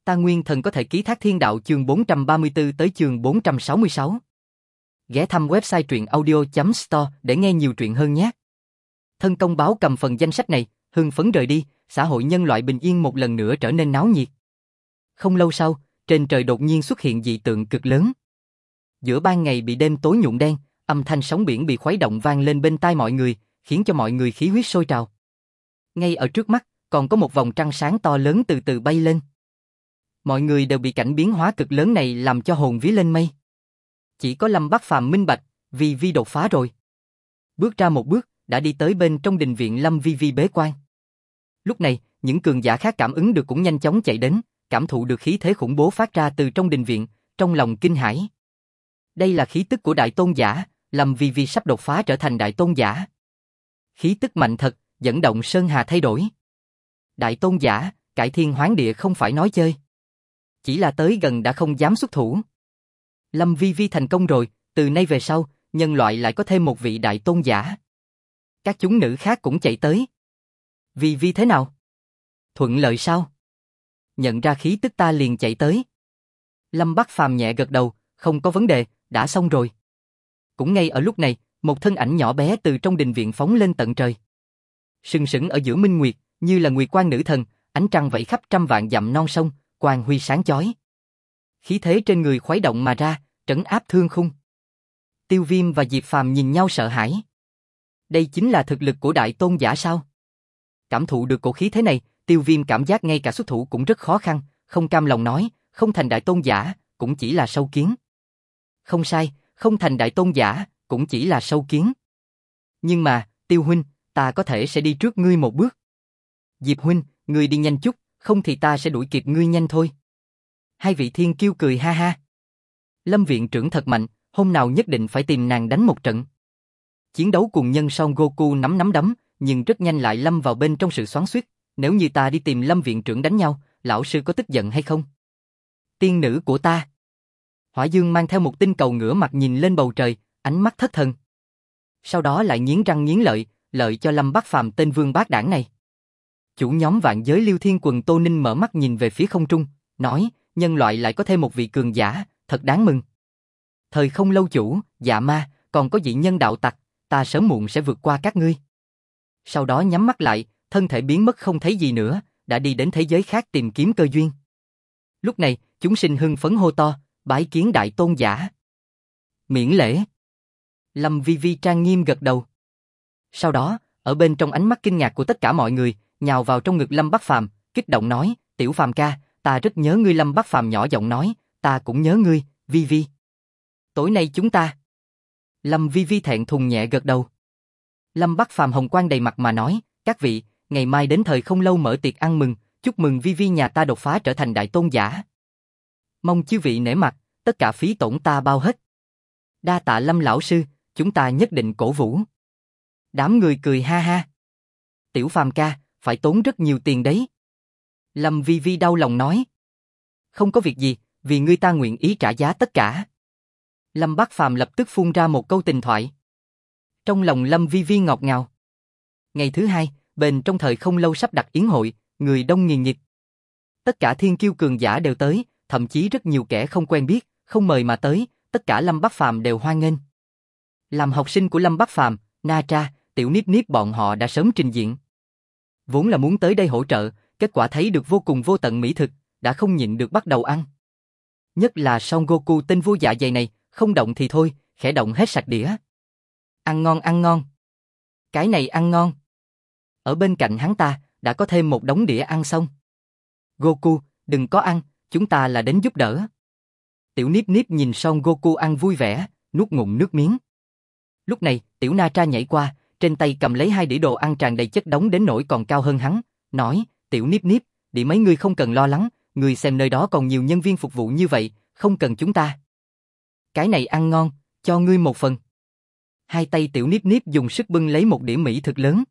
Ta nguyên thần có thể ký thác thiên đạo chương 434 tới chương 466. Ghé thăm website truyệnaudio.store để nghe nhiều truyện hơn nhé. Thân công báo cầm phần danh sách này, hưng phấn rời đi, xã hội nhân loại bình yên một lần nữa trở nên náo nhiệt. Không lâu sau, trên trời đột nhiên xuất hiện dị tượng cực lớn. Giữa ban ngày bị đêm tối nhuộm đen, âm thanh sóng biển bị khuấy động vang lên bên tai mọi người, khiến cho mọi người khí huyết sôi trào. Ngay ở trước mắt, còn có một vòng trăng sáng to lớn từ từ bay lên. Mọi người đều bị cảnh biến hóa cực lớn này làm cho hồn vía lên mây. Chỉ có Lâm Bắc Phàm minh bạch, Vi đột phá rồi. Bước ra một bước, đã đi tới bên trong đình viện Lâm Vi bế quan. Lúc này, những cường giả khác cảm ứng được cũng nhanh chóng chạy đến, cảm thụ được khí thế khủng bố phát ra từ trong đình viện, trong lòng kinh hãi. Đây là khí tức của đại tôn giả, Lâm Vi sắp đột phá trở thành đại tôn giả. Khí tức mạnh thật, dẫn động sơn hà thay đổi. Đại tôn giả, cải thiên hoán địa không phải nói chơi. Chỉ là tới gần đã không dám xuất thủ. Lâm Vi thành công rồi, từ nay về sau, nhân loại lại có thêm một vị đại tôn giả. Các chúng nữ khác cũng chạy tới. Vi thế nào? Thuận lợi sao? Nhận ra khí tức ta liền chạy tới. Lâm Bắc Phàm nhẹ gật đầu, không có vấn đề, đã xong rồi. Cũng ngay ở lúc này, một thân ảnh nhỏ bé từ trong đình viện phóng lên tận trời. Sừng sững ở giữa minh nguyệt, như là nguyệt quan nữ thần, ánh trăng vẫy khắp trăm vạn dặm non sông, quang huy sáng chói. Khí thế trên người khuấy động mà ra, trấn áp thương khung. Tiêu Viêm và Diệp Phàm nhìn nhau sợ hãi. Đây chính là thực lực của đại tôn giả sao? Cảm thụ được cổ khí thế này, Tiêu Viêm cảm giác ngay cả xuất thủ cũng rất khó khăn, không cam lòng nói, không thành đại tôn giả, cũng chỉ là sâu kiến. Không sai, không thành đại tôn giả, cũng chỉ là sâu kiến. Nhưng mà, Tiêu huynh, ta có thể sẽ đi trước ngươi một bước. Diệp huynh, ngươi đi nhanh chút, không thì ta sẽ đuổi kịp ngươi nhanh thôi. Hai vị thiên kiêu cười ha ha. Lâm viện trưởng thật mạnh, hôm nào nhất định phải tìm nàng đánh một trận. Chiến đấu cùng nhân Son Goku nắm đấm, nhưng rất nhanh lại lâm vào bên trong sự xoắn xuýt. Nếu như ta đi tìm Lâm viện trưởng đánh nhau, lão sư có tức giận hay không? Tiên nữ của ta. Hỏa Dương mang theo một tinh cầu ngửa mặt nhìn lên bầu trời, ánh mắt thất thần. Sau đó lại nghiến răng nghiến lợi cho Lâm Bắc Phàm tên vương bát đảng này. Chủ nhóm vạn giới Liêu Thiên Quần Tô Ninh mở mắt nhìn về phía không trung, nói, nhân loại lại có thêm một vị cường giả, thật đáng mừng. Thời không lâu chủ, dạ ma, còn có dị nhân đạo tặc, ta sớm muộn sẽ vượt qua các ngươi. Sau đó nhắm mắt lại, thân thể biến mất không thấy gì nữa, đã đi đến thế giới khác tìm kiếm cơ duyên. Lúc này, chúng sinh hưng phấn hô to, bái kiến đại tôn giả. Miễn lễ. Lâm Vi trang nghiêm gật đầu. Sau đó, ở bên trong ánh mắt kinh ngạc của tất cả mọi người, nhào vào trong ngực Lâm Bắc Phàm, kích động nói, tiểu Phàm ca, ta rất nhớ ngươi. Lâm Bắc Phàm nhỏ giọng nói, ta cũng nhớ ngươi, Vi. Tối nay chúng ta. Lâm Vi thẹn thùng nhẹ gật đầu. Lâm Bắc Phàm hồng quang đầy mặt mà nói, các vị, ngày mai đến thời không lâu mở tiệc ăn mừng, chúc mừng Vi nhà ta đột phá trở thành đại tôn giả. Mong chư vị nể mặt, tất cả phí tổn ta bao hết. Đa tạ Lâm lão sư, chúng ta nhất định cổ vũ. Đám người cười ha ha. Tiểu Phàm ca, phải tốn rất nhiều tiền đấy. Lâm Vi đau lòng nói. Không có việc gì, vì ngươi ta nguyện ý trả giá tất cả. Lâm Bắc Phàm lập tức phun ra một câu tình thoại. Trong lòng Lâm Vi ngọt ngào. Ngày thứ hai, bên trong thời không lâu sắp đặt yến hội, người đông nghìn nghịt. Tất cả thiên kiêu cường giả đều tới, thậm chí rất nhiều kẻ không quen biết, không mời mà tới, tất cả Lâm Bắc Phàm đều hoan nghênh. Làm học sinh của Lâm Bắc Phàm, Na Tra, Tiểu Niếp Niếp bọn họ đã sớm trình diện. Vốn là muốn tới đây hỗ trợ, kết quả thấy được vô cùng vô tận mỹ thực, đã không nhịn được bắt đầu ăn. Nhất là Son Goku tên vua dạ dày này, không động thì thôi, khẽ động hết sạch đĩa. Ăn ngon ăn ngon. Cái này ăn ngon. Ở bên cạnh hắn ta, đã có thêm một đống đĩa ăn xong. Goku, đừng có ăn, chúng ta là đến giúp đỡ. Tiểu Niếp Niếp nhìn Son Goku ăn vui vẻ, nuốt ngụm nước miếng. Lúc này, Tiểu Na Tra nhảy qua, trên tay cầm lấy hai đĩa đồ ăn tràn đầy chất đống đến nỗi còn cao hơn hắn, nói, Tiểu Niếp Niếp, đĩa mấy ngươi không cần lo lắng, ngươi xem nơi đó còn nhiều nhân viên phục vụ như vậy, không cần chúng ta. Cái này ăn ngon, cho ngươi một phần. Hai tay Tiểu Niếp Niếp dùng sức bưng lấy một đĩa mỹ thực lớn.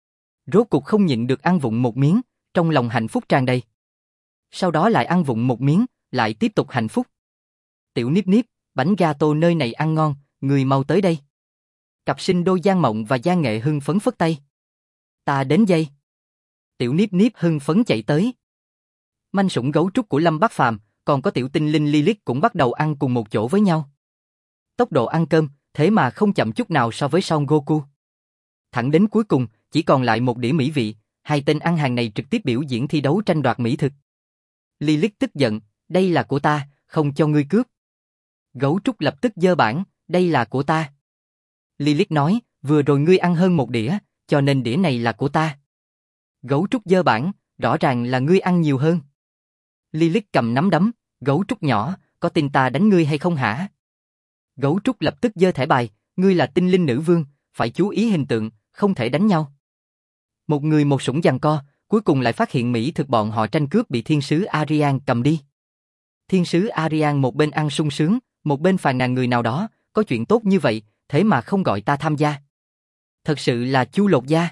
Rốt cục không nhịn được ăn vụng một miếng, trong lòng hạnh phúc tràn đầy. Sau đó lại ăn vụng một miếng, lại tiếp tục hạnh phúc. Tiểu Niếp Niếp, bánh gato nơi này ăn ngon, người mau tới đây. Cặp sinh đôi Giang Mộng và Giang Nghệ hưng phấn phất tay. Ta đến dây. Tiểu Niếp Niếp hưng phấn chạy tới. Manh sủng gấu trúc của Lâm Bắc Phàm, còn có tiểu tinh linh Lilith cũng bắt đầu ăn cùng một chỗ với nhau. Tốc độ ăn cơm, thế mà không chậm chút nào so với Son Goku. Thẳng đến cuối cùng, chỉ còn lại một đĩa mỹ vị, hai tên ăn hàng này trực tiếp biểu diễn thi đấu tranh đoạt mỹ thực. Lilith tức giận, đây là của ta, không cho ngươi cướp. Gấu trúc lập tức giơ bảng, đây là của ta. Lilith nói, vừa rồi ngươi ăn hơn một đĩa, cho nên đĩa này là của ta. Gấu trúc giơ bảng, rõ ràng là ngươi ăn nhiều hơn. Lilith cầm nắm đấm, gấu trúc nhỏ, có tin ta đánh ngươi hay không hả? Gấu trúc lập tức giơ thẻ bài, ngươi là tinh linh nữ vương, phải chú ý hình tượng, không thể đánh nhau. Một người một sủng giằng co, cuối cùng lại phát hiện mỹ thực bọn họ tranh cướp bị thiên sứ Arian cầm đi. Thiên sứ Arian một bên ăn sung sướng, một bên phàn nàn người nào đó, có chuyện tốt như vậy, thế mà không gọi ta tham gia. Thật sự là chu lột da.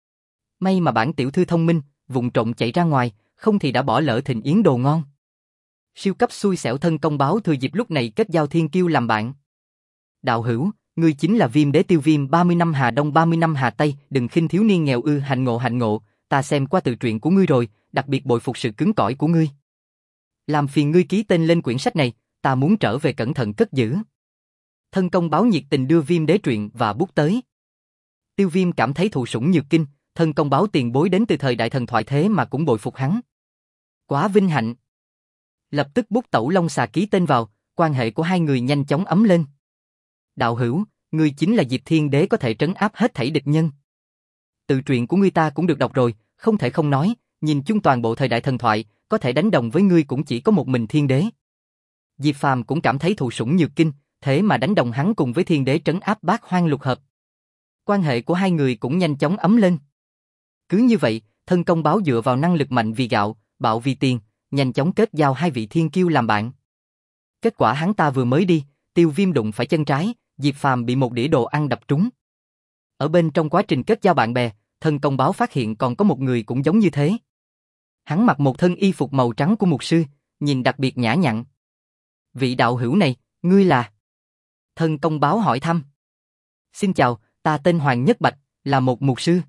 May mà bản tiểu thư thông minh, vụng trộm chạy ra ngoài, không thì đã bỏ lỡ thịnh yến đồ ngon. Siêu cấp xui xẻo thân công báo thừa dịp lúc này kết giao thiên kiêu làm bạn. Đạo hữu, ngươi chính là Viêm Đế Tiêu Viêm 30 năm Hà Đông 30 năm Hà Tây, đừng khinh thiếu niên nghèo ư, hạnh ngộ, ta xem qua tự truyện của ngươi rồi, đặc biệt bội phục sự cứng cỏi của ngươi. Làm phiền ngươi ký tên lên quyển sách này, ta muốn trở về cẩn thận cất giữ. Thân công báo nhiệt tình đưa Viêm Đế truyện và bút tới. Tiêu Viêm cảm thấy thụ sủng nhược kinh, thân công báo tiền bối đến từ thời đại thần thoại thế mà cũng bội phục hắn. Quá vinh hạnh. Lập tức bút Tẩu Long Xà ký tên vào, quan hệ của hai người nhanh chóng ấm lên. Đạo hữu, ngươi chính là Diệp Thiên Đế có thể trấn áp hết thảy địch nhân. Tự truyện của ngươi ta cũng được đọc rồi, không thể không nói, nhìn chung toàn bộ thời đại thần thoại, có thể đánh đồng với ngươi cũng chỉ có một mình Thiên Đế. Diệp Phàm cũng cảm thấy thụ sủng nhược kinh, thế mà đánh đồng hắn cùng với Thiên Đế trấn áp Bát Hoang lục hợp. Quan hệ của hai người cũng nhanh chóng ấm lên. Cứ như vậy, thân công báo dựa vào năng lực mạnh vì gạo, bạo vì tiền, nhanh chóng kết giao hai vị thiên kiêu làm bạn. Kết quả hắn ta vừa mới đi, Tiêu Viêm đụng phải chân trái, Diệp Phàm bị một đĩa đồ ăn đập trúng. Ở bên trong quá trình kết giao bạn bè, thân công báo phát hiện còn có một người cũng giống như thế. Hắn mặc một thân y phục màu trắng của mục sư, nhìn đặc biệt nhã nhặn. Vị đạo hữu này, ngươi là? Thân công báo hỏi thăm. Xin chào, ta tên Hoàng Nhất Bạch, là một mục sư.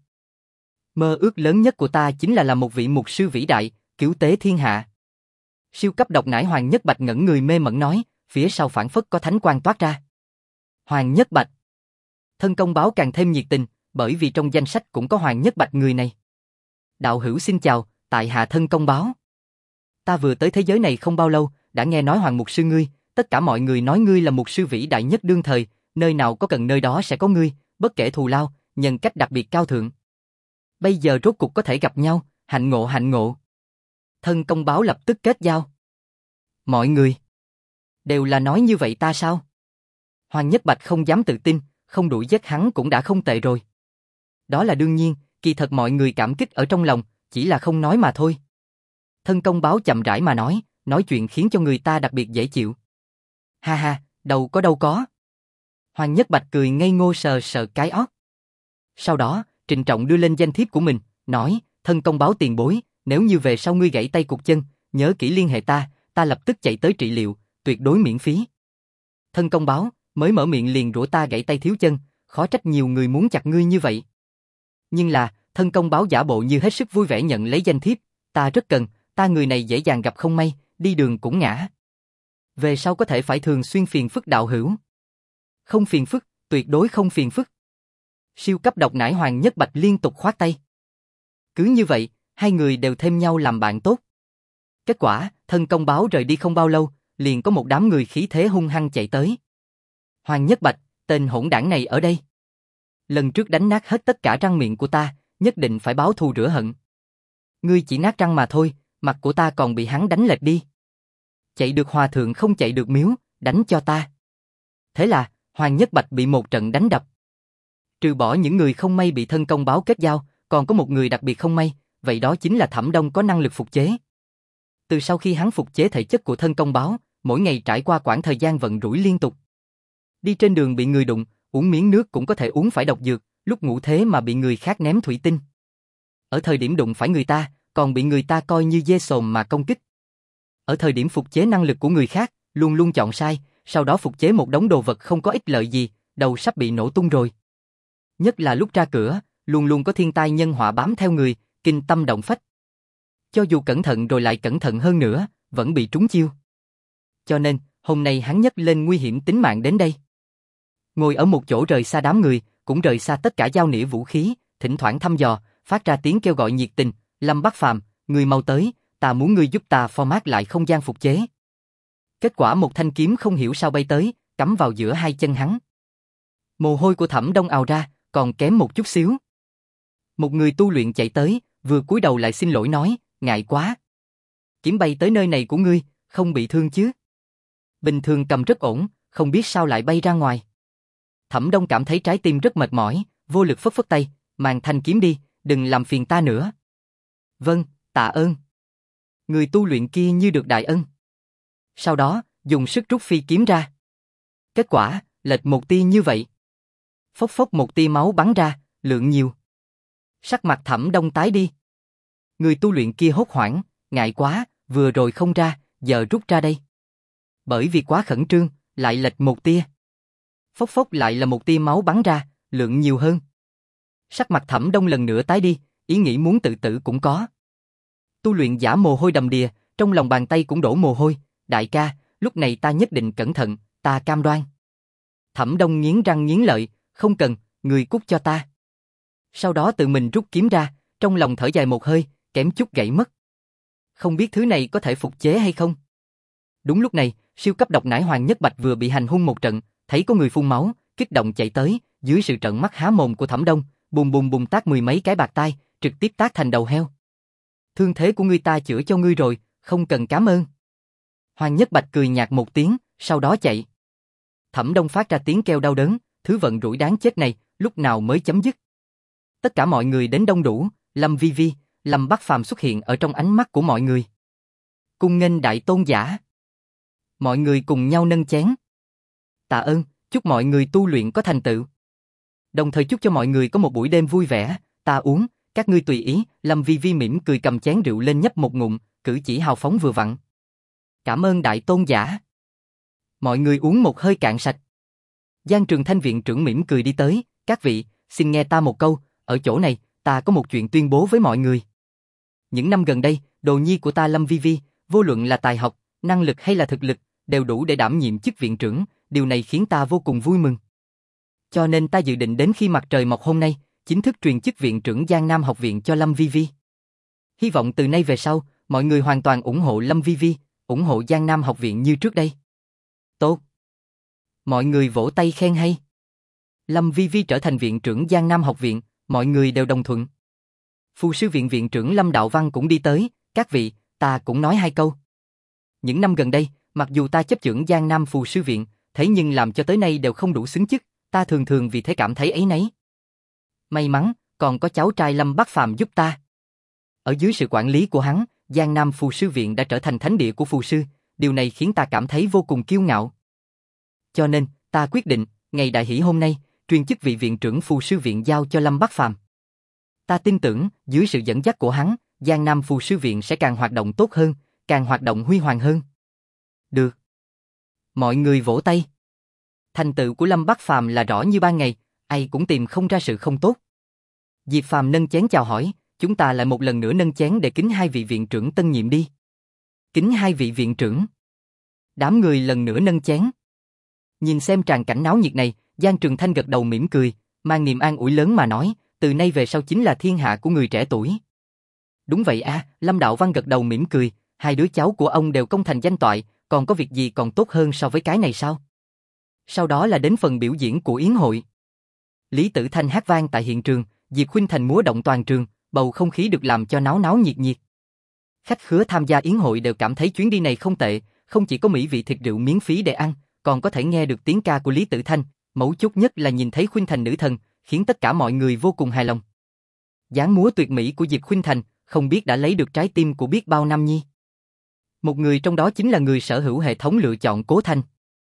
Mơ ước lớn nhất của ta chính là một vị mục sư vĩ đại, cứu tế thiên hạ. Siêu cấp độc nải Hoàng Nhất Bạch ngẩn người mê mẩn nói, phía sau phảng phất có thánh quang toát ra. Hoàng Nhất Bạch. Thân công báo càng thêm nhiệt tình, bởi vì trong danh sách cũng có Hoàng Nhất Bạch người này. Đạo hữu xin chào, tại hạ thân công báo. Ta vừa tới thế giới này không bao lâu, đã nghe nói Hoàng mục sư ngươi, tất cả mọi người nói ngươi là mục sư vĩ đại nhất đương thời, nơi nào có cần nơi đó sẽ có ngươi, bất kể thù lao, nhân cách đặc biệt cao thượng. Bây giờ rốt cục có thể gặp nhau, hạnh ngộ. Thân công báo lập tức kết giao. Mọi người đều là nói như vậy ta sao? Hoàng Nhất Bạch không dám tự tin, không đuổi giết hắn cũng đã không tệ rồi. Đó là đương nhiên, kỳ thật mọi người cảm kích ở trong lòng, chỉ là không nói mà thôi. Thân công báo chậm rãi mà nói chuyện khiến cho người ta đặc biệt dễ chịu. Ha ha, đâu có. Hoàng Nhất Bạch cười ngây ngô sờ cái ót. Sau đó, trịnh trọng đưa lên danh thiếp của mình, nói, thân công báo tiền bối, nếu như về sau ngươi gãy tay cụt chân, nhớ kỹ liên hệ ta lập tức chạy tới trị liệu, tuyệt đối miễn phí. Thân công báo, mới mở miệng liền rủa ta gãy tay thiếu chân, khó trách nhiều người muốn chặt ngươi như vậy. Nhưng là, thân công báo giả bộ như hết sức vui vẻ nhận lấy danh thiếp, ta rất cần, ta người này dễ dàng gặp không may, đi đường cũng ngã. Về sau có thể phải thường xuyên phiền phức đạo hữu. Không phiền phức, tuyệt đối không phiền phức. Siêu cấp độc nải Hoàng Nhất Bạch liên tục khoát tay. Cứ như vậy, hai người đều thêm nhau làm bạn tốt. Kết quả, thân công báo rời đi không bao lâu, liền có một đám người khí thế hung hăng chạy tới. Hoàng Nhất Bạch, tên hỗn đảng này ở đây. Lần trước đánh nát hết tất cả răng miệng của ta, nhất định phải báo thù rửa hận. Ngươi chỉ nát răng mà thôi, mặt của ta còn bị hắn đánh lệch đi. Chạy được hòa thượng không chạy được miếu, đánh cho ta. Thế là, Hoàng Nhất Bạch bị một trận đánh đập. Trừ bỏ những người không may bị thân công báo kết giao, còn có một người đặc biệt không may, vậy đó chính là Thẩm Đông có năng lực phục chế. Từ sau khi hắn phục chế thể chất của thân công báo, mỗi ngày trải qua quãng thời gian vận rủi liên tục. Đi trên đường bị người đụng, uống miếng nước cũng có thể uống phải độc dược, lúc ngủ thế mà bị người khác ném thủy tinh. Ở thời điểm đụng phải người ta, còn bị người ta coi như dê sồm mà công kích. Ở thời điểm phục chế năng lực của người khác, luôn luôn chọn sai, sau đó phục chế một đống đồ vật không có ích lợi gì, đầu sắp bị nổ tung rồi. Nhất là lúc ra cửa, luôn luôn có thiên tai nhân họa bám theo người, kinh tâm động phách. Cho dù cẩn thận rồi lại cẩn thận hơn nữa, vẫn bị trúng chiêu. Cho nên, hôm nay hắn nhấc lên nguy hiểm tính mạng đến đây. Ngồi ở một chỗ rời xa đám người, cũng rời xa tất cả dao nĩa vũ khí, thỉnh thoảng thăm dò, phát ra tiếng kêu gọi nhiệt tình, Lâm Bắc Phàm, ngươi mau tới, ta muốn ngươi giúp ta format lại không gian phục chế. Kết quả một thanh kiếm không hiểu sao bay tới, cắm vào giữa hai chân hắn. Mồ hôi của Thẩm Đông ào ra, còn kém một chút xíu. Một người tu luyện chạy tới, vừa cúi đầu lại xin lỗi nói, ngại quá. Kiếm bay tới nơi này của ngươi, không bị thương chứ? Bình thường cầm rất ổn, không biết sao lại bay ra ngoài. Thẩm Đông cảm thấy trái tim rất mệt mỏi, vô lực phất phất tay, mang thanh kiếm đi, đừng làm phiền ta nữa. Vâng, tạ ơn. Người tu luyện kia như được đại ân. Sau đó, dùng sức rút phi kiếm ra. Kết quả, lệch một tia như vậy. Phốc phốc một tia máu bắn ra, lượng nhiều. Sắc mặt Thẩm Đông tái đi. Người tu luyện kia hốt hoảng, ngại quá, vừa rồi không ra, giờ rút ra đây. Bởi vì quá khẩn trương, lại lệch một tia. Phốc phốc lại là một tia máu bắn ra, lượng nhiều hơn. Sắc mặt Thẩm Đông lần nữa tái đi, ý nghĩ muốn tự tử cũng có. Tu luyện giả mồ hôi đầm đìa, trong lòng bàn tay cũng đổ mồ hôi, đại ca, lúc này ta nhất định cẩn thận, ta cam đoan. Thẩm Đông nghiến răng nghiến lợi, không cần, người cút cho ta. Sau đó tự mình rút kiếm ra, trong lòng thở dài một hơi, kém chút gãy mất. Không biết thứ này có thể phục chế hay không? Đúng lúc này, siêu cấp độc nải Hoàng Nhất Bạch vừa bị hành hung một trận, thấy có người phun máu, kích động chạy tới, dưới sự trợn mắt há mồm của Thẩm Đông, bùm bùm bùm tát mười mấy cái bạc tai, trực tiếp tát thành đầu heo. Thương thế của ngươi ta chữa cho ngươi rồi, không cần cảm ơn. Hoàng Nhất Bạch cười nhạt một tiếng, sau đó chạy. Thẩm Đông phát ra tiếng kêu đau đớn, thứ vận rủi đáng chết này, lúc nào mới chấm dứt? Tất cả mọi người đến đông đủ, Lâm Vi Vi, Lâm Bắc Phàm xuất hiện ở trong ánh mắt của mọi người. Cung nghênh đại tôn giả. Mọi người cùng nhau nâng chén. Tạ ơn, chúc mọi người tu luyện có thành tựu. Đồng thời chúc cho mọi người có một buổi đêm vui vẻ, ta uống, các ngươi tùy ý, Lâm Vi Vi mỉm cười cầm chén rượu lên nhấp một ngụm, cử chỉ hào phóng vừa vặn. Cảm ơn đại tôn giả. Mọi người uống một hơi cạn sạch. Giang Trường Thanh viện trưởng mỉm cười đi tới, các vị, xin nghe ta một câu, ở chỗ này, ta có một chuyện tuyên bố với mọi người. Những năm gần đây, đồ nhi của ta Lâm Vi Vi, vô luận là tài học, năng lực hay là thực lực, đều đủ để đảm nhiệm chức viện trưởng, điều này khiến ta vô cùng vui mừng. Cho nên ta dự định đến khi mặt trời mọc hôm nay, chính thức truyền chức viện trưởng Giang Nam học viện cho Lâm Vi Vi. Hy vọng từ nay về sau, mọi người hoàn toàn ủng hộ Lâm Vi Vi, ủng hộ Giang Nam học viện như trước đây. Tốt. Mọi người vỗ tay khen hay. Lâm Vi Vi trở thành viện trưởng Giang Nam học viện, mọi người đều đồng thuận. Phù sư viện viện trưởng Lâm Đạo Văn cũng đi tới, các vị, ta cũng nói hai câu. Những năm gần đây, mặc dù ta chấp chưởng Giang Nam Phù sư viện, thế nhưng làm cho tới nay đều không đủ xứng chức, ta thường thường vì thế cảm thấy áy náy. May mắn, còn có cháu trai Lâm Bắc Phàm giúp ta. Ở dưới sự quản lý của hắn, Giang Nam Phù sư viện đã trở thành thánh địa của phù sư, điều này khiến ta cảm thấy vô cùng kiêu ngạo. Cho nên, ta quyết định, ngày đại hỷ hôm nay, truyền chức vị viện trưởng Phù sư viện giao cho Lâm Bắc Phàm. Ta tin tưởng, dưới sự dẫn dắt của hắn, Giang Nam Phù sư viện sẽ càng hoạt động tốt hơn, càng hoạt động huy hoàng hơn. Được. Mọi người vỗ tay. Thành tựu của Lâm Bắc Phàm là rõ như ban ngày, ai cũng tìm không ra sự không tốt. Diệp Phàm nâng chén chào hỏi, chúng ta lại một lần nữa nâng chén để kính hai vị viện trưởng tân nhiệm đi. Kính hai vị viện trưởng. Đám người lần nữa nâng chén. Nhìn xem tràng cảnh náo nhiệt này, Giang Trường Thanh gật đầu mỉm cười, mang niềm an ủi lớn mà nói, từ nay về sau chính là thiên hạ của người trẻ tuổi. Đúng vậy à, Lâm Đạo Văn gật đầu mỉm cười, hai đứa cháu của ông đều công thành danh toại, còn có việc gì còn tốt hơn so với cái này sao? Sau đó là đến phần biểu diễn của yến hội. Lý Tử Thanh hát vang tại hiện trường, Diệp Khuynh Thành múa động toàn trường, bầu không khí được làm cho náo náo nhiệt nhiệt. Khách khứa tham gia yến hội đều cảm thấy chuyến đi này không tệ, không chỉ có mỹ vị thịt rượu miễn phí để ăn, còn có thể nghe được tiếng ca của Lý Tử Thanh, mấu chốt nhất là nhìn thấy Khuynh Thành nữ thần, khiến tất cả mọi người vô cùng hài lòng. Dáng múa tuyệt mỹ của Diệp Khuynh Thành, không biết đã lấy được trái tim của biết bao nam nhi. Một người trong đó chính là người sở hữu hệ thống lựa chọn Cố Thanh.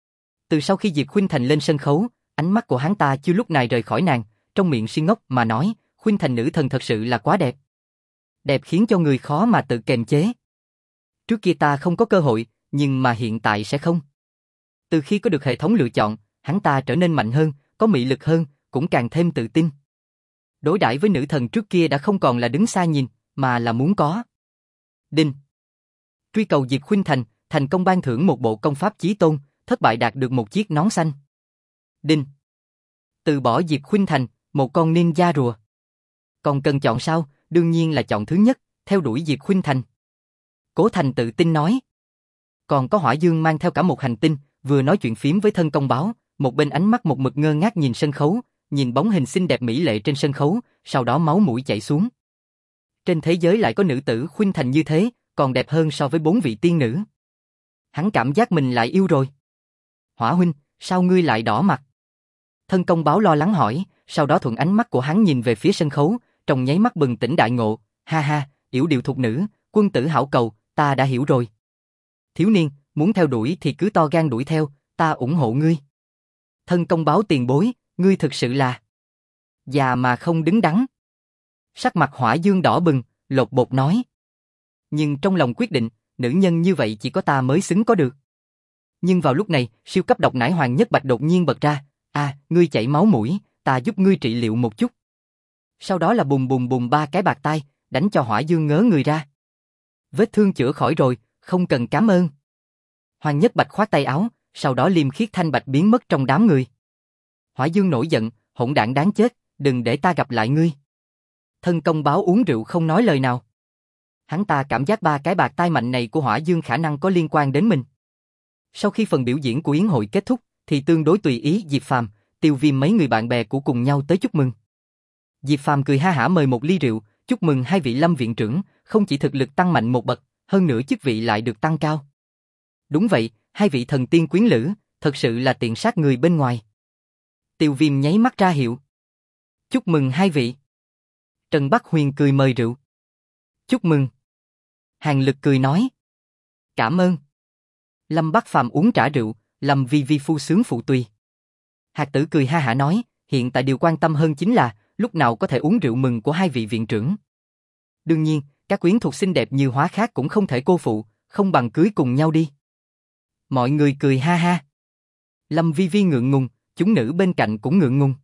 Từ sau khi Diệp Khuynh Thành lên sân khấu, ánh mắt của hắn ta chưa lúc nào rời khỏi nàng, trong miệng si ngốc mà nói, Khuynh Thành nữ thần thật sự là quá đẹp. Đẹp khiến cho người khó mà tự kiềm chế. Trước kia ta không có cơ hội, nhưng mà hiện tại sẽ không. Từ khi có được hệ thống lựa chọn, hắn ta trở nên mạnh hơn, có mị lực hơn, cũng càng thêm tự tin. Đối đãi với nữ thần trước kia đã không còn là đứng xa nhìn, mà là muốn có. Đinh. Truy cầu Diệp Khuynh Thành, thành công ban thưởng một bộ công pháp chí tôn, thất bại đạt được một chiếc nón xanh. Đinh. Từ bỏ Diệp Khuynh Thành, một con ninja rùa. Còn cần chọn sao? Đương nhiên là chọn thứ nhất, theo đuổi Diệp Khuynh Thành. Cố Thành tự tin nói. Còn có Hỏa Dương mang theo cả một hành tinh, vừa nói chuyện phím với thân công báo, một bên ánh mắt một mực ngơ ngác nhìn sân khấu, nhìn bóng hình xinh đẹp mỹ lệ trên sân khấu, sau đó máu mũi chảy xuống. Trên thế giới lại có nữ tử Khuynh Thành như thế, còn đẹp hơn so với 4 vị tiên nữ. Hắn cảm giác mình lại yêu rồi. Hỏa huynh, sao ngươi lại đỏ mặt? Thân công báo lo lắng hỏi, sau đó thuận ánh mắt của hắn nhìn về phía sân khấu, trong nháy mắt bừng tỉnh đại ngộ, ha ha, yểu điệu thục nữ, quân tử hảo cầu, ta đã hiểu rồi. Thiếu niên, muốn theo đuổi thì cứ to gan đuổi theo, ta ủng hộ ngươi. Thân công báo tiền bối, ngươi thực sự là già mà không đứng đắn. Sắc mặt Hỏa Dương đỏ bừng, lột bột nói. Nhưng trong lòng quyết định, nữ nhân như vậy chỉ có ta mới xứng có được. Nhưng vào lúc này, siêu cấp độc nải Hoàng Nhất Bạch đột nhiên bật ra, ngươi chảy máu mũi, ta giúp ngươi trị liệu một chút. Sau đó là bùm bùm bùm 3 cái bạt tai, đánh cho Hỏa Dương ngớ người ra. Vết thương chữa khỏi rồi, không cần cảm ơn. Hoàng Nhất Bạch khoát tay áo, sau đó liêm khiết thanh bạch biến mất trong đám người. Hỏa Dương nổi giận, hỗn đản đáng chết, đừng để ta gặp lại ngươi. Thân công báo uống rượu không nói lời nào. Hắn ta cảm giác 3 cái bạt tai mạnh này của Hỏa Dương khả năng có liên quan đến mình. Sau khi phần biểu diễn của yến hội kết thúc, thì tương đối tùy ý Diệp Phàm, Tiêu Viêm mấy người bạn bè của cùng nhau tới chúc mừng. Diệp Phàm cười ha hả mời một ly rượu, chúc mừng hai vị Lâm viện trưởng, không chỉ thực lực tăng mạnh một bậc, hơn nữa chức vị lại được tăng cao. Đúng vậy, hai vị thần tiên quyến lữ, thật sự là tiện sát người bên ngoài. Tiêu Viêm nháy mắt ra hiệu. Chúc mừng hai vị. Trần Bắc Huyền cười mời rượu. Chúc mừng. Hàn Lực cười nói. Cảm ơn. Lâm Bắc Phàm uống trả rượu, Lâm Vi Vi phu sướng phụ tùy. Hạt Tử cười ha hả nói, hiện tại điều quan tâm hơn chính là lúc nào có thể uống rượu mừng của hai vị viện trưởng. Đương nhiên, các quyến thuộc xinh đẹp như Hóa khác cũng không thể cô phụ, không bằng cưới cùng nhau đi. Mọi người cười ha ha. Lâm Vi Vi ngượng ngùng, chúng nữ bên cạnh cũng ngượng ngùng.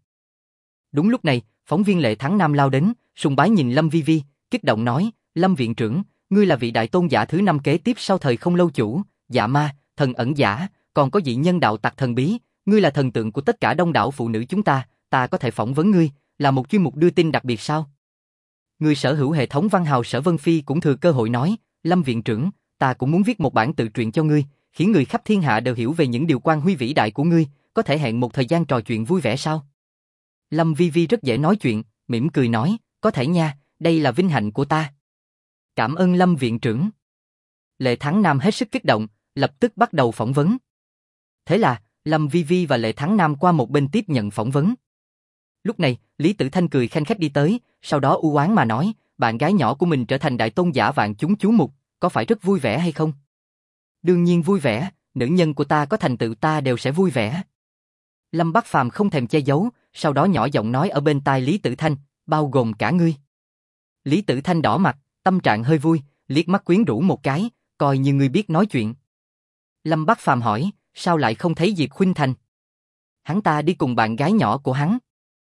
Đúng lúc này, phóng viên Lệ Thắng Nam lao đến, sùng bái nhìn Lâm Vi Vi, kích động nói, Lâm viện trưởng, ngươi là vị đại tôn giả thứ 5 kế tiếp sau thời không lâu chủ, dạ ma, thần ẩn giả, còn có vị nhân đạo tặc thần bí, ngươi là thần tượng của tất cả đông đảo phụ nữ chúng ta có thể phỏng vấn ngươi, là một chuyên mục đưa tin đặc biệt sao? Người sở hữu hệ thống văn hào Sở Vân Phi cũng thừa cơ hội nói, Lâm viện trưởng, ta cũng muốn viết một bản tự truyện cho ngươi, khiến người khắp thiên hạ đều hiểu về những điều quan huy vĩ đại của ngươi, có thể hẹn một thời gian trò chuyện vui vẻ sao? Lâm Vi Vi rất dễ nói chuyện, mỉm cười nói, có thể nha, đây là vinh hạnh của ta. Cảm ơn Lâm viện trưởng. Lệ Thắng Nam hết sức kích động, lập tức bắt đầu phỏng vấn. Thế là, Lâm Vi Vi và Lệ Thắng Nam qua một bên tiếp nhận phỏng vấn. Lúc này, Lý Tử Thanh cười khanh khách đi tới, sau đó u oán mà nói, bạn gái nhỏ của mình trở thành đại tôn giả vạn chúng chú mục, có phải rất vui vẻ hay không? Đương nhiên vui vẻ, nữ nhân của ta có thành tựu ta đều sẽ vui vẻ. Lâm Bắc Phàm không thèm che giấu, sau đó nhỏ giọng nói ở bên tai Lý Tử Thanh, bao gồm cả ngươi. Lý Tử Thanh đỏ mặt, tâm trạng hơi vui, liếc mắt quyến rũ một cái, coi như ngươi biết nói chuyện. Lâm Bắc Phàm hỏi, sao lại không thấy Diệp Khuynh Thành? Hắn ta đi cùng bạn gái nhỏ của hắn.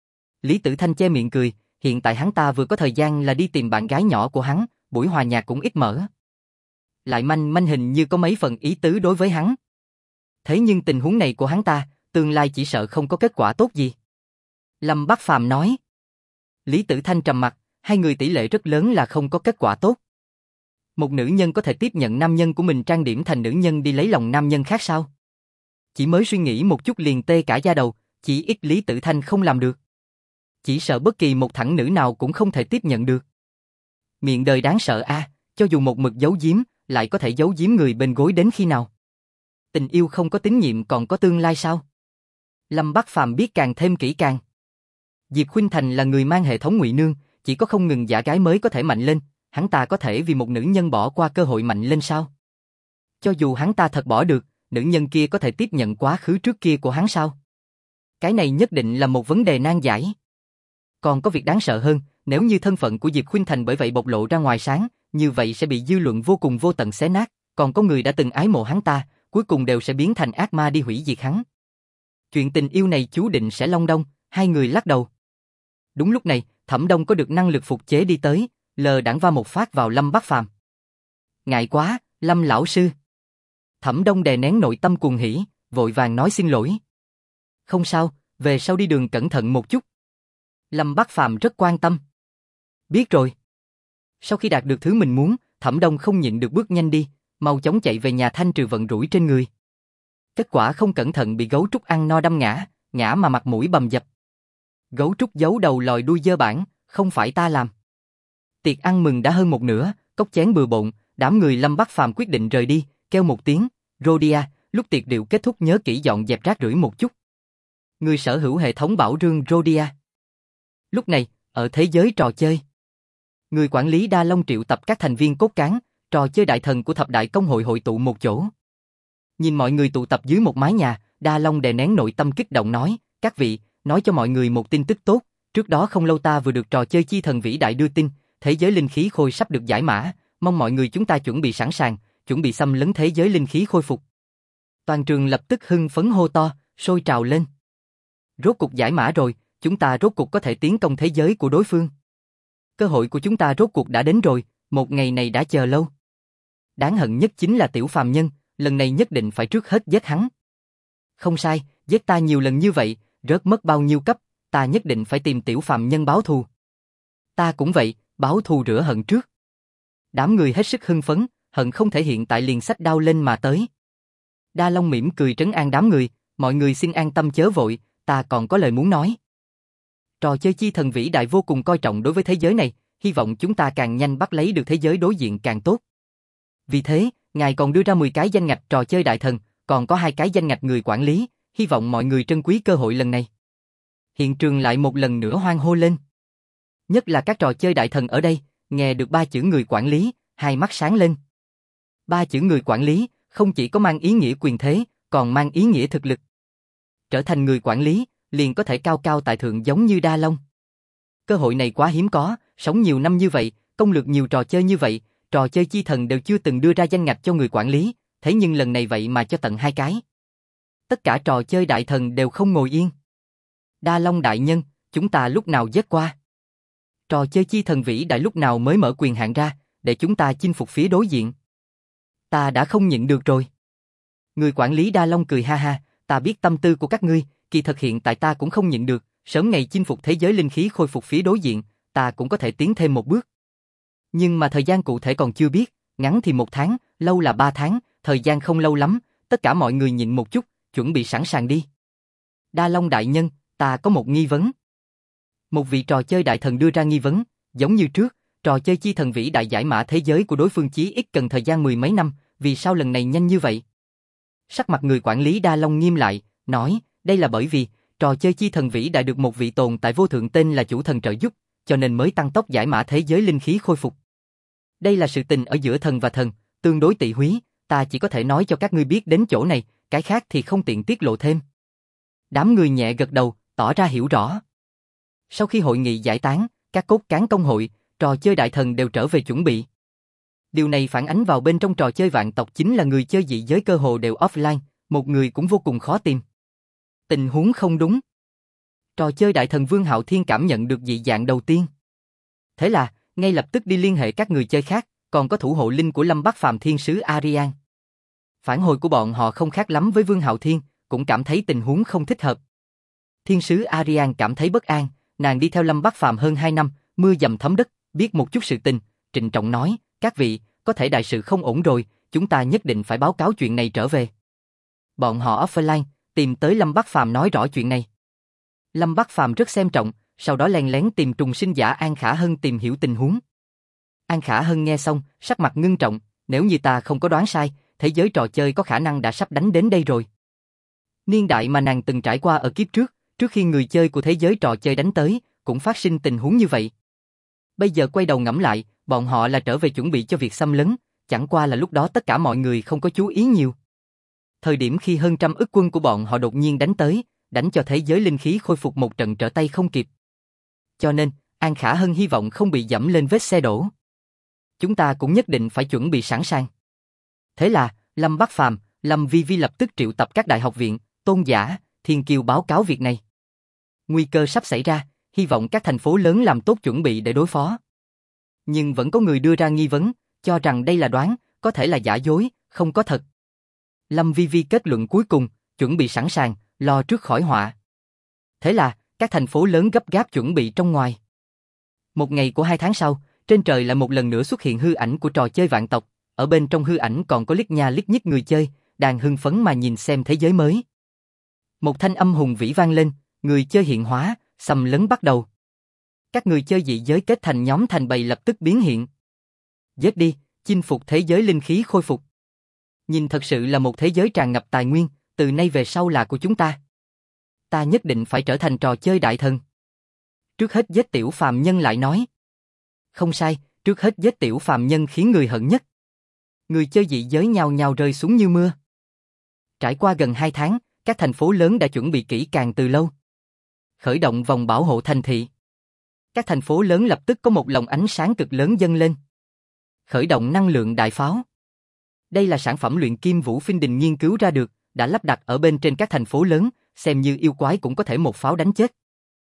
Lý Tử Thanh che miệng cười, hiện tại hắn ta vừa có thời gian là đi tìm bạn gái nhỏ của hắn, buổi hòa nhạc cũng ít mở. Lại manh manh hình như có mấy phần ý tứ đối với hắn. Thế nhưng tình huống này của hắn ta, tương lai chỉ sợ không có kết quả tốt gì. Lâm Bắc Phàm nói. Lý Tử Thanh trầm mặt, hai người tỷ lệ rất lớn là không có kết quả tốt. Một nữ nhân có thể tiếp nhận nam nhân của mình trang điểm thành nữ nhân đi lấy lòng nam nhân khác sao? Chỉ mới suy nghĩ một chút liền tê cả da đầu, chỉ ít Lý Tử Thanh không làm được. Chỉ sợ bất kỳ một thẳng nữ nào cũng không thể tiếp nhận được. Miệng đời đáng sợ cho dù một mực giấu giếm, lại có thể giấu giếm người bên gối đến khi nào? Tình yêu không có tín nhiệm còn có tương lai sao? Lâm Bắc Phàm biết càng thêm kỹ càng. Diệp Khuynh Thành là người mang hệ thống ngụy nương, chỉ có không ngừng giả gái mới có thể mạnh lên, hắn ta có thể vì một nữ nhân bỏ qua cơ hội mạnh lên sao? Cho dù hắn ta thật bỏ được, nữ nhân kia có thể tiếp nhận quá khứ trước kia của hắn sao? Cái này nhất định là một vấn đề nan giải. Còn có việc đáng sợ hơn, nếu như thân phận của Diệp Khuynh Thành bởi vậy bộc lộ ra ngoài sáng, như vậy sẽ bị dư luận vô cùng vô tận xé nát, còn có người đã từng ái mộ hắn ta, cuối cùng đều sẽ biến thành ác ma đi hủy diệt hắn. Chuyện tình yêu này chú định sẽ long đong, hai người lắc đầu. Đúng lúc này, Thẩm Đông có được năng lực phục chế đi tới, lờ đãng va một phát vào Lâm Bắc Phàm. Ngại quá, Lâm lão sư. Thẩm Đông đè nén nội tâm cuồng hỉ, vội vàng nói xin lỗi. Không sao, về sau đi đường cẩn thận một chút. Lâm Bắc Phàm rất quan tâm. Biết rồi. Sau khi đạt được thứ mình muốn, Thẩm Đông không nhịn được bước nhanh đi, mau chóng chạy về nhà thanh trừ vận rủi trên người. Kết quả không cẩn thận bị gấu trúc ăn no đâm ngã, ngã mà mặt mũi bầm dập. Gấu trúc giấu đầu lòi đuôi dơ bản, không phải ta làm. Tiệc ăn mừng đã hơn một nửa, cốc chén bừa bộn, đám người Lâm Bắc Phàm quyết định rời đi, kêu một tiếng, Rhodia, lúc tiệc rượu kết thúc nhớ kỹ dọn dẹp rác rưởi một chút. Người sở hữu hệ thống bảo rương Rhodia. Lúc này, ở thế giới trò chơi, người quản lý Đa Long triệu tập các thành viên cốt cán, trò chơi đại thần của thập đại công hội hội tụ một chỗ. Nhìn mọi người tụ tập dưới một mái nhà, Đa Long đè nén nội tâm kích động nói, các vị, nói cho mọi người một tin tức tốt, trước đó không lâu ta vừa được trò chơi chi thần vĩ đại đưa tin, thế giới linh khí khôi sắp được giải mã, mong mọi người chúng ta chuẩn bị sẵn sàng, chuẩn bị xâm lấn thế giới linh khí khôi phục. Toàn trường lập tức hưng phấn hô to, sôi trào lên. Rốt cục giải mã rồi, chúng ta rốt cục có thể tiến công thế giới của đối phương. Cơ hội của chúng ta rốt cuộc đã đến rồi, một ngày này đã chờ lâu. Đáng hận nhất chính là tiểu phàm nhân, lần này nhất định phải trước hết giết hắn. Không sai, giết ta nhiều lần như vậy, rớt mất bao nhiêu cấp, ta nhất định phải tìm tiểu phàm nhân báo thù. Ta cũng vậy, báo thù rửa hận trước. Đám người hết sức hưng phấn, hận không thể hiện tại liền xách đao lên mà tới. Đa Long mỉm cười trấn an đám người, mọi người xin an tâm chớ vội, ta còn có lời muốn nói. Trò chơi chi thần vĩ đại vô cùng coi trọng đối với thế giới này, hy vọng chúng ta càng nhanh bắt lấy được thế giới đối diện càng tốt. Vì thế, ngài còn đưa ra 10 cái danh ngạch trò chơi đại thần, còn có 2 cái danh ngạch người quản lý, hy vọng mọi người trân quý cơ hội lần này. Hiện trường lại một lần nữa hoan hô lên. Nhất là các trò chơi đại thần ở đây, nghe được 3 chữ người quản lý, hai mắt sáng lên. 3 chữ người quản lý, không chỉ có mang ý nghĩa quyền thế, còn mang ý nghĩa thực lực. Trở thành người quản lý, liền có thể cao cao tại thượng giống như Đa Long. Cơ hội này quá hiếm có, sống nhiều năm như vậy, công lược nhiều trò chơi như vậy, trò chơi chi thần đều chưa từng đưa ra danh ngạch cho người quản lý, thế nhưng lần này vậy mà cho tận 2 cái. Tất cả trò chơi đại thần đều không ngồi yên. Đa Long đại nhân, chúng ta lúc nào giết qua? Trò chơi chi thần vĩ đại lúc nào mới mở quyền hạn ra, để chúng ta chinh phục phía đối diện? Ta đã không nhịn được rồi. Người quản lý Đa Long cười ha ha, ta biết tâm tư của các ngươi, kỳ thực hiện tại ta cũng không nhịn được, sớm ngày chinh phục thế giới linh khí khôi phục phía đối diện, ta cũng có thể tiến thêm một bước. Nhưng mà thời gian cụ thể còn chưa biết, ngắn thì 1 tháng, lâu là 3 tháng, thời gian không lâu lắm, tất cả mọi người nhịn một chút, chuẩn bị sẵn sàng đi. Đa Long đại nhân, ta có một nghi vấn. Một vị trò chơi đại thần đưa ra nghi vấn, giống như trước, trò chơi chi thần vĩ đại giải mã thế giới của đối phương chí ít cần thời gian 10 mấy năm, vì sao lần này nhanh như vậy? Sắc mặt người quản lý Đa Long nghiêm lại, nói, đây là bởi vì, trò chơi chi thần vĩ đại được một vị tồn tại vô thượng tên là chủ thần trợ giúp, cho nên mới tăng tốc giải mã thế giới linh khí khôi phục. Đây là sự tình ở giữa thần và thần, tương đối tị húy, ta chỉ có thể nói cho các ngươi biết đến chỗ này, cái khác thì không tiện tiết lộ thêm. Đám người nhẹ gật đầu, tỏ ra hiểu rõ. Sau khi hội nghị giải tán, các cốt cán công hội, trò chơi đại thần đều trở về chuẩn bị. Điều này phản ánh vào bên trong trò chơi vạn tộc chính là người chơi dị giới cơ hồ đều offline, một người cũng vô cùng khó tìm. Tình huống không đúng. Trò chơi đại thần Vương Hạo Thiên cảm nhận được dị dạng đầu tiên. Thế là, ngay lập tức đi liên hệ các người chơi khác, còn có thủ hộ linh của Lâm Bắc Phàm Thiên sứ Arian. Phản hồi của bọn họ không khác lắm với Vương Hạo Thiên, cũng cảm thấy tình huống không thích hợp. Thiên sứ Arian cảm thấy bất an, nàng đi theo Lâm Bắc Phàm hơn 2 năm, mưa dầm thấm đất, biết một chút sự tình, trịnh trọng nói, các vị, có thể đại sự không ổn rồi, chúng ta nhất định phải báo cáo chuyện này trở về. Bọn họ offline, tìm tới Lâm Bắc Phàm nói rõ chuyện này. Lâm Bắc Phàm rất xem trọng, sau đó len lén tìm trùng sinh giả An Khả Hân tìm hiểu tình huống. An Khả Hân nghe xong, sắc mặt ngưng trọng, nếu như ta không có đoán sai, thế giới trò chơi có khả năng đã sắp đánh đến đây rồi. Niên đại mà nàng từng trải qua ở kiếp trước, trước khi người chơi của thế giới trò chơi đánh tới, cũng phát sinh tình huống như vậy. Bây giờ quay đầu ngẫm lại, bọn họ là trở về chuẩn bị cho việc xâm lấn, chẳng qua là lúc đó tất cả mọi người không có chú ý nhiều. Thời điểm khi hơn 100 ức quân của bọn họ đột nhiên đánh tới, đánh cho thế giới linh khí khôi phục một trận trở tay không kịp. Cho nên, An Khả Hân hy vọng không bị dẫm lên vết xe đổ. Chúng ta cũng nhất định phải chuẩn bị sẵn sàng. Thế là, Lâm Bắc Phàm, Lâm Vi Vi lập tức triệu tập các đại học viện, tôn giả, thiên kiêu báo cáo việc này. Nguy cơ sắp xảy ra, hy vọng các thành phố lớn làm tốt chuẩn bị để đối phó. Nhưng vẫn có người đưa ra nghi vấn, cho rằng đây là đoán, có thể là giả dối, không có thật. Lâm Vi Vi kết luận cuối cùng, chuẩn bị sẵn sàng, lo trước khỏi họa. Thế là, các thành phố lớn gấp gáp chuẩn bị trong ngoài. Một ngày của 2 tháng sau, trên trời lại một lần nữa xuất hiện hư ảnh của trò chơi vạn tộc, ở bên trong hư ảnh còn có lít nha lít nhít người chơi, đang hưng phấn mà nhìn xem thế giới mới. Một thanh âm hùng vĩ vang lên, người chơi hiện hóa, xâm lấn bắt đầu. Các người chơi dị giới kết thành nhóm thành bầy lập tức biến hiện. Giết đi, chinh phục thế giới linh khí khôi phục. Nhìn thật sự là một thế giới tràn ngập tài nguyên, từ nay về sau là của chúng ta. Ta nhất định phải trở thành trò chơi đại thần. Trước hết giết tiểu phàm nhân lại nói. Không sai, trước hết giết tiểu phàm nhân khiến người hận nhất. Người chơi dị giới nhào nhào rơi xuống như mưa. Trải qua gần 2 tháng, các thành phố lớn đã chuẩn bị kỹ càng từ lâu. Khởi động vòng bảo hộ thành thị. Các thành phố lớn lập tức có một lồng ánh sáng cực lớn dâng lên. Khởi động năng lượng đại pháo. Đây là sản phẩm luyện kim Vũ Phiên Đình nghiên cứu ra được, đã lắp đặt ở bên trên các thành phố lớn, xem như yêu quái cũng có thể một pháo đánh chết.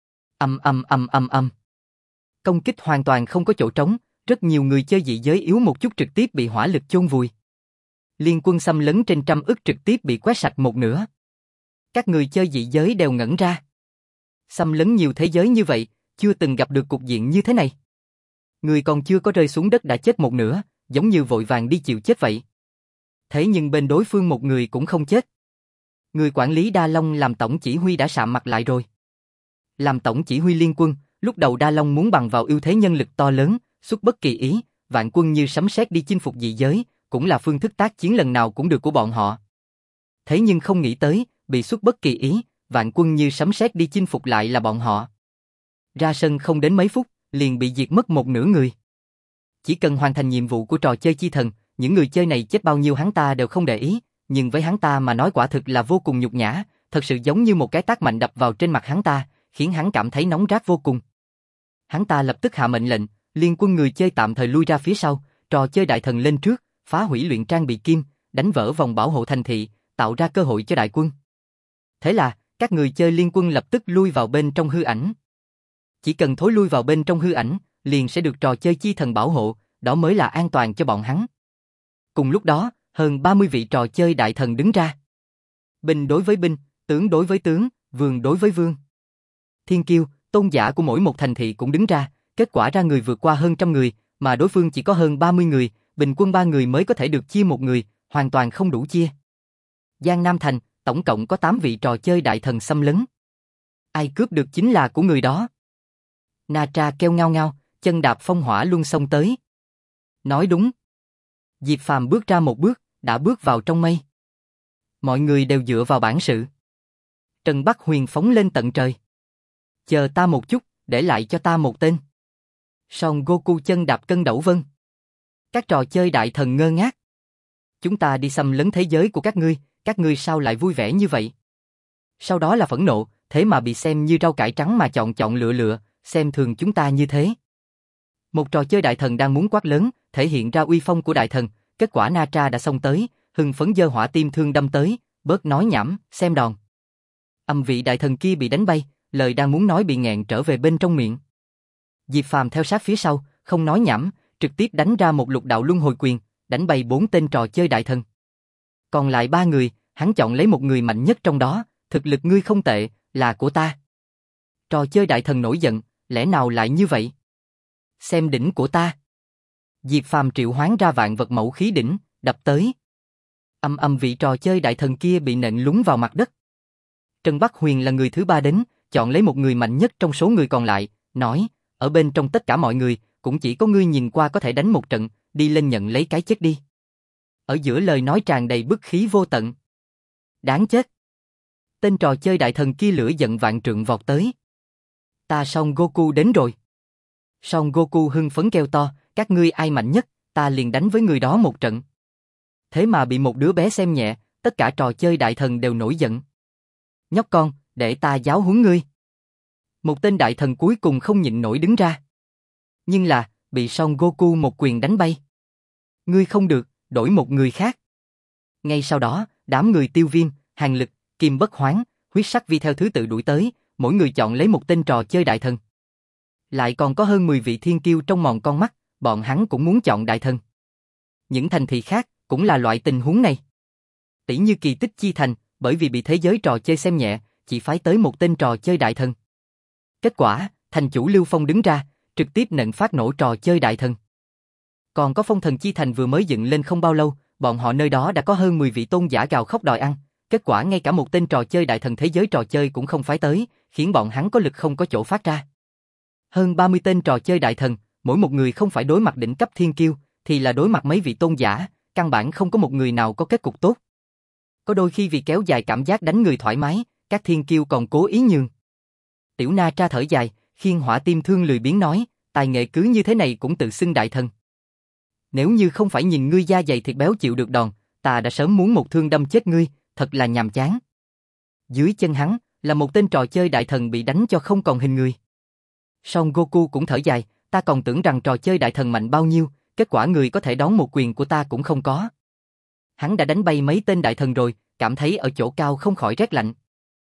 Âm. Công kích hoàn toàn không có chỗ trống, rất nhiều người chơi dị giới yếu một chút trực tiếp bị hỏa lực chôn vùi. Liên quân xâm lấn trên 100 ức trực tiếp bị quét sạch một nửa. Các người chơi dị giới đều ngẩn ra. Xâm lấn nhiều thế giới như vậy, chưa từng gặp được cục diện như thế này. Người còn chưa có rơi xuống đất đã chết một nửa, giống như vội vàng đi chịu chết vậy. Thế nhưng bên đối phương một người cũng không chết. Người quản lý Đa Long làm tổng chỉ huy đã sạm mặt lại rồi. Làm tổng chỉ huy liên quân, lúc đầu Đa Long muốn bằng vào ưu thế nhân lực to lớn, xuất bất kỳ ý, vạn quân như sấm sét đi chinh phục dị giới, cũng là phương thức tác chiến lần nào cũng được của bọn họ. Thế nhưng không nghĩ tới, bị xuất bất kỳ ý, vạn quân như sấm sét đi chinh phục lại là bọn họ. Ra sân không đến mấy phút, liền bị diệt mất một nửa người. Chỉ cần hoàn thành nhiệm vụ của trò chơi chi thần, những người chơi này chết bao nhiêu hắn ta đều không để ý, nhưng với hắn ta mà nói quả thực là vô cùng nhục nhã, thật sự giống như một cái tát mạnh đập vào trên mặt hắn ta, khiến hắn cảm thấy nóng rát vô cùng. Hắn ta lập tức hạ mệnh lệnh, liên quân người chơi tạm thời lui ra phía sau, trò chơi đại thần lên trước, phá hủy luyện trang bị kim, đánh vỡ vòng bảo hộ thành thị, tạo ra cơ hội cho đại quân. Thế là, các người chơi liên quân lập tức lui vào bên trong hư ảnh. Chỉ cần thối lui vào bên trong hư ảnh, liền sẽ được trò chơi chi thần bảo hộ, đó mới là an toàn cho bọn hắn. Cùng lúc đó, hơn 30 vị trò chơi đại thần đứng ra. Binh đối với binh, tướng đối với tướng, vương đối với vương. Thiên kiêu, tôn giả của mỗi một thành thị cũng đứng ra, kết quả ra người vượt qua hơn 100 người, mà đối phương chỉ có hơn 30 người, bình quân 3 người mới có thể được chia một người, hoàn toàn không đủ chia. Giang Nam Thành, tổng cộng có 8 vị trò chơi đại thần xâm lấn. Ai cướp được chính là của người đó. Na Tra kêu ngao ngao, chân đạp phong hỏa luân xông tới. Nói đúng. Diệp Phàm bước ra một bước, đã bước vào trong mây. Mọi người đều dựa vào bản sự. Trần Bắc Huyền phóng lên tận trời. Chờ ta một chút, để lại cho ta một tên. Son Goku chân đạp cân đẩu vân. Các trò chơi đại thần ngơ ngác. Chúng ta đi xâm lấn thế giới của các ngươi sao lại vui vẻ như vậy? Sau đó là phẫn nộ, thế mà bị xem như rau cải trắng mà chọn lựa, xem thường chúng ta như thế. Một trò chơi đại thần đang muốn quát lớn, thể hiện ra uy phong của đại thần, kết quả Na Tra đã xông tới, hưng phấn giơ hỏa tim thương đâm tới, bớt nói nhảm, xem đòn. Vị đại thần kia bị đánh bay, lời đang muốn nói bị nghẹn trở về bên trong miệng. Diệp Phàm theo sát phía sau, không nói nhảm, trực tiếp đánh ra một lục đạo luân hồi quyền, đánh bay 4 tên trò chơi đại thần. Còn lại 3 người, hắn chọn lấy một người mạnh nhất trong đó, thực lực ngươi không tệ, là của ta. Trò chơi đại thần nổi giận, lẽ nào lại như vậy? Xem đỉnh của ta. Diệp Phàm triệu hoán ra vạn vật mẫu khí đỉnh, đập tới. Vị trò chơi đại thần kia bị nện lún vào mặt đất. Trần Bắc Huyền là người thứ 3 đến, chọn lấy một người mạnh nhất trong số người còn lại, nói, ở bên trong tất cả mọi người, cũng chỉ có ngươi nhìn qua có thể đánh một trận, đi lên nhận lấy cái chết đi. Ở giữa lời nói tràn đầy bức khí vô tận. Đáng chết. Tên trò chơi đại thần kia lửa giận vạn trượng vọt tới. Ta Son Goku đến rồi. Son Goku hưng phấn kêu to, các ngươi ai mạnh nhất, ta liền đánh với người đó một trận. Thế mà bị một đứa bé xem nhẹ, tất cả trò chơi đại thần đều nổi giận. Nhóc con, để ta giáo huấn ngươi. Một tên đại thần cuối cùng không nhịn nổi đứng ra. Nhưng là, bị Son Goku một quyền đánh bay. Ngươi không được, đổi một người khác. Ngay sau đó, đám người Tiêu Viêm, Hàn Lực, Kim Bất Hoán, Huyết Sắc Vi theo thứ tự đuổi tới, mỗi người chọn lấy một tên trò chơi đại thần. Lại còn có hơn 10 vị thiên kiêu trong mòn con mắt, bọn hắn cũng muốn chọn đại thần. những thành thị khác cũng là loại tình huống này. Tỷ như Kỳ Tích Chi Thành, bởi vì bị thế giới trò chơi xem nhẹ, chỉ phái tới một tên trò chơi đại thần. Kết quả, thành chủ Lưu Phong đứng ra, trực tiếp nện phát nổ trò chơi đại thần. Còn có Phong Thần Chi Thành vừa mới dựng lên không bao lâu, bọn họ nơi đó đã có hơn 10 vị tôn giả gào khóc đòi ăn. Kết quả ngay cả một tên trò chơi đại thần thế giới trò chơi cũng không phái tới, khiến bọn hắn có lực không có chỗ phát ra. Hơn 30 tên trò chơi đại thần, mỗi một người không phải đối mặt đỉnh cấp thiên kiêu, thì là đối mặt mấy vị tôn giả, căn bản không có một người nào có kết cục tốt. Có đôi khi vì kéo dài cảm giác đánh người thoải mái, các thiên kiêu còn cố ý nhường. Tiểu Na Tra thở dài, Khiên Hỏa Tim Thương lười biếng nói, tài nghệ cứ như thế này cũng tự xưng đại thần. Nếu như không phải nhìn ngươi da dày thịt béo chịu được đòn, ta đã sớm muốn một thương đâm chết ngươi, thật là nhàm chán. Dưới chân hắn, là một tên trò chơi đại thần bị đánh cho không còn hình người. Son Goku cũng thở dài, ta còn tưởng rằng trò chơi đại thần mạnh bao nhiêu, kết quả người có thể đón một quyền của ta cũng không có. Hắn đã đánh bay mấy tên đại thần rồi, cảm thấy ở chỗ cao không khỏi rét lạnh.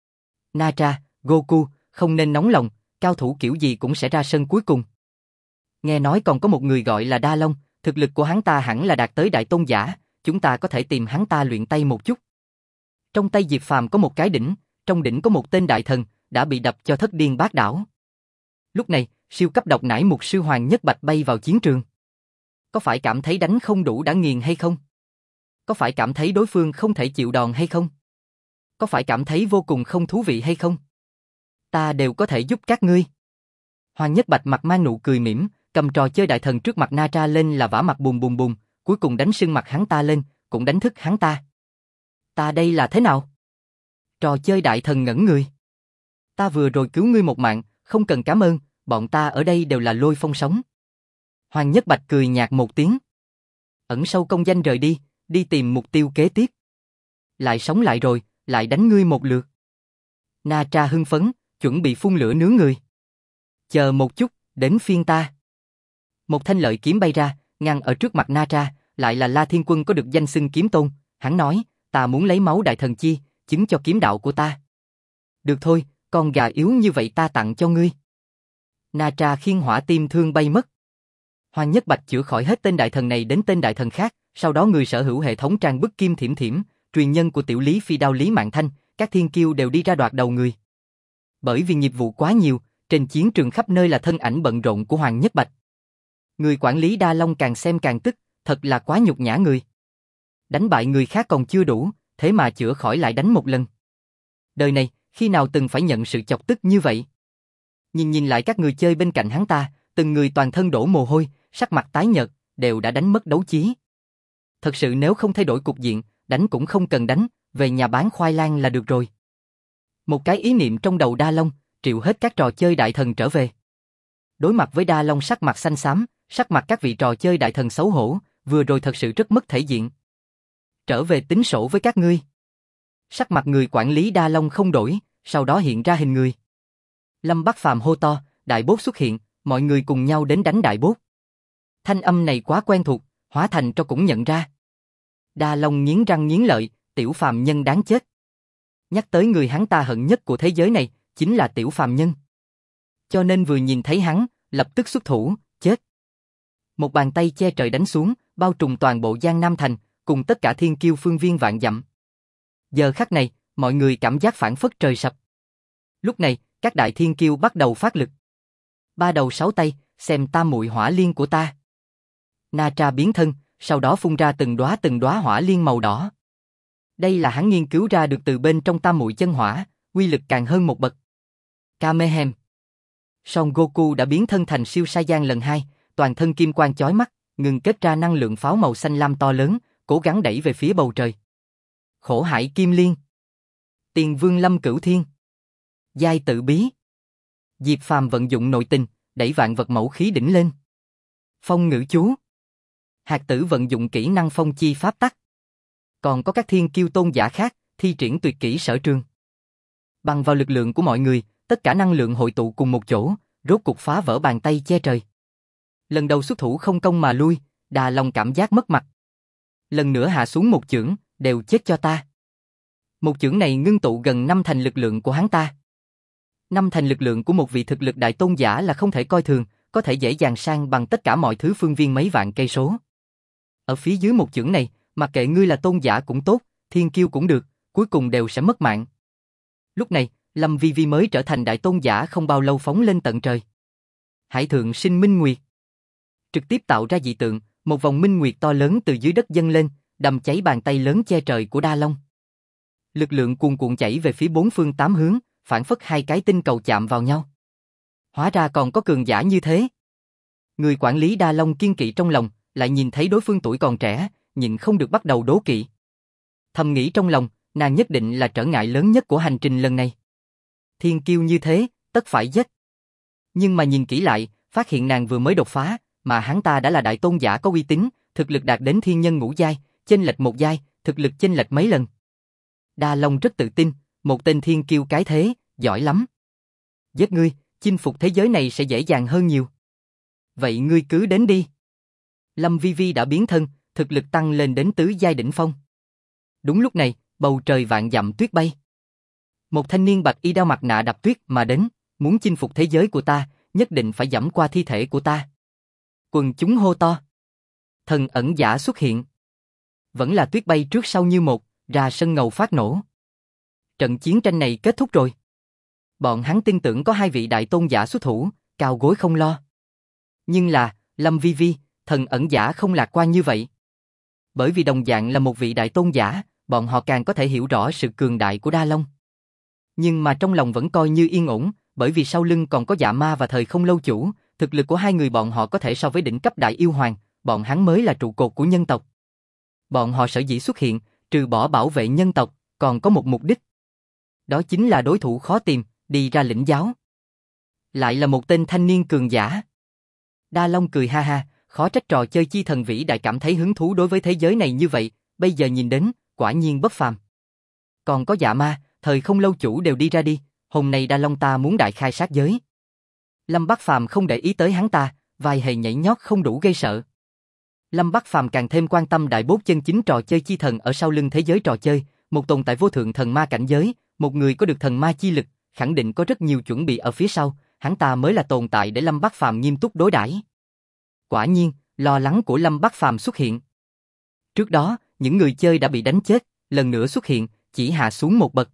Na Tra, Goku, không nên nóng lòng, cao thủ kiểu gì cũng sẽ ra sân cuối cùng. Nghe nói còn có một người gọi là Đa Long, thực lực của hắn ta hẳn là đạt tới đại tôn giả, chúng ta có thể tìm hắn ta luyện tay một chút. Trong tay Diệp Phàm có một cái đỉnh, trong đỉnh có một tên đại thần, đã bị đập cho thất điên bát đảo. Lúc này, siêu cấp độc nải Mục Sư Hoàng Nhất Bạch bay vào chiến trường. Có phải cảm thấy đánh không đủ đã nghiền hay không? Có phải cảm thấy đối phương không thể chịu đòn hay không? Có phải cảm thấy vô cùng không thú vị hay không? Ta đều có thể giúp các ngươi. Hoàng Nhất Bạch mặt mang nụ cười mỉm, cầm trò chơi đại thần trước mặt Na Tra lên là vả mặt bùm bùm bùm, cuối cùng đánh sưng mặt hắn ta lên, cũng đánh thức hắn ta. Ta đây là thế nào? Trò chơi đại thần ngẩn người. Ta vừa rồi cứu ngươi một mạng, không cần cảm ơn, bọn ta ở đây đều là Lôi Phong sống. Hoàng Nhất Bạch cười nhạt một tiếng. Ẩn sâu công danh rời đi, đi tìm mục tiêu kế tiếp. Lại sống lại rồi, lại đánh ngươi một lượt. Na Tra hưng phấn, chuẩn bị phun lửa nướng người. Chờ một chút, đến phiên ta. Một thanh lợi kiếm bay ra, ngăn ở trước mặt Na Tra, lại là La Thiên Quân có được danh xưng kiếm tôn. Hắn nói, ta muốn lấy máu đại thần chi, chứng cho kiếm đạo của ta. Được thôi, con gà yếu như vậy ta tặng cho ngươi. Na Tra Khiên Hỏa Tim Thương bay mất. Hoàng Nhất Bạch chữa khỏi hết tên đại thần này đến tên đại thần khác, sau đó người sở hữu hệ thống trang bức Kim Thiểm Thiểm, truyền nhân của tiểu Lý Phi Đao Lý Mạn Thanh, các thiên kiêu đều đi ra đoạt đầu người. Bởi vì nghiệp vụ quá nhiều, trên chiến trường khắp nơi là thân ảnh bận rộn của Hoàng Nhất Bạch. Người quản lý Đa Long càng xem càng tức, thật là quá nhục nhã người. Đánh bại người khác còn chưa đủ, thế mà chữa khỏi lại đánh một lần. Đời này, khi nào từng phải nhận sự chọc tức như vậy? Nhìn lại các người chơi bên cạnh hắn ta, từng người toàn thân đổ mồ hôi, sắc mặt tái nhợt, đều đã đánh mất đấu chí. Thật sự nếu không thay đổi cục diện, đánh cũng không cần đánh, về nhà bán khoai lang là được rồi. Một cái ý niệm trong đầu Đa Long, triệu hết các trò chơi đại thần trở về. Đối mặt với Đa Long sắc mặt xanh xám, sắc mặt các vị trò chơi đại thần xấu hổ, vừa rồi thật sự rất mất thể diện. Trở về tính sổ với các ngươi. Sắc mặt người quản lý Đa Long không đổi, sau đó hiện ra hình người. Lâm Bắc Phàm hô to, đại bốt xuất hiện, mọi người cùng nhau đến đánh đại bốt. Thanh âm này quá quen thuộc, Hóa Thành cho cũng nhận ra. Đa Long nghiến răng nghiến lợi, tiểu phàm nhân đáng chết. Nhắc tới người hắn ta hận nhất của thế giới này, chính là tiểu phàm nhân. Cho nên vừa nhìn thấy hắn, lập tức xuất thủ, chết. Một bàn tay che trời đánh xuống, bao trùm toàn bộ Giang Nam Thành, cùng tất cả thiên kiêu phương viên vạn dặm. Giờ khắc này, mọi người cảm giác phảng phất trời sập. Lúc này, các đại thiên kiêu bắt đầu phát lực. Ba đầu sáu tay, xem tam muội hỏa liên của ta. Na Tra biến thân, sau đó phun ra từng đóa hỏa liên màu đỏ. Đây là hắn nghiên cứu ra được từ bên trong tam muội chân hỏa, uy lực càng hơn một bậc. Kamehem. Son Goku đã biến thân thành siêu Saiyan lần 2, toàn thân kim quang chói mắt, ngừng kết ra năng lượng pháo màu xanh lam to lớn, cố gắng đẩy về phía bầu trời. Khổ Hải Kim Liên. Tiền Vương Lâm Cửu Thiên. Giai Tự Bí. Diệp Phàm vận dụng nội tình, đẩy vạn vật mẫu khí đỉnh lên. Phong Ngữ Chú. Hạt Tử vận dụng kỹ năng phong chi pháp tắc. Còn có các thiên kiêu tôn giả khác, thi triển tuyệt kỹ sở trường. Bằng vào lực lượng của mọi người, tất cả năng lượng hội tụ cùng một chỗ, rốt cục phá vỡ bàn tay che trời. Lần đầu xuất thủ không công mà lui, Đà Long cảm giác mất mặt. Lần nữa hạ xuống một chưởng, đều chết cho ta. Một chưởng này ngưng tụ gần 5 thành lực lượng của hắn ta. 5 thành lực lượng của một vị thực lực đại tôn giả là không thể coi thường, có thể dễ dàng san bằng tất cả mọi thứ phương viên mấy vạn cây số. Ở phía dưới một chưởng này, mặc kệ ngươi là tôn giả cũng tốt, thiên kiêu cũng được, cuối cùng đều sẽ mất mạng. Lúc này, Lâm Vi Vi mới trở thành đại tôn giả không bao lâu phóng lên tận trời. Hải thượng sinh minh nguyệt. Trực tiếp tạo ra dị tượng, một vòng minh nguyệt to lớn từ dưới đất dâng lên, đầm cháy bàn tay lớn che trời của Đa Long. Lực lượng cuồn cuộn chảy về phía bốn phương tám hướng, phản phất hai cái tinh cầu chạm vào nhau. Hóa ra còn có cường giả như thế. Người quản lý Đa Long kiên kỵ trong lòng, lại nhìn thấy đối phương tuổi còn trẻ, nhịn không được bắt đầu đố kỵ. Thầm nghĩ trong lòng, nàng nhất định là trở ngại lớn nhất của hành trình lần này. Thiên kiêu như thế, tất phải giết. Nhưng mà nhìn kỹ lại, phát hiện nàng vừa mới đột phá, mà hắn ta đã là đại tôn giả có uy tín, thực lực đạt đến thiên nhân ngũ giai, chênh lệch một giai, thực lực chênh lệch mấy lần. Đa Long rất tự tin, một tên thiên kiêu cái thế, giỏi lắm. Giết ngươi, chinh phục thế giới này sẽ dễ dàng hơn nhiều. Vậy ngươi cứ đến đi. Lâm Vi Vi đã biến thân, thực lực tăng lên đến tứ giai đỉnh phong. Đúng lúc này, bầu trời vạn dặm tuyết bay. Một thanh niên bạch y đeo mặt nạ đạp tuyết mà đến, muốn chinh phục thế giới của ta, nhất định phải dẫm qua thi thể của ta. Quần chúng hô to. Thần ẩn giả xuất hiện. Vẫn là tuyết bay trước sau như một, ra sân ngầu phát nổ. Trận chiến tranh này kết thúc rồi. Bọn hắn tin tưởng có hai vị đại tôn giả xuất thủ, cao gối không lo. Nhưng là, Lâm Vi Vi, thần ẩn giả không lạc quan như vậy. Bởi vì đồng dạng là một vị đại tôn giả, bọn họ càng có thể hiểu rõ sự cường đại của Đa Long. Nhưng mà trong lòng vẫn coi như yên ổn, bởi vì sau lưng còn có Dạ Ma và Thời Không Lâu Chủ, thực lực của hai người bọn họ có thể so với đỉnh cấp đại yêu hoàng, bọn hắn mới là trụ cột của nhân tộc. Bọn họ sở dĩ xuất hiện, trừ bỏ bảo vệ nhân tộc, còn có một mục đích. Đó chính là đối thủ khó tìm, đi ra lĩnh giáo. Lại là một tên thanh niên cường giả. Đa Long cười ha ha, khó trách trò chơi chi thần vĩ đại cảm thấy hứng thú đối với thế giới này như vậy, bây giờ nhìn đến, quả nhiên bất phàm. Còn có Dạ Ma, Thời Không Lâu Chủ đều đi ra đi, hôm nay Đa Long ta muốn đại khai sát giới. Lâm Bắc Phàm không để ý tới hắn ta, vài hề nhảy nhót không đủ gây sợ. Lâm Bắc Phàm càng thêm quan tâm đại bốt chân chính trò chơi chi thần ở sau lưng thế giới trò chơi, một tồn tại vô thượng thần ma cảnh giới, một người có được thần ma chi lực, khẳng định có rất nhiều chuẩn bị ở phía sau, hắn ta mới là tồn tại để Lâm Bắc Phàm nghiêm túc đối đãi. Quả nhiên, lo lắng của Lâm Bắc Phàm xuất hiện. Trước đó, những người chơi đã bị đánh chết, lần nữa xuất hiện, chỉ hạ xuống một bậc.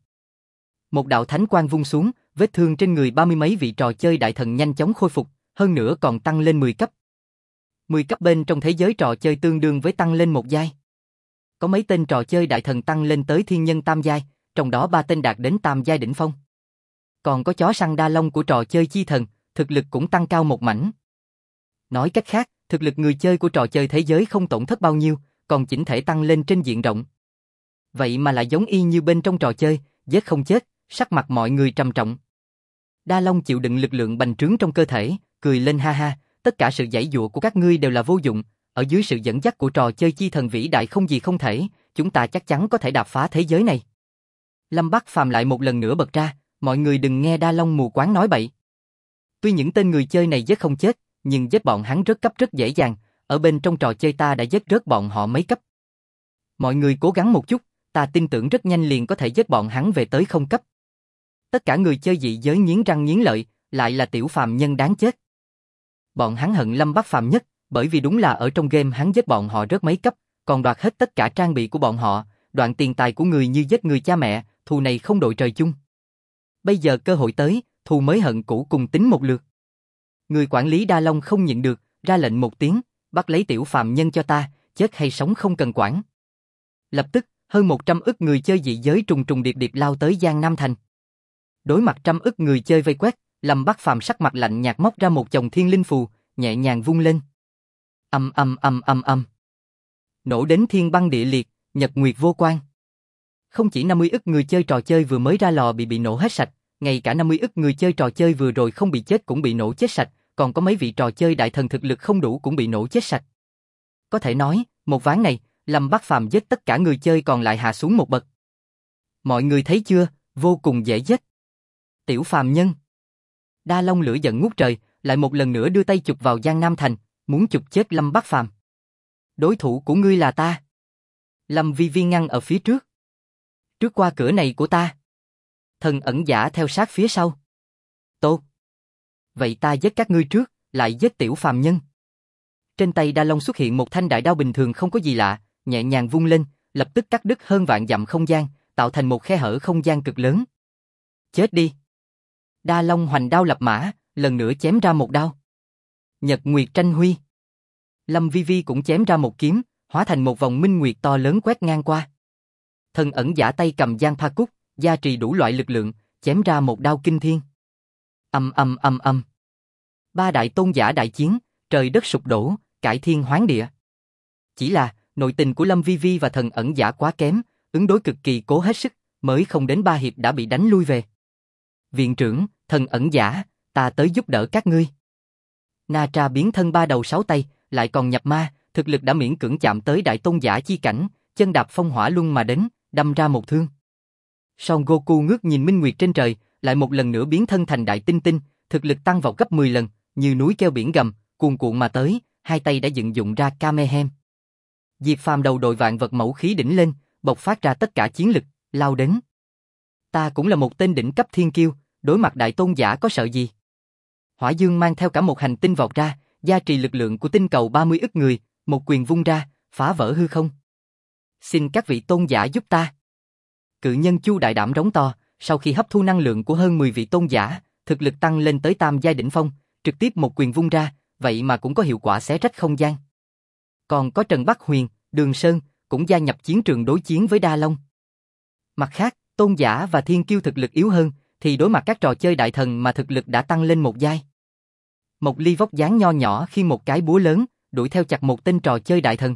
Một đạo thánh quang vung xuống, vết thương trên người 30 mấy vị trò chơi đại thần nhanh chóng khôi phục, hơn nữa còn tăng lên 10 cấp. 10 cấp bên trong thế giới trò chơi tương đương với tăng lên một giai. Có mấy tên trò chơi đại thần tăng lên tới thiên nhân tam giai, trong đó 3 tên đạt đến tam giai đỉnh phong. Còn có chó săn Đa Long của trò chơi chi thần, thực lực cũng tăng cao một mảnh. Nói cách khác, thực lực người chơi của trò chơi thế giới không tổn thất bao nhiêu, còn chỉnh thể tăng lên trên diện rộng. Vậy mà lại giống y như bên trong trò chơi, giết không chết, sắc mặt mọi người trầm trọng. Đa Long chịu đựng lực lượng bành trướng trong cơ thể, cười lên ha ha, tất cả sự giãy giụa của các ngươi đều là vô dụng, ở dưới sự dẫn dắt của trò chơi chi thần vĩ đại không gì không thể, chúng ta chắc chắn có thể đạp phá thế giới này. Lâm Bắc Phàm lại một lần nữa bật ra, mọi người đừng nghe Đa Long mù quáng nói bậy. Tuy những tên người chơi này giết không chết, nhưng giết bọn hắn rất cấp rất dễ dàng, ở bên trong trò chơi ta đã giết rớt bọn họ mấy cấp. Mọi người cố gắng một chút, ta tin tưởng rất nhanh liền có thể giết bọn hắn về tới không cấp. Tất cả người chơi dị giới nghiến răng nghiến lợi, lại là tiểu phàm nhân đáng chết. Bọn hắn hận Lâm Bắc Phàm nhất, bởi vì đúng là ở trong game hắn giết bọn họ rớt mấy cấp, còn đoạt hết tất cả trang bị của bọn họ, đoạn tiền tài của người như giết người cha mẹ, thù này không đội trời chung. Bây giờ cơ hội tới, thù mới hận cũ cùng tính một lượt. Người quản lý Đa Long không nhịn được, ra lệnh một tiếng, bắt lấy tiểu phàm nhân cho ta, chết hay sống không cần quản. Lập tức, hơn 100 ức người chơi dị giới trùng trùng điệp điệp lao tới Giang Nam Thành. Đối mặt trăm ức người chơi vây quét, Lâm Bắc Phàm sắc mặt lạnh nhạt móc ra một chồng thiên linh phù, nhẹ nhàng vung lên. Âm. Nổ đến thiên băng địa liệt, nhật nguyệt vô quan. Không chỉ 50 ức người chơi trò chơi vừa mới ra lò bị nổ hết sạch, ngay cả 50 ức người chơi trò chơi vừa rồi không bị chết cũng bị nổ chết sạch, còn có mấy vị trò chơi đại thần thực lực không đủ cũng bị nổ chết sạch. Có thể nói, một ván này, Lâm Bắc Phàm giết tất cả người chơi còn lại hạ xuống một bậc. Mọi người thấy chưa, vô cùng dễ giết. Tiểu phàm nhân. Đa Long lửa giận ngút trời, lại một lần nữa đưa tay chụp vào Giang Nam Thành, muốn chụp chết Lâm Bắc Phàm. Đối thủ của ngươi là ta. Lâm Vi Vi ngăn ở phía trước. Trước qua cửa này của ta. Thần ẩn giả theo sát phía sau. Tốt. Vậy ta giết các ngươi trước, lại giết tiểu phàm nhân. Trên tay Đa Long xuất hiện một thanh đại đao bình thường không có gì lạ, nhẹ nhàng vung lên, lập tức cắt đứt hơn vạn dặm không gian, tạo thành một khe hở không gian cực lớn. Chết đi! Đa Long hoành đao lập mã, lần nữa chém ra một đao. Nhật Nguyệt tranh huy. Lâm Vi Vi cũng chém ra một kiếm, hóa thành một vòng minh nguyệt to lớn quét ngang qua. Thần ẩn giả tay cầm giang pha cúc, gia trì đủ loại lực lượng, chém ra một đao kinh thiên. Âm âm âm âm. Ba đại tôn giả đại chiến, trời đất sụp đổ, cải thiên hoán địa. Chỉ là, nội tình của Lâm Vi Vi và thần ẩn giả quá kém, ứng đối cực kỳ cố hết sức, mới không đến 3 hiệp đã bị đánh lui về. Viện trưởng, thần ẩn giả, ta tới giúp đỡ các ngươi. Na Tra biến thân 3 đầu 6 tay, lại còn nhập ma, thực lực đã miễn cưỡng chạm tới đại tôn giả chi cảnh, chân đạp phong hỏa luân mà đến, đâm ra một thương. Son Goku ngước nhìn minh nguyệt trên trời, lại một lần nữa biến thân thành đại tinh tinh, thực lực tăng vọt gấp 10 lần, như núi keo biển gầm, cuồn cuộn mà tới, hai tay đã dựng dụng ra Kamehameha. Diệp Phàm đầu đội vạn vật mẫu khí đỉnh lên, bộc phát ra tất cả chiến lực, lao đến. Ta cũng là một tên đỉnh cấp thiên kiêu, đối mặt đại tôn giả có sợ gì? Hỏa Dương mang theo cả một hành tinh vọt ra, gia trì lực lượng của tinh cầu 30 ức người, một quyền vung ra, phá vỡ hư không. Xin các vị tôn giả giúp ta. Cự nhân Chu đại đảm rống to, sau khi hấp thu năng lượng của hơn 10 vị tôn giả, thực lực tăng lên tới tam giai đỉnh phong, trực tiếp một quyền vung ra, vậy mà cũng có hiệu quả xé rách không gian. Còn có Trần Bắc Huyền, Đường Sơn, cũng gia nhập chiến trường đối chiến với Đa Long. Mặt khác, tôn giả và thiên kiêu thực lực yếu hơn, thì đối mặt các trò chơi đại thần mà thực lực đã tăng lên một giai. Mộc Ly vóc dáng nho nhỏ khi một cái búa lớn, đuổi theo chặt một tên trò chơi đại thần.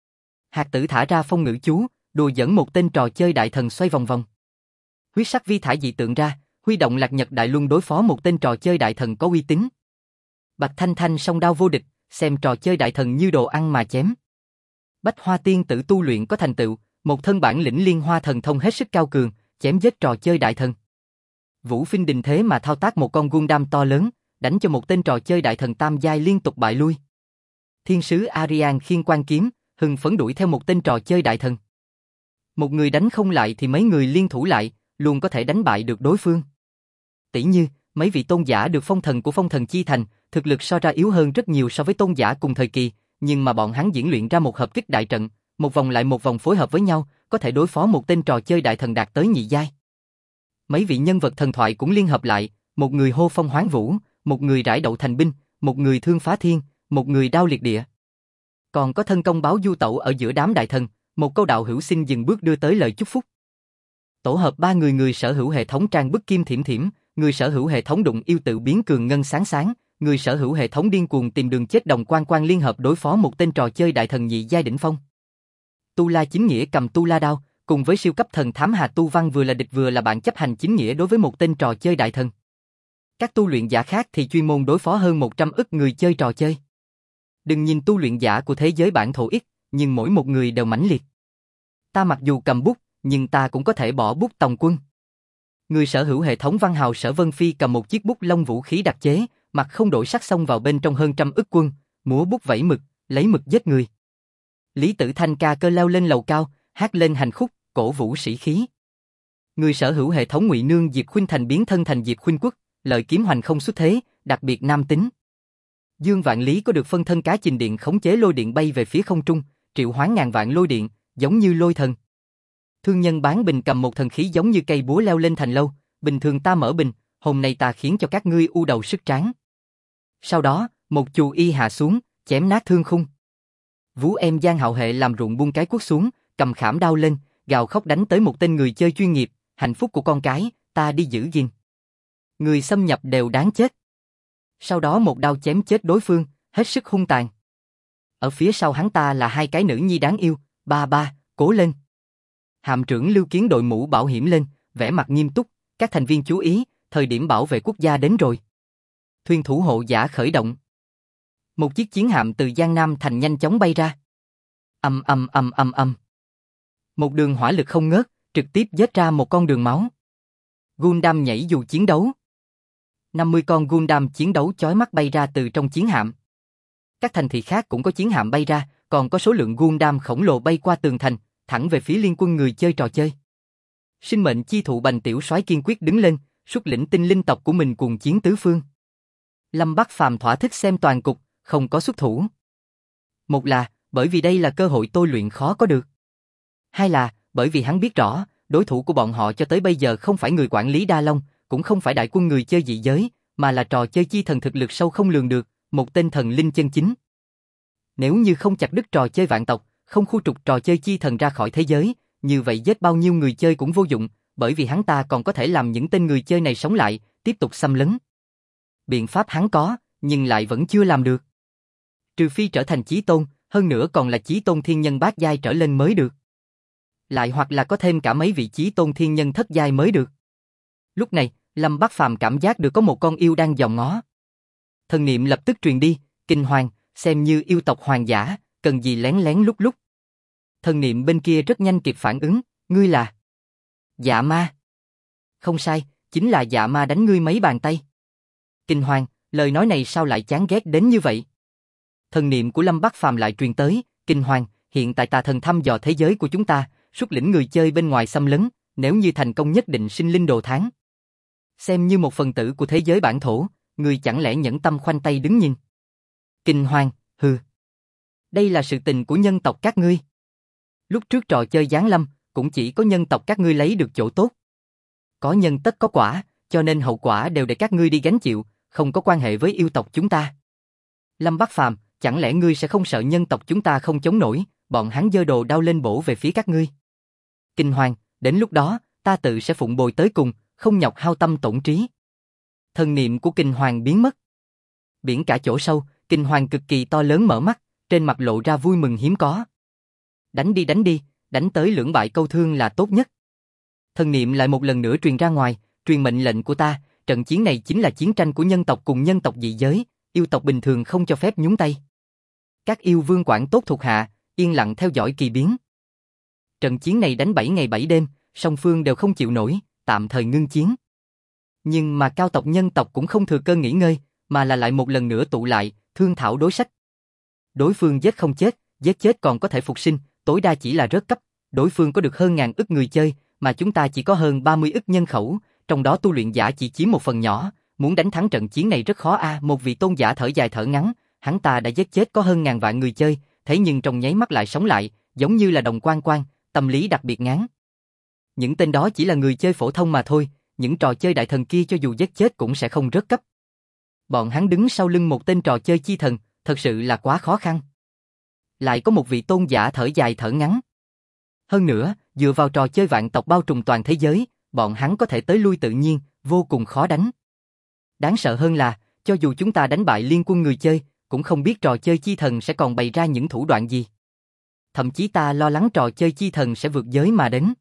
Hạt Tử thả ra phong ngữ chú, đùa dẫn một tên trò chơi đại thần xoay vòng vòng. Huyết sắc vi thả dị tượng ra, huy động Lạc Nhật Đại Luân đối phó một tên trò chơi đại thần có uy tín. Bạch Thanh Thanh song đao vô địch, xem trò chơi đại thần như đồ ăn mà chém. Bách Hoa Tiên tử tu luyện có thành tựu, một thân bản lĩnh liên hoa thần thông hết sức cao cường, chém giết trò chơi đại thần. Vũ Phinh Đình thế mà thao tác một con Gundam to lớn, đánh cho một tên trò chơi đại thần tam giai liên tục bại lui. Thiên sứ Arian khiên quan kiếm, hừng phấn đuổi theo một tên trò chơi đại thần. Một người đánh không lại thì mấy người liên thủ lại, luôn có thể đánh bại được đối phương. Tỷ như, mấy vị tôn giả được phong thần của phong thần chi thành, thực lực so ra yếu hơn rất nhiều so với tôn giả cùng thời kỳ, nhưng mà bọn hắn diễn luyện ra một hợp kích đại trận, một vòng lại một vòng phối hợp với nhau, có thể đối phó một tên trò chơi đại thần đạt tới nhị giai. Mấy vị nhân vật thần thoại cũng liên hợp lại, một người hô phong hoán vũ, một người rải đậu thành binh, một người thương phá thiên, một người đao liệt địa. Còn có thân công báo du tẩu ở giữa đám đại thần, một câu đạo hữu xin dừng bước đưa tới lời chúc phúc. Tổ hợp 3 người, người sở hữu hệ thống trang bức kim thiểm thiểm, người sở hữu hệ thống đụng yêu tự biến cường ngân sáng sáng, người sở hữu hệ thống điên cuồng tìm đường chết đồng quan quan liên hợp đối phó một tên trò chơi đại thần nhị giai đỉnh phong. Tu La Chính Nghĩa cầm Tu La đao, cùng với siêu cấp thần thám Hà Tu Văn vừa là địch vừa là bạn chấp hành chính nghĩa đối với một tên trò chơi đại thần. Các tu luyện giả khác thì chuyên môn đối phó hơn 100 ức người chơi trò chơi. Đừng nhìn tu luyện giả của thế giới bản thổ ít, nhưng mỗi một người đều mãnh liệt. Ta mặc dù cầm bút, nhưng ta cũng có thể bỏ bút tòng quân. Người sở hữu hệ thống Văn Hào Sở Vân Phi cầm một chiếc bút lông vũ khí đặc chế, mặt không đổi sắc xông vào bên trong hơn 100 ức quân, múa bút vẩy mực, lấy mực giết người. Lý Tử Thanh ca cơ leo lên lầu cao, hát lên hành khúc, cổ vũ sĩ khí. Người sở hữu hệ thống Ngụy Nương Diệp Khuynh Thành biến thân thành Diệp Khuynh Quốc, lợi kiếm hoành không xuất thế, đặc biệt nam tính. Dương Vạn Lý có được phân thân cá trình điện khống chế lôi điện bay về phía không trung, triệu hoán ngàn vạn lôi điện, giống như lôi thần. Thương nhân bán bình cầm một thần khí giống như cây búa leo lên thành lâu, bình thường ta mở bình, hôm nay ta khiến cho các ngươi u đầu sức tráng. Sau đó, một chù y hạ xuống, chém nát thương khung. Vú em Giang Hạo Hệ làm ruộng buông cái cuốc xuống, cầm khảm đao lên, gào khóc đánh tới một tên người chơi chuyên nghiệp, hạnh phúc của con cái, ta đi giữ gìn. Người xâm nhập đều đáng chết. Sau đó một đao chém chết đối phương, hết sức hung tàn. Ở phía sau hắn ta là 2 cái nữ nhi đáng yêu, ba ba, cố lên. Hạm trưởng Lưu Kiến đội mũ bảo hiểm lên, vẻ mặt nghiêm túc, các thành viên chú ý, thời điểm bảo vệ quốc gia đến rồi. Thuyền thủ hộ giả khởi động. Một chiếc chiến hạm từ Giang Nam thành nhanh chóng bay ra. Ầm ầm ầm ầm ầm. Một đường hỏa lực không ngớt, trực tiếp giết ra một con đường máu. Gundam nhảy dù chiến đấu. 50 con Gundam chiến đấu chói mắt bay ra từ trong chiến hạm. Các thành thị khác cũng có chiến hạm bay ra, còn có số lượng Gundam khổng lồ bay qua tường thành, thẳng về phía liên quân người chơi trò chơi. Sinh mệnh chi thụ Bành tiểu soái kiên quyết đứng lên, xuất lĩnh tinh linh tộc của mình cuồng chiến tứ phương. Lâm Bắc Phàm thỏa thích xem toàn cục, không có xuất thủ. Một là, bởi vì đây là cơ hội tôi luyện khó có được. Hai là, bởi vì hắn biết rõ, đối thủ của bọn họ cho tới bây giờ không phải người quản lý Đa Long, cũng không phải đại quân người chơi dị giới, mà là trò chơi chi thần thực lực sâu không lường được, một tên thần linh chân chính. Nếu như không chặt đứt trò chơi vạn tộc, không khu trục trò chơi chi thần ra khỏi thế giới, như vậy giết bao nhiêu người chơi cũng vô dụng, bởi vì hắn ta còn có thể làm những tên người chơi này sống lại, tiếp tục xâm lấn. Biện pháp hắn có, nhưng lại vẫn chưa làm được. Trừ phi trở thành chí tôn, hơn nữa còn là chí tôn thiên nhân bát giai trở lên mới được. Lại hoặc là có thêm cả mấy vị chí tôn thiên nhân thất giai mới được. Lúc này, Lâm Bắc Phàm cảm giác được có một con yêu đang dòm ngó. Thần niệm lập tức truyền đi, kinh hoàng, xem như yêu tộc hoàng giả, cần gì lén lén lúc lúc. Thần niệm bên kia rất nhanh kịp phản ứng, ngươi là Dạ Ma. Không sai, chính là Dạ Ma đánh ngươi mấy bàn tay. Kinh hoàng, lời nói này sao lại chán ghét đến như vậy? Thần niệm của Lâm Bắc Phàm lại truyền tới, kinh hoàng, hiện tại tà thần thăm dò thế giới của chúng ta, xuất lĩnh người chơi bên ngoài xâm lấn, nếu như thành công nhất định sinh linh đồ tháng. Xem như một phần tử của thế giới bản thổ, người chẳng lẽ nhẫn tâm khoanh tay đứng nhìn? Kinh hoàng, hừ. Đây là sự tình của nhân tộc các ngươi. Lúc trước trò chơi giáng lâm, cũng chỉ có nhân tộc các ngươi lấy được chỗ tốt. Có nhân tất có quả, cho nên hậu quả đều để các ngươi đi gánh chịu, không có quan hệ với yêu tộc chúng ta. Lâm Bắc Phàm, chẳng lẽ ngươi sẽ không sợ nhân tộc chúng ta không chống nổi, bọn hắn giơ đồ đao lên bổ về phía các ngươi? Kinh hoàng, đến lúc đó, ta tự sẽ phụng bồi tới cùng, không nhọc hao tâm tổn trí. Thần niệm của kinh hoàng biến mất. Biển cả chỗ sâu, kinh hoàng cực kỳ to lớn mở mắt, trên mặt lộ ra vui mừng hiếm có. Đánh đi, đánh tới lưỡng bại câu thương là tốt nhất. Thần niệm lại một lần nữa truyền ra ngoài, truyền mệnh lệnh của ta, trận chiến này chính là chiến tranh của nhân tộc cùng nhân tộc dị giới, yêu tộc bình thường không cho phép nhúng tay. Các yêu vương quản tốt thuộc hạ, yên lặng theo dõi kỳ biến. Trận chiến này đánh 7 ngày 7 đêm, song phương đều không chịu nổi, tạm thời ngưng chiến. Nhưng mà cao tộc nhân tộc cũng không thừa cơ nghỉ ngơi, mà là lại một lần nữa tụ lại, thương thảo đối sách. Đối phương giết không chết, giết chết còn có thể phục sinh, tối đa chỉ là rớt cấp. Đối phương có được hơn ngàn ức người chơi, mà chúng ta chỉ có hơn 30 ức nhân khẩu, trong đó tu luyện giả chỉ chiếm một phần nhỏ, muốn đánh thắng trận chiến này rất khó a. Một vị tôn giả thở dài thở ngắn, hắn ta đã giết chết có hơn ngàn vạn người chơi, thế nhưng trong nháy mắt lại sống lại, giống như là đồng quan quan, tâm lý đặc biệt ngán. Những tên đó chỉ là người chơi phổ thông mà thôi, những trò chơi đại thần kia cho dù giết chết cũng sẽ không rớt cấp. Bọn hắn đứng sau lưng một tên trò chơi chi thần, thật sự là quá khó khăn. Lại có một vị tôn giả thở dài thở ngắn. Hơn nữa, dựa vào trò chơi vạn tộc bao trùm toàn thế giới, bọn hắn có thể tới lui tự nhiên, vô cùng khó đánh. Đáng sợ hơn là, cho dù chúng ta đánh bại liên quân người chơi, cũng không biết trò chơi chi thần sẽ còn bày ra những thủ đoạn gì. Thậm chí ta lo lắng trò chơi chi thần sẽ vượt giới mà đến.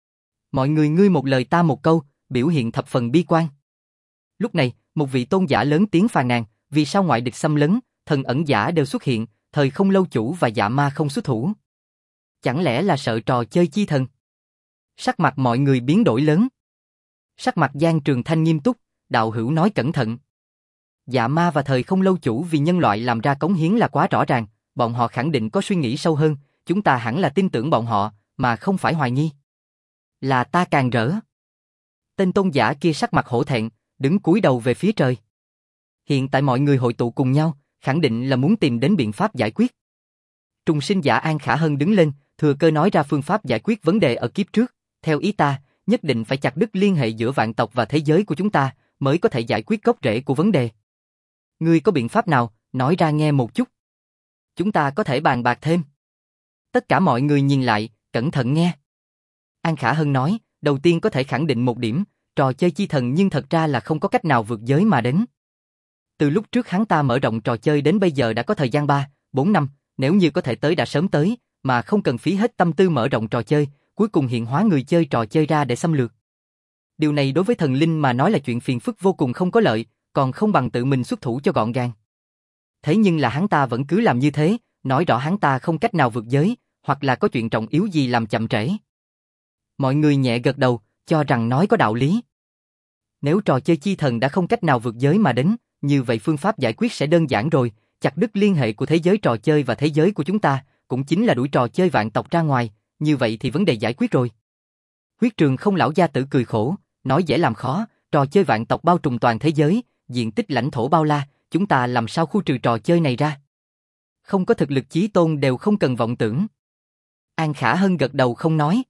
Mọi người ngươi một lời ta một câu, biểu hiện thập phần bi quan. Lúc này, một vị tôn giả lớn tiếng phàn nàn, vì sao ngoại địch xâm lấn, thần ẩn giả đều xuất hiện, thời không lâu chủ và dạ ma không xuất thủ. Chẳng lẽ là sợ trò chơi chi thần? Sắc mặt mọi người biến đổi lớn. Sắc mặt Giang Trường Thanh nghiêm túc, đạo hữu nói cẩn thận. Dạ ma và thời không lâu chủ vì nhân loại làm ra cống hiến là quá rõ ràng, bọn họ khẳng định có suy nghĩ sâu hơn, chúng ta hẳn là tin tưởng bọn họ, mà không phải hoài nghi. Là ta càng rỡ. Tên tôn giả kia sắc mặt hổ thẹn, đứng cúi đầu về phía trời. Hiện tại mọi người hội tụ cùng nhau, khẳng định là muốn tìm đến biện pháp giải quyết. Trùng sinh giả An Khả Hân đứng lên, thừa cơ nói ra phương pháp giải quyết vấn đề ở kiếp trước. Theo ý ta, nhất định phải chặt đứt liên hệ giữa vạn tộc và thế giới của chúng ta, mới có thể giải quyết gốc rễ của vấn đề. Ngươi có biện pháp nào, nói ra nghe một chút. Chúng ta có thể bàn bạc thêm. Tất cả mọi người nhìn lại, cẩn thận nghe. An Khả Hân nói, đầu tiên có thể khẳng định một điểm, trò chơi chi thần nhưng thật ra là không có cách nào vượt giới mà đến. Từ lúc trước hắn ta mở rộng trò chơi đến bây giờ đã có thời gian 3, 4 năm, nếu như có thể tới đã sớm tới, mà không cần phí hết tâm tư mở rộng trò chơi, cuối cùng hiện hóa người chơi trò chơi ra để xâm lược. Điều này đối với thần linh mà nói là chuyện phiền phức vô cùng không có lợi, còn không bằng tự mình xuất thủ cho gọn gàng. Thế nhưng là hắn ta vẫn cứ làm như thế, nói rõ hắn ta không cách nào vượt giới, hoặc là có chuyện trọng yếu gì làm chậm trễ. Mọi người nhẹ gật đầu, cho rằng nói có đạo lý. Nếu trò chơi chi thần đã không cách nào vượt giới mà đến, như vậy phương pháp giải quyết sẽ đơn giản rồi, chặt đứt liên hệ của thế giới trò chơi và thế giới của chúng ta, cũng chính là đuổi trò chơi vạn tộc ra ngoài, như vậy thì vấn đề giải quyết rồi. Huyết Trường Không lão gia tử cười khổ, nói dễ làm khó, trò chơi vạn tộc bao trùm toàn thế giới, diện tích lãnh thổ bao la, chúng ta làm sao khu trừ trò chơi này ra? Không có thực lực chí tôn đều không cần vọng tưởng. An Khả Hân gật đầu không nói.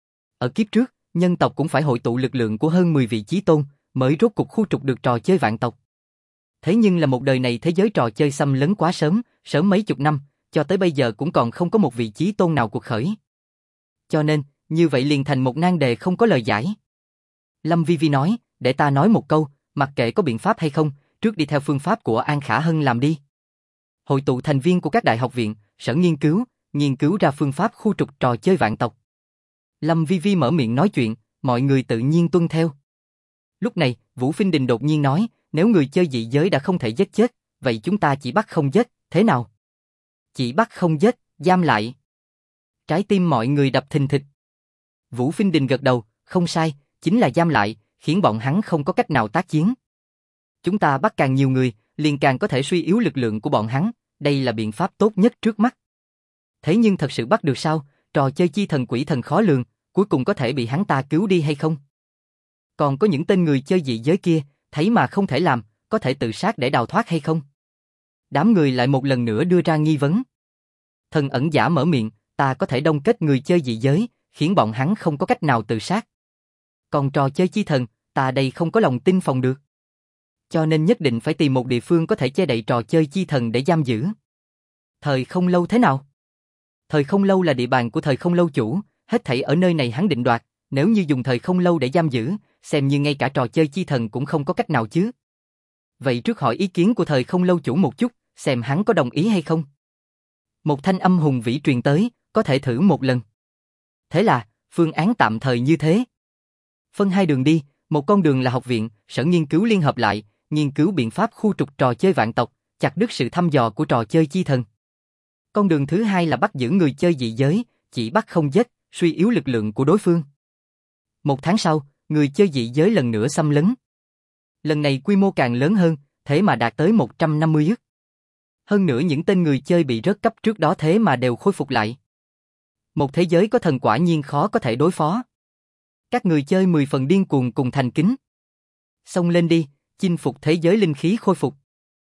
Ở kiếp trước, nhân tộc cũng phải hội tụ lực lượng của hơn 10 vị chí tôn, mới rốt cục khu trục được trò chơi vạn tộc. Thế nhưng là một đời này thế giới trò chơi xâm lấn quá sớm, sớm mấy chục năm, cho tới bây giờ cũng còn không có một vị chí tôn nào cuộc khởi. Cho nên, như vậy liền thành một nan đề không có lời giải. Lâm Vi Vi nói, để ta nói một câu, mặc kệ có biện pháp hay không, trước đi theo phương pháp của An Khả Hân làm đi. Hội tụ thành viên của các đại học viện, sở nghiên cứu ra phương pháp khu trục trò chơi vạn tộc. Lâm Vi Vi mở miệng nói chuyện, mọi người tự nhiên tuân theo. Lúc này, Vũ Phinh Đình đột nhiên nói, nếu người chơi dị giới đã không thể giết chết, vậy chúng ta chỉ bắt không giết, thế nào? Chỉ bắt không giết, giam lại. Trái tim mọi người đập thình thịch. Vũ Phinh Đình gật đầu, không sai, chính là giam lại, khiến bọn hắn không có cách nào tác chiến. Chúng ta bắt càng nhiều người, liền càng có thể suy yếu lực lượng của bọn hắn, đây là biện pháp tốt nhất trước mắt. Thế nhưng thật sự bắt được sao, trò chơi chi thần quỷ thần khó lường, cuối cùng có thể bị hắn ta cứu đi hay không? Còn có những tên người chơi dị giới kia, thấy mà không thể làm, có thể tự sát để đào thoát hay không? Đám người lại một lần nữa đưa ra nghi vấn. Thần ẩn giả mở miệng, ta có thể đông kết người chơi dị giới, khiến bọn hắn không có cách nào tự sát. Còn trò chơi chi thần, ta đây không có lòng tin phòng được. Cho nên nhất định phải tìm một địa phương có thể che đậy trò chơi chi thần để giam giữ. Thời không lâu thế nào? Thời không lâu là địa bàn của thời không lâu chủ, hết thảy ở nơi này hắn định đoạt, nếu như dùng thời không lâu để giam giữ, xem như ngay cả trò chơi chi thần cũng không có cách nào chứ. Vậy trước hỏi ý kiến của thời không lâu chủ một chút, xem hắn có đồng ý hay không. Một thanh âm hùng vĩ truyền tới, có thể thử một lần. Thế là, phương án tạm thời như thế. Phân hai đường đi, một con đường là học viện, sở nghiên cứu liên hợp lại, nghiên cứu biện pháp khu trục trò chơi vạn tộc, chặt đứt sự thăm dò của trò chơi chi thần. Con đường thứ hai là bắt giữ người chơi dị giới, chỉ bắt không giết, suy yếu lực lượng của đối phương. Một tháng sau, người chơi dị giới lần nữa xâm lấn. Lần này quy mô càng lớn hơn, thế mà đạt tới 150 ức. Hơn nữa những tên người chơi bị rớt cấp trước đó thế mà đều khôi phục lại. Một thế giới có thần quả nhiên khó có thể đối phó. Các người chơi 10 phần điên cuồng cùng thành kính. Xông lên đi, chinh phục thế giới linh khí khôi phục.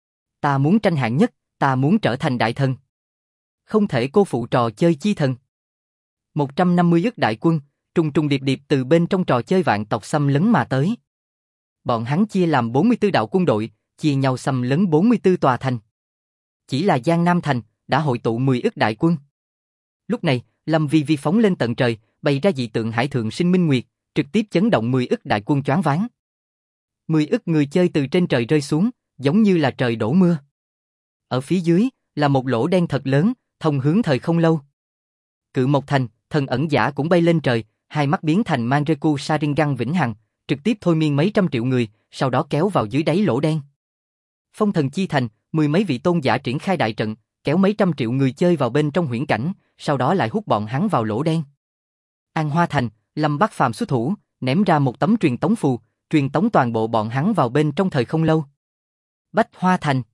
Ta muốn tranh hạng nhất, ta muốn trở thành đại thần. Không thể cô phụ trò chơi chi thần. 150 ức đại quân, trùng trùng điệp điệp từ bên trong trò chơi vạn tộc xâm lấn mà tới. Bọn hắn chia làm 44 đạo quân đội, chia nhau xâm lấn 44 tòa thành. Chỉ là Giang Nam thành đã hội tụ 10 ức đại quân. Lúc này, Lâm Vi Vi phóng lên tận trời, bày ra dị tượng hải thượng sinh minh nguyệt, trực tiếp chấn động 10 ức đại quân choáng váng. 10 ức người chơi từ trên trời rơi xuống, giống như là trời đổ mưa. Ở phía dưới là một lỗ đen thật lớn, thông hướng thời không lâu. Cự Mộc Thành, thần ẩn giả cũng bay lên trời, hai mắt biến thành Manreku Sharingan vĩnh hằng, trực tiếp thôi miên mấy trăm triệu người, sau đó kéo vào dưới đáy lỗ đen. Phong Thần Chi Thành, mười mấy vị tôn giả triển khai đại trận, kéo mấy trăm triệu người chơi vào bên trong huyễn cảnh, sau đó lại hút bọn hắn vào lỗ đen. An Hoa Thành, Lâm Bắc Phàm xuất thủ, ném ra một tấm truyền tống phù, truyền tống toàn bộ bọn hắn vào bên trong thời không lâu. Bách Hoa Thành,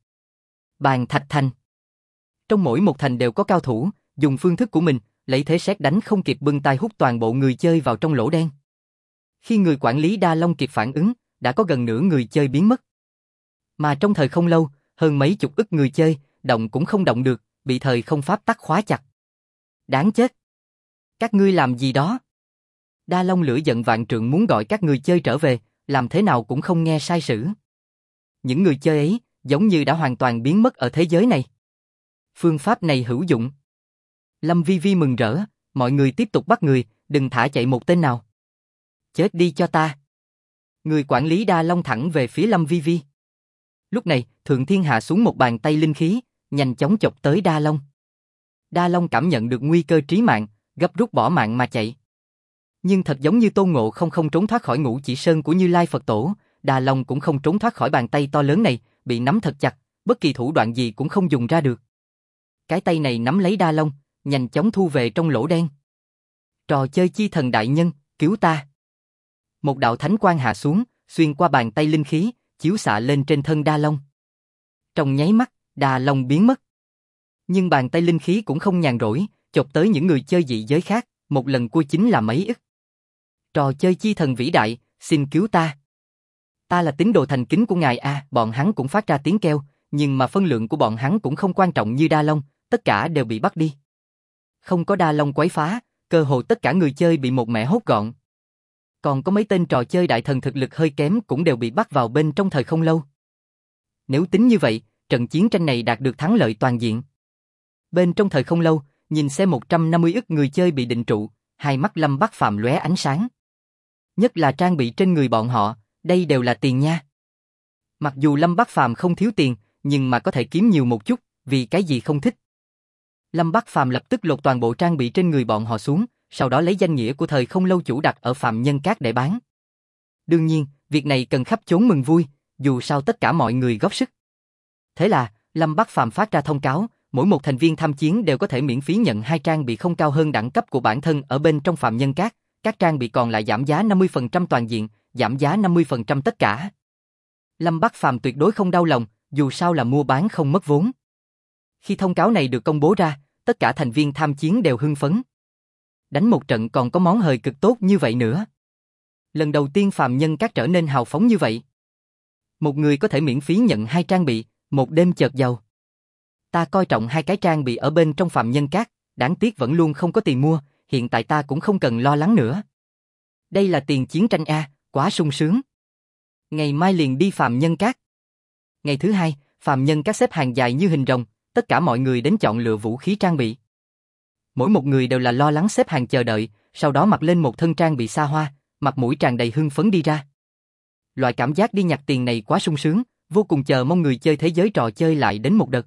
Bàn Thạch Thành. Trong mỗi một thành đều có cao thủ, dùng phương thức của mình, lấy thế sét đánh không kịp bưng tay hút toàn bộ người chơi vào trong lỗ đen. Khi người quản lý Đa Long kịp phản ứng, đã có gần nửa người chơi biến mất. Mà trong thời không lâu, hơn mấy chục ức người chơi, động cũng không động được, bị thời không pháp tắc khóa chặt. Đáng chết! Các ngươi làm gì đó? Đa Long lửa giận vạn trượng muốn gọi các người chơi trở về, làm thế nào cũng không nghe sai sử. Những người chơi ấy, giống như đã hoàn toàn biến mất ở thế giới này. Phương pháp này hữu dụng. Lâm Vi Vi mừng rỡ, mọi người tiếp tục bắt người, đừng thả chạy một tên nào. Chết đi cho ta. Người quản lý Đa Long thẳng về phía Lâm Vi Vi. Lúc này, Thượng Thiên hạ xuống một bàn tay linh khí, nhanh chóng chộp tới Đa Long. Đa Long cảm nhận được nguy cơ trí mạng, gấp rút bỏ mạng mà chạy. Nhưng thật giống như Tôn Ngộ không trốn thoát khỏi Ngũ Chỉ Sơn của Như Lai Phật Tổ, Đa Long cũng không trốn thoát khỏi bàn tay to lớn này, bị nắm thật chặt, bất kỳ thủ đoạn gì cũng không dùng ra được. Cái tay này nắm lấy Đa Long, nhanh chóng thu về trong lỗ đen. Trò chơi chi thần đại nhân, cứu ta. Một đạo thánh quang hạ xuống, xuyên qua bàn tay linh khí, chiếu xạ lên trên thân Đa Long. Trong nháy mắt, Đa Long biến mất. Nhưng bàn tay linh khí cũng không nhàn rỗi, chộp tới những người chơi dị giới khác, một lần cua chính là mấy ức. Trò chơi chi thần vĩ đại, xin cứu ta. Ta là tín đồ thành kính của ngài a. Bọn hắn cũng phát ra tiếng kêu, nhưng mà phân lượng của bọn hắn cũng không quan trọng như Đa Long, tất cả đều bị bắt đi. Không có đa long quấy phá, cơ hồ tất cả người chơi bị một mẻ hốt gọn. Còn có mấy tên trò chơi đại thần thực lực hơi kém cũng đều bị bắt vào bên trong thời không lâu. Nếu tính như vậy, trận chiến tranh này đạt được thắng lợi toàn diện. Bên trong thời không lâu, nhìn xem 150 ức người chơi bị định trụ, hai mắt Lâm Bắc Phàm lóe ánh sáng. Nhất là trang bị trên người bọn họ, đây đều là tiền nha. Mặc dù Lâm Bắc Phàm không thiếu tiền, nhưng mà có thể kiếm nhiều một chút, vì cái gì không thích. Lâm Bắc Phàm lập tức lột toàn bộ trang bị trên người bọn họ xuống, sau đó lấy danh nghĩa của thời không lâu chủ đặt ở Phạm Nhân Các để bán. Đương nhiên, việc này cần khắp chốn mừng vui, dù sao tất cả mọi người góp sức. Thế là, Lâm Bắc Phàm phát ra thông cáo, mỗi một thành viên tham chiến đều có thể miễn phí nhận 2 trang bị không cao hơn đẳng cấp của bản thân ở bên trong Phạm Nhân các trang bị còn lại giảm giá 50% toàn diện, giảm giá 50% tất cả. Lâm Bắc Phàm tuyệt đối không đau lòng, dù sao là mua bán không mất vốn. Khi thông cáo này được công bố ra, tất cả thành viên tham chiến đều hưng phấn. Đánh một trận còn có món hời cực tốt như vậy nữa. Lần đầu tiên Phạm Nhân Các trở nên hào phóng như vậy. Một người có thể miễn phí nhận 2 trang bị, một đêm chợt giàu. Ta coi trọng 2 cái trang bị ở bên trong Phạm Nhân Các, đáng tiếc vẫn luôn không có tiền mua, hiện tại ta cũng không cần lo lắng nữa. Đây là tiền chiến tranh a, quá sung sướng. Ngày mai liền đi Phạm Nhân Các. Ngày thứ hai, Phạm Nhân Các xếp hàng dài như hình rồng, tất cả mọi người đến chọn lựa vũ khí trang bị. Mỗi một người đều là lo lắng xếp hàng chờ đợi, sau đó mặc lên một thân trang bị xa hoa, mặt mũi tràn đầy hưng phấn đi ra. Loại cảm giác đi nhặt tiền này quá sung sướng, vô cùng chờ mong người chơi thế giới trò chơi lại đến một đợt.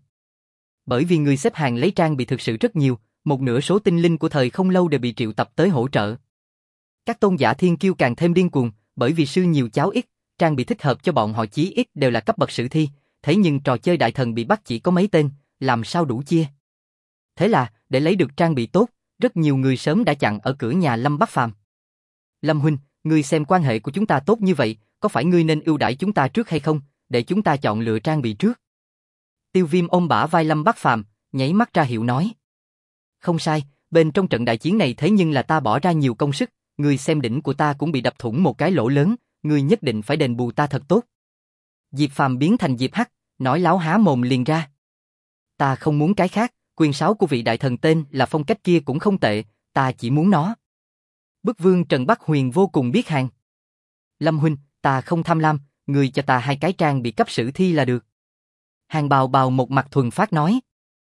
Bởi vì người xếp hàng lấy trang bị thực sự rất nhiều, một nửa số tinh linh của thời không lâu đều bị triệu tập tới hỗ trợ. Các tôn giả thiên kiêu càng thêm điên cuồng, bởi vì sư nhiều cháu ít, trang bị thích hợp cho bọn họ chí ít đều là cấp bậc sử thi, thế nhưng trò chơi đại thần bị bắt chỉ có mấy tên, làm sao đủ chia. Thế là, để lấy được trang bị tốt, rất nhiều người sớm đã chặn ở cửa nhà Lâm Bắc Phàm. Lâm huynh, ngươi xem quan hệ của chúng ta tốt như vậy, có phải ngươi nên ưu đãi chúng ta trước hay không, để chúng ta chọn lựa trang bị trước. Tiêu Viêm ôm bả vai Lâm Bắc Phàm, nháy mắt ra hiệu nói. Không sai, bên trong trận đại chiến này thế nhưng là ta bỏ ra nhiều công sức, ngươi xem đỉnh của ta cũng bị đập thủng một cái lỗ lớn, ngươi nhất định phải đền bù ta thật tốt. Diệp Phàm biến thành Diệp Hắc, nói láo há mồm liền ra. Ta không muốn cái khác, quyền sáo của vị đại thần tên là phong cách kia cũng không tệ, ta chỉ muốn nó. Bức vương Trần Bắc Huyền vô cùng biết hàng. Lâm huynh, ta không tham lam, ngươi cho ta 2 cái trang bị cấp sử thi là được. Hàng Bào Bào một mặt thuần phát nói.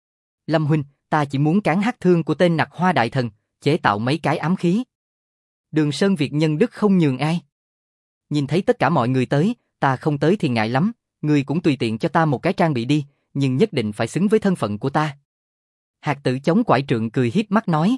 Lâm huynh, ta chỉ muốn cán hắc thương của tên Nặc Hoa đại thần, chế tạo mấy cái ám khí. Đường Sơn Việt nhân đức không nhường ai. Nhìn thấy tất cả mọi người tới, ta không tới thì ngại lắm, ngươi cũng tùy tiện cho ta một cái trang bị đi, nhưng nhất định phải xứng với thân phận của ta. Hạt Tử chống quải trượng cười hiếp mắt nói.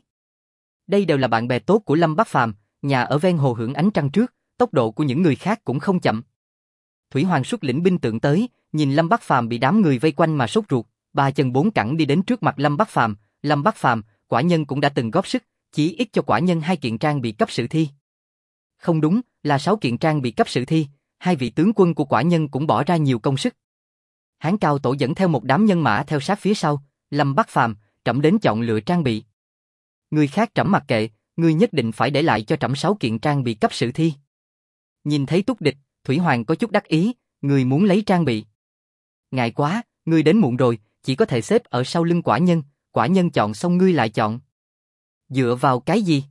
Đây đều là bạn bè tốt của Lâm Bắc Phàm, nhà ở ven hồ hưởng ánh trăng trước, tốc độ của những người khác cũng không chậm. Thủy Hoàng xuất lĩnh binh tượng tới, nhìn Lâm Bắc Phàm bị đám người vây quanh mà sốt ruột, 3 chân 4 cẳng đi đến trước mặt Lâm Bắc Phàm, quả nhân cũng đã từng góp sức, chỉ ít cho quả nhân 2 kiện trang bị cấp sử thi. Không đúng, là 6 kiện trang bị cấp sử thi, 2 vị tướng quân của quả nhân cũng bỏ ra nhiều công sức. Hán Cao Tổ dẫn theo một đám nhân mã theo sát phía sau, Lâm Bắc Phàm, trẫm đến chọn lựa trang bị. Người khác trẫm mặc kệ, ngươi nhất định phải để lại cho trẫm 6 kiện trang bị cấp sử thi. Nhìn thấy túc địch, Thủy Hoàng có chút đắc ý, ngươi muốn lấy trang bị. Ngại quá, ngươi đến muộn rồi, chỉ có thể xếp ở sau lưng quả nhân chọn xong ngươi lại chọn. Dựa vào cái gì?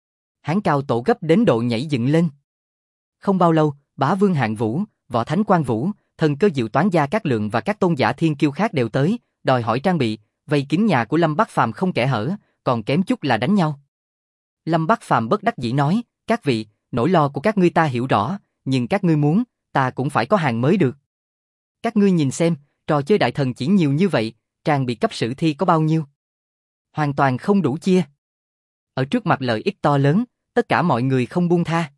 Hán Cao Tổ gấp đến độ nhảy dựng lên. Không bao lâu, Bá Vương Hạng Vũ, Võ Thánh Quan Vũ, Thần Cơ Diệu Toán Gia Cát Lượng và các tôn giả thiên kiêu khác đều tới, đòi hỏi trang bị, vây kín nhà của Lâm Bắc Phàm không kẽ hở, còn kém chút là đánh nhau. Lâm Bắc Phàm bất đắc dĩ nói, các vị, nỗi lo của các ngươi ta hiểu rõ, nhưng các ngươi muốn, ta cũng phải có hàng mới được. Các ngươi nhìn xem, trò chơi đại thần chỉ nhiều như vậy, trang bị cấp sử thi có bao nhiêu? Hoàn toàn không đủ chia. Ở trước mặt lợi ích to lớn, tất cả mọi người không buông tha.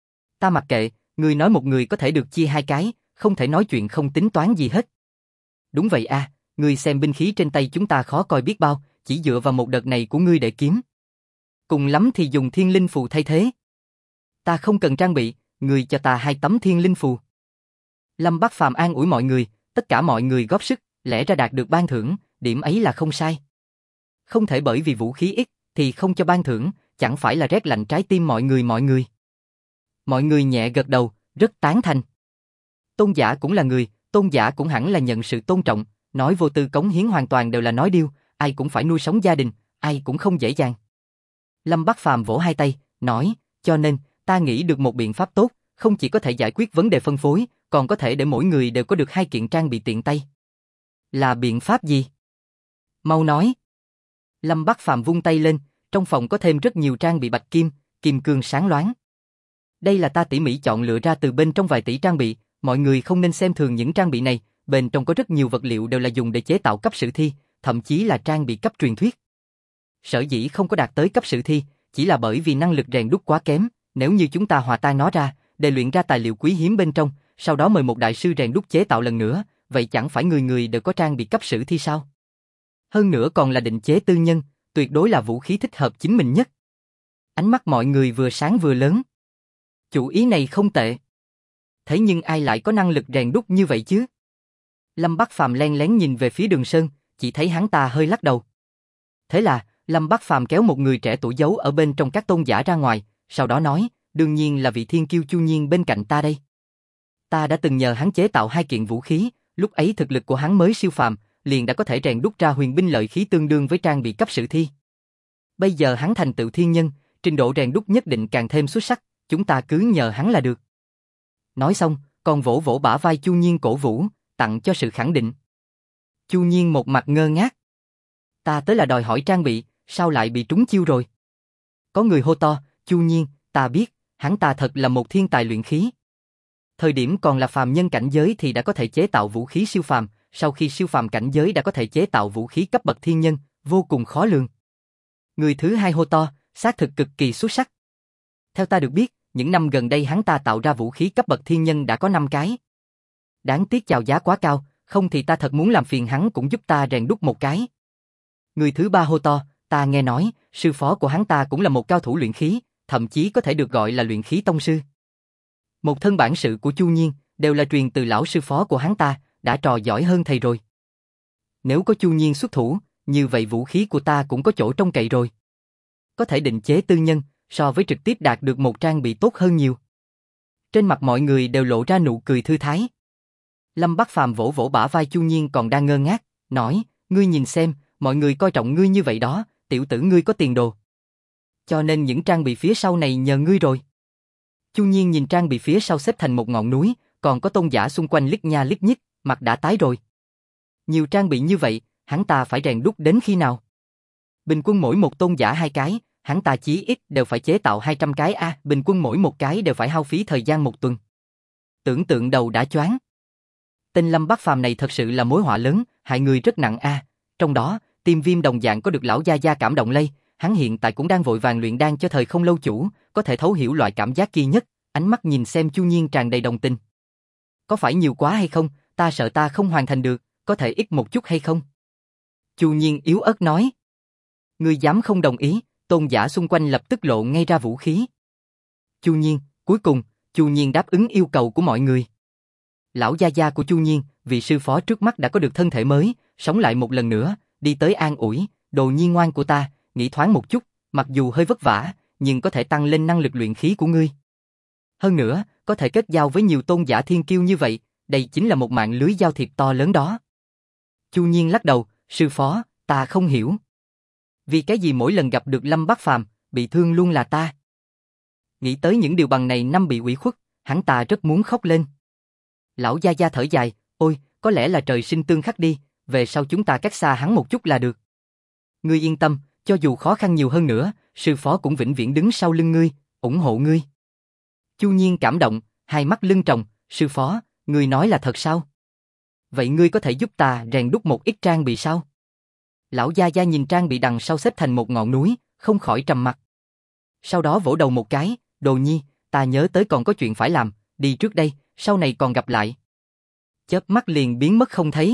Ta mặc kệ, ngươi nói một người có thể được chia 2 cái, không thể nói chuyện không tính toán gì hết. Đúng vậy à, ngươi xem binh khí trên tay chúng ta khó coi biết bao, chỉ dựa vào một đợt này của ngươi để kiếm. Cùng lắm thì dùng thiên linh phù thay thế. Ta không cần trang bị, ngươi cho ta 2 tấm thiên linh phù. Lâm Bắc Phàm an ủi mọi người, tất cả mọi người góp sức, lẽ ra đạt được ban thưởng, điểm ấy là không sai. Không thể bởi vì vũ khí ít thì không cho ban thưởng, chẳng phải là rét lạnh trái tim mọi người. Mọi người nhẹ gật đầu, rất tán thành. Tôn giả cũng là người, tôn giả cũng hẳn là nhận sự tôn trọng, nói vô tư cống hiến hoàn toàn đều là nói điêu, ai cũng phải nuôi sống gia đình, ai cũng không dễ dàng. Lâm Bắc Phàm vỗ hai tay, nói, cho nên, ta nghĩ được một biện pháp tốt, không chỉ có thể giải quyết vấn đề phân phối, còn có thể để mỗi người đều có được 2 kiện trang bị tiện tay. Là biện pháp gì? Mau nói. Lâm Bắc Phàm vung tay lên, trong phòng có thêm rất nhiều trang bị bạch kim, kim cương sáng loáng. Đây là ta tỉ mỉ chọn lựa ra từ bên trong vài tỷ trang bị, mọi người không nên xem thường những trang bị này, bên trong có rất nhiều vật liệu đều là dùng để chế tạo cấp sử thi, thậm chí là trang bị cấp truyền thuyết. Sở dĩ không có đạt tới cấp sử thi, chỉ là bởi vì năng lực rèn đúc quá kém, nếu như chúng ta hòa tan nó ra, để luyện ra tài liệu quý hiếm bên trong, sau đó mời một đại sư rèn đúc chế tạo lần nữa, vậy chẳng phải người người đều có trang bị cấp sử thi sao? Hơn nữa còn là định chế tư nhân, tuyệt đối là vũ khí thích hợp chính mình nhất. Ánh mắt mọi người vừa sáng vừa lớn. Chủ ý này không tệ. Thế nhưng ai lại có năng lực rèn đúc như vậy chứ? Lâm Bắc Phàm len lén nhìn về phía Đường Sơn, chỉ thấy hắn ta hơi lắc đầu. Thế là, Lâm Bắc Phàm kéo một người trẻ tuổi giấu ở bên trong các tôn giả ra ngoài, sau đó nói, đương nhiên là vị thiên kiêu Chu Nhiên bên cạnh ta đây. Ta đã từng nhờ hắn chế tạo 2 kiện vũ khí, lúc ấy thực lực của hắn mới siêu phàm, liền đã có thể rèn đúc ra huyền binh lợi khí tương đương với trang bị cấp sử thi. Bây giờ hắn thành tựu thiên nhân, trình độ rèn đúc nhất định càng thêm xuất sắc, chúng ta cứ nhờ hắn là được. Nói xong, còn vỗ vỗ bả vai Chu Nhiên cổ vũ, tặng cho sự khẳng định. Chu Nhiên một mặt ngơ ngác. Ta tới là đòi hỏi trang bị, sao lại bị trúng chiêu rồi? Có người hô to, Chu Nhiên, ta biết, hắn ta thật là một thiên tài luyện khí. Thời điểm còn là phàm nhân cảnh giới thì đã có thể chế tạo vũ khí siêu phàm, sau khi siêu phàm cảnh giới đã có thể chế tạo vũ khí cấp bậc thiên nhân, vô cùng khó lường. Người thứ hai hô to, xác thực cực kỳ xuất sắc. Theo ta được biết, những năm gần đây hắn ta tạo ra vũ khí cấp bậc thiên nhân đã có 5 cái. Đáng tiếc chào giá quá cao, không thì ta thật muốn làm phiền hắn cũng giúp ta rèn đúc một cái. Người thứ ba hô to, ta nghe nói, sư phó của hắn ta cũng là một cao thủ luyện khí, thậm chí có thể được gọi là luyện khí tông sư. Một thân bản sự của Chu Nhiên, đều là truyền từ lão sư phó của hắn ta, đã trò giỏi hơn thầy rồi. Nếu có Chu Nhiên xuất thủ, như vậy vũ khí của ta cũng có chỗ trông cậy rồi. Có thể định chế tư nhân, so với trực tiếp đạt được một trang bị tốt hơn nhiều. Trên mặt mọi người đều lộ ra nụ cười thư thái. Lâm Bắc Phàm vỗ vỗ bả vai Chu Nhiên còn đang ngơ ngác, nói, ngươi nhìn xem, mọi người coi trọng ngươi như vậy đó, tiểu tử ngươi có tiền đồ. Cho nên những trang bị phía sau này nhờ ngươi rồi. Chu Nhiên nhìn trang bị phía sau xếp thành một ngọn núi, còn có tôn giả xung quanh liếc nha liếc nhích, mặt đã tái rồi. Nhiều trang bị như vậy, hắn ta phải rèn đúc đến khi nào? Bình quân mỗi một tôn giả 2 cái, hắn ta chí ít đều phải chế tạo 200 cái bình quân mỗi một cái đều phải hao phí thời gian 1 tuần. Tưởng tượng đầu đã choáng. Tên Lâm Bắc Phàm này thật sự là mối họa lớn, hại người rất nặng Trong đó, Tim Viêm đồng dạng có được lão gia gia cảm động lây, hắn hiện tại cũng đang vội vàng luyện đan cho thời không lâu chủ, có thể thấu hiểu loại cảm giác kia nhất, ánh mắt nhìn xem Chu Nhiên tràn đầy đồng tình. Có phải nhiều quá hay không, ta sợ ta không hoàn thành được, có thể ít một chút hay không? Chu Nhiên yếu ớt nói. Ngươi dám không đồng ý, tôn giả xung quanh lập tức lộ ngay ra vũ khí. Chu Nhiên, cuối cùng, Chu Nhiên đáp ứng yêu cầu của mọi người. Lão gia gia của Chu Nhiên, vị sư phó trước mắt đã có được thân thể mới, sống lại một lần nữa, đi tới an ủi, đồ nhi ngoan của ta, nghĩ thoáng một chút, mặc dù hơi vất vả, nhưng có thể tăng lên năng lực luyện khí của ngươi. Hơn nữa, có thể kết giao với nhiều tôn giả thiên kiêu như vậy, đây chính là một mạng lưới giao thiệp to lớn đó. Chu Nhiên lắc đầu, sư phó, ta không hiểu. Vì cái gì mỗi lần gặp được Lâm Bắc Phàm, bị thương luôn là ta? Nghĩ tới những điều bằng này năm bị ủy khuất, hắn ta rất muốn khóc lên. Lão gia gia thở dài, ôi, có lẽ là trời sinh tương khắc đi, về sau chúng ta cách xa hắn một chút là được. Ngươi yên tâm, cho dù khó khăn nhiều hơn nữa, sư phó cũng vĩnh viễn đứng sau lưng ngươi, ủng hộ ngươi. Chu Nhiên cảm động, hai mắt lưng tròng, sư phó, ngươi nói là thật sao? Vậy ngươi có thể giúp ta rèn đúc một ít trang bị sao? Lão gia gia nhìn trang bị đằng sau xếp thành một ngọn núi, không khỏi trầm mặt. Sau đó vỗ đầu một cái, đồ nhi, ta nhớ tới còn có chuyện phải làm, đi trước đây, sau này còn gặp lại. Chớp mắt liền biến mất không thấy.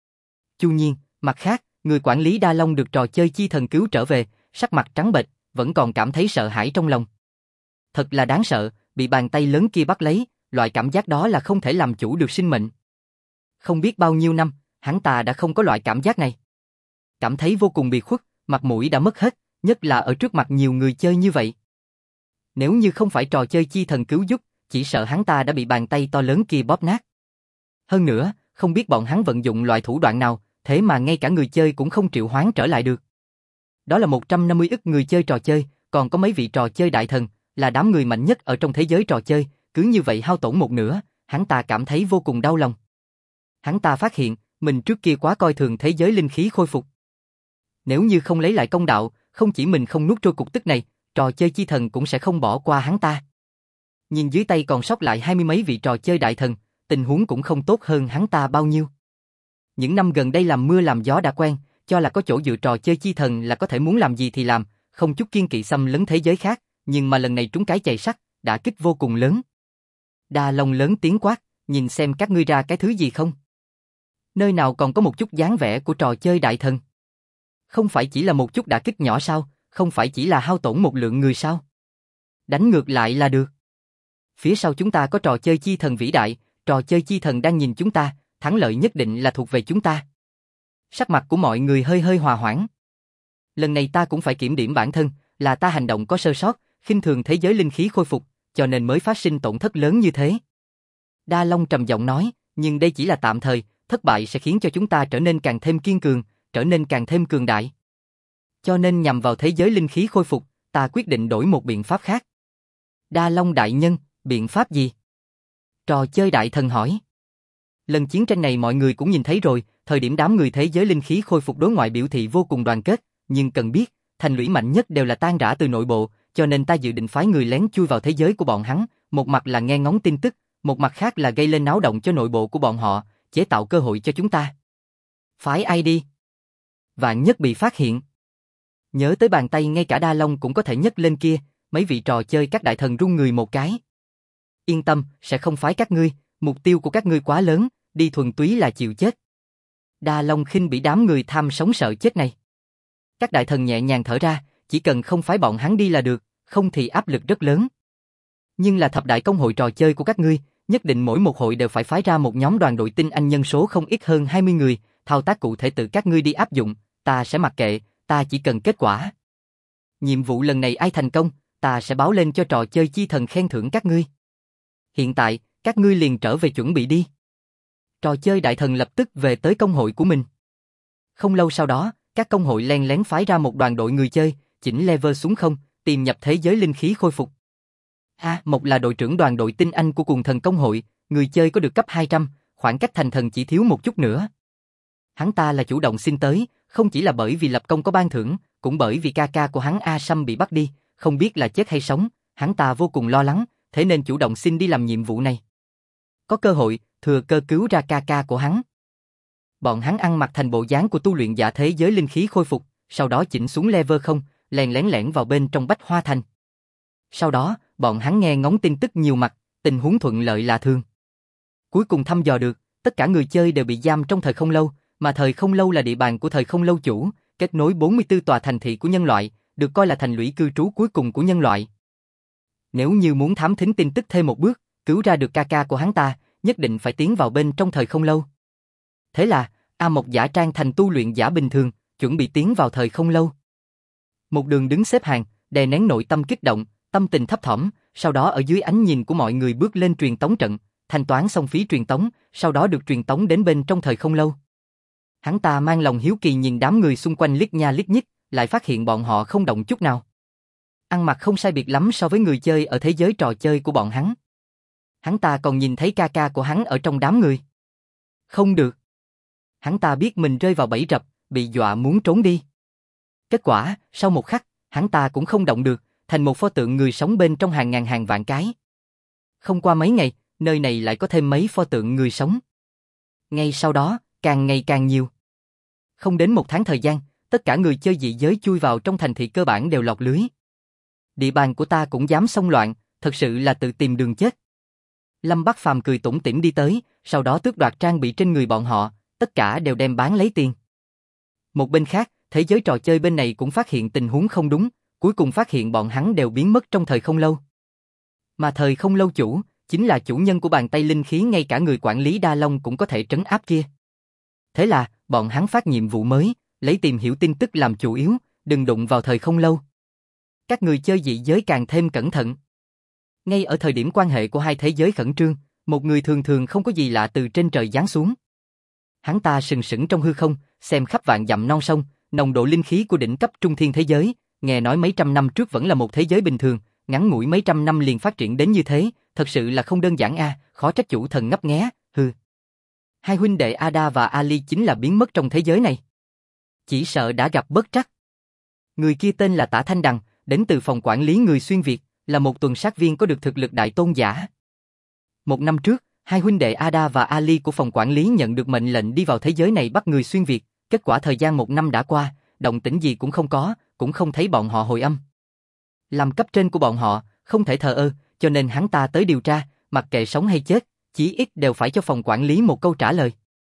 Chu Nhiên, mặt khác, người quản lý Đa Long được trò chơi chi thần cứu trở về, sắc mặt trắng bệch, vẫn còn cảm thấy sợ hãi trong lòng. Thật là đáng sợ, bị bàn tay lớn kia bắt lấy, loại cảm giác đó là không thể làm chủ được sinh mệnh. Không biết bao nhiêu năm, hắn ta đã không có loại cảm giác này. Cảm thấy vô cùng bị khuất, mặt mũi đã mất hết, nhất là ở trước mặt nhiều người chơi như vậy. Nếu như không phải trò chơi chi thần cứu giúp, chỉ sợ hắn ta đã bị bàn tay to lớn kia bóp nát. Hơn nữa, không biết bọn hắn vận dụng loại thủ đoạn nào, thế mà ngay cả người chơi cũng không triệu hoán trở lại được. Đó là 150 ức người chơi trò chơi, còn có mấy vị trò chơi đại thần, là đám người mạnh nhất ở trong thế giới trò chơi, cứ như vậy hao tổn một nửa, hắn ta cảm thấy vô cùng đau lòng. Hắn ta phát hiện, mình trước kia quá coi thường thế giới linh khí khôi phục. Nếu như không lấy lại công đạo, không chỉ mình không nuốt trôi cục tức này, trò chơi chi thần cũng sẽ không bỏ qua hắn ta. Nhìn dưới tay còn sót lại 20 mấy vị trò chơi đại thần, tình huống cũng không tốt hơn hắn ta bao nhiêu. Những năm gần đây làm mưa làm gió đã quen, cho là có chỗ dựa trò chơi chi thần là có thể muốn làm gì thì làm, không chút kiêng kỵ xâm lấn thế giới khác, nhưng mà lần này trúng cái chày sắt, đả kích vô cùng lớn. Đa Long lớn tiếng quát, nhìn xem các ngươi ra cái thứ gì không? Nơi nào còn có một chút dáng vẻ của trò chơi đại thần? Không phải chỉ là một chút đả kích nhỏ sao, không phải chỉ là hao tổn một lượng người sao? Đánh ngược lại là được. Phía sau chúng ta có trò chơi chi thần vĩ đại, trò chơi chi thần đang nhìn chúng ta, thắng lợi nhất định là thuộc về chúng ta. Sắc mặt của mọi người hơi hơi hòa hoãn. Lần này ta cũng phải kiểm điểm bản thân, là ta hành động có sơ sót, khinh thường thế giới linh khí khôi phục, cho nên mới phát sinh tổn thất lớn như thế. Đa Long trầm giọng nói, nhưng đây chỉ là tạm thời, thất bại sẽ khiến cho chúng ta trở nên càng thêm kiên cường, trở nên càng thêm cường đại. Cho nên nhằm vào thế giới linh khí khôi phục, ta quyết định đổi một biện pháp khác. Đa Long đại nhân, biện pháp gì? Trò chơi đại thần hỏi. Lần chiến tranh này mọi người cũng nhìn thấy rồi, thời điểm đám người thế giới linh khí khôi phục đối ngoại biểu thị vô cùng đoàn kết, nhưng cần biết, thành lũy mạnh nhất đều là tan rã từ nội bộ, cho nên ta dự định phái người lén chui vào thế giới của bọn hắn, một mặt là nghe ngóng tin tức, một mặt khác là gây lên náo động cho nội bộ của bọn họ, chế tạo cơ hội cho chúng ta. Phái ai đi? Vạn nhất bị phát hiện. Nhớ tới bàn tay ngay cả Đa Long cũng có thể nhấc lên kia, mấy vị trò chơi các đại thần run người một cái. Yên tâm, sẽ không phái các ngươi, mục tiêu của các ngươi quá lớn, đi thuần túy là chịu chết. Đa Long khinh bỉ đám người tham sống sợ chết này. Các đại thần nhẹ nhàng thở ra, chỉ cần không phái bọn hắn đi là được, không thì áp lực rất lớn. Nhưng là thập đại công hội trò chơi của các ngươi, nhất định mỗi một hội đều phải phái ra một nhóm đoàn đội tinh anh nhân số không ít hơn 20 người, thao tác cụ thể tự các ngươi đi áp dụng, ta sẽ mặc kệ, ta chỉ cần kết quả. Nhiệm vụ lần này ai thành công, ta sẽ báo lên cho trò chơi chi thần khen thưởng các ngươi. Hiện tại, các ngươi liền trở về chuẩn bị đi. Trò chơi đại thần lập tức về tới công hội của mình. Không lâu sau đó, các công hội len lén phái ra một đoàn đội người chơi, chỉnh level xuống không, tìm nhập thế giới linh khí khôi phục. Một là đội trưởng đoàn đội tinh anh của Cuồng Thần công hội, người chơi có được cấp 200, khoảng cách thành thần chỉ thiếu một chút nữa. Hắn ta là chủ động xin tới, không chỉ là bởi vì lập công có ban thưởng, cũng bởi vì ca ca của hắn A Sâm bị bắt đi, không biết là chết hay sống, hắn ta vô cùng lo lắng, thế nên chủ động xin đi làm nhiệm vụ này. Có cơ hội, thừa cơ cứu ra ca ca của hắn. Bọn hắn ăn mặc thành bộ dáng của tu luyện giả thế giới linh khí khôi phục, sau đó chỉnh xuống level không, lén lẻn vào bên trong Bách Hoa Thành. Sau đó, bọn hắn nghe ngóng tin tức nhiều mặt, tình huống thuận lợi lạ thường. Cuối cùng thăm dò được, tất cả người chơi đều bị giam trong thời không lâu, mà thời không lâu là địa bàn của thời không lâu chủ, kết nối 44 tòa thành thị của nhân loại, được coi là thành lũy cư trú cuối cùng của nhân loại. Nếu như muốn thám thính tin tức thêm một bước, cứu ra được ca ca của hắn ta, nhất định phải tiến vào bên trong thời không lâu. Thế là, A Mộc giả trang thành tu luyện giả bình thường, chuẩn bị tiến vào thời không lâu. Một đường đứng xếp hàng, đè nén nội tâm kích động, tâm tình thấp thỏm, sau đó ở dưới ánh nhìn của mọi người bước lên truyền tống trận, thanh toán xong phí truyền tống, sau đó được truyền tống đến bên trong thời không lâu. Hắn ta mang lòng hiếu kỳ nhìn đám người xung quanh liếc nha liếc nhích, lại phát hiện bọn họ không động chút nào. Ăn mặc không sai biệt lắm so với người chơi ở thế giới trò chơi của bọn hắn. Hắn ta còn nhìn thấy ca ca của hắn ở trong đám người. Không được. Hắn ta biết mình rơi vào bẫy rập, bị dọa muốn trốn đi. Kết quả, sau một khắc, hắn ta cũng không động được, thành một pho tượng người sống bên trong hàng ngàn hàng vạn cái. Không qua mấy ngày, nơi này lại có thêm mấy pho tượng người sống. Ngay sau đó, càng ngày càng nhiều. Không đến một tháng thời gian, tất cả người chơi dị giới chui vào trong thành thị cơ bản đều lọt lưới. Địa bàn của ta cũng dám xông loạn, thật sự là tự tìm đường chết. Lâm Bắc Phàm cười tủm tỉm đi tới, sau đó tước đoạt trang bị trên người bọn họ, tất cả đều đem bán lấy tiền. Một bên khác, thế giới trò chơi bên này cũng phát hiện tình huống không đúng, cuối cùng phát hiện bọn hắn đều biến mất trong thời không lâu. Mà thời không lâu chủ, chính là chủ nhân của bàn tay linh khí ngay cả người quản lý Đa Long cũng có thể trấn áp kia. Thế là, bọn hắn phát nhiệm vụ mới, lấy tìm hiểu tin tức làm chủ yếu, đừng đụng vào thời không lâu. Các người chơi dị giới càng thêm cẩn thận. Ngay ở thời điểm quan hệ của hai thế giới khẩn trương, một người thường thường không có gì lạ từ trên trời giáng xuống. Hắn ta sừng sững trong hư không, xem khắp vạn dặm non sông, nồng độ linh khí của đỉnh cấp trung thiên thế giới, nghe nói mấy trăm năm trước vẫn là một thế giới bình thường, ngắn ngủi mấy trăm năm liền phát triển đến như thế, thật sự là không đơn giản a, khó trách chủ thần ngấp nghé, hừ. Hai huynh đệ Ada và Ali chính là biến mất trong thế giới này. Chỉ sợ đã gặp bất trắc. Người kia tên là Tả Thanh Đằng, đến từ phòng quản lý người xuyên Việt, là một tuần sát viên có được thực lực đại tôn giả. Một năm trước, hai huynh đệ Ada và Ali của phòng quản lý nhận được mệnh lệnh đi vào thế giới này bắt người xuyên Việt, kết quả thời gian một năm đã qua, động tĩnh gì cũng không có, cũng không thấy bọn họ hồi âm. Làm cấp trên của bọn họ, không thể thờ ơ, cho nên hắn ta tới điều tra, mặc kệ sống hay chết, chí ít đều phải cho phòng quản lý một câu trả lời.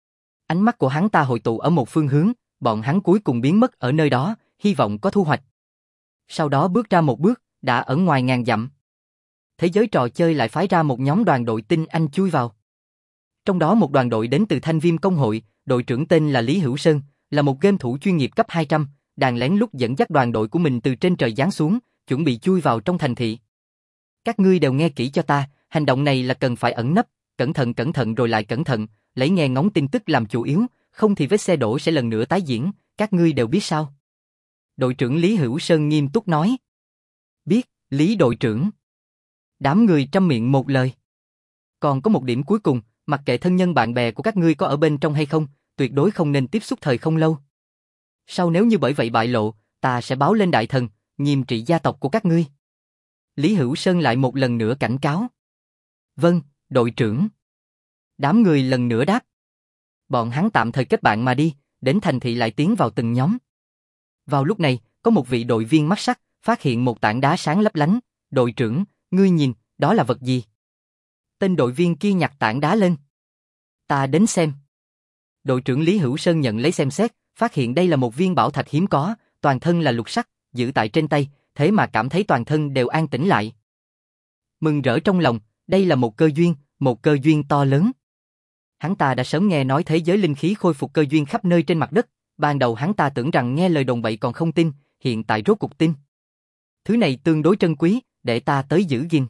Ánh mắt của hắn ta hội tụ ở một phương hướng, bọn hắn cuối cùng biến mất ở nơi đó, hy vọng có thu hoạch. Sau đó bước ra một bước, đã ở ngoài ngàn dặm. Thế giới trò chơi lại phái ra một nhóm đoàn đội tinh anh chui vào. Trong đó một đoàn đội đến từ Thanh Viêm Công hội, đội trưởng tên là Lý Hữu Sơn, là một game thủ chuyên nghiệp cấp 200, đang lén lút dẫn dắt đoàn đội của mình từ trên trời giáng xuống, chuẩn bị chui vào trong thành thị. Các ngươi đều nghe kỹ cho ta, hành động này là cần phải ẩn nấp, cẩn thận rồi lại cẩn thận, lấy nghe ngóng tin tức làm chủ yếu, không thì vết xe đổ sẽ lần nữa tái diễn, các ngươi đều biết sao? Đội trưởng Lý Hữu Sơn nghiêm túc nói. Biết, Lý đội trưởng. Đám người trăm miệng một lời. Còn có một điểm cuối cùng, mặc kệ thân nhân bạn bè của các ngươi có ở bên trong hay không, tuyệt đối không nên tiếp xúc thời không lâu. Sau nếu như bởi vậy bại lộ, ta sẽ báo lên đại thần, nghiêm trị gia tộc của các ngươi. Lý Hữu Sơn lại một lần nữa cảnh cáo. Vâng, đội trưởng. Đám người lần nữa đáp. Bọn hắn tạm thời kết bạn mà đi, đến thành thị lại tiến vào từng nhóm. Vào lúc này, có một vị đội viên mắt sắc, phát hiện một tảng đá sáng lấp lánh. Đội trưởng, ngươi nhìn, đó là vật gì? Tên đội viên kia nhặt tảng đá lên. Ta đến xem. Đội trưởng Lý Hữu Sơn nhận lấy xem xét, phát hiện đây là một viên bảo thạch hiếm có, toàn thân là lục sắc, giữ tại trên tay, thế mà cảm thấy toàn thân đều an tĩnh lại. Mừng rỡ trong lòng, đây là một cơ duyên to lớn. Hắn ta đã sớm nghe nói thế giới linh khí khôi phục cơ duyên khắp nơi trên mặt đất, ban đầu hắn ta tưởng rằng nghe lời đồn bậy còn không tin, hiện tại rốt cuộc tin. Thứ này tương đối trân quý, để ta tới giữ gìn.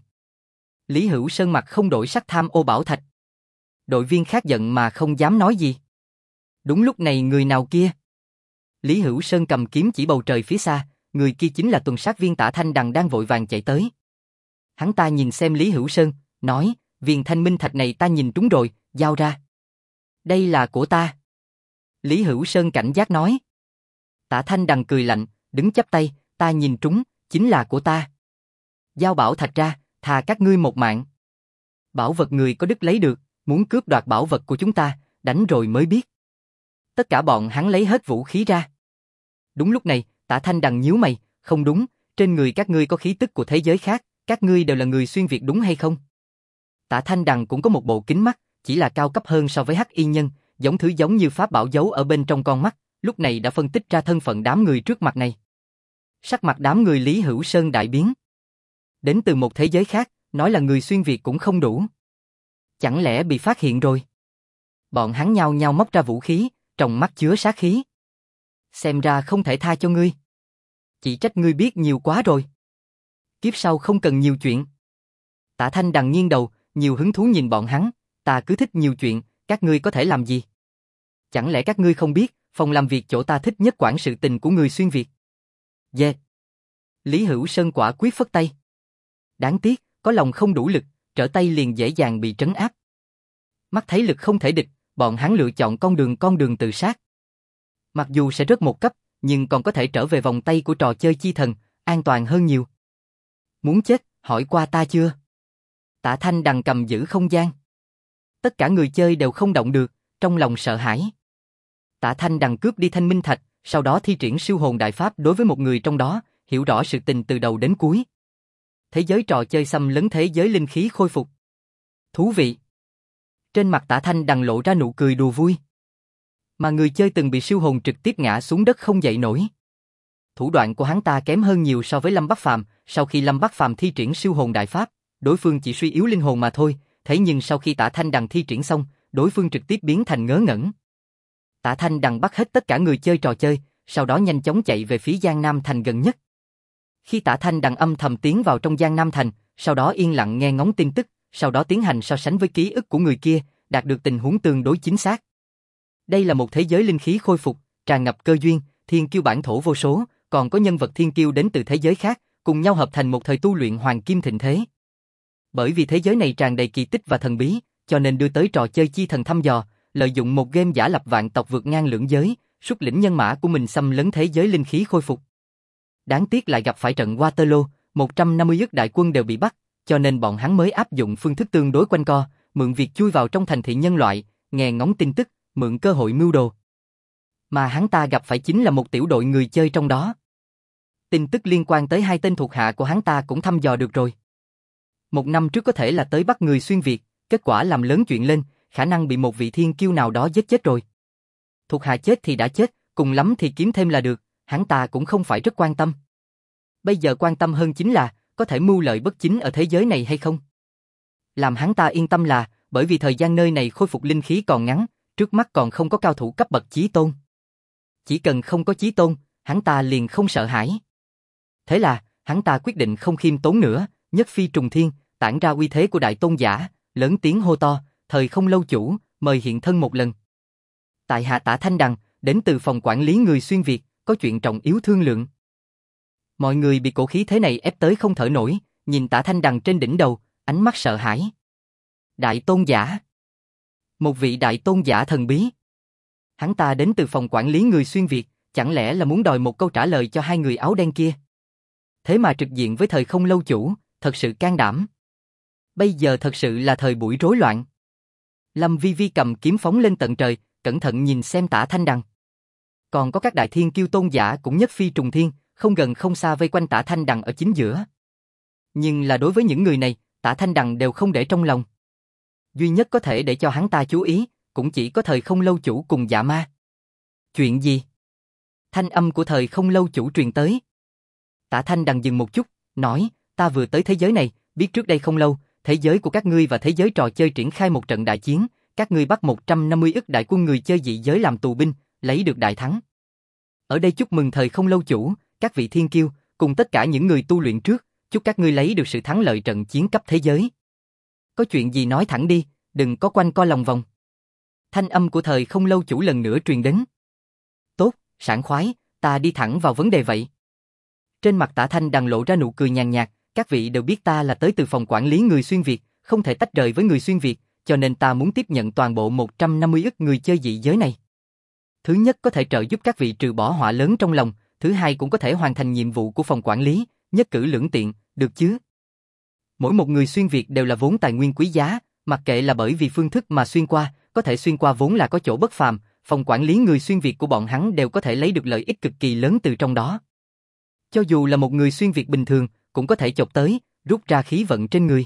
Lý Hữu Sơn mặt không đổi sắc tham ô bảo thạch. Đội viên khác giận mà không dám nói gì. Đúng lúc này người nào kia? Lý Hữu Sơn cầm kiếm chỉ bầu trời phía xa, người kia chính là tuần sát viên Tả Thanh Đằng đang vội vàng chạy tới. Hắn ta nhìn xem Lý Hữu Sơn, nói, viên thanh minh thạch này ta nhìn trúng rồi, giao ra. Đây là của ta. Lý Hữu Sơn cảnh giác nói. Tả Thanh Đằng cười lạnh, đứng chắp tay, ta nhìn trúng, chính là của ta. Giao bảo thạch ra, thà các ngươi một mạng. Bảo vật người có đức lấy được, muốn cướp đoạt bảo vật của chúng ta, đánh rồi mới biết. Tất cả bọn hắn lấy hết vũ khí ra. Đúng lúc này, Tả Thanh Đằng nhíu mày, không đúng, trên người các ngươi có khí tức của thế giới khác, các ngươi đều là người xuyên Việt đúng hay không? Tả Thanh Đằng cũng có một bộ kính mắt, chỉ là cao cấp hơn so với Hắc Y Nhân, giống như pháp bảo giấu ở bên trong con mắt, lúc này đã phân tích ra thân phận đám người trước mặt này. Sắc mặt đám người Lý Hữu Sơn đại biến. Đến từ một thế giới khác, nói là người xuyên Việt cũng không đủ. Chẳng lẽ bị phát hiện rồi? Bọn hắn nhao nhao móc ra vũ khí, trong mắt chứa sát khí. Xem ra không thể tha cho ngươi. Chỉ trách ngươi biết nhiều quá rồi. Kiếp sau không cần nhiều chuyện. Tả Thanh Đằng nghiêng đầu, nhiều hứng thú nhìn bọn hắn, ta cứ thích nhiều chuyện, các ngươi có thể làm gì? Chẳng lẽ các ngươi không biết, phòng làm việc chỗ ta thích nhất quản sự tình của người xuyên Việt? Yeah. Lý Hữu Sơn quả quyết phất tay. Đáng tiếc, có lòng không đủ lực, trở tay liền dễ dàng bị trấn áp. Mắt thấy lực không thể địch, bọn hắn lựa chọn con đường tự sát. Mặc dù sẽ rớt một cấp, nhưng còn có thể trở về vòng tay của trò chơi chi thần, an toàn hơn nhiều. Muốn chết, hỏi qua ta chưa? Tả Thanh Đằng cầm giữ không gian. Tất cả người chơi đều không động được, trong lòng sợ hãi. Tả Thanh Đằng cướp đi thanh minh thạch, sau đó thi triển siêu hồn đại pháp đối với một người trong đó, hiểu rõ sự tình từ đầu đến cuối. Thế giới trò chơi xâm lấn thế giới linh khí khôi phục. Thú vị. Trên mặt Tả Thanh Đằng lộ ra nụ cười đùa vui. Mà người chơi từng bị siêu hồn trực tiếp ngã xuống đất không dậy nổi. Thủ đoạn của hắn ta kém hơn nhiều so với Lâm Bắc Phàm, sau khi Lâm Bắc Phàm thi triển siêu hồn đại pháp, đối phương chỉ suy yếu linh hồn mà thôi, thế nhưng sau khi Tả Thanh Đằng thi triển xong, đối phương trực tiếp biến thành ngớ ngẩn. Tả Thanh Đằng bắt hết tất cả người chơi trò chơi, sau đó nhanh chóng chạy về phía Giang Nam Thành gần nhất. Khi Tả Thanh Đằng âm thầm tiến vào trong Giang Nam Thành, sau đó yên lặng nghe ngóng tin tức, sau đó tiến hành so sánh với ký ức của người kia, đạt được tình huống tương đối chính xác. Đây là một thế giới linh khí khôi phục, tràn ngập cơ duyên, thiên kiêu bản thổ vô số, còn có nhân vật thiên kiêu đến từ thế giới khác, cùng nhau hợp thành một thời tu luyện hoàng kim thịnh thế. Bởi vì thế giới này tràn đầy kỳ tích và thần bí, cho nên đưa tới trò chơi chi thần thăm dò, lợi dụng một game giả lập vạn tộc vượt ngang lưỡng giới, xuất lĩnh nhân mã của mình xâm lấn thế giới linh khí khôi phục. Đáng tiếc lại gặp phải trận Waterloo, 150 ức đại quân đều bị bắt, cho nên bọn hắn mới áp dụng phương thức tương đối quanh co, mượn việc chui vào trong thành thị nhân loại, nghe ngóng tin tức, mượn cơ hội mưu đồ. Mà hắn ta gặp phải chính là một tiểu đội người chơi trong đó. Tin tức liên quan tới hai tên thuộc hạ của hắn ta cũng thăm dò được rồi. Một năm trước có thể là tới bắt người xuyên Việt, kết quả làm lớn chuyện lên, khả năng bị một vị thiên kiêu nào đó giết chết rồi. Thuộc hạ chết thì đã chết, cùng lắm thì kiếm thêm là được, hắn ta cũng không phải rất quan tâm. Bây giờ quan tâm hơn chính là, có thể mưu lợi bất chính ở thế giới này hay không? Làm hắn ta yên tâm là, bởi vì thời gian nơi này khôi phục linh khí còn ngắn, trước mắt còn không có cao thủ cấp bậc chí tôn. Chỉ cần không có chí tôn, hắn ta liền không sợ hãi. Thế là, hắn ta quyết định không khiêm tốn nữa, nhất phi trùng thiên, tản ra uy thế của đại tôn giả, lớn tiếng hô to, thời không lâu chủ, mời hiện thân một lần. Tại hạ Tả Thanh Đằng, đến từ phòng quản lý người xuyên Việt, có chuyện trọng yếu thương lượng. Mọi người bị cổ khí thế này ép tới không thở nổi, nhìn Tả Thanh Đằng trên đỉnh đầu, ánh mắt sợ hãi. Đại tôn giả. Một vị đại tôn giả thần bí. Hắn ta đến từ phòng quản lý người xuyên Việt, chẳng lẽ là muốn đòi một câu trả lời cho hai người áo đen kia? Thế mà trực diện với thời không lâu chủ, thật sự can đảm. Bây giờ thật sự là thời buổi rối loạn. Lâm Vi Vi cầm kiếm phóng lên tận trời, cẩn thận nhìn xem Tả Thanh Đằng. Còn có các đại thiên kiêu tôn giả cũng nhất phi trùng thiên, không gần không xa vây quanh Tả Thanh Đằng ở chính giữa. Nhưng là đối với những người này, Tả Thanh Đằng đều không để trong lòng. Duy nhất có thể để cho hắn ta chú ý, cũng chỉ có thời không lâu chủ cùng Dạ Ma. Chuyện gì? Thanh âm của thời không lâu chủ truyền tới. Tả Thanh Đằng dừng một chút, nói, ta vừa tới thế giới này, biết trước đây không lâu, thế giới của các ngươi và thế giới trò chơi triển khai một trận đại chiến, các ngươi bắt 150 ức đại quân người chơi dị giới làm tù binh, lấy được đại thắng. Ở đây chúc mừng thời không lâu chủ, các vị thiên kiêu, cùng tất cả những người tu luyện trước, chúc các ngươi lấy được sự thắng lợi trận chiến cấp thế giới. Có chuyện gì nói thẳng đi, đừng có quanh co lòng vòng. Thanh âm của thời không lâu chủ lần nữa truyền đến. Tốt, sảng khoái, ta đi thẳng vào vấn đề vậy. Trên mặt Tả Thanh Đằng lộ ra nụ cười nhàn nhạt, các vị đều biết ta là tới từ phòng quản lý người xuyên Việt, không thể tách rời với người xuyên Việt, cho nên ta muốn tiếp nhận toàn bộ 150 ức người chơi dị giới này. Thứ nhất có thể trợ giúp các vị trừ bỏ họa lớn trong lòng, thứ hai cũng có thể hoàn thành nhiệm vụ của phòng quản lý, nhất cử lưỡng tiện, được chứ? Mỗi một người xuyên Việt đều là vốn tài nguyên quý giá, mặc kệ là bởi vì phương thức mà xuyên qua, có thể xuyên qua vốn là có chỗ bất phàm, phòng quản lý người xuyên Việt của bọn hắn đều có thể lấy được lợi ích cực kỳ lớn từ trong đó. Cho dù là một người xuyên Việt bình thường, cũng có thể chộp tới, rút ra khí vận trên người.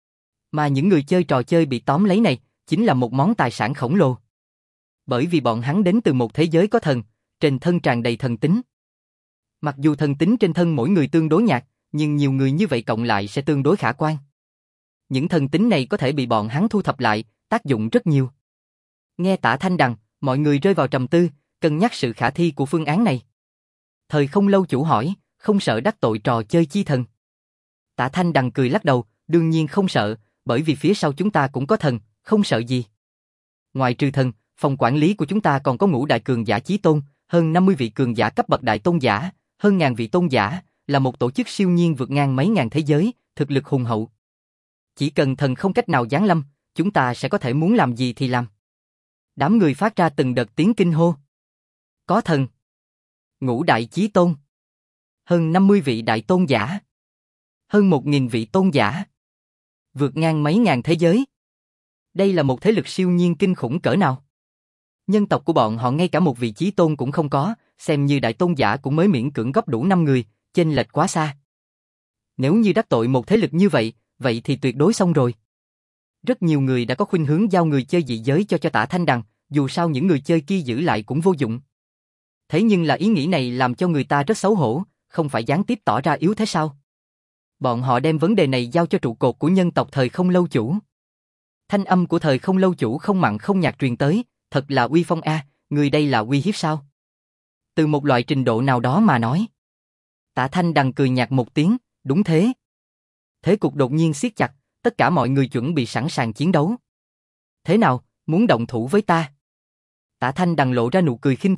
Mà những người chơi trò chơi bị tóm lấy này, chính là một món tài sản khổng lồ. Bởi vì bọn hắn đến từ một thế giới có thần, trên thân tràn đầy thần tính. Mặc dù thần tính trên thân mỗi người tương đối nhạt, nhưng nhiều người như vậy cộng lại sẽ tương đối khả quan. Những thần tính này có thể bị bọn hắn thu thập lại, tác dụng rất nhiều. Nghe Tả Thanh Đằng, mọi người rơi vào trầm tư, cân nhắc sự khả thi của phương án này. Thời không lâu chủ hỏi, không sợ đắc tội trò chơi chi thần? Tả Thanh Đằng cười lắc đầu, đương nhiên không sợ, bởi vì phía sau chúng ta cũng có thần, không sợ gì. Ngoài trừ thần, phòng quản lý của chúng ta còn có ngũ đại cường giả chí tôn, hơn 50 vị cường giả cấp bậc đại tôn giả, hơn ngàn vị tôn giả, là một tổ chức siêu nhiên vượt ngang mấy ngàn thế giới, thực lực hùng hậu. Chỉ cần thần không cách nào giáng lâm, chúng ta sẽ có thể muốn làm gì thì làm. Đám người phát ra từng đợt tiếng kinh hô. Có thần. Ngũ đại chí tôn. Hơn 50 vị đại tôn giả. Hơn 1.000 vị tôn giả. Vượt ngang mấy ngàn thế giới. Đây là một thế lực siêu nhiên kinh khủng cỡ nào. Nhân tộc của bọn họ ngay cả một vị chí tôn cũng không có, xem như đại tôn giả cũng mới miễn cưỡng góp đủ 5 người, chênh lệch quá xa. Nếu như đắc tội một thế lực như vậy, vậy thì tuyệt đối xong rồi. Rất nhiều người đã có khuynh hướng giao người chơi dị giới cho Tả Thanh Đằng, dù sao những người chơi kia giữ lại cũng vô dụng. Thế nhưng là ý nghĩ này làm cho người ta rất xấu hổ, không phải gián tiếp tỏ ra yếu thế sao? Bọn họ đem vấn đề này giao cho trụ cột của nhân tộc thời không lâu chủ. Thanh âm của thời không lâu chủ không mặn không nhạt truyền tới, thật là uy phong a, người đây là uy hiếp sao? Từ một loại trình độ nào đó mà nói. Tả Thanh Đằng cười nhạt một tiếng, đúng thế. Thế cục đột nhiên siết chặt, tất cả mọi người chuẩn bị sẵn sàng chiến đấu. Thế nào, muốn động thủ với ta? Tả Thanh Đằng lộ ra nụ cười khinh thường,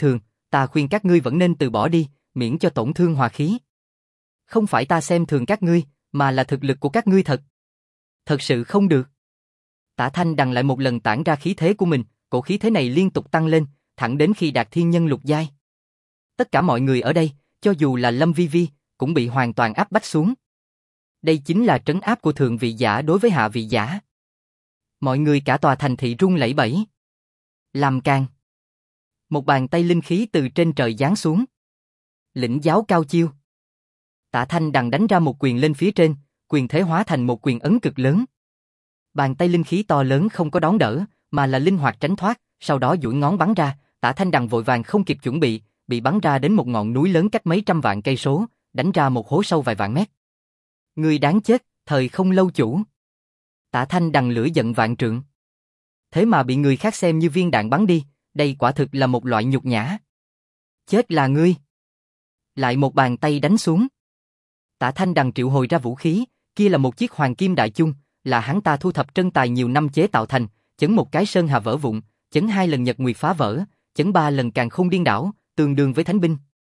ta khuyên các ngươi vẫn nên từ bỏ đi, miễn cho tổn thương hòa khí. Không phải ta xem thường các ngươi, mà là thực lực của các ngươi thật sự không được. Tả Thanh Đằng lại một lần tản ra khí thế của mình, cổ khí thế này liên tục tăng lên, thẳng đến khi đạt thiên nhân lục giai. Tất cả mọi người ở đây, cho dù là Lâm Vi Vi, cũng bị hoàn toàn áp bách xuống. Đây chính là trấn áp của thượng vị giả đối với hạ vị giả. Mọi người cả tòa thành thị rung lẩy bẩy. Làm càng. Một bàn tay linh khí từ trên trời giáng xuống. Lĩnh giáo cao chiêu. Tả Thanh Đằng đánh ra một quyền lên phía trên, quyền thế hóa thành một quyền ấn cực lớn. Bàn tay linh khí to lớn không có đón đỡ, mà là linh hoạt tránh thoát, sau đó duỗi ngón bắn ra, Tả Thanh Đằng vội vàng không kịp chuẩn bị bắn ra đến một ngọn núi lớn cách mấy trăm vạn cây số, đánh ra một hố sâu vài vạn mét. Người đáng chết, thời không lâu chủ. Tả Thanh Đằng lửa giận vạn trượng. Thế mà bị người khác xem như viên đạn bắn đi, đây quả thực là một loại nhục nhã. Chết là ngươi. Lại một bàn tay đánh xuống. Tả Thanh Đằng triệu hồi ra vũ khí, kia là một chiếc hoàng kim đại chung, là hắn ta thu thập trân tài nhiều năm chế tạo thành, chấn một cái sơn hà vỡ vụn, chấn 2 lần nhật nguyệt phá vỡ, chấn 3 lần càn khôn điên đảo, tương đương với thánh binh.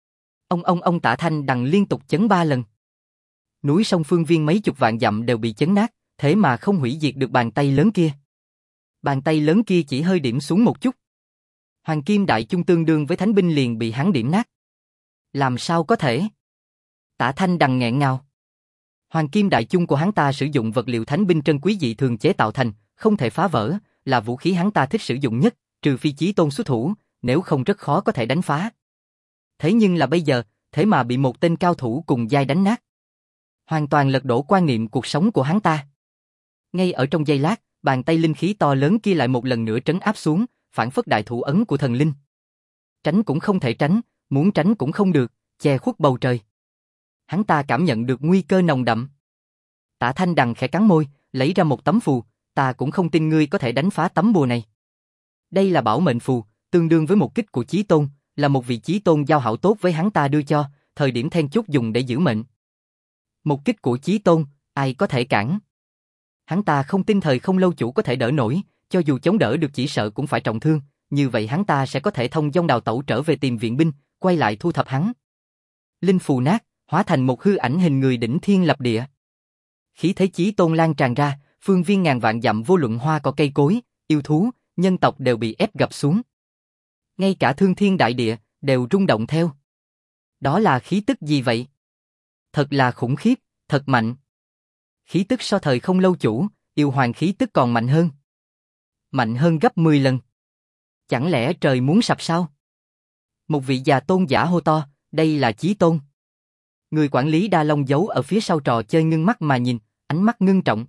Ông Tả Thanh Đằng liên tục chấn 3 lần. Núi sông phương viên mấy chục vạn dặm đều bị chấn nát, thế mà không hủy diệt được bàn tay lớn kia. Bàn tay lớn kia chỉ hơi điểm xuống một chút. Hoàng kim đại chung tương đương với thánh binh liền bị hắn điểm nát. Làm sao có thể? Tả Thanh Đằng nghẹn ngào. Hoàng kim đại chung của hắn ta sử dụng vật liệu thánh binh trân quý dị thường chế tạo thành, không thể phá vỡ, là vũ khí hắn ta thích sử dụng nhất, trừ phi Chí Tôn xuất thủ, nếu không rất khó có thể đánh phá. Thế nhưng là bây giờ, thế mà bị một tên cao thủ cùng giai đánh nát. Hoàn toàn lật đổ quan niệm cuộc sống của hắn ta. Ngay ở trong giây lát, bàn tay linh khí to lớn kia lại một lần nữa trấn áp xuống, phản phất đại thủ ấn của thần linh. Tránh cũng không thể tránh, muốn tránh cũng không được, che khuất bầu trời. Hắn ta cảm nhận được nguy cơ nồng đậm. Tả Thanh Đằng khẽ cắn môi, lấy ra một tấm phù, ta cũng không tin ngươi có thể đánh phá tấm bùa này. Đây là bảo mệnh phù, tương đương với một kích của Chí Tôn, là một vị Chí Tôn giao hảo tốt với hắn ta đưa cho, thời điểm then chốt dùng để giữ mệnh. Một kích của Chí Tôn, ai có thể cản? Hắn ta không tin thời không lâu chủ có thể đỡ nổi, cho dù chống đỡ được chỉ sợ cũng phải trọng thương, như vậy hắn ta sẽ có thể thông dong đào tẩu trở về tìm viện binh, quay lại thu thập hắn. Linh phù nát, hóa thành một hư ảnh hình người đỉnh thiên lập địa. Khí thế Chí Tôn lan tràn ra, phương viên ngàn vạn dặm vô luận hoa cỏ cây cối, yêu thú, nhân tộc đều bị ép gập xuống. Ngay cả thương thiên đại địa đều rung động theo. Đó là khí tức gì vậy? Thật là khủng khiếp, thật mạnh. Khí tức so thời không lâu chủ, yêu hoàng khí tức còn mạnh hơn. Mạnh hơn gấp 10 lần. Chẳng lẽ trời muốn sập sao? Một vị già tôn giả hô to, đây là Chí Tôn. Người quản lý Đa Long giấu ở phía sau trò chơi ngưng mắt mà nhìn, ánh mắt ngưng trọng.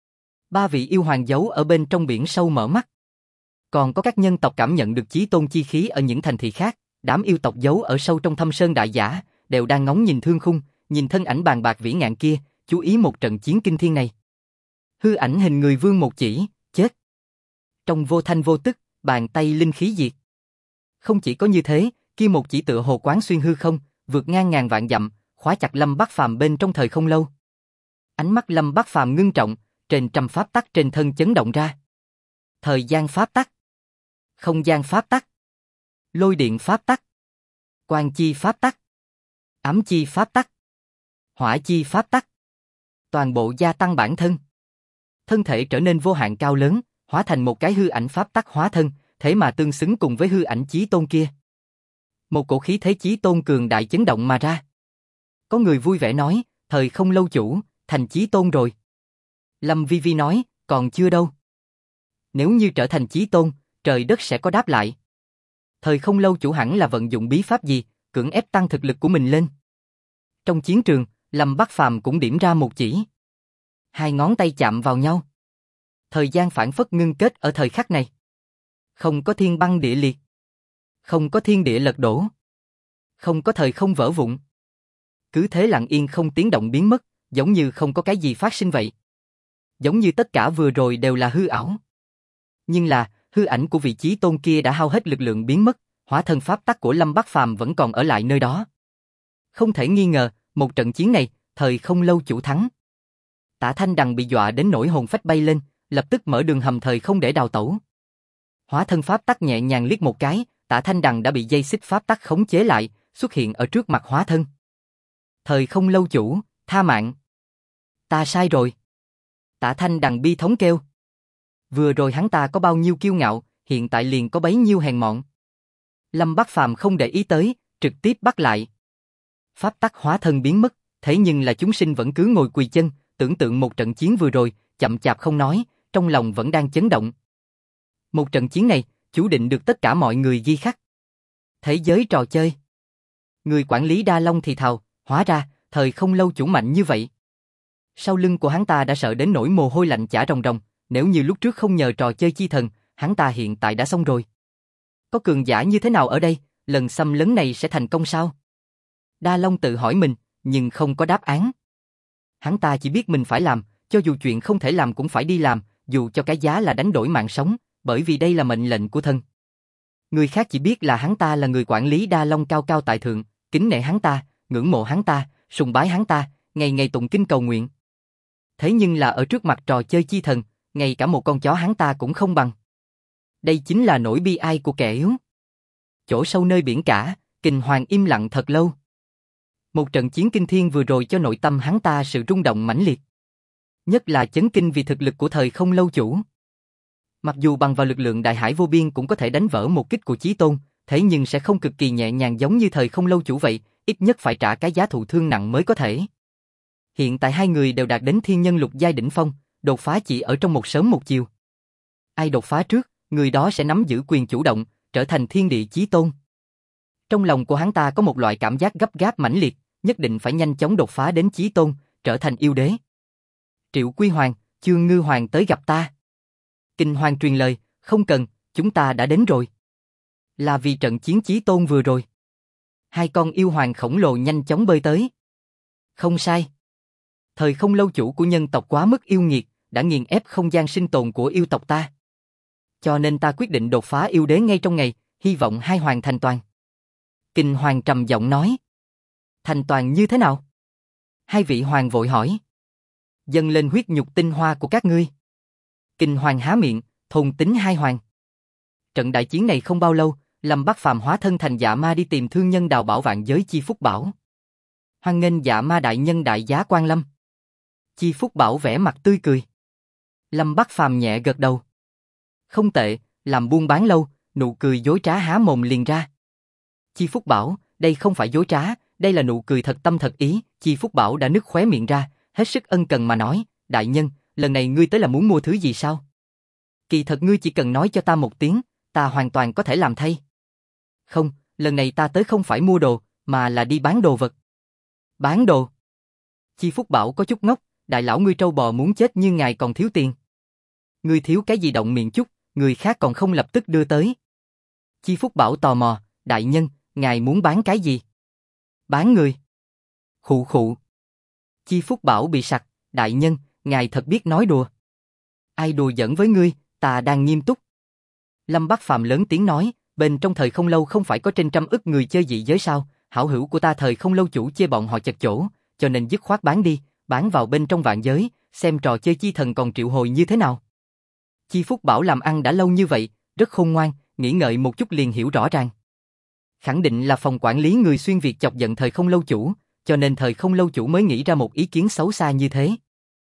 3 vị yêu hoàng giấu ở bên trong biển sâu mở mắt. Còn có các nhân tộc cảm nhận được Chí Tôn chi khí ở những thành thị khác, đám yêu tộc giấu ở sâu trong thâm sơn đại giả, đều đang ngóng nhìn thương khung, nhìn thân ảnh bàn bạc vĩ ngạn kia, chú ý một trận chiến kinh thiên này. Hư ảnh hình người vương một chỉ, chết. Trong vô thanh vô tức, bàn tay linh khí diệt. Không chỉ có như thế, kia một chỉ tựa hồ quán xuyên hư không, vượt ngang ngàn vạn dặm, khóa chặt Lâm Bắc Phàm bên trong thời không lâu. Ánh mắt Lâm Bắc Phàm ngưng trọng, trên trăm pháp tắc trên thân chấn động ra. Thời gian pháp tắc, không gian pháp tắc, lôi điện pháp tắc, quang chi pháp tắc, ám chi pháp tắc, hỏa chi pháp tắc. Toàn bộ gia tăng bản thân. Thân thể trở nên vô hạn cao lớn, hóa thành một cái hư ảnh pháp tắc hóa thân, thế mà tương xứng cùng với hư ảnh Chí Tôn kia. Một cổ khí thế Chí Tôn cường đại chấn động mà ra. Có người vui vẻ nói, thời không lâu chủ, thành Chí Tôn rồi. Lâm Vi Vi nói, còn chưa đâu. Nếu như trở thành Chí Tôn, trời đất sẽ có đáp lại. Thời không lâu chủ hẳn là vận dụng bí pháp gì, cưỡng ép tăng thực lực của mình lên. Trong chiến trường, Lâm Bắc Phàm cũng điểm ra một chỉ. 2 ngón tay chạm vào nhau. Thời gian phảng phất ngưng kết ở thời khắc này. Không có thiên băng địa liệt. Không có thiên địa lật đổ. Không có thời không vỡ vụn. Cứ thế lặng yên không tiếng động biến mất, giống như không có cái gì phát sinh vậy. Giống như tất cả vừa rồi đều là hư ảo. Nhưng là, hư ảnh của vị Chí Tôn kia đã hao hết lực lượng biến mất, hóa thân pháp tắc của Lâm Bắc Phàm vẫn còn ở lại nơi đó. Không thể nghi ngờ, một trận chiến này, thời không lâu chủ thắng. Tả Thanh Đằng bị dọa đến nỗi hồn phách bay lên, lập tức mở đường hầm thời không để đào tẩu. Hóa thân pháp tắc nhẹ nhàng liếc một cái, Tạ Thanh Đằng đã bị dây xích pháp tắc khống chế lại, xuất hiện ở trước mặt hóa thân. Thời không lâu chủ, tha mạng. Ta sai rồi. Tạ Thanh Đằng bi thống kêu. Vừa rồi hắn ta có bao nhiêu kiêu ngạo, hiện tại liền có bấy nhiêu hèn mọn. Lâm Bắc Phàm không để ý tới, trực tiếp bắt lại. Pháp tắc hóa thân biến mất, thế nhưng là chúng sinh vẫn cứ ngồi quỳ chân, tưởng tượng một trận chiến vừa rồi, chậm chạp không nói, trong lòng vẫn đang chấn động. Một trận chiến này, chú định được tất cả mọi người ghi khắc. Thế giới trò chơi. Người quản lý Đa Long thì thào, hóa ra, thời không lâu chủ mạnh như vậy. Sau lưng của hắn ta đã sợ đến nỗi mồ hôi lạnh chả ròng ròng, nếu như lúc trước không nhờ trò chơi chi thần, hắn ta hiện tại đã xong rồi. Có cường giả như thế nào ở đây, lần xâm lấn này sẽ thành công sao? Đa Long tự hỏi mình, nhưng không có đáp án. Hắn ta chỉ biết mình phải làm, cho dù chuyện không thể làm cũng phải đi làm, dù cho cái giá là đánh đổi mạng sống, bởi vì đây là mệnh lệnh của thân. Người khác chỉ biết là hắn ta là người quản lý Đa Long cao cao tại thượng, kính nể hắn ta, ngưỡng mộ hắn ta, sùng bái hắn ta, ngày ngày tụng kinh cầu nguyện. Thế nhưng là ở trước mặt trò chơi chi thần, ngay cả một con chó hắn ta cũng không bằng. Đây chính là nỗi bi ai của kẻ yếu. Chỗ sâu nơi biển cả, Kình Hoàng im lặng thật lâu. Một trận chiến kinh thiên vừa rồi cho nội tâm hắn ta sự rung động mãnh liệt. Nhất là chấn kinh vì thực lực của thời không lâu chủ. Mặc dù bằng vào lực lượng đại hải vô biên cũng có thể đánh vỡ một kích của Chí Tôn, thế nhưng sẽ không cực kỳ nhẹ nhàng giống như thời không lâu chủ vậy, ít nhất phải trả cái giá thụ thương nặng mới có thể. Hiện tại hai người đều đạt đến thiên nhân lục giai đỉnh phong, đột phá chỉ ở trong một sớm một chiều. Ai đột phá trước, người đó sẽ nắm giữ quyền chủ động, trở thành thiên địa chí tôn. Trong lòng của hắn ta có một loại cảm giác gấp gáp mãnh liệt, nhất định phải nhanh chóng đột phá đến chí tôn, trở thành yêu đế. Triệu Quy Hoàng, Chương Ngư Hoàng tới gặp ta. Kình Hoàng truyền lời, không cần, chúng ta đã đến rồi. Là vì trận chiến chí tôn vừa rồi. Hai con yêu hoàng khổng lồ nhanh chóng bơi tới. Không sai. Thời không lâu chủ của nhân tộc quá mức yêu nghiệt, đã nghiền ép không gian sinh tồn của yêu tộc ta. Cho nên ta quyết định đột phá yêu đế ngay trong ngày, hy vọng hai hoàng thành toàn. Kình Hoàng trầm giọng nói. Thành toàn như thế nào? Hai vị hoàng vội hỏi. Dâng lên huyết nhục tinh hoa của các ngươi. Kình Hoàng há miệng, thôn tính hai hoàng. Trận đại chiến này không bao lâu, Lâm Bắc Phàm hóa thân thành Dạ Ma đi tìm thương nhân đào bảo vạn giới Chi Phúc Bảo. Hoan nghênh Dạ Ma đại nhân đại giá quan lâm. Chi Phúc Bảo vẻ mặt tươi cười. Lâm Bắc Phàm nhẹ gật đầu. Không tệ, làm buôn bán lâu, nụ cười dối trá há mồm liền ra. Chi Phúc Bảo, đây không phải dối trá, đây là nụ cười thật tâm thật ý. Chi Phúc Bảo đã nứt khóe miệng ra, hết sức ân cần mà nói, đại nhân, lần này ngươi tới là muốn mua thứ gì sao? Kỳ thật ngươi chỉ cần nói cho ta một tiếng, ta hoàn toàn có thể làm thay. Không, lần này ta tới không phải mua đồ, mà là đi bán đồ vật. Bán đồ? Chi Phúc Bảo có chút ngốc, đại lão ngươi trâu bò muốn chết nhưng ngài còn thiếu tiền. Ngươi thiếu cái gì động miệng chút, người khác còn không lập tức đưa tới. Chi Phúc Bảo tò mò, đại nhân, ngài muốn bán cái gì? Bán người. Khụ khụ. Chi Phúc Bảo bị sặc, đại nhân, ngài thật biết nói đùa. Ai đùa giỡn với ngươi, ta đang nghiêm túc. Lâm Bắc Phàm lớn tiếng nói, bên trong thời không lâu không phải có trên trăm ức người chơi dị giới sao, hảo hữu của ta thời không lâu chủ chê bọn họ chật chỗ, cho nên dứt khoát bán đi, bán vào bên trong vạn giới, xem trò chơi chi thần còn triệu hồi như thế nào. Chi Phúc Bảo làm ăn đã lâu như vậy, rất khôn ngoan, nghĩ ngợi một chút liền hiểu rõ ràng. Khẳng định là phòng quản lý người xuyên Việt chọc giận thời không lâu chủ, cho nên thời không lâu chủ mới nghĩ ra một ý kiến xấu xa như thế.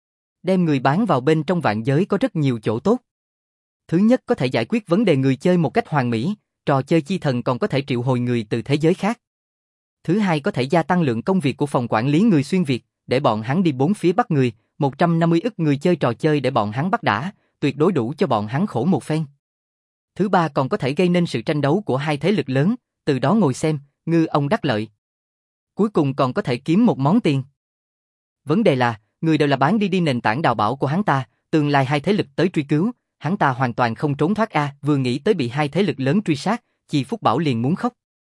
Đem người bán vào bên trong vạn giới có rất nhiều chỗ tốt. Thứ nhất có thể giải quyết vấn đề người chơi một cách hoàn mỹ, trò chơi chi thần còn có thể triệu hồi người từ thế giới khác. Thứ hai có thể gia tăng lượng công việc của phòng quản lý người xuyên Việt, để bọn hắn đi bốn phía bắt người, 150 ức người chơi trò chơi để bọn hắn bắt đã, tuyệt đối đủ cho bọn hắn khổ một phen. Thứ ba còn có thể gây nên sự tranh đấu của hai thế lực lớn, từ đó ngồi xem, ngư ông đắc lợi. Cuối cùng còn có thể kiếm một món tiền. Vấn đề là, người đều là bán đi nền tảng đào bảo của hắn ta, tương lai hai thế lực tới truy cứu, hắn ta hoàn toàn không trốn thoát vừa nghĩ tới bị hai thế lực lớn truy sát, Chi Phúc Bảo liền muốn khóc.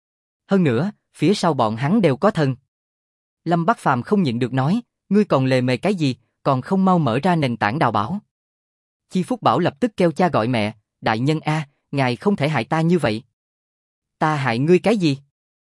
Hơn nữa, phía sau bọn hắn đều có thần. Lâm Bắc Phàm không nhịn được nói, ngươi còn lề mề cái gì, còn không mau mở ra nền tảng đào bảo. Chi Phúc Bảo lập tức kêu cha gọi mẹ, đại nhân ngài không thể hại ta như vậy. Ta hại ngươi cái gì?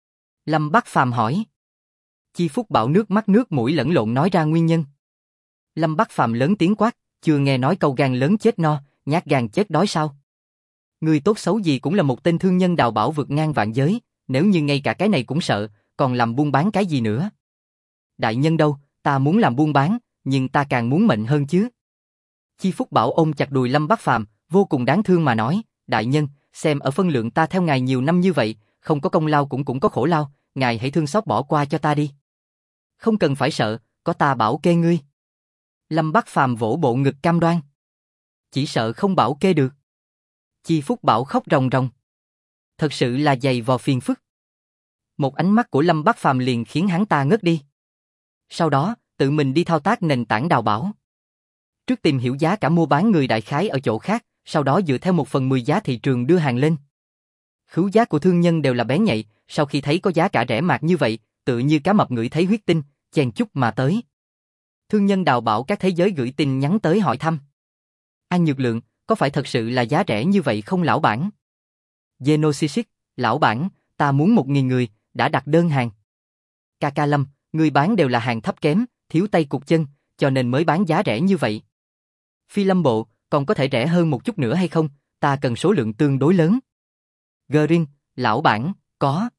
Lâm Bắc Phàm hỏi. Chi Phúc Bảo nước mắt nước mũi lẫn lộn nói ra nguyên nhân. Lâm Bắc Phàm lớn tiếng quát, chưa nghe nói câu gan lớn chết no, nhát gan chết đói sao? Ngươi tốt xấu gì cũng là một tên thương nhân đào bảo vượt ngang vạn giới, nếu như ngay cả cái này cũng sợ, còn làm buôn bán cái gì nữa? Đại nhân đâu, ta muốn làm buôn bán, nhưng ta càng muốn mệnh hơn chứ. Chi Phúc Bảo ôm chặt đùi Lâm Bắc Phàm, vô cùng đáng thương mà nói, đại nhân, xem ở phân lượng ta theo ngài nhiều năm như vậy, không có công lao cũng có khổ lao, ngài hãy thương xót bỏ qua cho ta đi. Không cần phải sợ, có ta bảo kê ngươi. Lâm Bắc Phàm vỗ bộ ngực cam đoan. Chỉ sợ không bảo kê được. Chi Phúc Bảo khóc ròng ròng. Thật sự là dày vò phiền phức. Một ánh mắt của Lâm Bắc Phàm liền khiến hắn ta ngất đi. Sau đó, tự mình đi thao tác nền tảng đào bảo. Trước tìm hiểu giá cả mua bán người đại khái ở chỗ khác, sau đó dựa theo 1/10 giá thị trường đưa hàng lên. Khứu giác của thương nhân đều là bén nhạy, sau khi thấy có giá cả rẻ mạt như vậy, tự như cá mập ngửi thấy huyết tinh, chen chúc mà tới. Thương nhân đào bảo các thế giới gửi tin nhắn tới hỏi thăm. An Nhược Lượng, có phải thật sự là giá rẻ như vậy không lão bản? Genesis, lão bản, ta muốn 1000 người, đã đặt đơn hàng. Kaka Lâm, người bán đều là hàng thấp kém, thiếu tay cụt chân, cho nên mới bán giá rẻ như vậy. Phi Lâm Bộ, còn có thể rẻ hơn một chút nữa hay không? Ta cần số lượng tương đối lớn. Green, lão bản, có.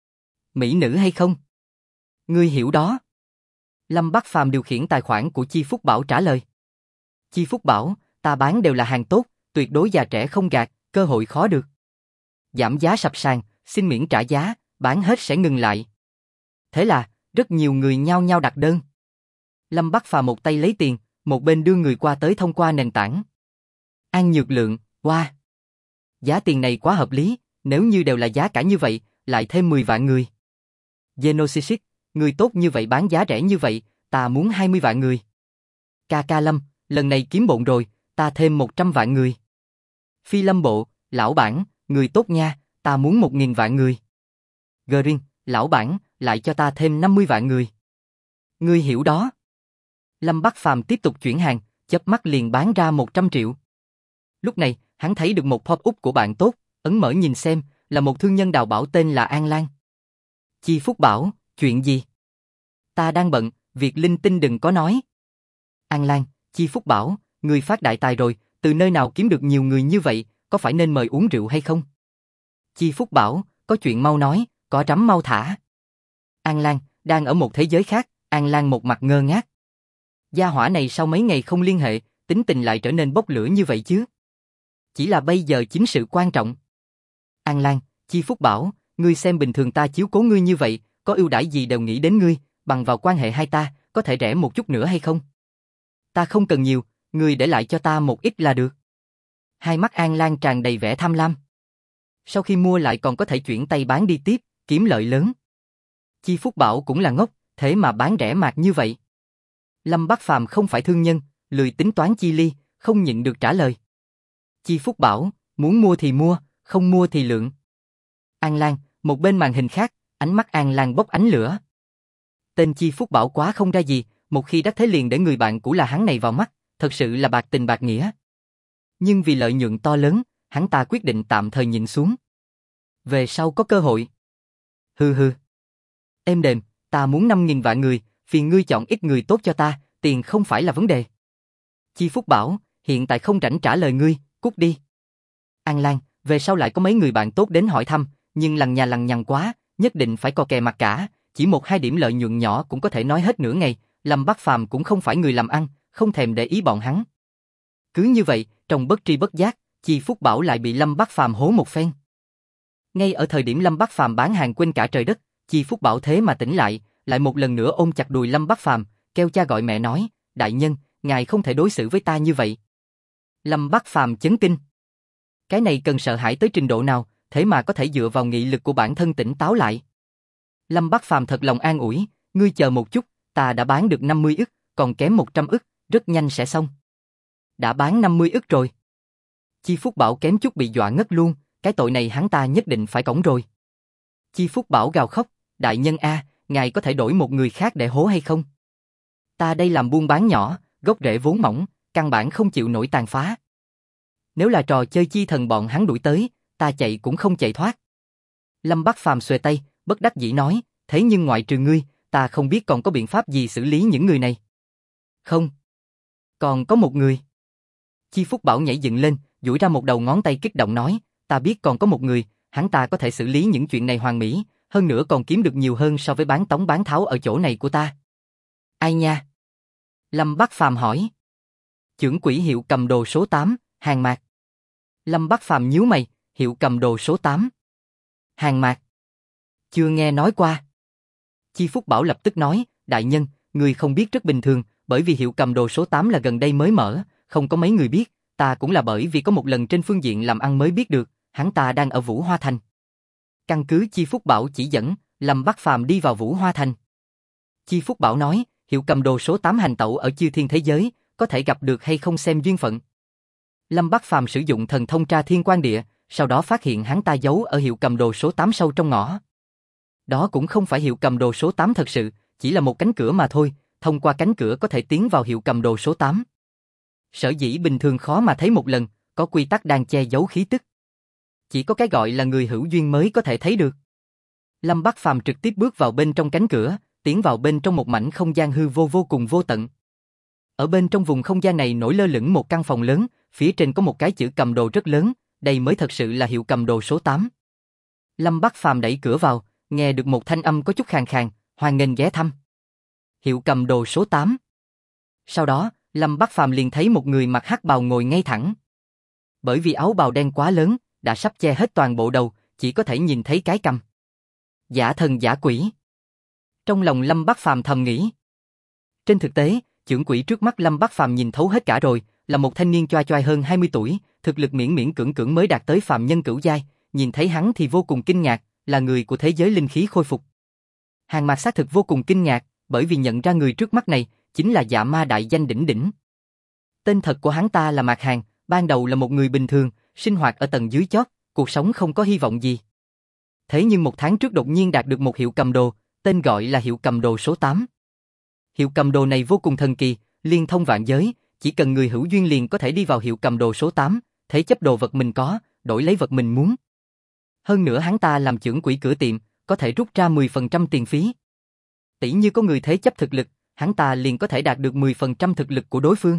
Mỹ nữ hay không? Ngươi hiểu đó. Lâm Bắc Phàm điều khiển tài khoản của Chi Phúc Bảo trả lời. Chi Phúc Bảo, ta bán đều là hàng tốt, tuyệt đối già trẻ không gạt, cơ hội khó được. Giảm giá sập sàn, xin miễn trả giá, bán hết sẽ ngừng lại. Thế là, rất nhiều người nhao nhao đặt đơn. Lâm Bắc Phàm một tay lấy tiền, một bên đưa người qua tới thông qua nền tảng. An Nhược Lượng, wow. Giá tiền này quá hợp lý, nếu như đều là giá cả như vậy, lại thêm 10 vạn người. Genesis, người tốt như vậy bán giá rẻ như vậy, ta muốn 20 vạn người. Kaka Lâm, lần này kiếm bộn rồi, ta thêm 100 vạn người. Phi Lâm Bộ, lão bản, người tốt nha, ta muốn 1000 vạn người. Green, lão bản, lại cho ta thêm 50 vạn người. Ngươi hiểu đó. Lâm Bắc Phàm tiếp tục chuyển hàng, chớp mắt liền bán ra 100 triệu. Lúc này, hắn thấy được một pop-up của bạn tốt, ấn mở nhìn xem, là một thương nhân đào bảo tên là An Lan. Chi Phúc Bảo, chuyện gì? Ta đang bận, việc linh tinh đừng có nói. An Lan, Chi Phúc Bảo, người phát đại tài rồi, từ nơi nào kiếm được nhiều người như vậy, có phải nên mời uống rượu hay không? Chi Phúc Bảo, có chuyện mau nói, có rắm mau thả. An Lan, đang ở một thế giới khác, An Lan một mặt ngơ ngác. Gia hỏa này sau mấy ngày không liên hệ, tính tình lại trở nên bốc lửa như vậy chứ? Chỉ là bây giờ chính sự quan trọng. An Lan, Chi Phúc Bảo, ngươi xem bình thường ta chiếu cố ngươi như vậy, có ưu đãi gì đều nghĩ đến ngươi, bằng vào quan hệ hai ta, có thể rẻ một chút nữa hay không? Ta không cần nhiều, ngươi để lại cho ta một ít là được. Hai mắt An Lan tràn đầy vẻ tham lam. Sau khi mua lại còn có thể chuyển tay bán đi tiếp, kiếm lợi lớn. Chi Phúc Bảo cũng là ngốc, thế mà bán rẻ mạt như vậy. Lâm Bắc Phàm không phải thương nhân, lười tính toán chi ly, không nhịn được trả lời. Chi Phúc Bảo, muốn mua thì mua, không mua thì lượng. An Lan, một bên màn hình khác, ánh mắt An Lan bốc ánh lửa. Tên Chi Phúc Bảo quá không ra gì, một khi đắc thế liền để người bạn cũ là hắn này vào mắt, thật sự là bạc tình bạc nghĩa. Nhưng vì lợi nhuận to lớn, hắn ta quyết định tạm thời nhìn xuống. Về sau có cơ hội. Hừ hừ. Êm đềm, ta muốn 5.000 vạn người, phiền ngươi chọn ít người tốt cho ta, tiền không phải là vấn đề. Chi Phúc Bảo, hiện tại không rảnh trả lời ngươi, cút đi. An Lan, về sau lại có mấy người bạn tốt đến hỏi thăm, nhưng lằng nhà lằng nhằng quá, nhất định phải co kè mặt cả, chỉ 1-2 điểm lợi nhuận nhỏ cũng có thể nói hết nửa ngày, Lâm Bắc Phàm cũng không phải người làm ăn, không thèm để ý bọn hắn. Cứ như vậy, trong bất tri bất giác, Chi Phúc Bảo lại bị Lâm Bắc Phàm hố một phen. Ngay ở thời điểm Lâm Bắc Phàm bán hàng quên cả trời đất, Chi Phúc Bảo thế mà tỉnh lại một lần nữa ôm chặt đùi Lâm Bắc Phàm, kêu cha gọi mẹ nói, đại nhân, ngài không thể đối xử với ta như vậy. Lâm Bắc Phàm chấn kinh. Cái này cần sợ hãi tới trình độ nào, thế mà có thể dựa vào nghị lực của bản thân tỉnh táo lại. Lâm Bắc Phàm thật lòng an ủi, ngươi chờ một chút, ta đã bán được 50 ức, còn kém 100 ức, rất nhanh sẽ xong. Đã bán 50 ức rồi. Chi Phúc Bảo kém chút bị dọa ngất luôn, cái tội này hắn ta nhất định phải cõng rồi. Chi Phúc Bảo gào khóc, đại nhân a, ngài có thể đổi một người khác để hố hay không? Ta đây làm buôn bán nhỏ, gốc rễ vốn mỏng, căn bản không chịu nổi tàn phá. Nếu là trò chơi chi thần bọn hắn đuổi tới, ta chạy cũng không chạy thoát. Lâm Bắc Phàm xuề tay, bất đắc dĩ nói, thế nhưng ngoại trừ ngươi, ta không biết còn có biện pháp gì xử lý những người này. Không. Còn có một người. Chi Phúc Bảo nhảy dựng lên, duỗi ra một đầu ngón tay kích động nói, ta biết còn có một người, hắn ta có thể xử lý những chuyện này hoàn mỹ, hơn nữa còn kiếm được nhiều hơn so với bán tống bán tháo ở chỗ này của ta. Ai nha? Lâm Bắc Phàm hỏi. Chưởng quỹ hiệu cầm đồ số 8, Hàng Mạc. Lâm Bắc Phàm nhíu mày, hiệu cầm đồ số 8. Hàng Mạc. Chưa nghe nói qua. Chi Phúc Bảo lập tức nói, đại nhân, người không biết rất bình thường, bởi vì hiệu cầm đồ số 8 là gần đây mới mở, không có mấy người biết, ta cũng là bởi vì có một lần trên phương diện làm ăn mới biết được, hắn ta đang ở Vũ Hoa Thành. Căn cứ Chi Phúc Bảo chỉ dẫn, Lâm Bắc Phàm đi vào Vũ Hoa Thành. Chi Phúc Bảo nói, hiệu cầm đồ số 8 hành tẩu ở chư thiên thế giới, có thể gặp được hay không xem duyên phận. Lâm Bắc Phàm sử dụng thần thông tra thiên quan địa, sau đó phát hiện hắn ta giấu ở hiệu cầm đồ số 8 sâu trong ngõ. Đó cũng không phải hiệu cầm đồ số 8 thật sự, chỉ là một cánh cửa mà thôi, thông qua cánh cửa có thể tiến vào hiệu cầm đồ số 8. Sở dĩ bình thường khó mà thấy một lần, có quy tắc đang che giấu khí tức. Chỉ có cái gọi là người hữu duyên mới có thể thấy được. Lâm Bắc Phàm trực tiếp bước vào bên trong cánh cửa, tiến vào bên trong một mảnh không gian hư vô vô cùng vô tận. Ở bên trong vùng không gian này nổi lơ lửng một căn phòng lớn, phía trên có một cái chữ cầm đồ rất lớn, đây mới thật sự là hiệu cầm đồ số 8. Lâm Bắc Phàm đẩy cửa vào, nghe được một thanh âm có chút khàn khàn, hoan nghênh ghé thăm. Hiệu cầm đồ số 8. Sau đó, Lâm Bắc Phàm liền thấy một người mặc hắc bào ngồi ngay thẳng. Bởi vì áo bào đen quá lớn, đã sắp che hết toàn bộ đầu, chỉ có thể nhìn thấy cái cằm. Giả thần giả quỷ. Trong lòng Lâm Bắc Phàm thầm nghĩ. Trên thực tế, chưởng quỷ trước mắt Lâm Bắc Phàm nhìn thấu hết cả rồi, là một thanh niên choai choai hơn 20 tuổi, thực lực miễn miễn cưỡng cưỡng mới đạt tới phàm nhân cửu giai, nhìn thấy hắn thì vô cùng kinh ngạc, là người của thế giới linh khí khôi phục. Hàng Mạc xác thực vô cùng kinh ngạc, bởi vì nhận ra người trước mắt này chính là Dạ Ma đại danh đỉnh đỉnh. Tên thật của hắn ta là Mạc Hàng, ban đầu là một người bình thường, sinh hoạt ở tầng dưới chót, cuộc sống không có hy vọng gì. Thế nhưng một tháng trước đột nhiên đạt được một hiệu cầm đồ, tên gọi là hiệu cầm đồ số 8. Hiệu cầm đồ này vô cùng thần kỳ, liên thông vạn giới, chỉ cần người hữu duyên liền có thể đi vào hiệu cầm đồ số 8, thế chấp đồ vật mình có, đổi lấy vật mình muốn. Hơn nữa hắn ta làm chưởng quỹ cửa tiệm, có thể rút ra 10% tiền phí. Tỷ như có người thế chấp thực lực, hắn ta liền có thể đạt được 10% thực lực của đối phương.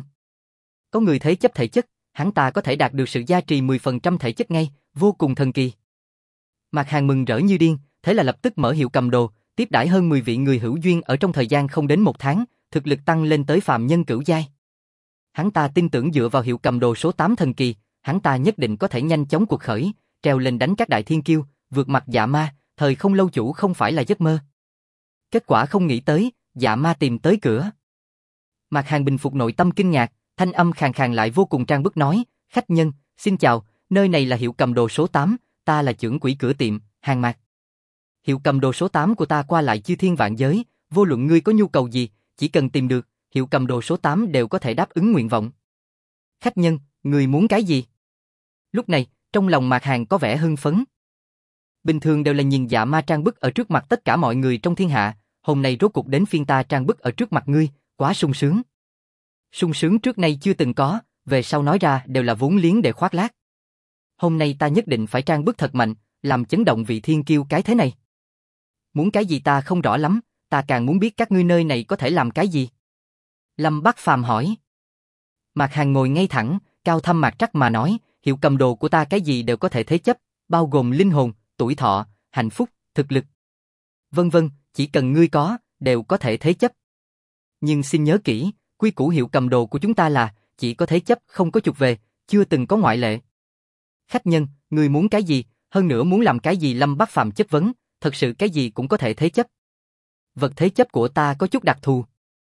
Có người thế chấp thể chất, hắn ta có thể đạt được sự gia trì 10% thể chất ngay, vô cùng thần kỳ. Mạc Hàng mừng rỡ như điên, thế là lập tức mở hiệu cầm đồ, tiếp đãi hơn 10 vị người hữu duyên ở trong thời gian không đến một tháng, thực lực tăng lên tới phàm nhân cửu giai. Hắn ta tin tưởng dựa vào hiệu cầm đồ số 8 thần kỳ, hắn ta nhất định có thể nhanh chóng cuộc khởi, treo lên đánh các đại thiên kiêu, vượt mặt Dạ Ma, thời không lâu chủ không phải là giấc mơ. Kết quả không nghĩ tới, Dạ Ma tìm tới cửa. Mạc Hàng bình phục nội tâm kinh ngạc, thanh âm khàn khàn lại vô cùng trang bức nói, khách nhân, xin chào, nơi này là hiệu cầm đồ số 8, ta là chưởng quỹ cửa tiệm, Hàng Mạc. Hiệu cầm đồ số 8 của ta qua lại chư thiên vạn giới, vô luận ngươi có nhu cầu gì, chỉ cần tìm được, hiệu cầm đồ số 8 đều có thể đáp ứng nguyện vọng. Khách nhân, ngươi muốn cái gì? Lúc này, trong lòng Mạc Hàng có vẻ hưng phấn. Bình thường đều là nhìn Dạ Ma trang bức ở trước mặt tất cả mọi người trong thiên hạ, hôm nay rốt cuộc đến phiên ta trang bức ở trước mặt ngươi, quá sung sướng. Sung sướng trước nay chưa từng có, về sau nói ra đều là vốn liếng để khoác lác. Hôm nay ta nhất định phải trang bức thật mạnh, làm chấn động vị thiên kiêu cái thế này. Muốn cái gì ta không rõ lắm, ta càng muốn biết các ngươi nơi này có thể làm cái gì. Lâm Bắc Phàm hỏi. Mạc Hàng ngồi ngay thẳng, cao thâm mạc trắc mà nói, hiệu cầm đồ của ta cái gì đều có thể thế chấp, bao gồm linh hồn, tuổi thọ, hạnh phúc, thực lực. Vân vân, chỉ cần ngươi có, đều có thể thế chấp. Nhưng xin nhớ kỹ, quy củ hiệu cầm đồ của chúng ta là, chỉ có thế chấp không có chụp về, chưa từng có ngoại lệ. Khách nhân, ngươi muốn cái gì, hơn nữa muốn làm cái gì? Lâm Bắc Phàm chất vấn, thật sự cái gì cũng có thể thế chấp. Vật thế chấp của ta có chút đặc thù.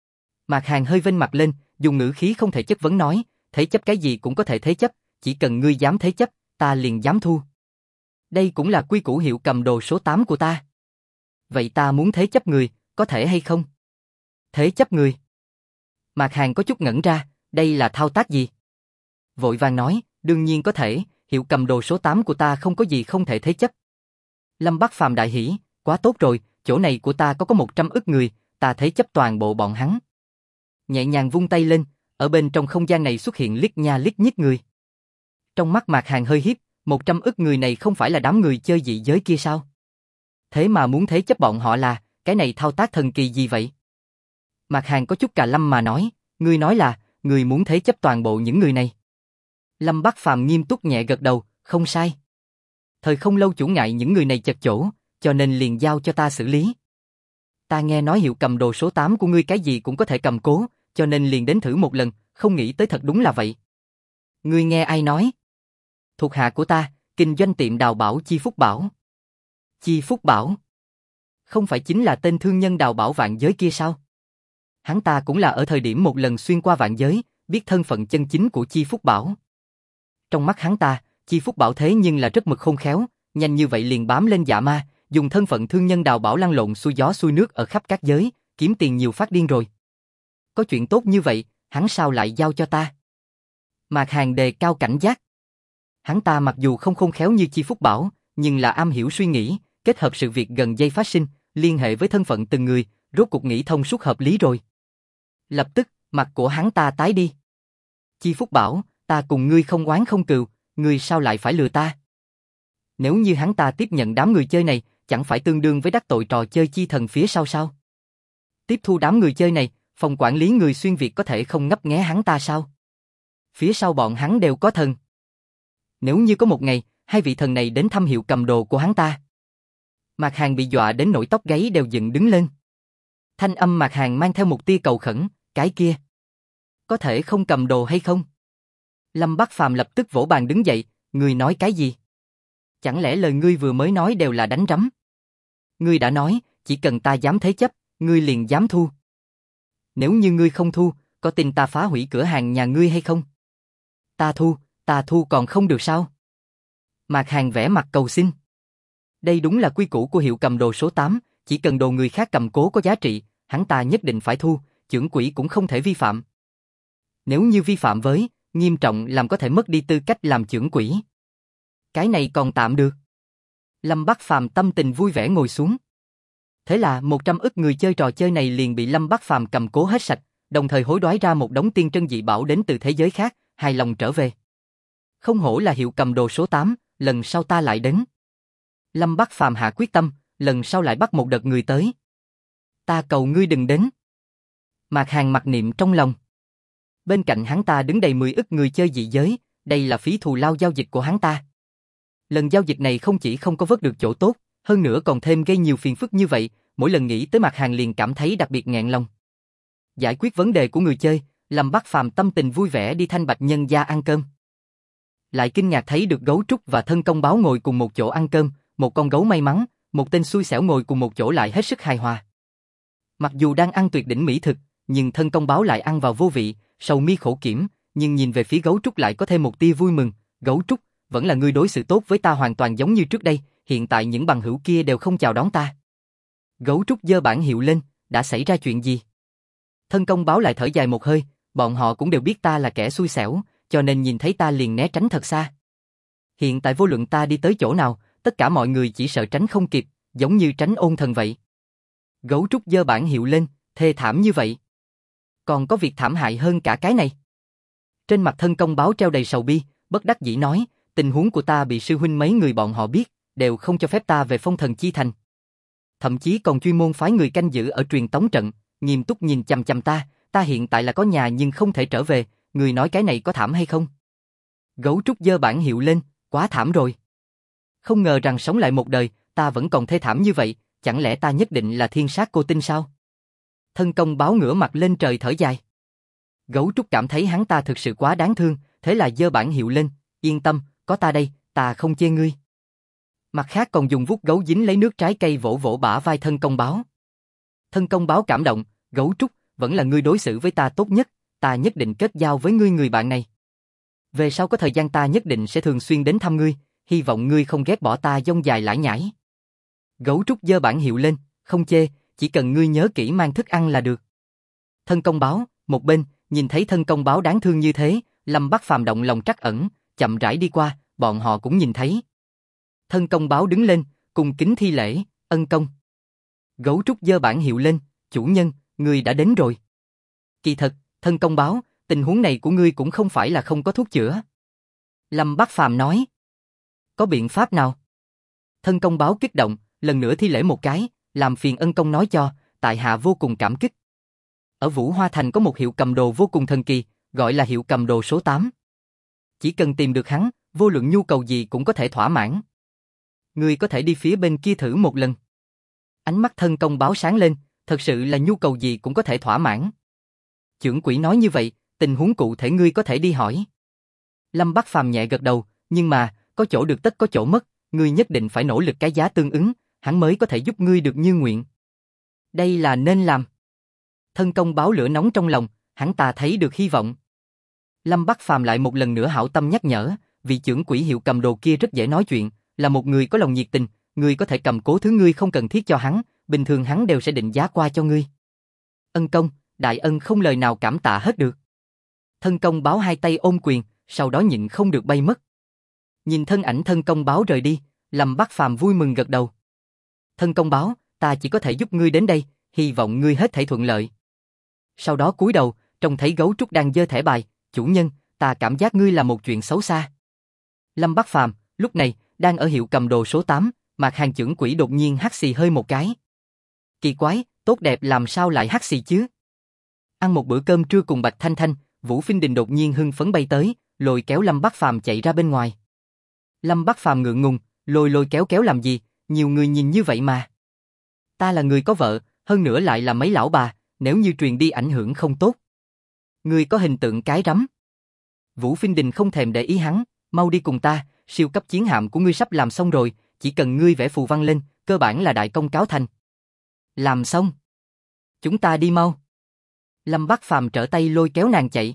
Mạc Hàng hơi vênh mặt lên, dùng ngữ khí không thể chất vấn nói, thế chấp cái gì cũng có thể thế chấp, chỉ cần ngươi dám thế chấp, ta liền dám thu. Đây cũng là quy củ hiệu cầm đồ số 8 của ta. Vậy ta muốn thế chấp người, có thể hay không? Thế chấp người? Mạc Hàng có chút ngẩn ra, đây là thao tác gì? Vội vàng nói, đương nhiên có thể, hiệu cầm đồ số 8 của ta không có gì không thể thế chấp. Lâm Bắc Phàm đại hỉ, quá tốt rồi, chỗ này của ta có 100 ức người, ta thế chấp toàn bộ bọn hắn. Nhẹ nhàng vung tay lên, ở bên trong không gian này xuất hiện lít nha lít nhít người. Trong mắt Mạc Hàng hơi hiếp, 100 ức người này không phải là đám người chơi dị giới kia sao? Thế mà muốn thế chấp bọn họ là, cái này thao tác thần kỳ gì vậy? Mạc Hàng có chút cà lâm mà nói, ngươi nói là, ngươi muốn thế chấp toàn bộ những người này. Lâm Bắc Phàm nghiêm túc nhẹ gật đầu, không sai. Thời không lâu chủ ngại những người này chật chỗ, cho nên liền giao cho ta xử lý. Ta nghe nói hiệu cầm đồ số 8 của ngươi cái gì cũng có thể cầm cố, cho nên liền đến thử một lần, không nghĩ tới thật đúng là vậy. Ngươi nghe ai nói? Thuộc hạ của ta, kinh doanh tiệm đào bảo Chi Phúc Bảo. Chi Phúc Bảo? Không phải chính là tên thương nhân đào bảo vạn giới kia sao? Hắn ta cũng là ở thời điểm một lần xuyên qua vạn giới, biết thân phận chân chính của Chi Phúc Bảo. Trong mắt hắn ta, Chi Phúc Bảo thế nhưng là rất mực khôn khéo, nhanh như vậy liền bám lên dạ ma, dùng thân phận thương nhân đào bảo lăn lộn xuôi gió xuôi nước ở khắp các giới, kiếm tiền nhiều phát điên rồi. Có chuyện tốt như vậy, hắn sao lại giao cho ta? Mạc Hàn đề cao cảnh giác. Hắn ta mặc dù không khôn khéo như Chi Phúc Bảo, nhưng là am hiểu suy nghĩ, kết hợp sự việc gần dây phát sinh, liên hệ với thân phận từng người, rốt cuộc nghĩ thông suốt hợp lý rồi. Lập tức, mặt của hắn ta tái đi. Chi Phúc Bảo, ta cùng ngươi không oán không cừu, ngươi sao lại phải lừa ta? Nếu như hắn ta tiếp nhận đám người chơi này, chẳng phải tương đương với đắc tội trò chơi chi thần phía sau sao? Tiếp thu đám người chơi này, phòng quản lý người xuyên Việt có thể không ngấp nghé hắn ta sao? Phía sau bọn hắn đều có thần. Nếu như có một ngày, hai vị thần này đến thăm hiệu cầm đồ của hắn ta. Mạc Hàn bị dọa đến nỗi tóc gáy đều dựng đứng lên. Thanh âm Mạc Hàn mang theo một tia cầu khẩn, cái kia. Có thể không cầm đồ hay không? Lâm Bắc Phàm lập tức vỗ bàn đứng dậy, ngươi nói cái gì? Chẳng lẽ lời ngươi vừa mới nói đều là đánh rắm? Ngươi đã nói, chỉ cần ta dám thế chấp, ngươi liền dám thu. Nếu như ngươi không thu, có tin ta phá hủy cửa hàng nhà ngươi hay không? Ta thu còn không được sao? Mạc Hàn vẽ mặt cầu xin. Đây đúng là quy củ của hiệu cầm đồ số 8, chỉ cần đồ người khác cầm cố có giá trị, hắn ta nhất định phải thu, chưởng quỹ cũng không thể vi phạm. Nếu như vi phạm với, nghiêm trọng làm có thể mất đi tư cách làm chưởng quỹ. Cái này còn tạm được. Lâm Bắc Phàm tâm tình vui vẻ ngồi xuống. Thế là 100 ức người chơi trò chơi này liền bị Lâm Bắc Phàm cầm cố hết sạch, đồng thời hối đoái ra một đống tiên trân dị bảo đến từ thế giới khác, hài lòng trở về. Không hổ là hiệu cầm đồ số 8, lần sau ta lại đến. Lâm Bắc Phàm hạ quyết tâm, lần sau lại bắt một đợt người tới. Ta cầu ngươi đừng đến. Mạc Hàn mặc niệm trong lòng. Bên cạnh hắn ta đứng đầy 10 ức người chơi dị giới, đây là phí thù lao giao dịch của hắn ta. Lần giao dịch này không chỉ không có vớt được chỗ tốt, hơn nữa còn thêm gây nhiều phiền phức như vậy, mỗi lần nghĩ tới Mạc Hàn liền cảm thấy đặc biệt nghẹn lòng. Giải quyết vấn đề của người chơi, Lâm Bắc Phàm tâm tình vui vẻ đi Thanh Bạch nhân gia ăn cơm. Lại kinh ngạc thấy được Gấu Trúc và Thân Công Báo ngồi cùng một chỗ ăn cơm, một con gấu may mắn, một tên xui xẻo ngồi cùng một chỗ lại hết sức hài hòa. Mặc dù đang ăn tuyệt đỉnh mỹ thực, nhưng Thân Công Báo lại ăn vào vô vị, sầu mi khổ kiểm, nhưng nhìn về phía Gấu Trúc lại có thêm một tia vui mừng. Gấu Trúc, vẫn là ngươi đối xử tốt với ta hoàn toàn giống như trước đây, hiện tại những bằng hữu kia đều không chào đón ta. Gấu Trúc giơ bảng hiệu lên, đã xảy ra chuyện gì? Thân Công Báo lại thở dài một hơi, bọn họ cũng đều biết ta là kẻ xui xẻo, cho nên nhìn thấy ta liền né tránh thật xa. Hiện tại vô luận ta đi tới chỗ nào, tất cả mọi người chỉ sợ tránh không kịp, giống như tránh ôn thần vậy. Gấu Trúc giơ bảng hiệu lên, thê thảm như vậy. Còn có việc thảm hại hơn cả cái này. Trên mặt Thân Công Báo treo đầy sầu bi, bất đắc dĩ nói, tình huống của ta bị sư huynh mấy người bọn họ biết, đều không cho phép ta về Phong Thần Chi Thành. Thậm chí còn chuyên môn phái người canh giữ ở truyền tống trận, nghiêm túc nhìn chằm chằm ta hiện tại là có nhà nhưng không thể trở về, người nói cái này có thảm hay không? Gấu Trúc giơ bảng hiệu lên, quá thảm rồi. Không ngờ rằng sống lại một đời, ta vẫn còn thê thảm như vậy, chẳng lẽ ta nhất định là thiên sát cô tinh sao? Thân Công Báo ngửa mặt lên trời thở dài. Gấu Trúc cảm thấy hắn ta thực sự quá đáng thương, thế là giơ bảng hiệu lên, yên tâm, có ta đây, ta không chê ngươi. Mặt khác còn dùng vuốt gấu dính lấy nước trái cây vỗ vỗ bả vai Thân Công Báo. Thân Công Báo cảm động, Gấu Trúc, vẫn là ngươi đối xử với ta tốt nhất, ta nhất định kết giao với ngươi người bạn này. Về sau có thời gian ta nhất định sẽ thường xuyên đến thăm ngươi, hy vọng ngươi không ghét bỏ ta dông dài lải nhải. Gấu Trúc giơ bảng hiệu lên, không chê, chỉ cần ngươi nhớ kỹ mang thức ăn là được. Thân Công Báo, một bên, nhìn thấy Thân Công Báo đáng thương như thế, Lâm Bắc Phàm động lòng trắc ẩn, chậm rãi đi qua, bọn họ cũng nhìn thấy. Thân Công Báo đứng lên, cung kính thi lễ, ân công. Gấu Trúc giơ bảng hiệu lên, chủ nhân, ngươi đã đến rồi. Kỳ thật, Thân Công Báo, tình huống này của ngươi cũng không phải là không có thuốc chữa. Lâm Bắc Phàm nói. Có biện pháp nào? Thân Công Báo kích động, lần nữa thi lễ một cái, làm phiền ân công nói cho, tại hạ vô cùng cảm kích. Ở Vũ Hoa Thành có một hiệu cầm đồ vô cùng thần kỳ, gọi là hiệu cầm đồ số 8. Chỉ cần tìm được hắn, vô luận nhu cầu gì cũng có thể thỏa mãn. ngươi có thể đi phía bên kia thử một lần. Ánh mắt thân công báo sáng lên, thật sự là nhu cầu gì cũng có thể thỏa mãn. Chưởng quỷ nói như vậy, tình huống cụ thể ngươi có thể đi hỏi. Lâm Bắc Phàm nhẹ gật đầu, nhưng mà, có chỗ được tất có chỗ mất, ngươi nhất định phải nỗ lực cái giá tương ứng, hắn mới có thể giúp ngươi được như nguyện. Đây là nên làm. Thân công báo lửa nóng trong lòng, hắn ta thấy được hy vọng. Lâm Bắc Phàm lại một lần nữa hảo tâm nhắc nhở, vị chưởng quỷ hiệu cầm đồ kia rất dễ nói chuyện, là một người có lòng nhiệt tình, ngươi có thể cầm cố thứ ngươi không cần thiết cho hắn, bình thường hắn đều sẽ định giá qua cho ngươi. Ân công, đại ân không lời nào cảm tạ hết được. Thân công báo hai tay ôm quyền, sau đó nhịn không được bay mất. Nhìn thân ảnh thân công báo rời đi, Lâm Bắc Phàm vui mừng gật đầu. Thân công báo, ta chỉ có thể giúp ngươi đến đây, hy vọng ngươi hết thảy thuận lợi. Sau đó cúi đầu, trông thấy gấu trúc đang giơ thẻ bài, chủ nhân, ta cảm giác ngươi là một chuyện xấu xa. Lâm Bắc Phàm, lúc này, đang ở hiệu cầm đồ số 8, mặt hàng chưởng quỷ đột nhiên hắt xì hơi một cái. Kỳ quái, tốt đẹp làm sao lại hắt xì chứ? Ăn một bữa cơm trưa cùng Bạch Thanh Thanh, Vũ Phinh Đình đột nhiên hưng phấn bay tới, lôi kéo Lâm Bắc Phàm chạy ra bên ngoài. Lâm Bắc Phàm ngượng ngùng, lôi kéo kéo làm gì, nhiều người nhìn như vậy mà. Ta là người có vợ, hơn nữa lại là mấy lão bà, nếu như truyền đi ảnh hưởng không tốt. Ngươi có hình tượng cái rắm. Vũ Phinh Đình không thèm để ý hắn, mau đi cùng ta, siêu cấp chiến hạm của ngươi sắp làm xong rồi, chỉ cần ngươi vẽ phù văn lên, cơ bản là đại công cáo thành. Làm xong. Chúng ta đi mau. Lâm Bắc Phàm trở tay lôi kéo nàng chạy.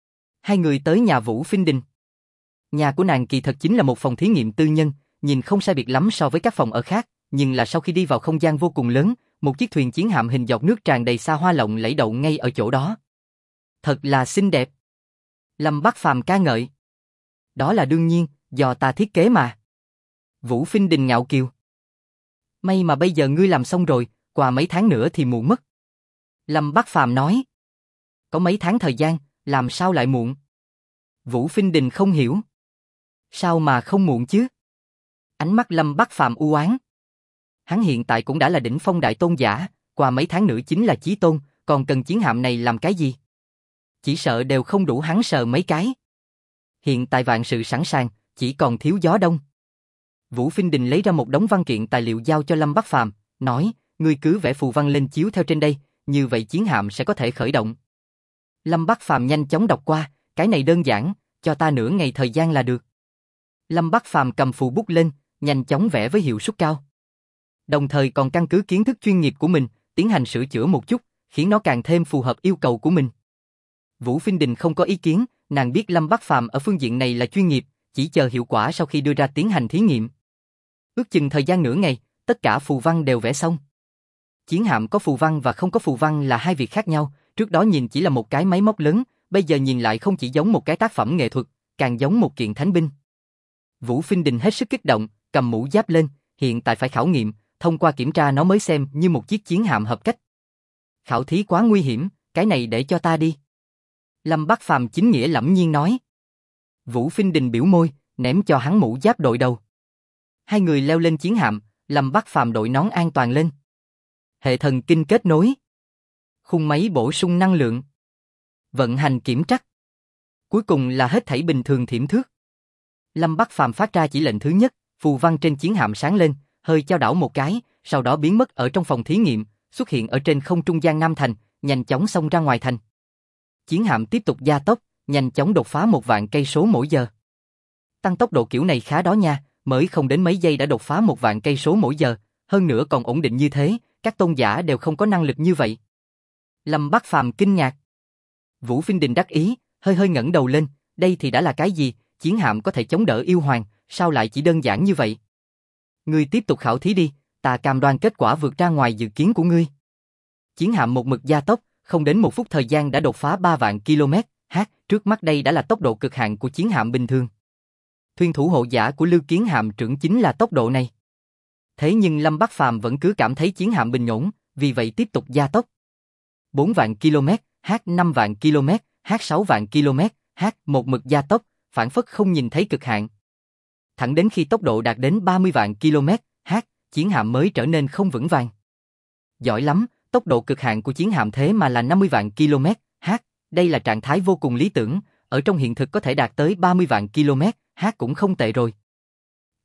Hai người tới nhà Vũ Phinh Đình. Nhà của nàng kỳ thật chính là một phòng thí nghiệm tư nhân, nhìn không sai biệt lắm so với các phòng ở khác, nhưng là sau khi đi vào không gian vô cùng lớn, một chiếc thuyền chiến hạm hình giọt nước tràn đầy xa hoa lộng lẫy đậu ngay ở chỗ đó. Thật là xinh đẹp. Lâm Bắc Phàm ca ngợi. Đó là đương nhiên, do ta thiết kế mà. Vũ Phinh Đình ngạo kiều. May mà bây giờ ngươi làm xong rồi, qua mấy tháng nữa thì muộn mất. Lâm Bắc Phàm nói. Có mấy tháng thời gian, làm sao lại muộn? Vũ Phinh Đình không hiểu. Sao mà không muộn chứ? Ánh mắt Lâm Bắc Phàm u oán. Hắn hiện tại cũng đã là đỉnh phong đại tôn giả, qua mấy tháng nữa chính là chí tôn, còn cần chiến hạm này làm cái gì? Chỉ sợ đều không đủ hắn sờ mấy cái. Hiện tại vạn sự sẵn sàng, chỉ còn thiếu gió đông. Vũ Phinh Đình lấy ra một đống văn kiện tài liệu giao cho Lâm Bắc Phàm, nói, ngươi cứ vẽ phù văn lên chiếu theo trên đây, như vậy chiến hạm sẽ có thể khởi động. Lâm Bắc Phàm nhanh chóng đọc qua, cái này đơn giản, cho ta nửa ngày thời gian là được. Lâm Bắc Phàm cầm phù bút lên, nhanh chóng vẽ với hiệu suất cao. Đồng thời còn căn cứ kiến thức chuyên nghiệp của mình, tiến hành sửa chữa một chút, khiến nó càng thêm phù hợp yêu cầu của mình. Vũ Phinh Đình không có ý kiến, nàng biết Lâm Bắc Phàm ở phương diện này là chuyên nghiệp, chỉ chờ hiệu quả sau khi đưa ra tiến hành thí nghiệm. Ước chừng thời gian nửa ngày, tất cả phù văn đều vẽ xong. Chiến hạm có phù văn và không có phù văn là hai việc khác nhau, trước đó nhìn chỉ là một cái máy móc lớn, bây giờ nhìn lại không chỉ giống một cái tác phẩm nghệ thuật, càng giống một kiện thánh binh. Vũ Phinh Đình hết sức kích động, cầm mũ giáp lên, hiện tại phải khảo nghiệm, thông qua kiểm tra nó mới xem như một chiếc chiến hạm hợp cách. Khảo thí quá nguy hiểm, cái này để cho ta đi. Lâm Bắc Phàm chính nghĩa lẫm nhiên nói. Vũ Phinh Đình biểu môi, ném cho hắn mũ giáp đội đầu. Hai người leo lên chiến hạm, Lâm Bắc Phàm đội nón an toàn lên. Hệ thần kinh kết nối. Khung máy bổ sung năng lượng. Vận hành kiểm trắc. Cuối cùng là hết thảy bình thường thiểm thước. Lâm Bắc Phàm phát ra chỉ lệnh thứ nhất, phù văn trên chiến hạm sáng lên, hơi chao đảo một cái, sau đó biến mất ở trong phòng thí nghiệm, xuất hiện ở trên không trung Giang Nam Thành, nhanh chóng xông ra ngoài thành. Chiến hạm tiếp tục gia tốc, nhanh chóng đột phá 1.000 cây số mỗi giờ. Tăng tốc độ kiểu này khá đó nha, mới không đến mấy giây đã đột phá 1.000 cây số mỗi giờ, hơn nữa còn ổn định như thế, các tôn giả đều không có năng lực như vậy. Lâm Bắc Phàm kinh ngạc. Vũ Phinh Đình đắc ý, hơi ngẩng đầu lên, đây thì đã là cái gì, chiến hạm có thể chống đỡ yêu hoàng, sao lại chỉ đơn giản như vậy? Ngươi tiếp tục khảo thí đi, ta cam đoan kết quả vượt ra ngoài dự kiến của ngươi. Chiến hạm một mực gia tốc, không đến 1 phút thời gian đã đột phá 3.000 km/h, trước mắt đây đã là tốc độ cực hạn của chiến hạm bình thường. Thuyền thủ hộ giả của Lưu Kiến hạm trưởng chính là tốc độ này. Thế nhưng Lâm Bắc Phàm vẫn cứ cảm thấy chiến hạm bình ổn, vì vậy tiếp tục gia tốc. 4.000 km/h, 5.000 km/h, 6.000 km/h, một mực gia tốc, phản phất không nhìn thấy cực hạn. Thẳng đến khi tốc độ đạt đến 30.000 km/h, chiến hạm mới trở nên không vững vàng. Giỏi lắm, tốc độ cực hạn của chiến hạm thế mà là 50.000 km/h, đây là trạng thái vô cùng lý tưởng, ở trong hiện thực có thể đạt tới 30.000 km/h cũng không tệ rồi.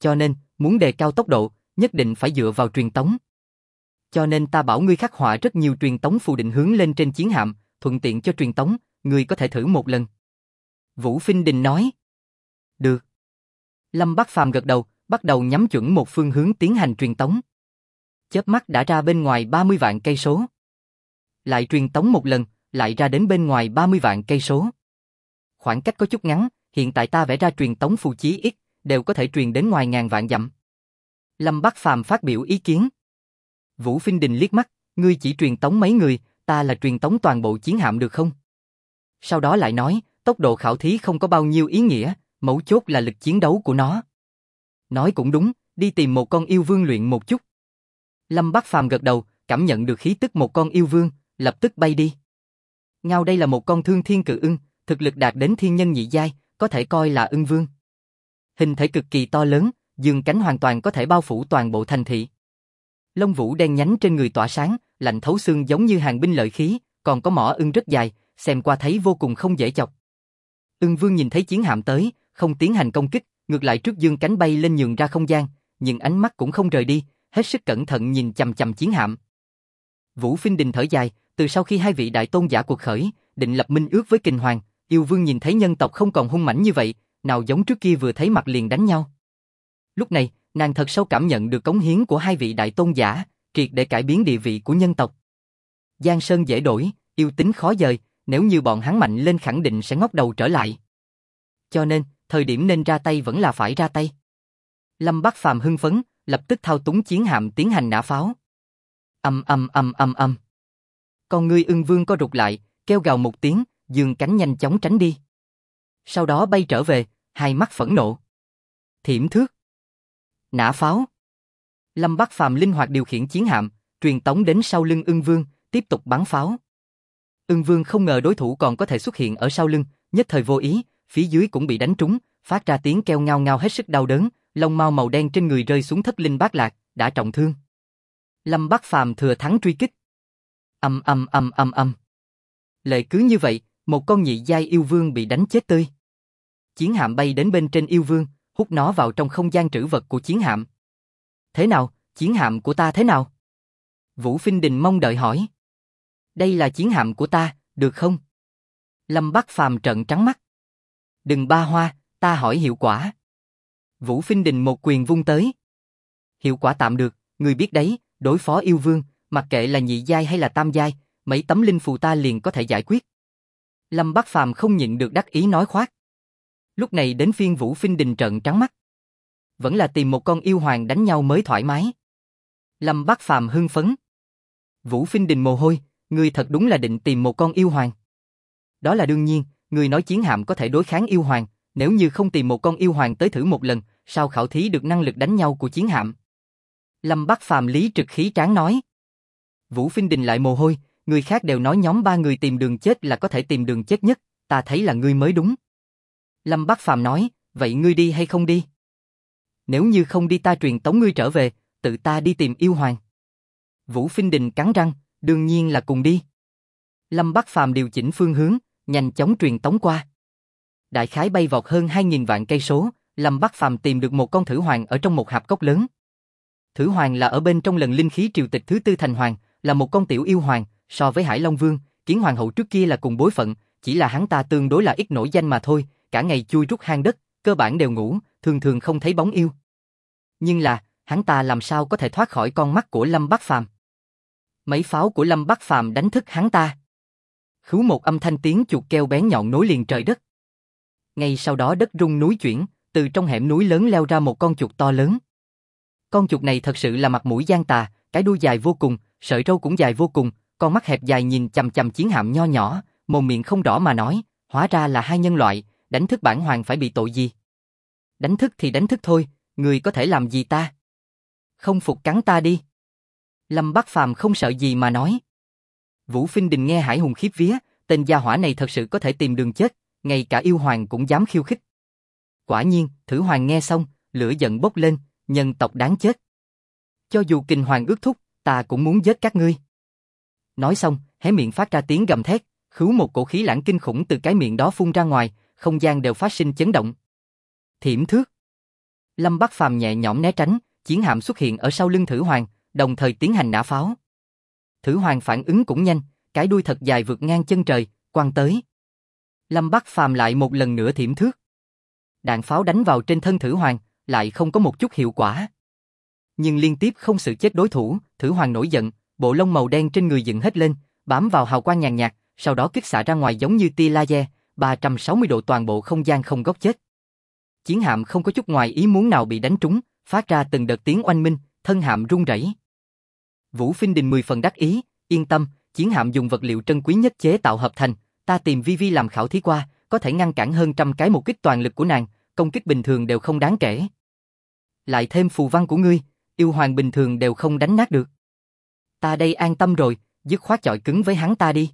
Cho nên, muốn đề cao tốc độ, nhất định phải dựa vào truyền tống. Cho nên ta bảo ngươi khắc họa rất nhiều truyền tống phù định hướng lên trên chiến hạm, thuận tiện cho truyền tống, ngươi có thể thử một lần. Vũ Phinh Đình nói. Được. Lâm Bắc Phàm gật đầu, bắt đầu nhắm chuẩn một phương hướng tiến hành truyền tống. Chớp mắt đã ra bên ngoài 30 vạn cây số. Lại truyền tống một lần, lại ra đến bên ngoài 30 vạn cây số. Khoảng cách có chút ngắn, hiện tại ta vẽ ra truyền tống phù chí ít, đều có thể truyền đến ngoài ngàn vạn dặm. Lâm Bắc Phàm phát biểu ý kiến. Vũ Phinh Đình liếc mắt, ngươi chỉ truyền tống mấy người, ta là truyền tống toàn bộ chiến hạm được không? Sau đó lại nói, tốc độ khảo thí không có bao nhiêu ý nghĩa, mấu chốt là lực chiến đấu của nó. Nói cũng đúng, đi tìm một con yêu vương luyện một chút. Lâm Bắc Phàm gật đầu, cảm nhận được khí tức một con yêu vương, lập tức bay đi. Ngao đây là một con thương thiên cự ưng, thực lực đạt đến thiên nhân nhị giai, có thể coi là ưng vương. Hình thể cực kỳ to lớn, dương cánh hoàn toàn có thể bao phủ toàn bộ thành thị. Lông vũ đen nhánh trên người tỏa sáng, lạnh thấu xương giống như hàng binh lợi khí, còn có mỏ ưng rất dài, xem qua thấy vô cùng không dễ chọc. Ưng vương nhìn thấy chiến hạm tới, không tiến hành công kích, ngược lại trước dương cánh bay lên nhường ra không gian, nhưng ánh mắt cũng không rời đi, hết sức cẩn thận nhìn chằm chằm chiến hạm. Vũ Phinh Đình thở dài, từ sau khi hai vị đại tôn giả cuộc khởi, định lập minh ước với Kình Hoàng, yêu vương nhìn thấy nhân tộc không còn hung mãnh như vậy, nào giống trước kia vừa thấy mặt liền đánh nhau. Lúc này, nàng thật sâu cảm nhận được cống hiến của hai vị đại tôn giả, triệt để cải biến địa vị của nhân tộc. Giang sơn dễ đổi, yêu tính khó dời, nếu như bọn hắn mạnh lên khẳng định sẽ ngóc đầu trở lại. Cho nên, thời điểm nên ra tay vẫn là phải ra tay. Lâm Bắc Phàm hưng phấn, lập tức thao túng chiến hạm tiến hành nã pháo. Âm. Con ngươi ưng vương co rụt lại, kêu gào một tiếng, dương cánh nhanh chóng tránh đi. Sau đó bay trở về, hai mắt phẫn nộ. Thiểm thước. Nã pháo. Lâm Bắc Phàm linh hoạt điều khiển chiến hạm, truyền tống đến sau lưng ưng vương, tiếp tục bắn pháo. Ưng vương không ngờ đối thủ còn có thể xuất hiện ở sau lưng, nhất thời vô ý, phía dưới cũng bị đánh trúng, phát ra tiếng kêu ngao ngao hết sức đau đớn, lông mao màu đen trên người rơi xuống thất linh bát lạc, đã trọng thương. Lâm Bắc Phàm thừa thắng truy kích. Âm. Lệ cứ như vậy, một con nhị giai yêu vương bị đánh chết tươi. Chiến hạm bay đến bên trên yêu vương, hút nó vào trong không gian trữ vật của chiến hạm. Thế nào, chiến hạm của ta thế nào? Vũ Phinh Đình mong đợi hỏi. Đây là chiến hạm của ta, được không? Lâm Bắc Phàm trợn trắng mắt. Đừng ba hoa, ta hỏi hiệu quả. Vũ Phinh Đình một quyền vung tới. Hiệu quả tạm được, người biết đấy, đối phó yêu vương, mặc kệ là nhị giai hay là tam giai, mấy tấm linh phù ta liền có thể giải quyết. Lâm Bắc Phàm không nhịn được đắc ý nói khoác. Lúc này đến phiên Vũ Phinh Đình trợn trắng mắt. Vẫn là tìm một con yêu hoàng đánh nhau mới thoải mái. Lâm Bắc Phàm hưng phấn. Vũ Phinh Đình mồ hôi, ngươi thật đúng là định tìm một con yêu hoàng. Đó là đương nhiên, ngươi nói chiến hạm có thể đối kháng yêu hoàng, nếu như không tìm một con yêu hoàng tới thử một lần, sao khảo thí được năng lực đánh nhau của chiến hạm? Lâm Bắc Phàm lý trực khí tráng nói. Vũ Phinh Đình lại mồ hôi, người khác đều nói nhóm ba người tìm đường chết là có thể tìm đường chết nhất, ta thấy là ngươi mới đúng. Lâm Bắc Phàm nói, vậy ngươi đi hay không đi? Nếu như không đi ta truyền tống ngươi trở về, tự ta đi tìm yêu hoàng. Vũ Phinh Đình cắn răng, đương nhiên là cùng đi. Lâm Bắc Phàm điều chỉnh phương hướng, nhanh chóng truyền tống qua. Đại khái bay vọt hơn 2.000 vạn cây số, Lâm Bắc Phàm tìm được một con thử hoàng ở trong một hạp cốc lớn. Thử hoàng là ở bên trong lần linh khí triều tịch thứ tư thành hoàng, là một con tiểu yêu hoàng, so với Hải Long Vương, Kiến Hoàng hậu trước kia là cùng bối phận, chỉ là hắn ta tương đối là ít nổi danh mà thôi, cả ngày chui rút hang đất, cơ bản đều ngủ, thường thường không thấy bóng yêu. Nhưng là, hắn ta làm sao có thể thoát khỏi con mắt của Lâm Bắc Phàm? Mấy pháo của Lâm Bắc Phàm đánh thức hắn ta. Khứu một âm thanh tiếng chuột kêu bén nhọn nối liền trời đất. Ngay sau đó đất rung núi chuyển, từ trong hẻm núi lớn leo ra một con chuột to lớn. Con chuột này thật sự là mặt mũi gian tà, cái đuôi dài vô cùng, sợi râu cũng dài vô cùng, con mắt hẹp dài nhìn chằm chằm chiến hạm nho nhỏ, mồm miệng không rõ mà nói, hóa ra là hai nhân loại, đánh thức bản hoàng phải bị tội gì? Đánh thức thì đánh thức thôi, người có thể làm gì ta? Không phục cắn ta đi. Lâm Bắc Phàm không sợ gì mà nói. Vũ Phinh Đình nghe hải hùng khiếp vía, tên gia hỏa này thật sự có thể tìm đường chết, ngay cả yêu hoàng cũng dám khiêu khích. Quả nhiên, thử hoàng nghe xong, lửa giận bốc lên, nhân tộc đáng chết. Cho dù Kình Hoàng ước thúc, ta cũng muốn giết các ngươi. Nói xong, hé miệng phát ra tiếng gầm thét, khứu một cổ khí lãng kinh khủng từ cái miệng đó phun ra ngoài, không gian đều phát sinh chấn động. Thiểm thước. Lâm Bắc Phàm nhẹ nhõm né tránh, chiến hạm xuất hiện ở sau lưng Thử Hoàng, đồng thời tiến hành nã pháo. Thử Hoàng phản ứng cũng nhanh, cái đuôi thật dài vượt ngang chân trời, quăng tới. Lâm Bắc Phàm lại một lần nữa thiểm thước. Đạn pháo đánh vào trên thân Thử Hoàng, lại không có một chút hiệu quả. Nhưng liên tiếp không sự chết đối thủ, Thử Hoàng nổi giận, bộ lông màu đen trên người dựng hết lên, bám vào hào quang nhàn nhạt, sau đó kích xạ ra ngoài giống như tia laser, 360 độ toàn bộ không gian không góc chết. Chiến hạm không có chút ngoài ý muốn nào bị đánh trúng, phát ra từng đợt tiếng oanh minh, thân hạm rung rẩy. Vũ Phinh Đình 10 phần đắc ý, yên tâm, chiến hạm dùng vật liệu trân quý nhất chế tạo hợp thành, ta tìm Vi Vi làm khảo thí qua, có thể ngăn cản hơn trăm cái một kích toàn lực của nàng, công kích bình thường đều không đáng kể. Lại thêm phù văn của ngươi, yêu hoàng bình thường đều không đánh nát được. Ta đây an tâm rồi, dứt khoát chọi cứng với hắn ta đi.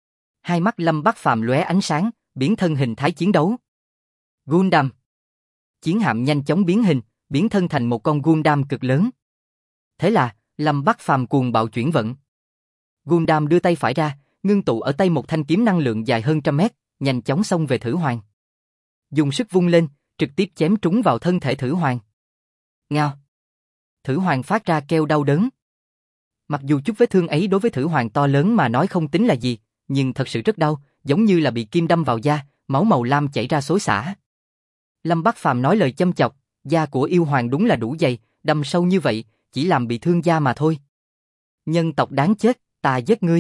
Hai mắt Lâm Bắc Phàm lóe ánh sáng, biến thân hình thái chiến đấu. Gundam. Chiến hạm nhanh chóng biến hình, biến thân thành một con Gundam cực lớn. Thế là, Lâm Bắc Phàm cuồng bạo chuyển vận. Gundam đưa tay phải ra, ngưng tụ ở tay một thanh kiếm năng lượng dài hơn trăm mét, nhanh chóng xông về Thử Hoàng. Dùng sức vung lên, trực tiếp chém trúng vào thân thể Thử Hoàng. Ngao. Thử Hoàng phát ra kêu đau đớn. Mặc dù chút vết thương ấy đối với Thử Hoàng to lớn mà nói không tính là gì, nhưng thật sự rất đau, giống như là bị kim đâm vào da, máu màu lam chảy ra xối xả. Lâm Bắc Phàm nói lời châm chọc, da của yêu hoàng đúng là đủ dày, đâm sâu như vậy, chỉ làm bị thương da mà thôi. Nhân tộc đáng chết, ta giết ngươi.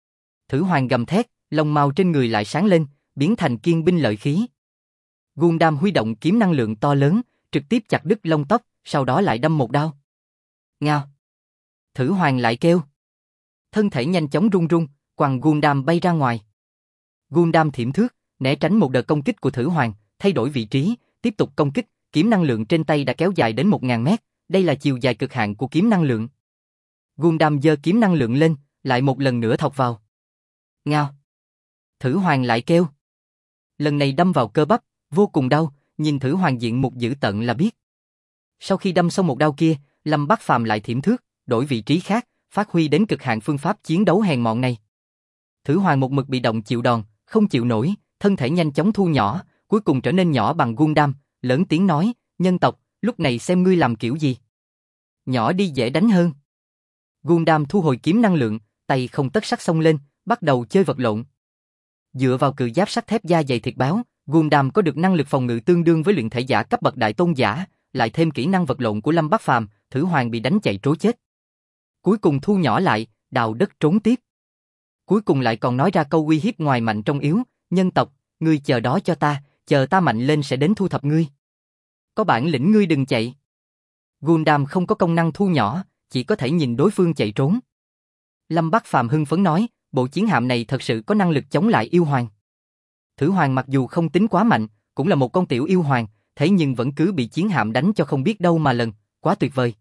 Thử Hoàng gầm thét, lông mao trên người lại sáng lên, biến thành kiên binh lợi khí. Gundam huy động kiếm năng lượng to lớn, trực tiếp chặt đứt lông tóc, sau đó lại đâm một đao. Ngao. Thử Hoàng lại kêu. Thân thể nhanh chóng rung rung, quăng Gundam bay ra ngoài. Gundam thiểm thước, né tránh một đợt công kích của Thử Hoàng, thay đổi vị trí, tiếp tục công kích, kiếm năng lượng trên tay đã kéo dài đến 1000 mét, đây là chiều dài cực hạn của kiếm năng lượng. Gundam giơ kiếm năng lượng lên, lại một lần nữa thọc vào. Ngao. Thử Hoàng lại kêu. Lần này đâm vào cơ bắp, vô cùng đau, nhìn Thử Hoàng diện mục dữ tợn là biết. Sau khi đâm xong một đao kia, Lâm Bắc Phàm lại thiểm thước, đổi vị trí khác, phát huy đến cực hạn phương pháp chiến đấu hèn mọn này. Thử Hoàng một mực bị động chịu đòn, không chịu nổi, thân thể nhanh chóng thu nhỏ, cuối cùng trở nên nhỏ bằng Gundam, lớn tiếng nói, nhân tộc, lúc này xem ngươi làm kiểu gì. Nhỏ đi dễ đánh hơn. Gundam thu hồi kiếm năng lượng, tay không tất sắc xông lên, bắt đầu chơi vật lộn. Dựa vào cự giáp sắt thép da dày thịt béo, Gundam có được năng lực phòng ngự tương đương với luyện thể giả cấp bậc đại tôn giả, lại thêm kỹ năng vật lộn của Lâm Bắc Phàm, Thử Hoàng bị đánh chạy trối chết. Cuối cùng thu nhỏ lại, đào đất trốn tiếp. Cuối cùng lại còn nói ra câu uy hiếp ngoài mạnh trong yếu, nhân tộc, ngươi chờ đó cho ta, chờ ta mạnh lên sẽ đến thu thập ngươi. Có bản lĩnh ngươi đừng chạy. Gundam không có công năng thu nhỏ, chỉ có thể nhìn đối phương chạy trốn. Lâm Bắc Phàm hưng phấn nói, bộ chiến hạm này thật sự có năng lực chống lại yêu hoàng. Thử Hoàng mặc dù không tính quá mạnh, cũng là một con tiểu yêu hoàng, thế nhưng vẫn cứ bị chiến hạm đánh cho không biết đâu mà lần, quá tuyệt vời.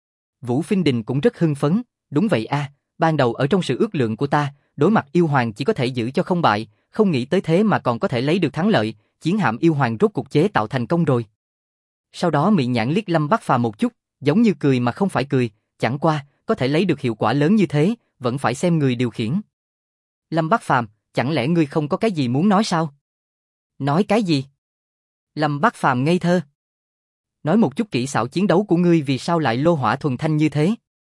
Vũ Phinh Đình cũng rất hưng phấn, đúng vậy a, ban đầu ở trong sự ước lượng của ta, đối mặt yêu hoàng chỉ có thể giữ cho không bại, không nghĩ tới thế mà còn có thể lấy được thắng lợi, chiến hạm yêu hoàng rốt cuộc chế tạo thành công rồi. Sau đó Mị Nhãn liếc Lâm Bắc Phàm một chút, giống như cười mà không phải cười, chẳng qua, có thể lấy được hiệu quả lớn như thế, vẫn phải xem người điều khiển. Lâm Bắc Phàm, chẳng lẽ ngươi không có cái gì muốn nói sao? Nói cái gì? Lâm Bắc Phàm ngây thơ. Nói một chút kỹ xảo chiến đấu của ngươi vì sao lại lô hỏa thuần thanh như thế?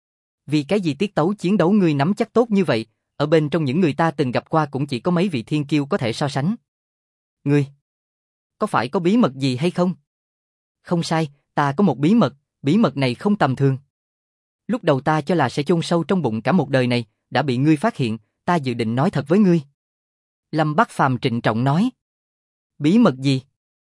Vì cái gì tiết tấu chiến đấu ngươi nắm chắc tốt như vậy, ở bên trong những người ta từng gặp qua cũng chỉ có mấy vị thiên kiêu có thể so sánh. Ngươi, có phải có bí mật gì hay không? Không sai, ta có một bí mật này không tầm thường. Lúc đầu ta cho là sẽ chôn sâu trong bụng cả một đời này, đã bị ngươi phát hiện, ta dự định nói thật với ngươi. Lâm Bắc Phàm trịnh trọng nói. Bí mật gì?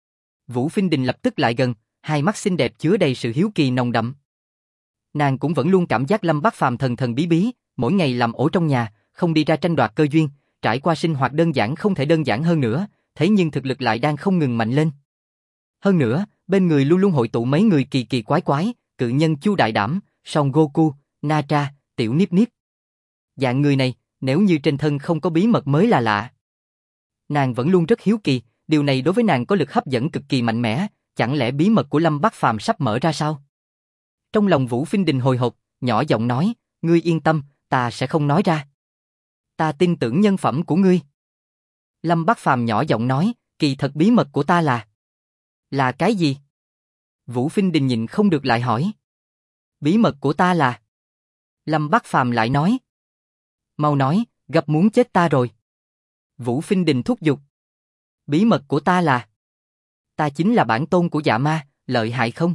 Vũ Phinh Đình lập tức lại gần, hai mắt xinh đẹp chứa đầy sự hiếu kỳ nồng đậm. Nàng cũng vẫn luôn cảm giác Lâm Bắc Phàm thần thần bí bí, mỗi ngày làm ổ trong nhà, không đi ra tranh đoạt cơ duyên, trải qua sinh hoạt đơn giản không thể đơn giản hơn nữa, thế nhưng thực lực lại đang không ngừng mạnh lên. Hơn nữa, bên người luôn luôn hội tụ mấy người kỳ kỳ quái quái, cự nhân Chu Đại Đảm, Son Goku, Nacha, Tiểu Niếp Niếp. Dạng người này, nếu như trên thân không có bí mật mới là lạ. Nàng vẫn luôn rất hiếu kỳ, điều này đối với nàng có lực hấp dẫn cực kỳ mạnh mẽ, chẳng lẽ bí mật của Lâm Bắc Phàm sắp mở ra sao? Trong lòng Vũ Phinh Đình hồi hộp, nhỏ giọng nói, ngươi yên tâm, ta sẽ không nói ra. Ta tin tưởng nhân phẩm của ngươi. Lâm Bắc Phàm nhỏ giọng nói, kỳ thật bí mật của ta là cái gì? Vũ Phinh Đình nhịn không được lại hỏi. Bí mật của ta là... Lâm Bắc Phàm lại nói. Mau nói, gấp muốn chết ta rồi. Vũ Phinh Đình thúc giục. Bí mật của ta là... Ta chính là bản tôn của dạ ma, lợi hại không?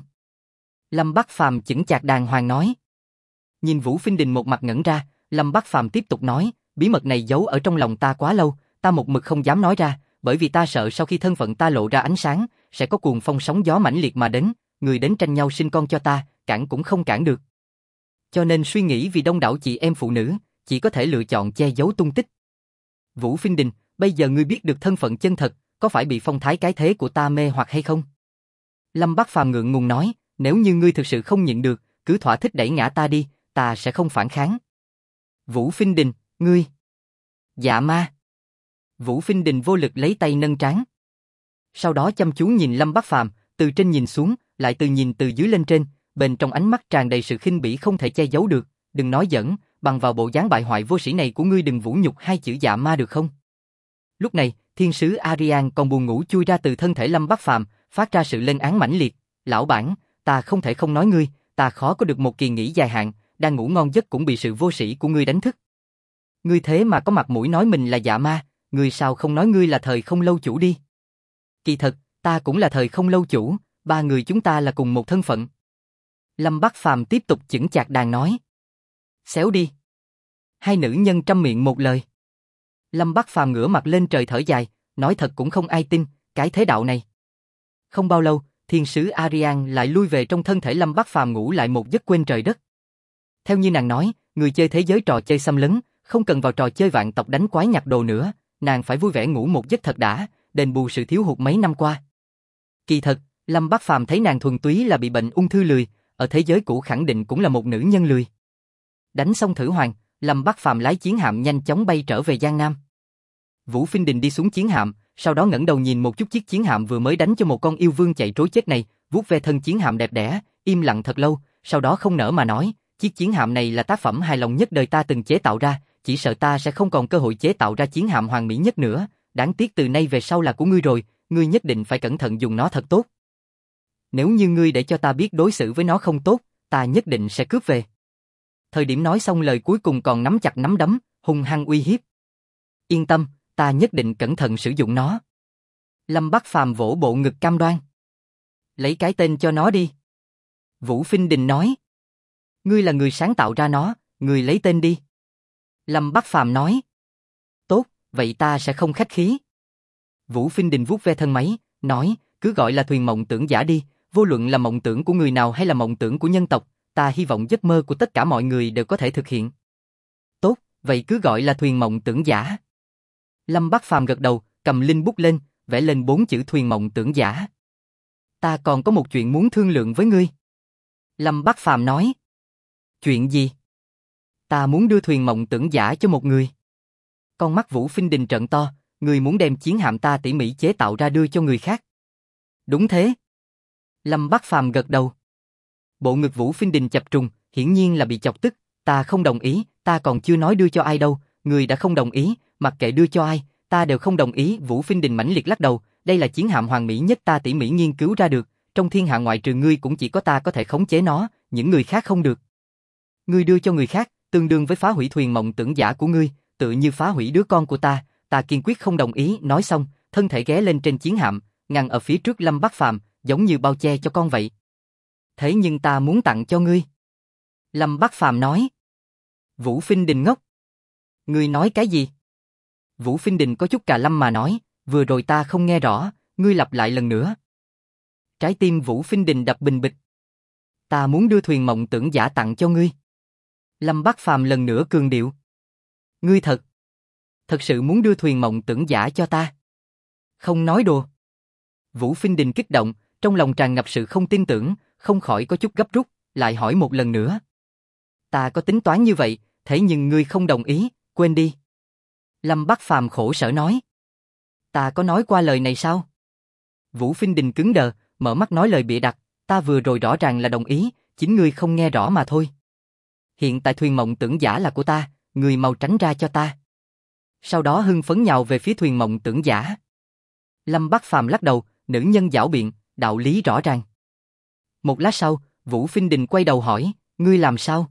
Lâm Bắc Phàm chững chạc đàng hoàng nói. Nhìn Vũ Phinh Đình một mặt ngẩn ra, Lâm Bắc Phàm tiếp tục nói, bí mật này giấu ở trong lòng ta quá lâu, ta một mực không dám nói ra, bởi vì ta sợ sau khi thân phận ta lộ ra ánh sáng, sẽ có cuồng phong sóng gió mãnh liệt mà đến, người đến tranh nhau sinh con cho ta, cản cũng không cản được. Cho nên suy nghĩ vì đông đảo chị em phụ nữ, chỉ có thể lựa chọn che giấu tung tích. Vũ Phinh Đình, bây giờ ngươi biết được thân phận chân thật, có phải bị phong thái cái thế của ta mê hoặc hay không? Lâm Bắc Phàm ngượng ngùng nói, nếu như ngươi thực sự không nhịn được, cứ thỏa thích đẩy ngã ta đi, ta sẽ không phản kháng. Vũ Phinh Đình, ngươi... Dạ ma. Vũ Phinh Đình vô lực lấy tay nâng trán. Sau đó chăm chú nhìn Lâm Bắc Phàm, từ trên nhìn xuống, lại nhìn từ dưới lên trên, bên trong ánh mắt tràn đầy sự khinh bỉ không thể che giấu được, đừng nói giỡn, bằng vào bộ dáng bại hoại vô sĩ này của ngươi đừng vũ nhục hai chữ dạ ma được không? Lúc này, thiên sứ Arian còn buồn ngủ chui ra từ thân thể Lâm Bắc Phàm, phát ra sự lên án mãnh liệt, lão bản, ta không thể không nói ngươi, ta khó có được một kỳ nghỉ dài hạn, đang ngủ ngon giấc cũng bị sự vô sĩ của ngươi đánh thức. Ngươi thế mà có mặt mũi nói mình là dạ ma, ngươi sao không nói ngươi là thời không lâu chủ đi? Kỳ thật, ta cũng là thời không lâu chủ, ba người chúng ta là cùng một thân phận. Lâm Bắc Phàm tiếp tục chững chạc đàng nói. Xéo đi. Hai nữ nhân trăm miệng một lời. Lâm Bắc Phàm ngửa mặt lên trời thở dài, nói thật cũng không ai tin, cái thế đạo này. Không bao lâu, thiên sứ Arian lại lui về trong thân thể Lâm Bắc Phàm ngủ lại một giấc quên trời đất. Theo như nàng nói, người chơi thế giới trò chơi xâm lấn, không cần vào trò chơi vạn tộc đánh quái nhặt đồ nữa, nàng phải vui vẻ ngủ một giấc thật đã, đền bù sự thiếu hụt mấy năm qua. Kỳ thật, Lâm Bắc Phàm thấy nàng thuần túy là bị bệnh ung thư lười, ở thế giới cũ khẳng định cũng là một nữ nhân lười. Đánh xong thử hoàng, Lâm Bắc Phàm lái chiến hạm nhanh chóng bay trở về Giang Nam. Vũ Phinh Đình đi xuống chiến hạm, sau đó ngẩng đầu nhìn một chút chiếc chiến hạm vừa mới đánh cho một con yêu vương chạy trối chết này, vuốt ve thân chiến hạm đẹp đẽ, im lặng thật lâu, sau đó không nỡ mà nói, chiếc chiến hạm này là tác phẩm hài lòng nhất đời ta từng chế tạo ra, chỉ sợ ta sẽ không còn cơ hội chế tạo ra chiến hạm hoàn mỹ nhất nữa, đáng tiếc từ nay về sau là của ngươi rồi, ngươi nhất định phải cẩn thận dùng nó thật tốt. Nếu như ngươi để cho ta biết đối xử với nó không tốt, ta nhất định sẽ cướp về. Thời điểm nói xong lời cuối cùng còn nắm chặt nắm đấm, hung hăng uy hiếp. Yên tâm, ta nhất định cẩn thận sử dụng nó. Lâm Bắc Phàm vỗ bộ ngực cam đoan. Lấy cái tên cho nó đi. Vũ Phinh Đình nói. Ngươi là người sáng tạo ra nó, ngươi lấy tên đi. Lâm Bắc Phàm nói. Tốt, vậy ta sẽ không khách khí. Vũ Phinh Đình vuốt ve thân máy, nói, cứ gọi là thuyền mộng tưởng giả đi, vô luận là mộng tưởng của người nào hay là mộng tưởng của nhân tộc, ta hy vọng giấc mơ của tất cả mọi người đều có thể thực hiện. Tốt, vậy cứ gọi là thuyền mộng tưởng giả. Lâm Bắc Phàm gật đầu, cầm linh bút lên, vẽ lên 4 chữ thuyền mộng tưởng giả. Ta còn có một chuyện muốn thương lượng với ngươi. Lâm Bắc Phàm nói. Chuyện gì? Ta muốn đưa thuyền mộng tưởng giả cho một người. Con mắt Vũ Phinh Đình trợn to, người muốn đem chiến hạm ta tỉ mỉ chế tạo ra đưa cho người khác. Đúng thế. Lâm Bắc Phàm gật đầu. Bộ ngực Vũ Phinh Đình chập trùng, hiển nhiên là bị chọc tức, ta không đồng ý, ta còn chưa nói đưa cho ai đâu, người đã không đồng ý, mặc kệ đưa cho ai, ta đều không đồng ý. Vũ Phinh Đình mãnh liệt lắc đầu, đây là chiến hạm hoàn mỹ nhất ta tỉ mỉ nghiên cứu ra được, trong thiên hạ ngoại trừ ngươi cũng chỉ có ta có thể khống chế nó, những người khác không được. Ngươi đưa cho người khác, tương đương với phá hủy thuyền mộng tưởng giả của ngươi, tự như phá hủy đứa con của ta kiên quyết không đồng ý. Nói xong, thân thể ghé lên trên chiến hạm, ngăn ở phía trước Lâm Bắc Phàm, giống như bao che cho con vậy. Thế nhưng ta muốn tặng cho ngươi. Lâm Bắc Phàm nói. Vũ Phinh Đình ngốc. Ngươi nói cái gì? Vũ Phinh Đình có chút cà lâm mà nói, vừa rồi ta không nghe rõ, ngươi lặp lại lần nữa. Trái tim Vũ Phinh Đình đập bình bịch. Ta muốn đưa thuyền mộng tưởng giả tặng cho ngươi. Lâm Bắc Phàm lần nữa cường điệu. Ngươi thật sự muốn đưa thuyền mộng tưởng giả cho ta? Không nói đùa. Vũ Phinh Đình kích động, trong lòng tràn ngập sự không tin tưởng, không khỏi có chút gấp rút, lại hỏi một lần nữa. Ta có tính toán như vậy, thế nhưng ngươi không đồng ý, quên đi. Lâm Bắc Phàm khổ sở nói. Ta có nói qua lời này sao? Vũ Phinh Đình cứng đờ, mở mắt nói lời bịa đặt, ta vừa rồi rõ ràng là đồng ý, chính ngươi không nghe rõ mà thôi. Hiện tại thuyền mộng tưởng giả là của ta, ngươi mau tránh ra cho ta. Sau đó hưng phấn nhào về phía thuyền mộng tưởng giả. Lâm Bắc Phàm lắc đầu, nữ nhân giảo biện, đạo lý rõ ràng. Một lát sau, Vũ Phinh Đình quay đầu hỏi, ngươi làm sao?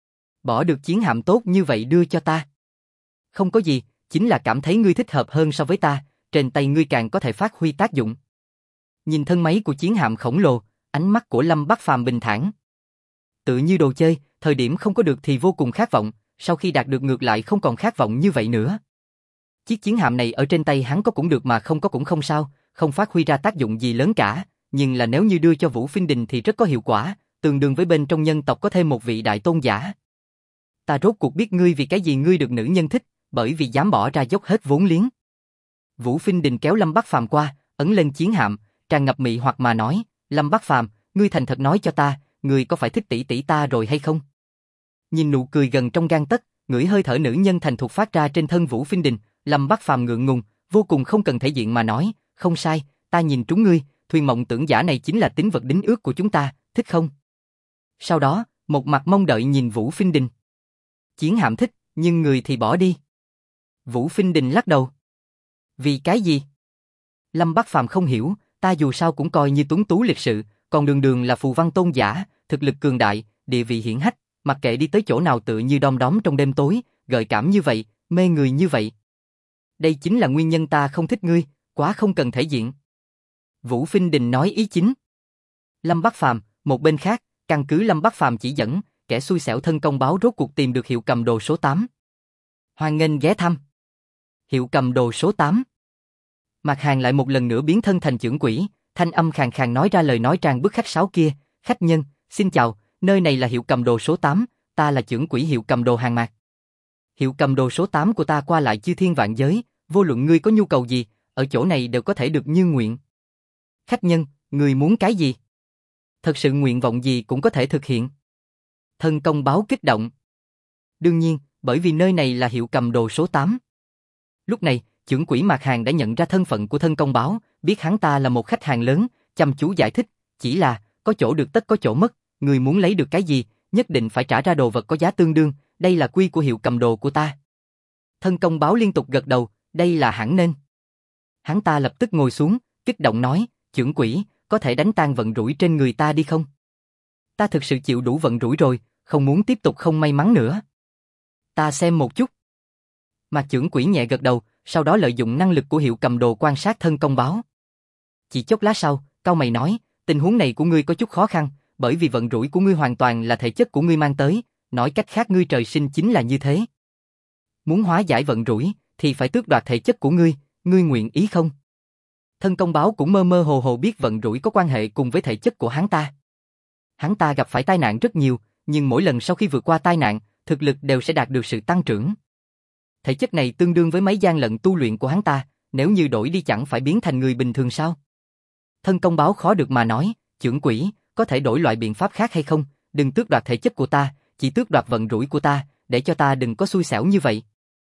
Bỏ được chiến hạm tốt như vậy đưa cho ta. Không có gì, chính là cảm thấy ngươi thích hợp hơn so với ta, trên tay ngươi càng có thể phát huy tác dụng. Nhìn thân máy của chiến hạm khổng lồ, ánh mắt của Lâm Bắc Phàm bình thản. Tự như đồ chơi, thời điểm không có được thì vô cùng khát vọng, sau khi đạt được ngược lại không còn khát vọng như vậy nữa. Chiếc chiến hạm này ở trên tay hắn có cũng được mà không có cũng không sao, không phát huy ra tác dụng gì lớn cả, nhưng là nếu như đưa cho Vũ Phinh Đình thì rất có hiệu quả, tương đương với bên trong nhân tộc có thêm một vị đại tôn giả. Ta rốt cuộc biết ngươi vì cái gì ngươi được nữ nhân thích, bởi vì dám bỏ ra dốc hết vốn liếng. Vũ Phinh Đình kéo Lâm Bắc Phàm qua, ấn lên chiến hạm, tràn ngập mị hoặc mà nói, Lâm Bắc Phàm, ngươi thành thật nói cho ta, ngươi có phải thích tỷ tỷ ta rồi hay không? Nhìn nụ cười gần trong gang tấc, ngửi hơi thở nữ nhân thành thục phát ra trên thân Vũ Phinh Đình, Lâm Bắc Phàm ngượng ngùng, vô cùng không cần thể diện mà nói, không sai, ta nhìn trúng ngươi, thuyền mộng tưởng giả này chính là tín vật đính ước của chúng ta, thích không? Sau đó, một mặt mong đợi nhìn Vũ Phinh Đình. Chiến hạm thích, nhưng người thì bỏ đi. Vũ Phinh Đình lắc đầu. Vì cái gì? Lâm Bắc Phàm không hiểu, ta dù sao cũng coi như tuấn tú lịch sự, còn đường đường là phù văn tôn giả, thực lực cường đại, địa vị hiển hách, mặc kệ đi tới chỗ nào tựa như đom đóm trong đêm tối, gợi cảm như vậy, mê người như vậy. Đây chính là nguyên nhân ta không thích ngươi, quá không cần thể diện. Vũ Phinh Đình nói ý chính. Lâm Bắc Phàm, một bên khác, căn cứ Lâm Bắc Phàm chỉ dẫn, kẻ xui xẻo thân công báo rốt cuộc tìm được hiệu cầm đồ số 8. Hoan nghênh ghé thăm. Hiệu cầm đồ số 8. Mạc Hàn lại một lần nữa biến thân thành chưởng quỷ, thanh âm khàn khàn nói ra lời nói tràn bức khách sáo kia, khách nhân, xin chào, nơi này là hiệu cầm đồ số 8, ta là chưởng quỷ hiệu cầm đồ Hàn Mạc. Hiệu cầm đồ số 8 của ta qua lại chư thiên vạn giới, vô luận ngươi có nhu cầu gì, ở chỗ này đều có thể được như nguyện. Khách nhân, ngươi muốn cái gì? Thật sự nguyện vọng gì cũng có thể thực hiện. Thân công báo kích động. Đương nhiên, bởi vì nơi này là hiệu cầm đồ số 8. Lúc này, chưởng quỷ Mạc Hàn đã nhận ra thân phận của thân công báo, biết hắn ta là một khách hàng lớn, chăm chú giải thích, chỉ là, có chỗ được tất có chỗ mất, người muốn lấy được cái gì, nhất định phải trả ra đồ vật có giá tương đương, đây là quy của hiệu cầm đồ của ta. Thân công báo liên tục gật đầu, đây là hẳn nên. Hắn ta lập tức ngồi xuống, kích động nói, chưởng quỷ, có thể đánh tan vận rủi trên người ta đi không? Ta thực sự chịu đủ vận rủi rồi, không muốn tiếp tục không may mắn nữa. Ta xem một chút. Mạc chưởng quỷ nhẹ gật đầu, sau đó lợi dụng năng lực của hiệu cầm đồ quan sát thân công báo. Chỉ chốc lát sau, cau mày nói, tình huống này của ngươi có chút khó khăn, bởi vì vận rủi của ngươi hoàn toàn là thể chất của ngươi mang tới, nói cách khác ngươi trời sinh chính là như thế. Muốn hóa giải vận rủi, thì phải tước đoạt thể chất của ngươi nguyện ý không? Thân công báo cũng mơ mơ hồ hồ biết vận rủi có quan hệ cùng với thể chất của hắn ta. Hắn ta gặp phải tai nạn rất nhiều, nhưng mỗi lần sau khi vượt qua tai nạn, thực lực đều sẽ đạt được sự tăng trưởng. Thể chất này tương đương với mấy gian lận tu luyện của hắn ta, nếu như đổi đi chẳng phải biến thành người bình thường sao? Thân công báo khó được mà nói, chưởng quỷ, có thể đổi loại biện pháp khác hay không, đừng tước đoạt thể chất của ta, chỉ tước đoạt vận rủi của ta, để cho ta đừng có xui xẻo như vậy.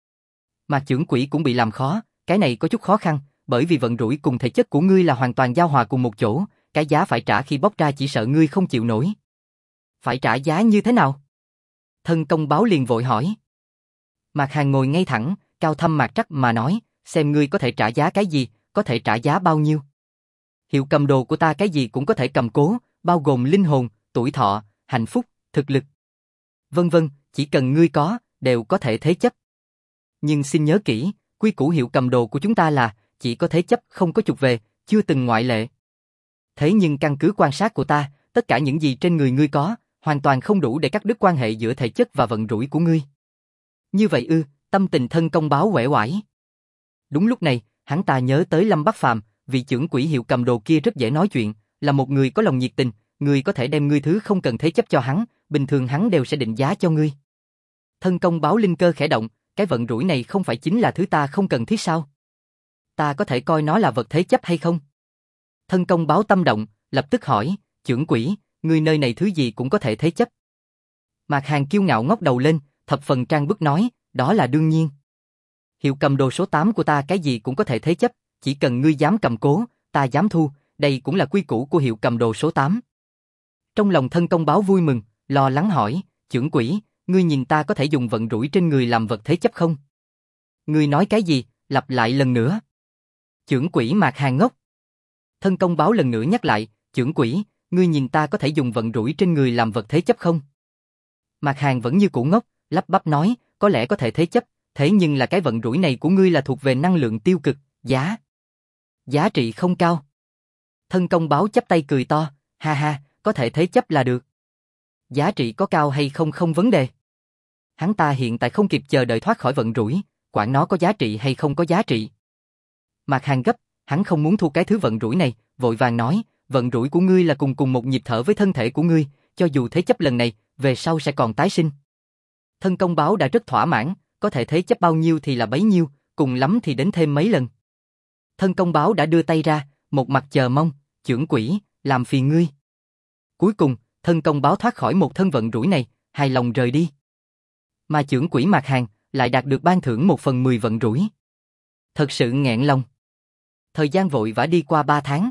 Mà chưởng quỷ cũng bị làm khó, cái này có chút khó khăn, bởi vì vận rủi cùng thể chất của ngươi là hoàn toàn giao hòa cùng một chỗ, cái giá phải trả khi bóc ra chỉ sợ ngươi không chịu nổi. Phải trả giá như thế nào? Thân công báo liền vội hỏi. Mạc Hàn ngồi ngay thẳng, cao thâm mạc trắc mà nói, xem ngươi có thể trả giá cái gì, có thể trả giá bao nhiêu. Hiệu cầm đồ của ta cái gì cũng có thể cầm cố, bao gồm linh hồn, tuổi thọ, hạnh phúc, thực lực. Vân vân, chỉ cần ngươi có, đều có thể thế chấp. Nhưng xin nhớ kỹ, quy củ hiệu cầm đồ của chúng ta là, chỉ có thế chấp không có chụp về, chưa từng ngoại lệ. Thế nhưng căn cứ quan sát của ta, tất cả những gì trên người ngươi có, hoàn toàn không đủ để cắt đứt quan hệ giữa thể chất và vận rủi của ngươi. Như vậy ư, tâm tình thân công báo uể oải. Đúng lúc này, hắn ta nhớ tới Lâm Bắc Phàm, vị chưởng quỷ hiệu cầm đồ kia rất dễ nói chuyện, là một người có lòng nhiệt tình, người có thể đem ngươi thứ không cần thế chấp cho hắn, bình thường hắn đều sẽ định giá cho ngươi. Thân công báo linh cơ khẽ động, cái vận rủi này không phải chính là thứ ta không cần thiết sao? Ta có thể coi nó là vật thế chấp hay không? Thân công báo tâm động, lập tức hỏi, chưởng quỷ, ngươi nơi này thứ gì cũng có thể thế chấp. Mạc Hàn kiêu ngạo ngóc đầu lên, thập phần trang bức nói, đó là đương nhiên. Hiệu cầm đồ số 8 của ta cái gì cũng có thể thế chấp, chỉ cần ngươi dám cầm cố, ta dám thu, đây cũng là quy củ của hiệu cầm đồ số 8. Trong lòng thân công báo vui mừng, lo lắng hỏi, chưởng quỷ, ngươi nhìn ta có thể dùng vận rủi trên người làm vật thế chấp không? Ngươi nói cái gì, lặp lại lần nữa. Chưởng quỷ Mạc Hàn ngốc. Thân công báo lần nữa nhắc lại, chưởng quỷ, ngươi nhìn ta có thể dùng vận rủi trên người làm vật thế chấp không? Mạc Hàn vẫn như cũ ngốc, lắp bắp nói, có lẽ có thể thế chấp, thế nhưng là cái vận rủi này của ngươi là thuộc về năng lượng tiêu cực, giá trị không cao. Thân công báo chắp tay cười to, ha ha, có thể thế chấp là được. Giá trị có cao hay không không vấn đề. Hắn ta hiện tại không kịp chờ đợi thoát khỏi vận rủi, quản nó có giá trị hay không có giá trị. Mạc Hàn gấp, hắn không muốn thu cái thứ vận rủi này, vội vàng nói, vận rủi của ngươi là cùng một nhịp thở với thân thể của ngươi, cho dù thế chấp lần này, về sau sẽ còn tái sinh. Thân công báo đã rất thỏa mãn, có thể thế chấp bao nhiêu thì là bấy nhiêu, cùng lắm thì đến thêm mấy lần. Thân công báo đã đưa tay ra, một mặt chờ mong, chưởng quỷ, làm phiền ngươi. Cuối cùng, thân công báo thoát khỏi một thân vận rủi này, hài lòng rời đi. Mà chưởng quỷ Mạc Hàn lại đạt được ban thưởng 1/10 vận rủi. Thật sự nghẹn lòng. Thời gian vội vã đi qua 3 tháng.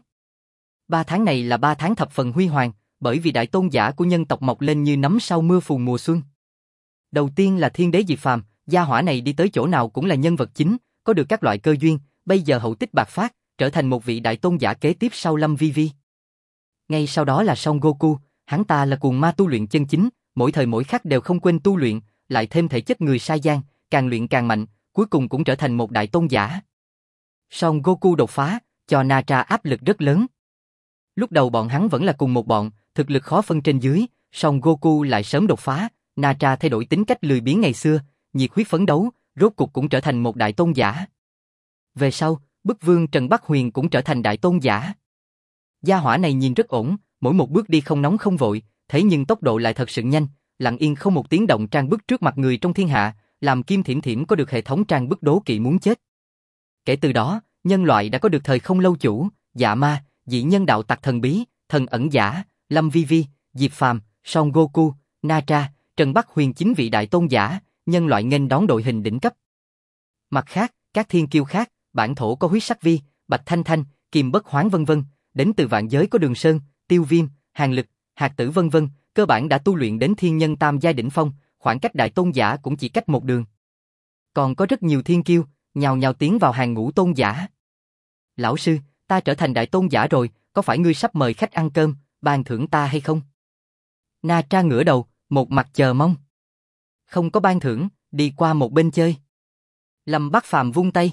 3 tháng này là 3 tháng thập phần huy hoàng, bởi vì đại tôn giả của nhân tộc mọc lên như nấm sau mưa phùn mùa xuân. Đầu tiên là Thiên Đế Diệp Phàm, gia hỏa này đi tới chỗ nào cũng là nhân vật chính, có được các loại cơ duyên, bây giờ hậu tích bạc phát, trở thành một vị đại tôn giả kế tiếp sau Lâm Vi Vi. Ngay sau đó là Son Goku, hắn ta là cuồng ma tu luyện chân chính, mỗi thời mỗi khắc đều không quên tu luyện, lại thêm thể chất người Saiyan, càng luyện càng mạnh, cuối cùng cũng trở thành một đại tôn giả. Son Goku đột phá, cho Nara áp lực rất lớn. Lúc đầu bọn hắn vẫn là cùng một bọn, thực lực khó phân trên dưới, Son Goku lại sớm đột phá, Nara thay đổi tính cách lười biếng ngày xưa, nhiệt huyết phấn đấu, rốt cục cũng trở thành một đại tôn giả. Về sau, Bức Vương Trần Bắc Huyền cũng trở thành đại tôn giả. Gia hỏa này nhìn rất ổn, mỗi một bước đi không nóng không vội, thế nhưng tốc độ lại thật sự nhanh, lặng yên không một tiếng động trang bức trước mặt người trong thiên hạ, làm Kim Thiểm Thiểm có được hệ thống trang bức đố kỵ muốn chết. Kể từ đó, nhân loại đã có được thời không lâu chủ, Dạ Ma, dị nhân đạo tặc thần bí, thần ẩn giả, Lâm Vi Vi, Diệp Phàm, Son Goku, Nara, Trần Bắc Huyền 9 vị đại tôn giả, nhân loại nghênh đón đội hình đỉnh cấp. Mặt khác, các thiên kiêu khác, bản thổ có Huyết Sắc Vi, Bạch Thanh Thanh, Kim Bất Hoán vân vân, đến từ vạn giới có Đường Sơn, Tiêu Viêm, Hàn Lực, Hạt Tử vân vân, cơ bản đã tu luyện đến thiên nhân tam giai đỉnh phong, khoảng cách đại tôn giả cũng chỉ cách một đường. Còn có rất nhiều thiên kiêu, nhào nhào tiến vào hàng ngũ tôn giả. Lão sư, ta trở thành đại tôn giả rồi, có phải ngươi sắp mời khách ăn cơm, ban thưởng ta hay không? Nara ngửa đầu, một mặt chờ mong. Không có ban thưởng, đi qua một bên chơi. Lâm Bắc Phàm vung tay.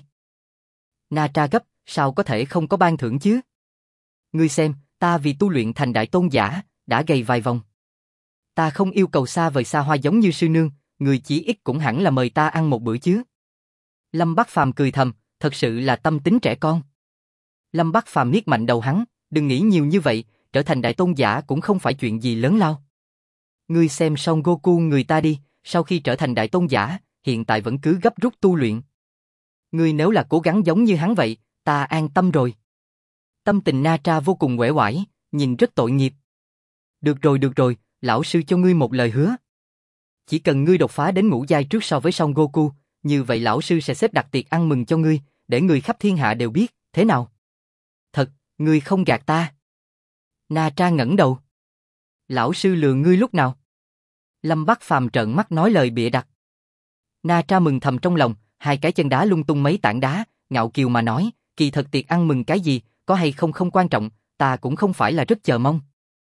Nara gấp, sao có thể không có ban thưởng chứ? Ngươi xem, ta vì tu luyện thành đại tôn giả, đã gầy vài vòng. Ta không yêu cầu xa vời xa hoa giống như sư nương, người chỉ ít cũng hẳn là mời ta ăn một bữa chứ. Lâm Bắc Phàm cười thầm, thật sự là tâm tính trẻ con. Lâm Bắc Phàm niết mạnh đầu hắn, đừng nghĩ nhiều như vậy, trở thành đại tôn giả cũng không phải chuyện gì lớn lao. Ngươi xem Son Goku người ta đi, sau khi trở thành đại tôn giả, hiện tại vẫn cứ gấp rút tu luyện. Ngươi nếu là cố gắng giống như hắn vậy, ta an tâm rồi. Tâm tình Nara vô cùng uể oải, nhìn rất tội nghiệp. Được rồi, lão sư cho ngươi một lời hứa. Chỉ cần ngươi đột phá đến ngũ giai trước so với Son Goku, như vậy lão sư sẽ xếp đặt tiệc ăn mừng cho ngươi, để người khắp thiên hạ đều biết, thế nào? Thật, ngươi không gạt ta. Nara ngẩng đầu. Lão sư lừa ngươi lúc nào? Lâm Bắc Phàm trợn mắt nói lời bịa đặt. Nara mừng thầm trong lòng, hai cái chân đá lung tung mấy tảng đá, ngạo kiều mà nói, kỳ thật tiệc ăn mừng cái gì, có hay không không quan trọng, ta cũng không phải là rất chờ mong.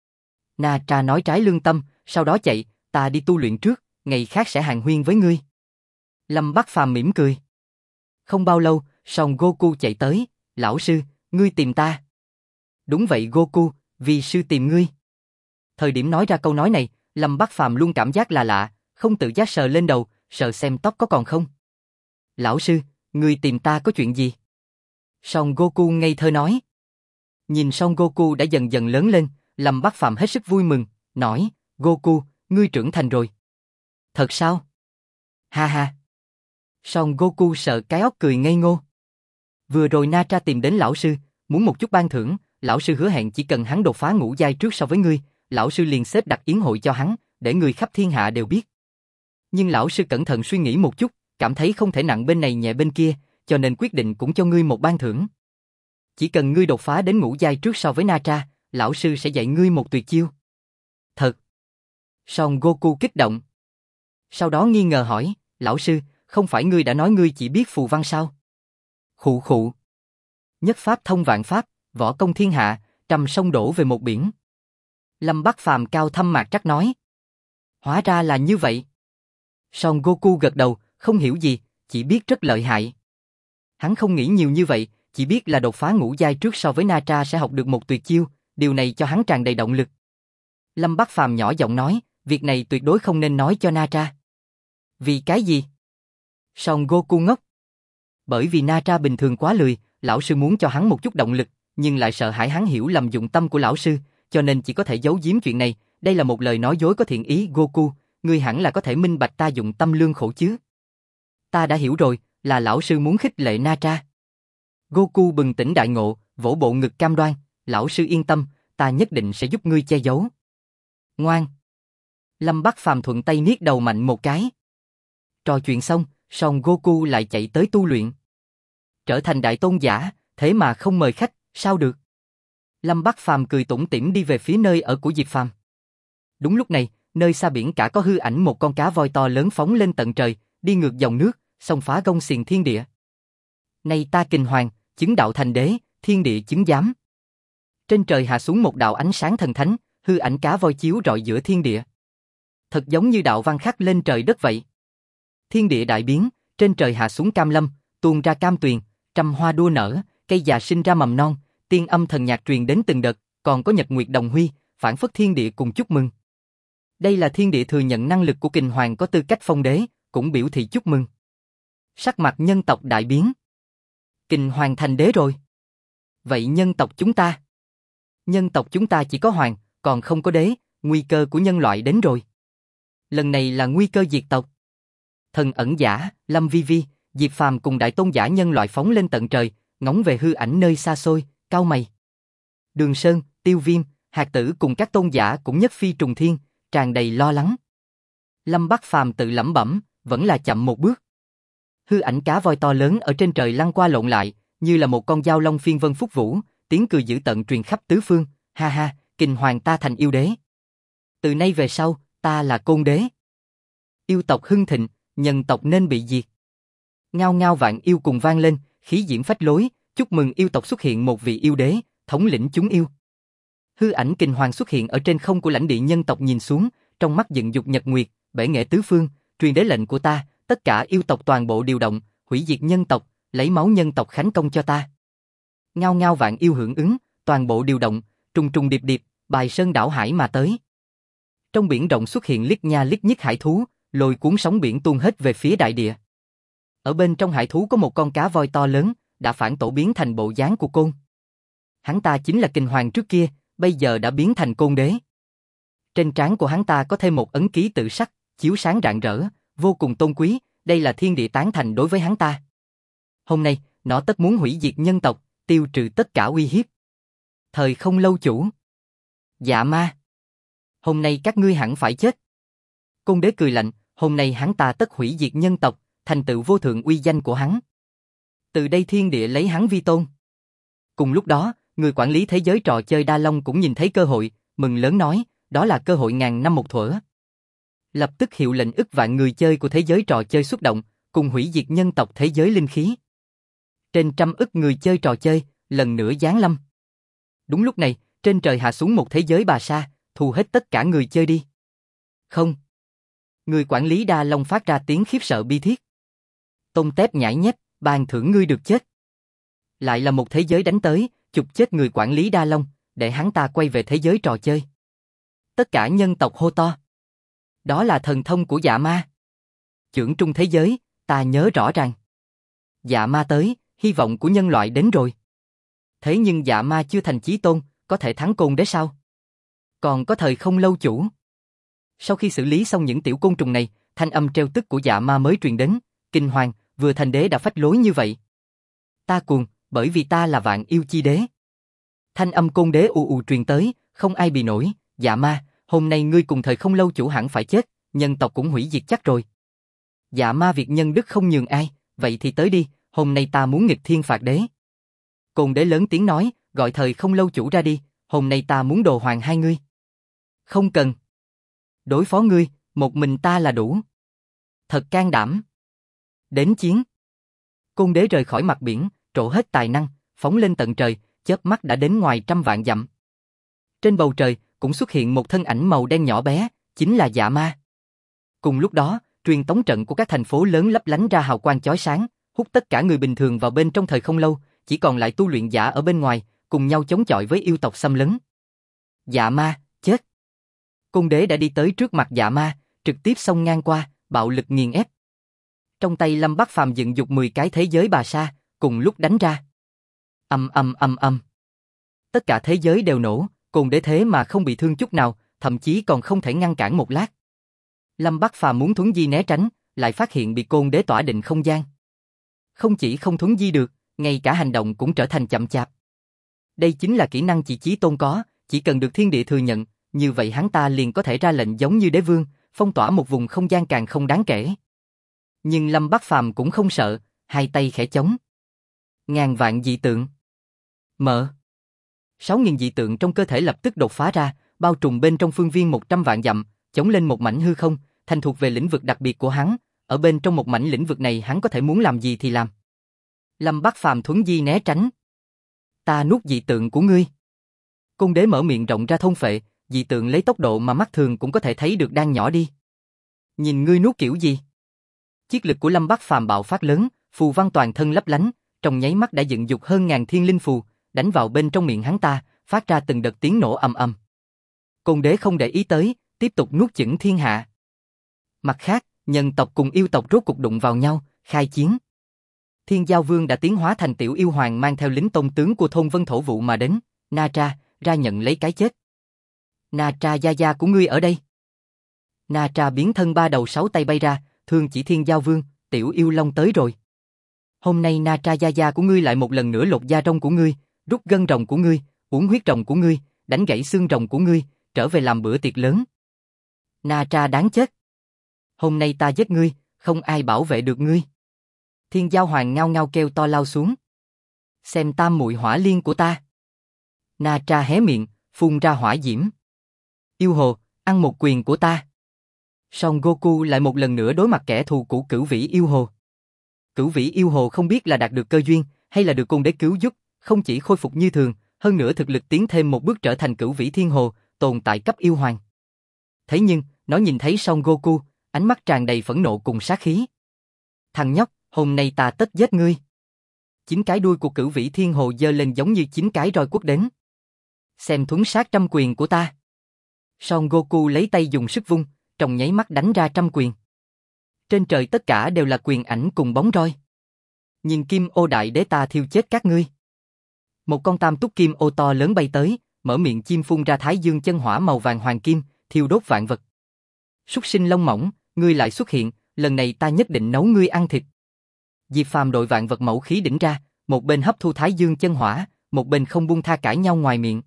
Nara nói trái lương tâm, sau đó chạy, ta đi tu luyện trước, ngày khác sẽ hàn huyên với ngươi. Lâm Bắc Phàm mỉm cười. Không bao lâu, Son Goku chạy tới, lão sư, ngươi tìm ta. Đúng vậy Goku, vì sư tìm ngươi. Thời điểm nói ra câu nói này, Lâm Bắc Phàm luôn cảm giác là lạ, không tự giác sờ lên đầu, sờ xem tóc có còn không. Lão sư, ngươi tìm ta có chuyện gì? Son Goku ngây thơ nói. Nhìn Son Goku đã dần dần lớn lên, Lâm Bắc Phàm hết sức vui mừng, nói, Goku, ngươi trưởng thành rồi. Thật sao? Ha ha. Son Goku sợ cái óc cười ngây ngô. Vừa rồi Nara tìm đến lão sư, muốn một chút ban thưởng, lão sư hứa hẹn chỉ cần hắn đột phá ngũ giai trước so với ngươi, lão sư liền xếp đặt yến hội cho hắn, để người khắp thiên hạ đều biết. Nhưng lão sư cẩn thận suy nghĩ một chút, cảm thấy không thể nặng bên này nhẹ bên kia, cho nên quyết định cũng cho ngươi một ban thưởng. Chỉ cần ngươi đột phá đến ngũ giai trước so với Nara, lão sư sẽ dạy ngươi một tuyệt chiêu. Thật. Son Goku kích động. Sau đó nghi ngờ hỏi, lão sư, không phải ngươi đã nói ngươi chỉ biết phù văn sao? Khụ khụ. Nhất pháp thông vạn pháp, võ công thiên hạ, trăm sông đổ về một biển. Lâm Bắc Phàm cao thâm mạc trắc nói. Hóa ra là như vậy. Son Goku gật đầu, không hiểu gì, chỉ biết rất lợi hại. Hắn không nghĩ nhiều như vậy, chỉ biết là đột phá ngũ giai trước so với Natra sẽ học được một tuyệt chiêu, điều này cho hắn tràn đầy động lực. Lâm Bắc Phàm nhỏ giọng nói, việc này tuyệt đối không nên nói cho Natra. Vì cái gì? Son Goku ngốc. Bởi vì Natra bình thường quá lười, lão sư muốn cho hắn một chút động lực, nhưng lại sợ hãi hắn hiểu lầm dụng tâm của lão sư, cho nên chỉ có thể giấu giếm chuyện này. Đây là một lời nói dối có thiện ý. Goku, ngươi hẳn là có thể minh bạch ta dụng tâm lương khổ chứ? Ta đã hiểu rồi, là lão sư muốn khích lệ Natra. Goku bừng tỉnh đại ngộ, vỗ bộ ngực cam đoan, lão sư yên tâm, ta nhất định sẽ giúp ngươi che giấu. Ngoan. Lâm Bắc Phàm thuận tay niết đầu mạnh một cái. Trò chuyện xong, Son Goku lại chạy tới tu luyện. Trở thành đại tôn giả, thế mà không mời khách, sao được? Lâm Bắc Phàm cười tủm tỉm đi về phía nơi ở của Diệp Phàm. Đúng lúc này, nơi xa biển cả có hư ảnh một con cá voi to lớn phóng lên tận trời, đi ngược dòng nước, xông phá gông xiềng thiên địa. Này ta Kình Hoàng, chứng đạo thành đế, thiên địa chứng giám. Trên trời hạ xuống một đạo ánh sáng thần thánh, hư ảnh cá voi chiếu rọi giữa thiên địa. Thật giống như đạo văn khắc lên trời đất vậy. Thiên địa đại biến, trên trời hạ xuống cam lâm, tuôn ra cam tuyền, trăm hoa đua nở, cây già sinh ra mầm non, tiên âm thần nhạc truyền đến từng đợt, còn có nhật nguyệt đồng huy, phản phất thiên địa cùng chúc mừng. Đây là thiên địa thừa nhận năng lực của Kình Hoàng có tư cách phong đế, cũng biểu thị chúc mừng. Sắc mặt nhân tộc đại biến. Kình Hoàng thành đế rồi. Vậy nhân tộc chúng ta? Nhân tộc chúng ta chỉ có hoàng, còn không có đế, nguy cơ của nhân loại đến rồi. Lần này là nguy cơ diệt tộc. Thần ẩn giả, Lâm Vi Vi, Diệp Phàm cùng đại tôn giả nhân loại phóng lên tận trời, ngóng về hư ảnh nơi xa xôi, cau mày. Đường Sơn, Tiêu Viêm, Hạt Tử cùng các tôn giả cũng nhất phi trùng thiên, tràn đầy lo lắng. Lâm Bắc Phàm tự lẩm bẩm, vẫn là chậm một bước. Hư ảnh cá voi to lớn ở trên trời lăn qua lộn lại, như là một con dao long phiên vân phúc vũ, tiếng cười dữ tợn truyền khắp tứ phương, ha ha, Kình Hoàng ta thành yêu đế. Từ nay về sau, ta là côn đế. Yêu tộc hưng thịnh, nhân tộc nên bị diệt. Ngao ngao vạn yêu cùng vang lên, khí diễm phách lối, chúc mừng yêu tộc xuất hiện một vị yêu đế, thống lĩnh chúng yêu. Hư ảnh Kình Hoàng xuất hiện ở trên không của lãnh địa nhân tộc nhìn xuống, trong mắt dựng dục nhật nguyệt, bể nghệ tứ phương, truyền đế lệnh của ta, tất cả yêu tộc toàn bộ điều động, hủy diệt nhân tộc, lấy máu nhân tộc khánh công cho ta. Ngao ngao vạn yêu hưởng ứng, toàn bộ điều động, trùng trùng điệp điệp, bài sơn đảo hải mà tới. Trong biển rộng xuất hiện lít nha lít nhít hải thú, lôi cuốn sóng biển tuôn hết về phía đại địa. Ở bên trong hải thú có một con cá voi to lớn, đã phản tổ biến thành bộ dáng của côn. Hắn ta chính là Kình Hoàng trước kia, bây giờ đã biến thành côn đế. Trên trán của hắn ta có thêm một ấn ký tự sắc, chiếu sáng rạng rỡ, vô cùng tôn quý, đây là thiên địa tán thành đối với hắn ta. Hôm nay, nó tất muốn hủy diệt nhân tộc, tiêu trừ tất cả uy hiếp. Thời không lâu chủ. Dạ ma. Hôm nay các ngươi hẳn phải chết. Côn đế cười lạnh, hôm nay hắn ta tất hủy diệt nhân tộc, thành tựu vô thượng uy danh của hắn. Từ đây thiên địa lấy hắn vi tôn. Cùng lúc đó, người quản lý thế giới trò chơi Đa Long cũng nhìn thấy cơ hội, mừng lớn nói, đó là cơ hội ngàn năm một thuở. Lập tức hiệu lệnh ức vạn người chơi của thế giới trò chơi xuất động, cùng hủy diệt nhân tộc thế giới linh khí. Trên trăm ức người chơi trò chơi, lần nữa giáng lâm. Đúng lúc này, trên trời hạ xuống một thế giới bà sa, thu hết tất cả người chơi đi. Không. Người quản lý Đa Long phát ra tiếng khiếp sợ bi thiết. Tôn Tép nhảy nhép, ban thưởng ngươi được chết. Lại là một thế giới đánh tới, chụp chết người quản lý Đa Long, để hắn ta quay về thế giới trò chơi. Tất cả nhân tộc hô to. Đó là thần thông của dạ ma. Chưởng trung thế giới, ta nhớ rõ ràng. Dạ ma tới, hy vọng của nhân loại đến rồi. Thế nhưng dạ ma chưa thành chí tôn, có thể thắng côn đế sao? Còn có thời không lâu chủ. Sau khi xử lý xong những tiểu côn trùng này, thanh âm trêu tức của dạ ma mới truyền đến. Kình Hoàng, vừa thành đế đã phách lối như vậy. Ta cuồng, bởi vì ta là vạn yêu chi đế. Thanh âm côn đế ù ù truyền tới, không ai bị nổi. Dạ ma, hôm nay ngươi cùng thời không lâu chủ hẳn phải chết, nhân tộc cũng hủy diệt chắc rồi. Dạ ma việc nhân đức không nhường ai, vậy thì tới đi, hôm nay ta muốn nghịch thiên phạt đế. Côn đế lớn tiếng nói, gọi thời không lâu chủ ra đi, hôm nay ta muốn đồ hoàng hai ngươi. Không cần. Đối phó ngươi, một mình ta là đủ. Thật can đảm. Đến chiến. Côn đế rời khỏi mặt biển, trổ hết tài năng, phóng lên tận trời, chớp mắt đã đến ngoài trăm vạn dặm. Trên bầu trời cũng xuất hiện một thân ảnh màu đen nhỏ bé, chính là Dạ Ma. Cùng lúc đó, truyền tống trận của các thành phố lớn lấp lánh ra hào quang chói sáng, hút tất cả người bình thường vào bên trong thời không lâu, chỉ còn lại tu luyện giả ở bên ngoài, cùng nhau chống chọi với yêu tộc xâm lấn. Dạ Ma, chết! Côn đế đã đi tới trước mặt Dạ Ma, trực tiếp xông ngang qua, bạo lực nghiền ép. Trong tay Lâm Bắc Phàm dựng dục 10 cái thế giới bà sa, cùng lúc đánh ra. Ầm ầm ầm ầm. Tất cả thế giới đều nổ, Côn đế thế mà không bị thương chút nào, thậm chí còn không thể ngăn cản một lát. Lâm Bắc Phàm muốn thuấn di né tránh, lại phát hiện bị Côn đế tỏa định không gian. Không chỉ không thuấn di được, ngay cả hành động cũng trở thành chậm chạp. Đây chính là kỹ năng chỉ Chí Tôn có, chỉ cần được thiên địa thừa nhận, như vậy hắn ta liền có thể ra lệnh giống như đế vương, phong tỏa một vùng không gian càng không đáng kể. Nhưng Lâm Bắc Phàm cũng không sợ, hai tay khẽ chống. Ngàn vạn dị tượng. Mở. 6.000 dị tượng trong cơ thể lập tức đột phá ra, bao trùm bên trong phương viên 100 vạn dặm, chống lên một mảnh hư không, thành thuộc về lĩnh vực đặc biệt của hắn. Ở bên trong một mảnh lĩnh vực này hắn có thể muốn làm gì thì làm. Lâm Bắc Phàm thuấn di né tránh. Ta nuốt dị tượng của ngươi. Côn đế mở miệng rộng ra thôn phệ, dị tượng lấy tốc độ mà mắt thường cũng có thể thấy được đang nhỏ đi. Nhìn ngươi nuốt kiểu gì? Chiết lực của Lâm Bắc Phàm bạo phát lớn, phù văn toàn thân lấp lánh, trong nháy mắt đã dựng dục hơn ngàn thiên linh phù, đánh vào bên trong miệng hắn ta, phát ra từng đợt tiếng nổ ầm ầm. Côn đế không để ý tới, tiếp tục nuốt chửng thiên hạ. Mặt khác, nhân tộc cùng yêu tộc rốt cục đụng vào nhau, khai chiến. Thiên Giao Vương đã tiến hóa thành tiểu yêu hoàng mang theo lính tôn tướng của thôn Vân Thổ Vụ mà đến, Na Tra, ra nhận lấy cái chết. Na Tra gia gia của ngươi ở đây. Na Tra biến thân 3 đầu 6 tay bay ra, thương chỉ Thiên Giao Vương, tiểu yêu long tới rồi. Hôm nay Na Tra gia gia của ngươi lại một lần nữa lột da rồng của ngươi, rút gân rồng của ngươi, uống huyết rồng của ngươi, đánh gãy xương rồng của ngươi, trở về làm bữa tiệc lớn. Na Tra đáng chết. Hôm nay ta giết ngươi, không ai bảo vệ được ngươi. Thiên Giao Hoàng ngao ngao kêu to lao xuống. Xem tam muội hỏa liên của ta. Na Tra hé miệng, phun ra hỏa diễm. Yêu hồ, ăn một quyền của ta. Son Goku lại một lần nữa đối mặt kẻ thù của Cửu Vĩ yêu hồ. Cửu Vĩ yêu hồ không biết là đạt được cơ duyên, hay là được Côn đế cứu giúp, không chỉ khôi phục như thường, hơn nữa thực lực tiến thêm một bước trở thành Cửu Vĩ thiên hồ, tồn tại cấp yêu hoàng. Thế nhưng, nó nhìn thấy Son Goku, ánh mắt tràn đầy phẫn nộ cùng sát khí. Thằng nhóc, hôm nay ta tất giết ngươi. 9 cái đuôi của Cửu Vĩ thiên hồ giơ lên giống như 9 cái roi quất đến. Xem thuấn sát trăm quyền của ta. Son Goku lấy tay dùng sức vung, trong nháy mắt đánh ra trăm quyền. Trên trời tất cả đều là quyền ảnh cùng bóng roi. Nhìn Kim Ô Đại Đế ta thiêu chết các ngươi. Một con tam túc kim ô to lớn bay tới, mở miệng chim phun ra thái dương chân hỏa màu vàng hoàng kim, thiêu đốt vạn vật. Súc sinh lông mỏng, ngươi lại xuất hiện, lần này ta nhất định nấu ngươi ăn thịt. Diệp Phàm đội vạn vật mẫu khí đỉnh ra, một bên hấp thu thái dương chân hỏa, một bên không buông tha cãi nhau ngoài miệng.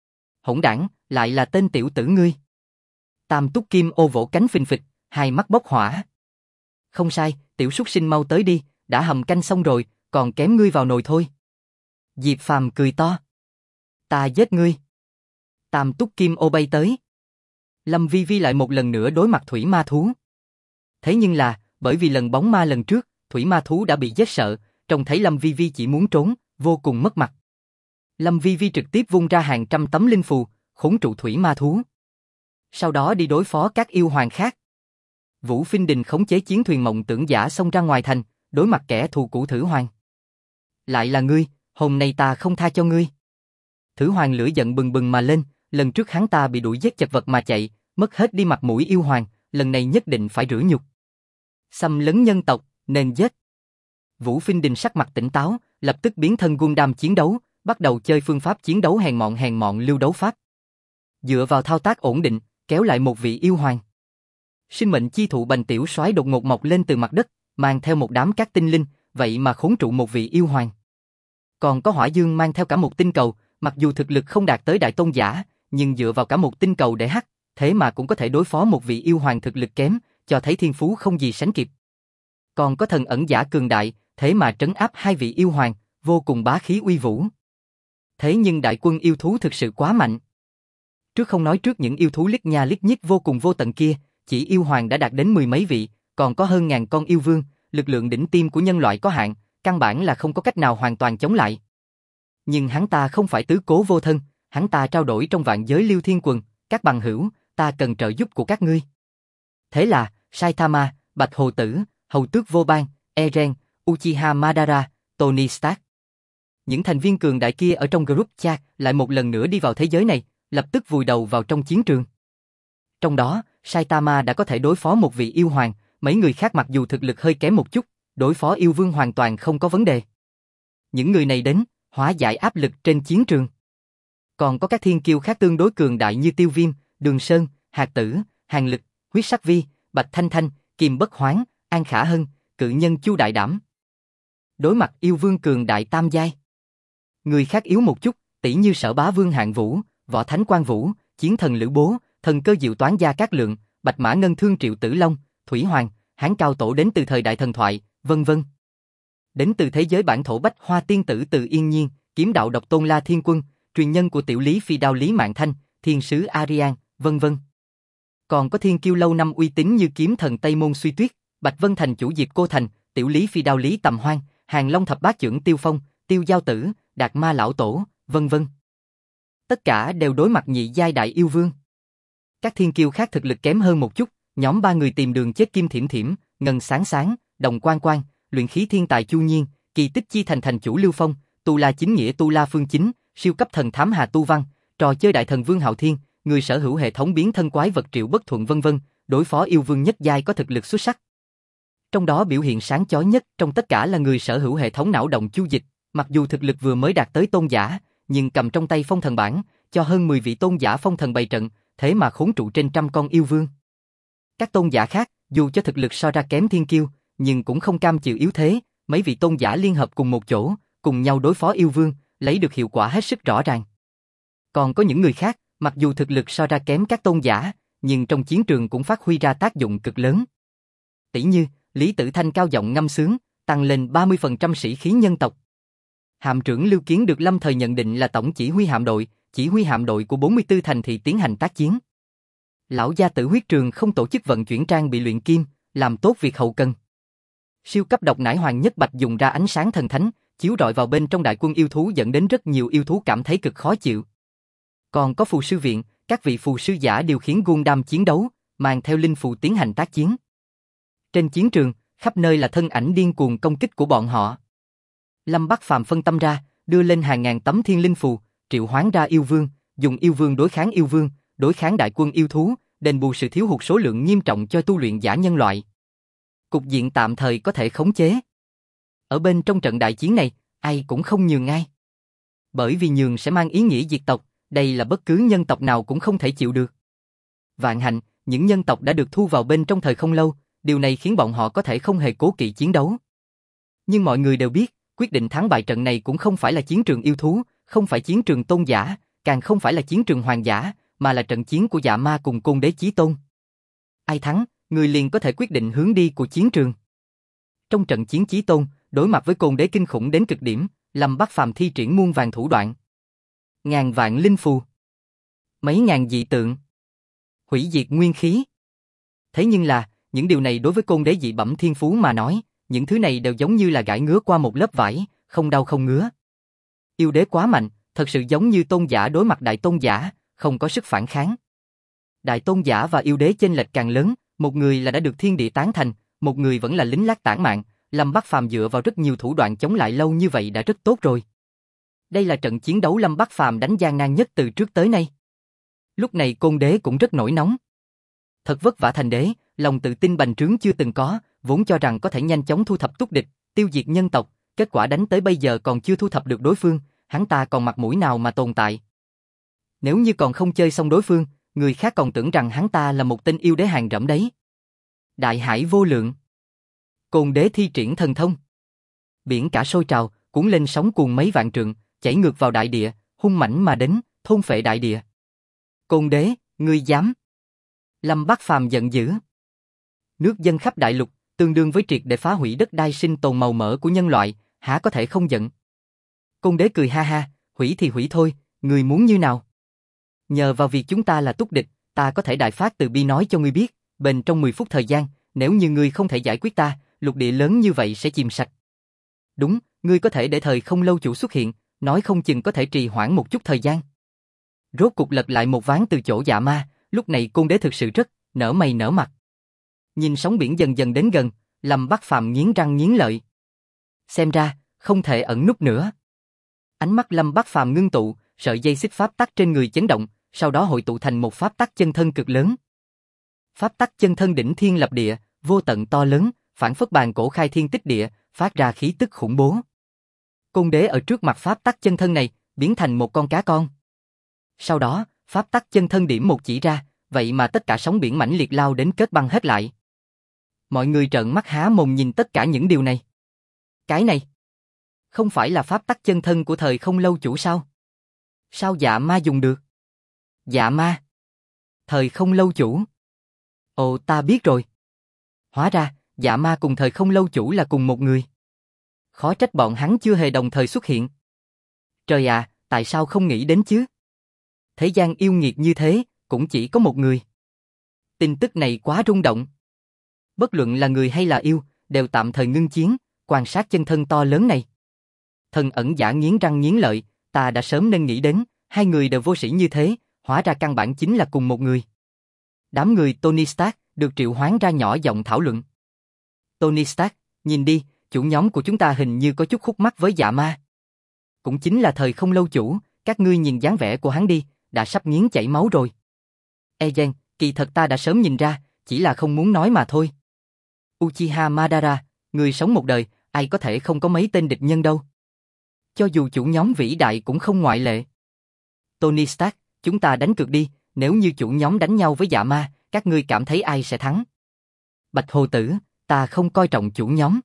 Hỗn đảng, lại là tên tiểu tử ngươi. Tam túc kim ô vỗ cánh phình phịch, hai mắt bốc hỏa. Không sai, tiểu súc sinh mau tới đi, đã hầm canh xong rồi, còn kém ngươi vào nồi thôi. Diệp Phàm cười to. Ta giết ngươi. Tam túc kim ô bay tới. Lâm Vi Vi lại một lần nữa đối mặt thủy ma thú. Thế nhưng là, bởi vì lần bóng ma lần trước, thủy ma thú đã bị giết sợ, trông thấy Lâm Vi Vi chỉ muốn trốn, vô cùng mất mặt. Lâm Vi Vi trực tiếp vung ra hàng trăm tấm linh phù, khốn trụ thủy ma thú. Sau đó đi đối phó các yêu hoàng khác. Vũ Phinh Đình khống chế chiến thuyền mộng tưởng giả xông ra ngoài thành, đối mặt kẻ thù cũ Thử Hoàng. Lại là ngươi, hôm nay ta không tha cho ngươi. Thử Hoàng lửa giận bừng bừng mà lên, lần trước hắn ta bị đuổi giết chật vật mà chạy, mất hết đi mặt mũi yêu hoàng, lần này nhất định phải rửa nhục. Xâm lấn nhân tộc, nên giết. Vũ Phinh Đình sắc mặt tỉnh táo, lập tức biến thân Gundam chiến đấu, bắt đầu chơi phương pháp chiến đấu hèn mọn lưu đấu pháp. Dựa vào thao tác ổn định, kéo lại một vị yêu hoàng. Sinh mệnh chi thụ Bành Tiểu Soái đột ngột mọc lên từ mặt đất, mang theo một đám các tinh linh, vậy mà khốn trụ một vị yêu hoàng. Còn có Hỏa Dương mang theo cả một tinh cầu, mặc dù thực lực không đạt tới đại tôn giả, nhưng dựa vào cả một tinh cầu để hắc, thế mà cũng có thể đối phó một vị yêu hoàng thực lực kém, cho thấy thiên phú không gì sánh kịp. Còn có thần ẩn giả cường đại, thế mà trấn áp hai vị yêu hoàng, vô cùng bá khí uy vũ. Thế nhưng đại quân yêu thú thực sự quá mạnh. Trước không nói trước những yêu thú lít nha lít nhít vô cùng vô tận kia, chỉ yêu hoàng đã đạt đến 10 mấy vị, còn có hơn ngàn con yêu vương, lực lượng đỉnh tiêm của nhân loại có hạn, căn bản là không có cách nào hoàn toàn chống lại. Nhưng hắn ta không phải tứ cố vô thân, hắn ta trao đổi trong vạn giới Liêu Thiên Quần, các bằng hữu, ta cần trợ giúp của các ngươi. Thế là, Saitama, Bạch Hồ Tử, Hầu Tước Vô Bang, Eren, Uchiha Madara, Tony Stark. Những thành viên cường đại kia ở trong group chat lại một lần nữa đi vào thế giới này, lập tức vùi đầu vào trong chiến trường. Trong đó, Saitama đã có thể đối phó một vị yêu hoàng, mấy người khác mặc dù thực lực hơi kém một chút, đối phó yêu vương hoàn toàn không có vấn đề. Những người này đến, hóa giải áp lực trên chiến trường. Còn có các thiên kiêu khác tương đối cường đại như Tiêu Viêm, Đường Sơn, Hạt Tử, Hàn Lực, Huyết Sắc Vi, Bạch Thanh Thanh, Kim Bất Hoán, An Khả Hân, cự nhân Chu Đại Đảm. Đối mặt yêu vương cường đại tam giai. Người khác yếu một chút, tỷ như Sở Bá Vương Hạng Vũ, Võ Thánh Quan Vũ, Chiến Thần Lữ Bố, Thần Cơ Diệu Toán Gia Cát Lượng, Bạch Mã Ngân Thương Triệu Tử Long, Thủy Hoàng, Hán Cao Tổ đến từ thời đại thần thoại, vân vân. Đến từ thế giới bản thổ Bách Hoa Tiên Tử Từ Yên Nhiên, kiếm đạo độc tôn La Thiên Quân, truyền nhân của tiểu lý phi đao Lý Mạn Thanh, thiên sứ Arian, vân vân. Còn có thiên kiêu lâu năm uy tín như kiếm thần Tây Môn Suy Tuyết, Bạch Vân Thành chủ Diệp Cô Thành, tiểu lý phi đao Lý Tầm Hoan, Hàng Long thập bát chưởng Tiêu Phong, Tiêu Giao Tử, Đạt Ma Lão Tổ, vân vân. Tất cả đều đối mặt nhị giai đại yêu vương. Các thiên kiêu khác thực lực kém hơn một chút, nhóm ba người tìm đường chết Kim Thiểm Thiểm, Ngân Sáng Sáng, Đồng Quan Quan, luyện khí thiên tài Chu Nhiên, kỳ tích chi thành thành chủ Lưu Phong, Tu La chính nghĩa Tu La Phương Chính, siêu cấp thần thám Hà Tu Văn, trò chơi đại thần Vương Hạo Thiên, người sở hữu hệ thống biến thân quái vật Triệu Bất Thuận vân vân, đối phó yêu vương nhất giai có thực lực xuất sắc. Trong đó biểu hiện sáng chói nhất trong tất cả là người sở hữu hệ thống não động Chu Dịch, mặc dù thực lực vừa mới đạt tới tôn giả, nhưng cầm trong tay phong thần bản, cho hơn 10 vị tôn giả phong thần bày trận, thế mà khốn trụ trên trăm con yêu vương. Các tôn giả khác, dù cho thực lực so ra kém thiên kiêu, nhưng cũng không cam chịu yếu thế, mấy vị tôn giả liên hợp cùng một chỗ, cùng nhau đối phó yêu vương, lấy được hiệu quả hết sức rõ ràng. Còn có những người khác, mặc dù thực lực so ra kém các tôn giả, nhưng trong chiến trường cũng phát huy ra tác dụng cực lớn. Tỷ như, Lý Tử Thanh cao giọng ngâm sướng, tăng lên 30% sĩ khí nhân tộc. Hạm trưởng Lưu Kiến được lâm thời nhận định là tổng chỉ huy hạm đội của 44 thành thị tiến hành tác chiến. Lão gia Tử Huyết Trường không tổ chức vận chuyển trang bị luyện kim, làm tốt việc hậu cần. Siêu cấp độc nải Hoàng Nhất Bạch dùng ra ánh sáng thần thánh, chiếu rọi vào bên trong đại quân yêu thú dẫn đến rất nhiều yêu thú cảm thấy cực khó chịu. Còn có phù sư viện, các vị phù sư giả điều khiển Gundam chiến đấu, mang theo linh phù tiến hành tác chiến. Trên chiến trường, khắp nơi là thân ảnh điên cuồng công kích của bọn họ. Lâm Bắc Phàm phân tâm ra, đưa lên hàng ngàn tấm thiên linh phù, triệu hoán ra yêu vương, dùng yêu vương, đối kháng đại quân yêu thú, đền bù sự thiếu hụt số lượng nghiêm trọng cho tu luyện giả nhân loại. Cục diện tạm thời có thể khống chế. Ở bên trong trận đại chiến này, ai cũng không nhường ai. Bởi vì nhường sẽ mang ý nghĩa diệt tộc, đây là bất cứ nhân tộc nào cũng không thể chịu được. Vạn hạnh, những nhân tộc đã được thu vào bên trong thời không lâu, điều này khiến bọn họ có thể không hề cố kỵ chiến đấu. Nhưng mọi người đều biết, quyết định thắng bại trận này cũng không phải là chiến trường yêu thú, không phải chiến trường tôn giả, càng không phải là chiến trường hoàng giả, mà là trận chiến của Dạ Ma cùng Côn Đế Chí Tôn. Ai thắng, người liền có thể quyết định hướng đi của chiến trường. Trong trận chiến Chí Tôn, đối mặt với Côn Đế kinh khủng đến cực điểm, Lâm Bắc Phàm thi triển muôn vàn thủ đoạn. Ngàn vạn linh phù, mấy ngàn dị tượng, hủy diệt nguyên khí. Thế nhưng là, những điều này đối với Côn Đế dị bẩm thiên phú mà nói, những thứ này đều giống như là gãi ngứa qua một lớp vải, không đau không ngứa. Yêu đế quá mạnh, thật sự giống như tôn giả đối mặt đại tôn giả, không có sức phản kháng. Đại tôn giả và yêu đế chênh lệch càng lớn, một người là đã được thiên địa tán thành, một người vẫn là lính lát tản mạn, Lâm Bắc Phàm dựa vào rất nhiều thủ đoạn chống lại lâu như vậy đã rất tốt rồi. Đây là trận chiến đấu Lâm Bắc Phàm đánh gian nan nhất từ trước tới nay. Lúc này Côn Đế cũng rất nổi nóng. Thật vất vả thành đế, lòng tự tin bành trướng chưa từng có, vốn cho rằng có thể nhanh chóng thu thập túc địch, tiêu diệt nhân tộc, kết quả đánh tới bây giờ còn chưa thu thập được đối phương, hắn ta còn mặt mũi nào mà tồn tại. Nếu như còn không chơi xong đối phương, người khác còn tưởng rằng hắn ta là một tên yêu đế hàng rẫm đấy. Đại hải vô lượng. Côn Đế thi triển thần thông. Biển cả sôi trào, cuốn lên sóng cuồn mấy vạn trượng, chảy ngược vào đại địa, hung mãnh mà đến, thôn phệ đại địa. Côn Đế, ngươi dám? Lâm Bắc Phàm giận dữ. Nước dâng khắp đại lục, tương đương với triệt để phá hủy đất đai sinh tồn màu mỡ của nhân loại, há có thể không giận? Côn Đế cười ha ha, hủy thì hủy thôi, ngươi muốn như nào? Nhờ vào việc chúng ta là túc địch, ta có thể đại phát từ bi nói cho ngươi biết, bên trong 10 phút thời gian, nếu như ngươi không thể giải quyết ta, lục địa lớn như vậy sẽ chìm sạch. Đúng, ngươi có thể để thời không lâu chủ xuất hiện, nói không chừng có thể trì hoãn một chút thời gian. Rốt cục lật lại một ván từ chỗ Dạ Ma, lúc này Côn Đế thực sự rất nở mày nở mặt. Nhìn sóng biển dần dần đến gần, Lâm Bắc Phàm nghiến răng nghiến lợi. Xem ra, không thể ẩn núp nữa. Ánh mắt Lâm Bắc Phàm ngưng tụ, sợi dây xích pháp tắc trên người chấn động, sau đó hội tụ thành một pháp tắc chân thân cực lớn. Pháp tắc chân thân đỉnh thiên lập địa, vô tận to lớn, phảng phất bàn cổ khai thiên tích địa, phát ra khí tức khủng bố. Côn Đế ở trước mặt pháp tắc chân thân này, biến thành một con cá con. Sau đó, pháp tắc chân thân điểm một chỉ ra, vậy mà tất cả sóng biển mãnh liệt lao đến kết băng hết lại. Mọi người trợn mắt há mồm nhìn tất cả những điều này. Cái này, không phải là pháp tắc chân thân của thời không lâu chủ sao? Sao Dạ Ma dùng được? Dạ Ma? Thời không lâu chủ? Ồ, ta biết rồi. Hóa ra, Dạ Ma cùng thời không lâu chủ là cùng một người. Khó trách bọn hắn chưa hề đồng thời xuất hiện. Trời à, tại sao không nghĩ đến chứ? Thế gian yêu nghiệt như thế, cũng chỉ có một người. Tin tức này quá rung động. Bất luận là người hay là yêu, đều tạm thời ngưng chiến, quan sát chân thân to lớn này. Thần ẩn giả nghiến răng nghiến lợi, ta đã sớm nên nghĩ đến, hai người đều vô sĩ như thế, hóa ra căn bản chính là cùng một người. Đám người Tony Stark được triệu hoán ra nhỏ giọng thảo luận. Tony Stark, nhìn đi, chủ nhóm của chúng ta hình như có chút khúc mắc với Dạ Ma. Cũng chính là thời không lâu chủ, các ngươi nhìn dáng vẻ của hắn đi, đã sắp nghiến chảy máu rồi. Ejen, kỳ thật ta đã sớm nhìn ra, chỉ là không muốn nói mà thôi. Uchiha Madara, người sống một đời, ai có thể không có mấy tên địch nhân đâu. Cho dù chủ nhóm vĩ đại cũng không ngoại lệ. Tony Stark, chúng ta đánh cược đi, nếu như chủ nhóm đánh nhau với Dạ Ma, các ngươi cảm thấy ai sẽ thắng? Bạch Hồ Tử, ta không coi trọng chủ nhóm.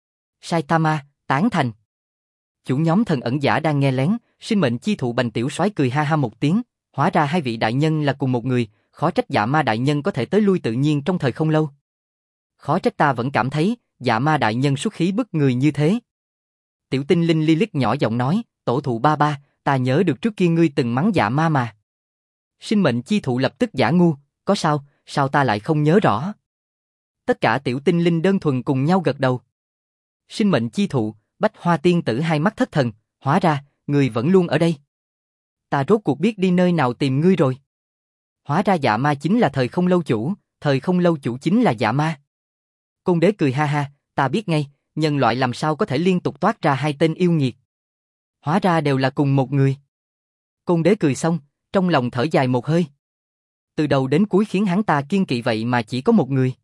Saitama, tán thành. Chủ nhóm thần ẩn giả đang nghe lén, sinh mệnh chi thụ Bành Tiểu Soái cười ha ha một tiếng, hóa ra hai vị đại nhân là cùng một người, khó trách Dạ Ma đại nhân có thể tới lui tự nhiên trong thời không lâu. Khó trách ta vẫn cảm thấy, Dạ Ma đại nhân xuất khí bức người như thế. Tiểu tinh linh Lilith nhỏ giọng nói, tổ thụ ba ba, ta nhớ được trước kia ngươi từng mắng Dạ Ma mà. Sinh mệnh chi thụ lập tức giả ngu, có sao, sao ta lại không nhớ rõ. Tất cả tiểu tinh linh đơn thuần cùng nhau gật đầu. Sinh mệnh chi thụ, Bách Hoa tiên tử hai mắt thất thần, hóa ra, ngươi vẫn luôn ở đây. Ta rốt cuộc biết đi nơi nào tìm ngươi rồi. Hóa ra Dạ Ma chính là thời không lâu chủ, thời không lâu chủ chính là Dạ Ma. Côn Đế cười ha ha, ta biết ngay, nhân loại làm sao có thể liên tục toát ra hai tên yêu nghiệt. Hóa ra đều là cùng một người. Côn Đế cười xong, trong lòng thở dài một hơi. Từ đầu đến cuối khiến hắn ta kiên kỵ vậy mà chỉ có một người.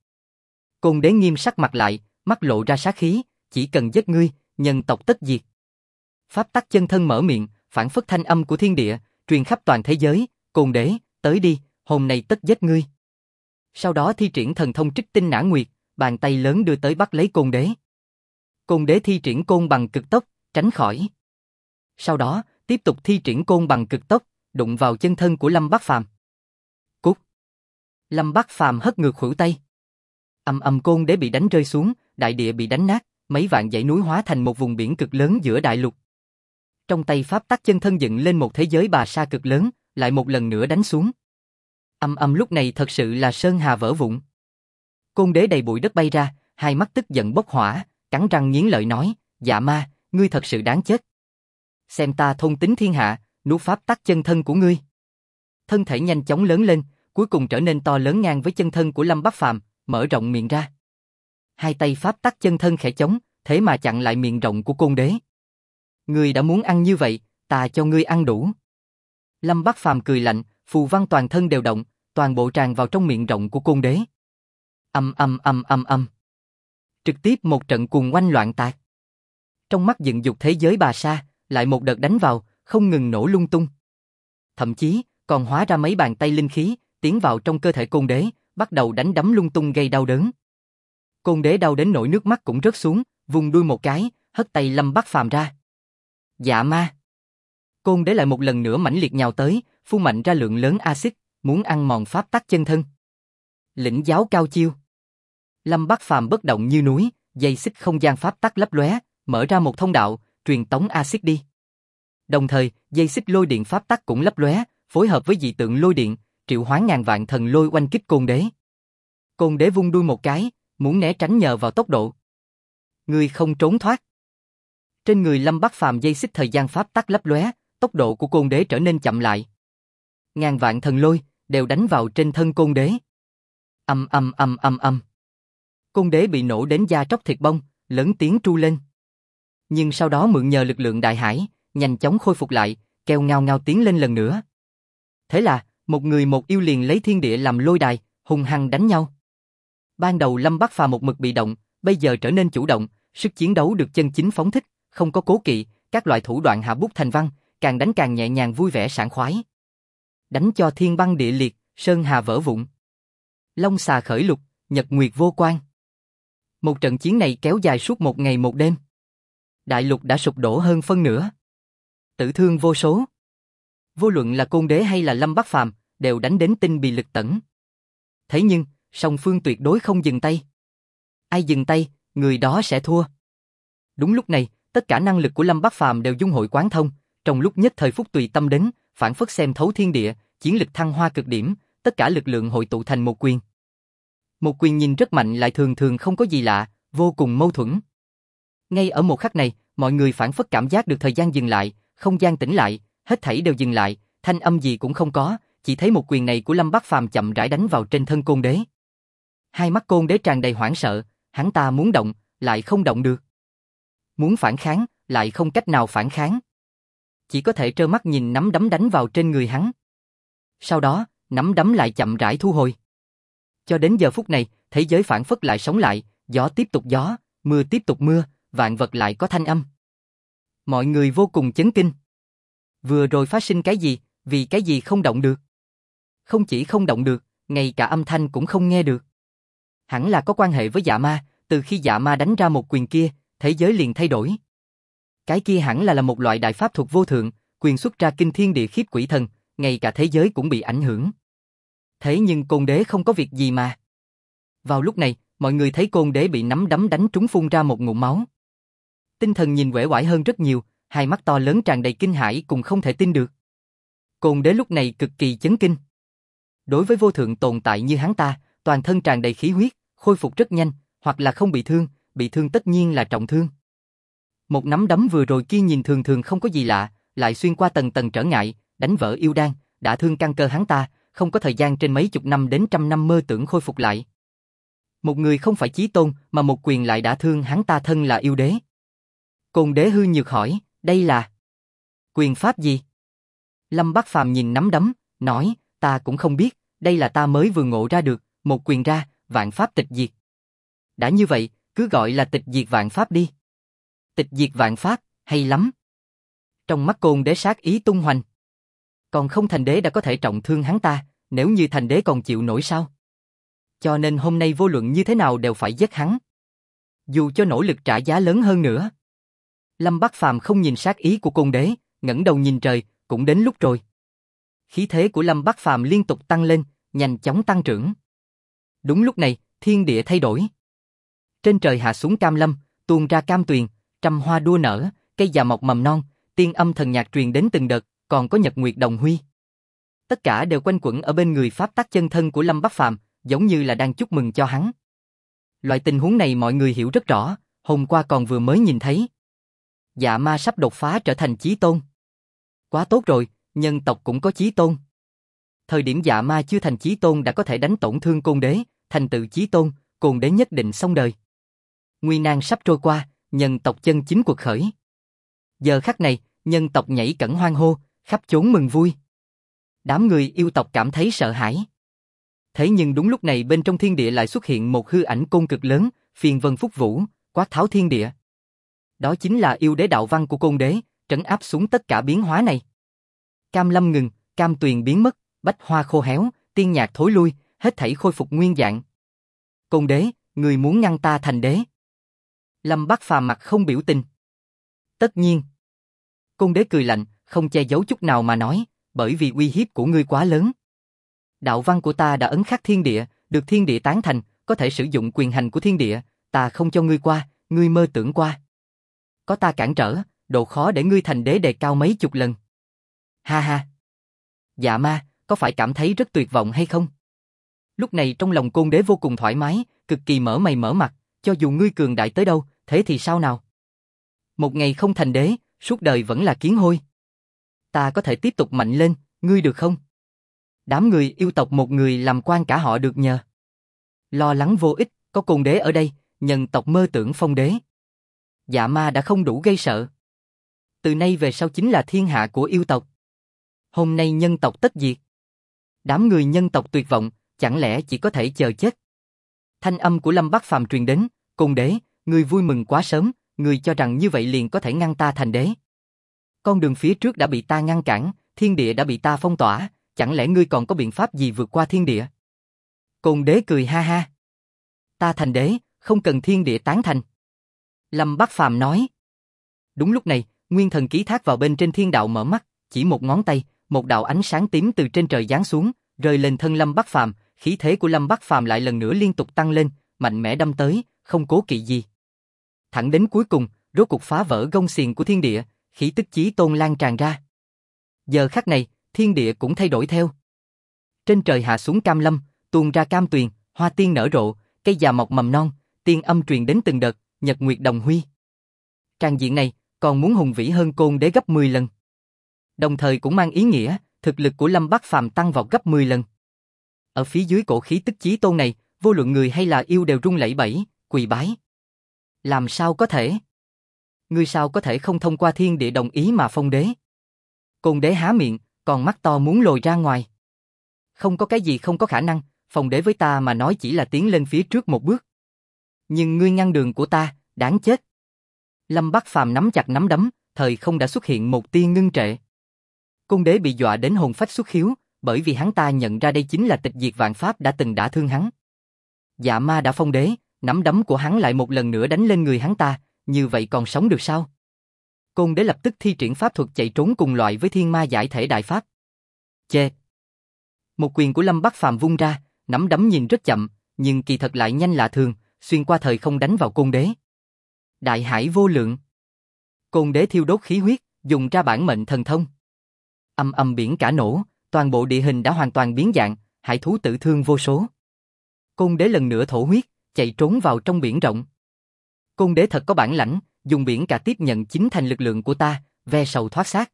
Côn Đế nghiêm sắc mặt lại, mắt lộ ra sát khí, chỉ cần giết ngươi, nhân tộc tất diệt. Pháp tắc chân thân mở miệng, phản phất thanh âm của thiên địa, truyền khắp toàn thế giới, Côn Đế, tới đi, hôm nay tất giết ngươi. Sau đó thi triển thần thông trích tinh nã nguyệt, bàn tay lớn đưa tới bắt lấy Côn Đế. Côn Đế thi triển côn bằng cực tốc, tránh khỏi. Sau đó, tiếp tục thi triển côn bằng cực tốc, đụng vào chân thân của Lâm Bắc Phàm. Cút! Lâm Bắc Phàm hất ngược khuỷu tay. Ầm ầm, Côn Đế bị đánh rơi xuống, đại địa bị đánh nát, mấy vạn dãy núi hóa thành một vùng biển cực lớn giữa đại lục. Trong tay pháp tắc chân thân dựng lên một thế giới bà sa cực lớn, lại một lần nữa đánh xuống. Ầm ầm, lúc này thật sự là sơn hà vỡ vụn. Côn Đế đầy bụi đất bay ra, hai mắt tức giận bốc hỏa, cắn răng nghiến lợi nói, Dạ Ma, ngươi thật sự đáng chết. Xem ta thôn tính thiên hạ, nuốt pháp tắc chân thân của ngươi. Thân thể nhanh chóng lớn lên, cuối cùng trở nên to lớn ngang với chân thân của Lâm Bắc Phàm, mở rộng miệng ra. Hai tay pháp tắc chân thân khẽ chống, thế mà chặn lại miệng rộng của Côn Đế. Ngươi đã muốn ăn như vậy, ta cho ngươi ăn đủ. Lâm Bắc Phàm cười lạnh, phù văn toàn thân đều động, toàn bộ tràn vào trong miệng rộng của Côn Đế. Ầm ầm ầm ầm ầm. Trực tiếp một trận cuồng oanh loạn tạc. Trong mắt dựng dục thế giới bà sa, lại một đợt đánh vào, không ngừng nổ lung tung. Thậm chí, còn hóa ra mấy bàn tay linh khí, tiến vào trong cơ thể Côn Đế, bắt đầu đánh đấm lung tung gây đau đớn. Côn Đế đau đến nỗi nước mắt cũng rớt xuống, vùng đuôi một cái, hất tay Lâm Bắc Phàm ra. Dạ Ma! Côn Đế lại một lần nữa mãnh liệt nhào tới, phun mạnh ra lượng lớn axit, muốn ăn mòn pháp tắc chân thân. Lĩnh giáo cao chiêu. Lâm Bắc Phàm bất động như núi, dây xích không gian pháp tắc lấp lóe, mở ra một thông đạo, truyền tống axit đi. Đồng thời, dây xích lôi điện pháp tắc cũng lấp lóe, phối hợp với dị tượng lôi điện, triệu hoán ngàn vạn thần lôi oanh kích Côn Đế. Côn Đế vung đuôi một cái, muốn né tránh nhờ vào tốc độ. Ngươi không trốn thoát. Trên người Lâm Bắc Phàm dây xích thời gian pháp tắc lấp lóe, tốc độ của Côn Đế trở nên chậm lại. ngàn vạn thần lôi, đều đánh vào trên thân Côn Đế. Âm âm âm âm âm. Côn Đế bị nổ đến da tróc thịt bong, lớn tiếng tru lên. Nhưng sau đó mượn nhờ lực lượng đại hải, nhanh chóng khôi phục lại, kêu ngao ngao tiến lên lần nữa. Thế là, một người một yêu liền lấy thiên địa làm lôi đài, hung hăng đánh nhau. Ban đầu Lâm Bắc Phàm một mực bị động, bây giờ trở nên chủ động, sức chiến đấu được chân chính phóng thích, không có cố kỵ, các loại thủ đoạn hạ bút thành văn, càng đánh càng nhẹ nhàng vui vẻ sảng khoái. Đánh cho thiên băng địa liệt, sơn hà vỡ vụn. Long xà khởi lục, nhật nguyệt vô quan. Một trận chiến này kéo dài suốt một ngày một đêm. Đại lục đã sụp đổ hơn phân nửa. Tử thương vô số. Vô luận là Côn Đế hay là Lâm Bắc Phàm đều đánh đến tinh bì lực tẫn. Thế nhưng, song phương tuyệt đối không dừng tay. Ai dừng tay, người đó sẽ thua. Đúng lúc này, tất cả năng lực của Lâm Bắc Phàm đều dung hội quán thông, trong lúc nhất thời phút tùy tâm đến, phản phất xem thấu thiên địa, chiến lực thăng hoa cực điểm, tất cả lực lượng hội tụ thành một quyền. Một quyền nhìn rất mạnh lại thường thường không có gì lạ, vô cùng mâu thuẫn. Ngay ở một khắc này, mọi người phản phất cảm giác được thời gian dừng lại, không gian tĩnh lại, hết thảy đều dừng lại, thanh âm gì cũng không có, chỉ thấy một quyền này của Lâm Bắc Phàm chậm rãi đánh vào trên thân Côn Đế. Hai mắt Côn Đế tràn đầy hoảng sợ, hắn ta muốn động, lại không động được. Muốn phản kháng, lại không cách nào phản kháng. Chỉ có thể trơ mắt nhìn nắm đấm đánh vào trên người hắn. Sau đó, nắm đấm lại chậm rãi thu hồi. Cho đến giờ phút này, thế giới phản phất lại sống lại, gió tiếp tục gió, mưa tiếp tục mưa, vạn vật lại có thanh âm. Mọi người vô cùng chấn kinh. Vừa rồi phát sinh cái gì, vì cái gì không động được? Không chỉ không động được, ngay cả âm thanh cũng không nghe được. Hẳn là có quan hệ với dạ ma, từ khi dạ ma đánh ra một quyền kia, thế giới liền thay đổi. Cái kia hẳn là một loại đại pháp thuật vô thượng, quyền xuất ra kinh thiên địa khiếp quỷ thần, ngay cả thế giới cũng bị ảnh hưởng. Thế nhưng Côn Đế không có việc gì mà. Vào lúc này, mọi người thấy Côn Đế bị nắm đấm đánh trúng phun ra một ngụm máu. Tinh thần nhìn uể oải hơn rất nhiều, hai mắt to lớn tràn đầy kinh hãi cùng không thể tin được. Côn Đế lúc này cực kỳ chấn kinh. Đối với vô thượng tồn tại như hắn ta, toàn thân tràn đầy khí huyết, khôi phục rất nhanh, hoặc là không bị thương tất nhiên là trọng thương. Một nắm đấm vừa rồi kia nhìn thường thường không có gì lạ, lại xuyên qua tầng tầng trở ngại, đánh vỡ yêu đan, đã thương căn cơ hắn ta, không có thời gian trên mấy chục năm đến trăm năm mơ tưởng khôi phục lại. Một người không phải chí tôn, mà một quyền lại đã thương hắn ta thân là yêu đế. Côn Đế hư nhược hỏi, đây là quyền pháp gì? Lâm Bắc Phàm nhìn nắm đấm, nói, ta cũng không biết, đây là ta mới vừa ngộ ra được, một quyền ra, vạn pháp tịch diệt. Đã như vậy, cứ gọi là tịch diệt vạn pháp đi. Tịch diệt vạn pháp, hay lắm. Trong mắt Côn Đế sát ý tung hoành. Còn không thành đế đã có thể trọng thương hắn ta, nếu như thành đế còn chịu nổi sao? Cho nên hôm nay vô luận như thế nào đều phải giết hắn. Dù cho nỗ lực trả giá lớn hơn nữa. Lâm Bắc Phàm không nhìn sát ý của Côn Đế, ngẩng đầu nhìn trời, cũng đến lúc rồi. Khí thế của Lâm Bắc Phàm liên tục tăng lên, nhanh chóng tăng trưởng. Đúng lúc này, thiên địa thay đổi. Trên trời hạ xuống cam lâm, tuôn ra cam tuyền, trăm hoa đua nở, cây già mọc mầm non, tiên âm thần nhạc truyền đến từng đợt, còn có nhật nguyệt đồng huy. Tất cả đều quanh quẩn ở bên người pháp tắc chân thân của Lâm Bắc Phàm, giống như là đang chúc mừng cho hắn. Loại tình huống này mọi người hiểu rất rõ, hôm qua còn vừa mới nhìn thấy. Dạ ma sắp đột phá trở thành chí tôn. Quá tốt rồi, nhân tộc cũng có chí tôn. Thời điểm dạ ma chưa thành chí tôn đã có thể đánh tổn thương Côn Đế, thành tựu chí tôn, Côn Đế nhất định xong đời. Nguy nan sắp trôi qua, nhân tộc chân chính cuộc khởi. Giờ khắc này, nhân tộc nhảy cẫng hoan hô, khắp chốn mừng vui. Đám người yêu tộc cảm thấy sợ hãi. Thế nhưng đúng lúc này bên trong thiên địa lại xuất hiện một hư ảnh côn cực lớn, phiền vân phúc vũ, quát tháo thiên địa. Đó chính là yêu đế đạo văn của Côn Đế, trấn áp xuống tất cả biến hóa này. Cam lâm ngừng, cam tuyền biến mất, bách hoa khô héo, tiên nhạc thối lui, hết thảy khôi phục nguyên dạng. Côn Đế, người muốn ngăn ta thành đế? Lâm Bắc Phàm mặt không biểu tình. Tất nhiên. Côn Đế cười lạnh, không che giấu chút nào mà nói, bởi vì uy hiếp của ngươi quá lớn. Đạo văn của ta đã ấn khắc thiên địa, được thiên địa tán thành, có thể sử dụng quyền hành của thiên địa, ta không cho ngươi qua, ngươi mơ tưởng qua. Có ta cản trở, độ khó để ngươi thành đế đề cao mấy chục lần. Ha ha. Dạ ma, có phải cảm thấy rất tuyệt vọng hay không? Lúc này trong lòng Côn Đế vô cùng thoải mái, cực kỳ mở mày mở mặt, cho dù ngươi cường đại tới đâu, thế thì sao nào? Một ngày không thành đế, suốt đời vẫn là kiến hôi. Ta có thể tiếp tục mạnh lên, ngươi được không? Đám người yêu tộc một người làm quan cả họ được nhờ. Lo lắng vô ích, có Côn Đế ở đây, nhân tộc mơ tưởng phong đế. Dạ ma đã không đủ gây sợ. Từ nay về sau chính là thiên hạ của yêu tộc. Hôm nay nhân tộc tất diệt. Đám người nhân tộc tuyệt vọng, chẳng lẽ chỉ có thể chờ chết. Thanh âm của Lâm Bắc Phàm truyền đến, Côn Đế, ngươi vui mừng quá sớm, ngươi cho rằng như vậy liền có thể ngăn ta thành đế. Con đường phía trước đã bị ta ngăn cản, thiên địa đã bị ta phong tỏa, chẳng lẽ ngươi còn có biện pháp gì vượt qua thiên địa? Côn Đế cười ha ha. Ta thành đế, không cần thiên địa tán thành. Lâm Bắc Phàm nói. Đúng lúc này, Nguyên Thần ký thác vào bên trên thiên đạo mở mắt, chỉ một ngón tay, một đạo ánh sáng tím từ trên trời giáng xuống, rơi lên thân Lâm Bắc Phàm, khí thế của Lâm Bắc Phàm lại lần nữa liên tục tăng lên, mạnh mẽ đâm tới, không cố kỵ gì. Thẳng đến cuối cùng, rốt cục phá vỡ gông xiềng của thiên địa, khí tức chí tôn lan tràn ra. Giờ khắc này, thiên địa cũng thay đổi theo. Trên trời hạ xuống cam lâm, tuôn ra cam tuyền, hoa tiên nở rộ, cây già mọc mầm non, tiên âm truyền đến từng đợt, nhật nguyệt đồng huy. Tràng diện này còn muốn hùng vĩ hơn Côn Đế gấp 10 lần. Đồng thời cũng mang ý nghĩa, thực lực của Lâm Bắc Phàm tăng vọt gấp 10 lần. Ở phía dưới cổ khí tức chí tôn này, vô luận người hay là yêu đều run lẩy bẩy, quỳ bái. Làm sao có thể? Ngươi sao có thể không thông qua thiên địa đồng ý mà phong đế? Côn Đế há miệng, còn mắt to muốn lồi ra ngoài. Không có cái gì không có khả năng, phong đế với ta mà nói chỉ là tiến lên phía trước một bước. Nhưng ngươi ngăn đường của ta, đáng chết. Lâm Bắc Phàm nắm chặt nắm đấm, thời không đã xuất hiện một tia ngưng trệ. Côn Đế bị dọa đến hồn phách xuất khiếu, bởi vì hắn ta nhận ra đây chính là tịch diệt vạn pháp đã từng đả thương hắn. Dạ ma đã phong đế, nắm đấm của hắn lại một lần nữa đánh lên người hắn ta, như vậy còn sống được sao? Côn Đế lập tức thi triển pháp thuật chạy trốn cùng loại với thiên ma giải thể đại pháp. Chê! Một quyền của Lâm Bắc Phàm vung ra, nắm đấm nhìn rất chậm, nhưng kỳ thật lại nhanh lạ thường, xuyên qua thời không đánh vào Côn Đế. Đại hải vô lượng. Côn Đế thiêu đốt khí huyết, dùng ra bản mệnh thần thông. Âm âm biển cả nổ, toàn bộ địa hình đã hoàn toàn biến dạng, hải thú tử thương vô số. Côn Đế lần nữa thổ huyết, chạy trốn vào trong biển rộng. Côn Đế thật có bản lãnh, dùng biển cả tiếp nhận chính thành lực lượng của ta, ve sầu thoát xác.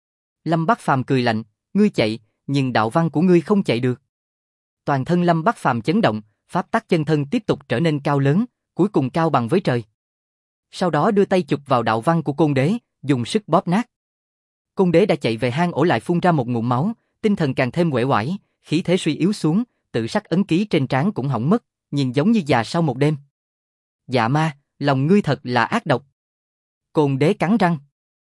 Lâm Bắc Phàm cười lạnh, ngươi chạy, nhưng đạo văn của ngươi không chạy được. Toàn thân Lâm Bắc Phàm chấn động, pháp tắc chân thân tiếp tục trở nên cao lớn, cuối cùng cao bằng với trời. Sau đó đưa tay chụp vào đạo văn của Côn Đế, dùng sức bóp nát. Côn Đế đã chạy về hang ổ lại phun ra một ngụm máu, tinh thần càng thêm uể oải, khí thế suy yếu xuống, tự sắc ấn ký trên trán cũng hỏng mất, nhìn giống như già sau một đêm. Dạ ma, lòng ngươi thật là ác độc. Côn Đế cắn răng.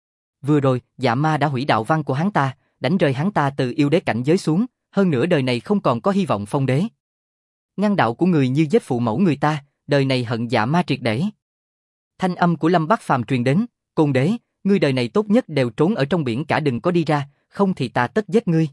Vừa rồi, dạ ma đã hủy đạo văn của hắn ta, đánh rơi hắn ta từ yêu đế cảnh giới xuống, hơn nữa đời này không còn có hy vọng phong đế. Ngăn đạo của người như giết phụ mẫu người ta, đời này hận dạ ma triệt để. Thanh âm của Lâm Bắc Phàm truyền đến, Côn Đế, ngươi đời này tốt nhất đều trốn ở trong biển cả đừng có đi ra, không thì ta tất giết ngươi.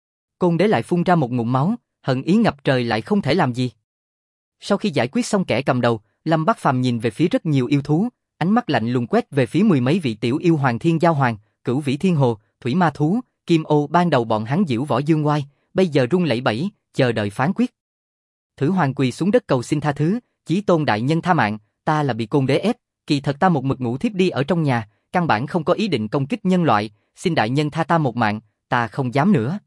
Côn Đế lại phun ra một ngụm máu, hận ý ngập trời lại không thể làm gì. Sau khi giải quyết xong kẻ cầm đầu, Lâm Bắc Phàm nhìn về phía rất nhiều yêu thú, ánh mắt lạnh lùng quét về phía mười mấy vị tiểu yêu hoàng thiên giao hoàng, cửu vĩ thiên hồ, thủy ma thú, kim ô. Ban đầu bọn hắn diễu võ dương oai, bây giờ run lẩy bẩy, chờ đợi phán quyết. Thử hoàng quỳ xuống đất cầu xin tha thứ, Chí Tôn đại nhân tha mạng, ta là bị Côn Đế ép, kỳ thật ta một mực ngủ thiếp đi ở trong nhà, căn bản không có ý định công kích nhân loại, xin đại nhân tha ta một mạng, ta không dám nữa.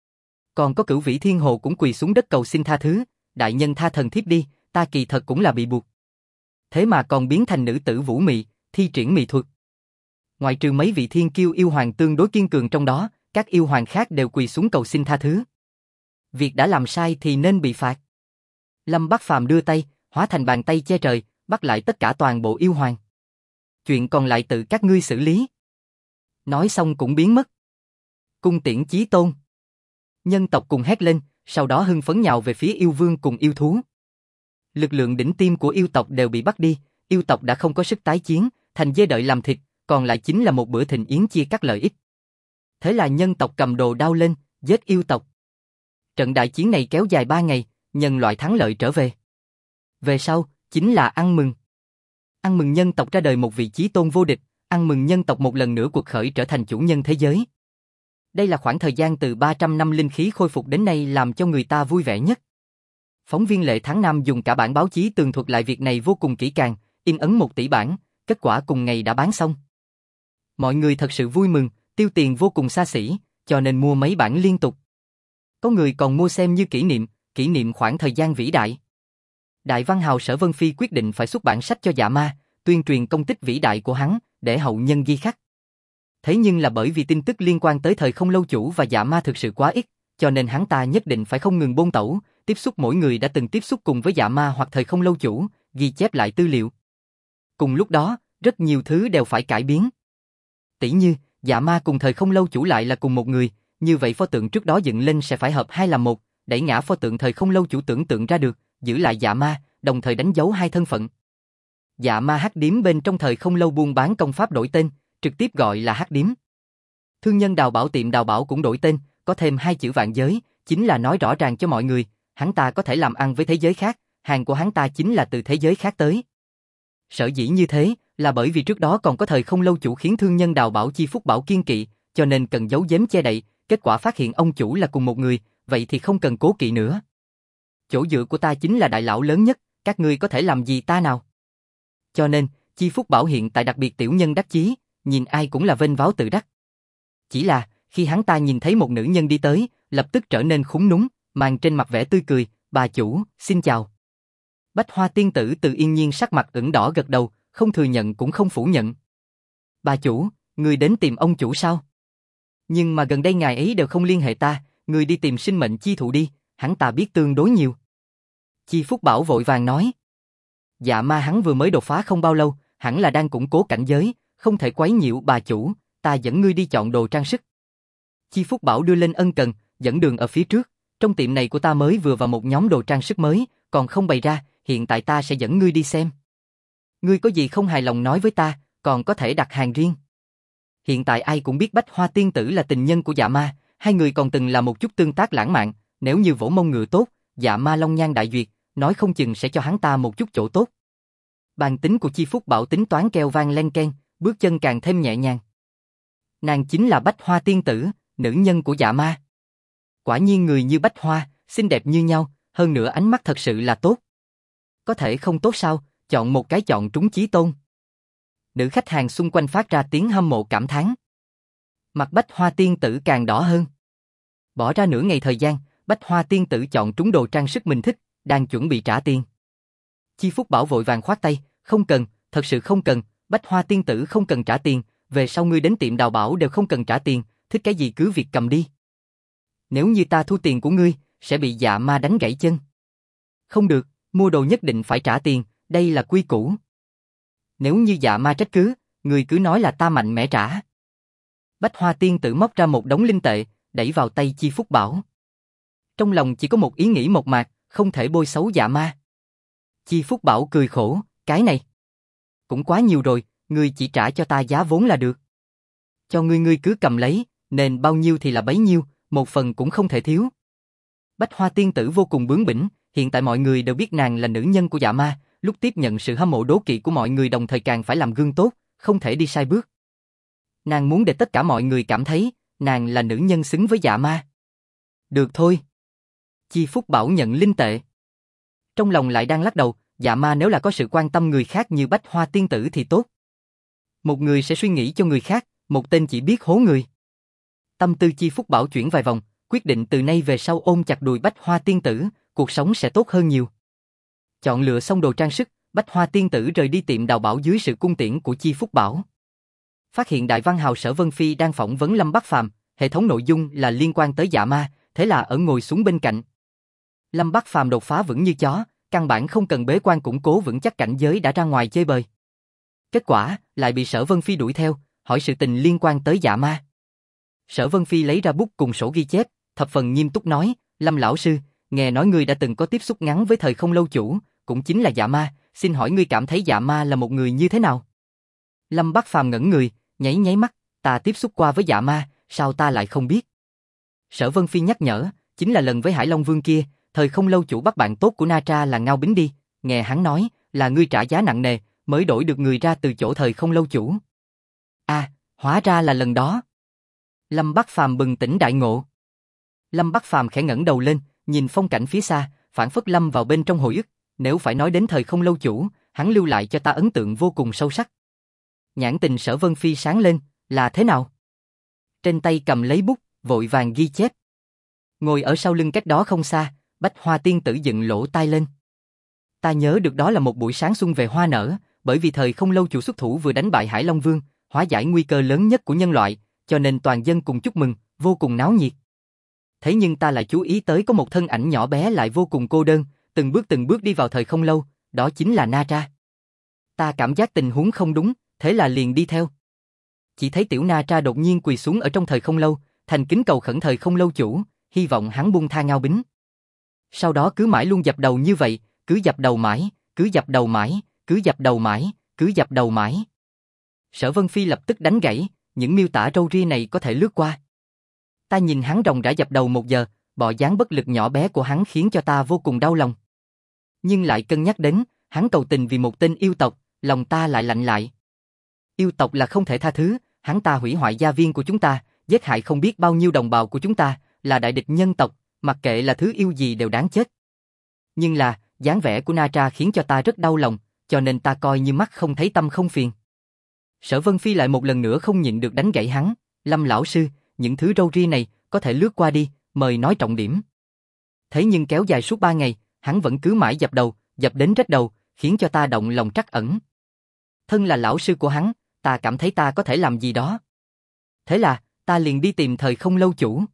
Còn có cửu vĩ thiên hồ cũng quỳ xuống đất cầu xin tha thứ, đại nhân tha thần thiếp đi, ta kỳ thật cũng là bị buộc. Thế mà còn biến thành nữ tử vũ mị, thi triển mị thuật. Ngoại trừ mấy vị thiên kiêu yêu hoàng tương đối kiên cường trong đó, các yêu hoàng khác đều quỳ xuống cầu xin tha thứ. Việc đã làm sai thì nên bị phạt. Lâm Bắc Phàm đưa tay, hóa thành bàn tay che trời, bắt lại tất cả toàn bộ yêu hoàng. Chuyện còn lại tự các ngươi xử lý. Nói xong cũng biến mất. Cung tiễn Chí Tôn. Nhân tộc cùng hét lên, sau đó hưng phấn nhào về phía yêu vương cùng yêu thú. Lực lượng đỉnh tiêm của yêu tộc đều bị bắt đi, yêu tộc đã không có sức tái chiến, thành dê đợi làm thịt, còn lại chính là một bữa thịnh yến chia cắt lợi ích. Thế là nhân tộc cầm đồ đao lên, giết yêu tộc. Trận đại chiến này kéo dài 3 ngày, nhân loại thắng lợi trở về. Về sau, chính là ăn mừng. Ăn mừng nhân tộc ra đời một vị Chí Tôn vô địch, ăn mừng nhân tộc một lần nữa cuộc khởi trở thành chủ nhân thế giới. Đây là khoảng thời gian từ 300 năm linh khí khôi phục đến nay làm cho người ta vui vẻ nhất. Phóng viên Lệ Tháng Nam dùng cả bản báo chí tường thuật lại việc này vô cùng kỹ càng, in ấn 1 tỷ bản, kết quả cùng ngày đã bán xong. Mọi người thật sự vui mừng, tiêu tiền vô cùng xa xỉ, cho nên mua mấy bản liên tục. Có người còn mua xem như kỷ niệm khoảng thời gian vĩ đại. Đại văn hào Sở Vân Phi quyết định phải xuất bản sách cho Dạ Ma, tuyên truyền công tích vĩ đại của hắn, để hậu nhân ghi khắc. Thế nhưng là bởi vì tin tức liên quan tới thời không lâu chủ và Dạ Ma thực sự quá ít, cho nên hắn ta nhất định phải không ngừng bôn tẩu, tiếp xúc mỗi người đã từng tiếp xúc cùng với Dạ Ma hoặc thời không lâu chủ, ghi chép lại tư liệu. Cùng lúc đó, rất nhiều thứ đều phải cải biến. Tỉ như, Dạ Ma cùng thời không lâu chủ lại là cùng một người, như vậy pho tượng trước đó dựng lên sẽ phải hợp hai làm một, đẩy ngã pho tượng thời không lâu chủ tưởng tượng ra được, giữ lại Dạ Ma, đồng thời đánh dấu hai thân phận. Dạ Ma hắc điếm bên trong thời không lâu buôn bán công pháp đổi tên, trực tiếp gọi là hắc điếm. Thương nhân đào bảo tiệm đào bảo cũng đổi tên, có thêm hai chữ vạn giới, chính là nói rõ ràng cho mọi người, hắn ta có thể làm ăn với thế giới khác, hàng của hắn ta chính là từ thế giới khác tới. Sở dĩ như thế, là bởi vì trước đó còn có thời không lâu chủ khiến thương nhân đào bảo Chi Phúc Bảo kiên kỵ, cho nên cần giấu giếm che đậy, kết quả phát hiện ông chủ là cùng một người, vậy thì không cần cố kỵ nữa. Chỗ dựa của ta chính là đại lão lớn nhất, các ngươi có thể làm gì ta nào? Cho nên, Chi Phúc Bảo hiện tại đặc biệt tiểu nhân đắc chí, nhìn ai cũng là vênh váo tự đắc. Chỉ là, khi hắn ta nhìn thấy một nữ nhân đi tới, lập tức trở nên khúm núm, mang trên mặt vẻ tươi cười, bà chủ, xin chào. Bách Hoa tiên tử từ yên nhiên sắc mặt ửng đỏ gật đầu, không thừa nhận cũng không phủ nhận. Bà chủ, người đến tìm ông chủ sao? Nhưng mà gần đây ngài ấy đều không liên hệ ta, người đi tìm sinh mệnh chi thụ đi, hắn ta biết tương đối nhiều. Chi Phúc Bảo vội vàng nói. Dạ Ma hắn vừa mới đột phá không bao lâu, hẳn là đang củng cố cảnh giới, không thể quấy nhiễu bà chủ, ta dẫn ngươi đi chọn đồ trang sức. Chi Phúc Bảo đưa lên ân cần, dẫn đường ở phía trước, trong tiệm này của ta mới vừa vào một nhóm đồ trang sức mới, còn không bày ra, hiện tại ta sẽ dẫn ngươi đi xem. Ngươi có gì không hài lòng nói với ta, còn có thể đặt hàng riêng. Hiện tại ai cũng biết Bách Hoa tiên tử là tình nhân của Dạ Ma, hai người còn từng là một chút tương tác lãng mạn, nếu như vỗ mông ngựa tốt, Dạ Ma long nhan đại duyệt, nói không chừng sẽ cho hắn ta một chút chỗ tốt. Bàn tính của Chi Phúc Bảo tính toán keo vang len keng, bước chân càng thêm nhẹ nhàng. Nàng chính là Bách Hoa tiên tử, nữ nhân của Dạ Ma. Quả nhiên người như Bách Hoa, xinh đẹp như nhau, hơn nữa ánh mắt thật sự là tốt. Có thể không tốt sao, chọn một cái chọn trúng chí tôn. Nữ khách hàng xung quanh phát ra tiếng hâm mộ cảm thán. Mặt Bách Hoa tiên tử càng đỏ hơn. Bỏ ra nửa ngày thời gian, Bách Hoa tiên tử chọn trúng đồ trang sức mình thích, đang chuẩn bị trả tiền. Chi Phúc Bảo vội vàng khoát tay, không cần, thật sự không cần, Bách Hoa tiên tử không cần trả tiền, về sau ngươi đến tiệm đào bảo đều không cần trả tiền, thích cái gì cứ việc cầm đi. Nếu như ta thu tiền của ngươi, sẽ bị Dạ Ma đánh gãy chân. Không được, mua đồ nhất định phải trả tiền, đây là quy củ. Nếu như Dạ Ma trách cứ, ngươi cứ nói là ta mạnh mẽ trả. Bách Hoa tiên tử móc ra một đống linh tệ, đẩy vào tay Chi Phúc Bảo. Trong lòng chỉ có một ý nghĩ mộc mạc, không thể bôi xấu Dạ Ma. Chi Phúc Bảo cười khổ, cái này cũng quá nhiều rồi, ngươi chỉ trả cho ta giá vốn là được. Cho ngươi cứ cầm lấy, nên bao nhiêu thì là bấy nhiêu, một phần cũng không thể thiếu. Bách Hoa tiên tử vô cùng bướng bỉnh, hiện tại mọi người đều biết nàng là nữ nhân của Dạ Ma, lúc tiếp nhận sự hâm mộ đố kỵ của mọi người đồng thời càng phải làm gương tốt, không thể đi sai bước. Nàng muốn để tất cả mọi người cảm thấy, nàng là nữ nhân xứng với Dạ Ma. Được thôi. Chi Phúc Bảo nhận linh tệ. Trong lòng lại đang lắc đầu, Dạ Ma nếu là có sự quan tâm người khác như Bách Hoa tiên tử thì tốt. Một người sẽ suy nghĩ cho người khác, một tên chỉ biết hố người. Tâm tư Chi Phúc Bảo chuyển vài vòng, quyết định từ nay về sau ôm chặt đùi Bách Hoa tiên tử, cuộc sống sẽ tốt hơn nhiều. Chọn lựa xong đồ trang sức, Bách Hoa tiên tử rời đi tiệm đào bảo dưới sự cung tiễn của Chi Phúc Bảo. Phát hiện đại văn hào Sở Vân Phi đang phỏng vấn Lâm Bắc Phàm, hệ thống nội dung là liên quan tới Dạ Ma, thế là ở ngồi xuống bên cạnh. Lâm Bắc Phàm đột phá vững như chó, căn bản không cần bế quan củng cố vững chắc cảnh giới đã ra ngoài chơi bời. Kết quả, lại bị Sở Vân Phi đuổi theo, hỏi sự tình liên quan tới Dạ Ma. Sở Vân Phi lấy ra bút cùng sổ ghi chép, thập phần nghiêm túc nói, Lâm lão sư, nghe nói ngươi đã từng có tiếp xúc ngắn với thời không lâu chủ, cũng chính là Dạ Ma, xin hỏi ngươi cảm thấy Dạ Ma là một người như thế nào? Lâm Bắc Phàm ngẩn người, nháy nháy mắt, ta tiếp xúc qua với Dạ Ma, sao ta lại không biết? Sở Vân Phi nhắc nhở, chính là lần với Hải Long Vương kia, thời không lâu chủ bắt bạn tốt của Na Tra là Ngao Bính đi, nghe hắn nói, là ngươi trả giá nặng nề, mới đổi được người ra từ chỗ thời không lâu chủ. Hóa ra là lần đó. Lâm Bắc Phàm bừng tỉnh đại ngộ. Lâm Bắc Phàm khẽ ngẩng đầu lên, nhìn phong cảnh phía xa, phảng phất lâm vào bên trong hồi ức, nếu phải nói đến thời không lâu chủ, hắn lưu lại cho ta ấn tượng vô cùng sâu sắc. Nhãn tình Sở Vân Phi sáng lên, là thế nào? Trên tay cầm lấy bút, vội vàng ghi chép. Ngồi ở sau lưng cách đó không xa, Bách Hoa tiên tử dựng lỗ tai lên. Ta nhớ được đó là một buổi sáng xuân về hoa nở, bởi vì thời không lâu chủ xuất thủ vừa đánh bại Hải Long Vương, hóa giải nguy cơ lớn nhất của nhân loại, cho nên toàn dân cùng chúc mừng, vô cùng náo nhiệt. Thế nhưng ta lại chú ý tới có một thân ảnh nhỏ bé lại vô cùng cô đơn, từng bước đi vào thời không lâu, đó chính là Na Tra. Ta cảm giác tình huống không đúng, thế là liền đi theo. Chỉ thấy tiểu Na Tra đột nhiên quỳ xuống ở trong thời không lâu, thành kính cầu khẩn thời không lâu chủ, hy vọng hắn buông tha Ngao Bính. Sau đó cứ mãi luôn dập đầu như vậy, cứ dập đầu mãi, cứ dập đầu mãi, cứ dập đầu mãi, cứ dập đầu mãi. Sở Vân Phi lập tức đánh gãy, những miêu tả râu ria này có thể lướt qua. Ta nhìn hắn ròng rã dập đầu 1 giờ, bộ dáng bất lực nhỏ bé của hắn khiến cho ta vô cùng đau lòng. Nhưng lại cân nhắc đến, hắn cầu tình vì một tên yêu tộc, lòng ta lại lạnh lại. Yêu tộc là không thể tha thứ, hắn ta hủy hoại gia viên của chúng ta, giết hại không biết bao nhiêu đồng bào của chúng ta, là đại địch nhân tộc, mặc kệ là thứ yêu gì đều đáng chết. Nhưng là, dáng vẻ của Na Tra khiến cho ta rất đau lòng, cho nên ta coi như mắt không thấy tâm không phiền. Sở Vân Phi lại một lần nữa không nhịn được đánh gãy hắn, Lâm lão sư, những thứ râu ria này, có thể lướt qua đi, mời nói trọng điểm. Thế nhưng kéo dài suốt 3 ngày, hắn vẫn cứ mãi dập đầu, dập đến rách đầu, khiến cho ta động lòng trắc ẩn. Thân là lão sư của hắn, ta cảm thấy ta có thể làm gì đó. Thế là, ta liền đi tìm thời không lâu chủ.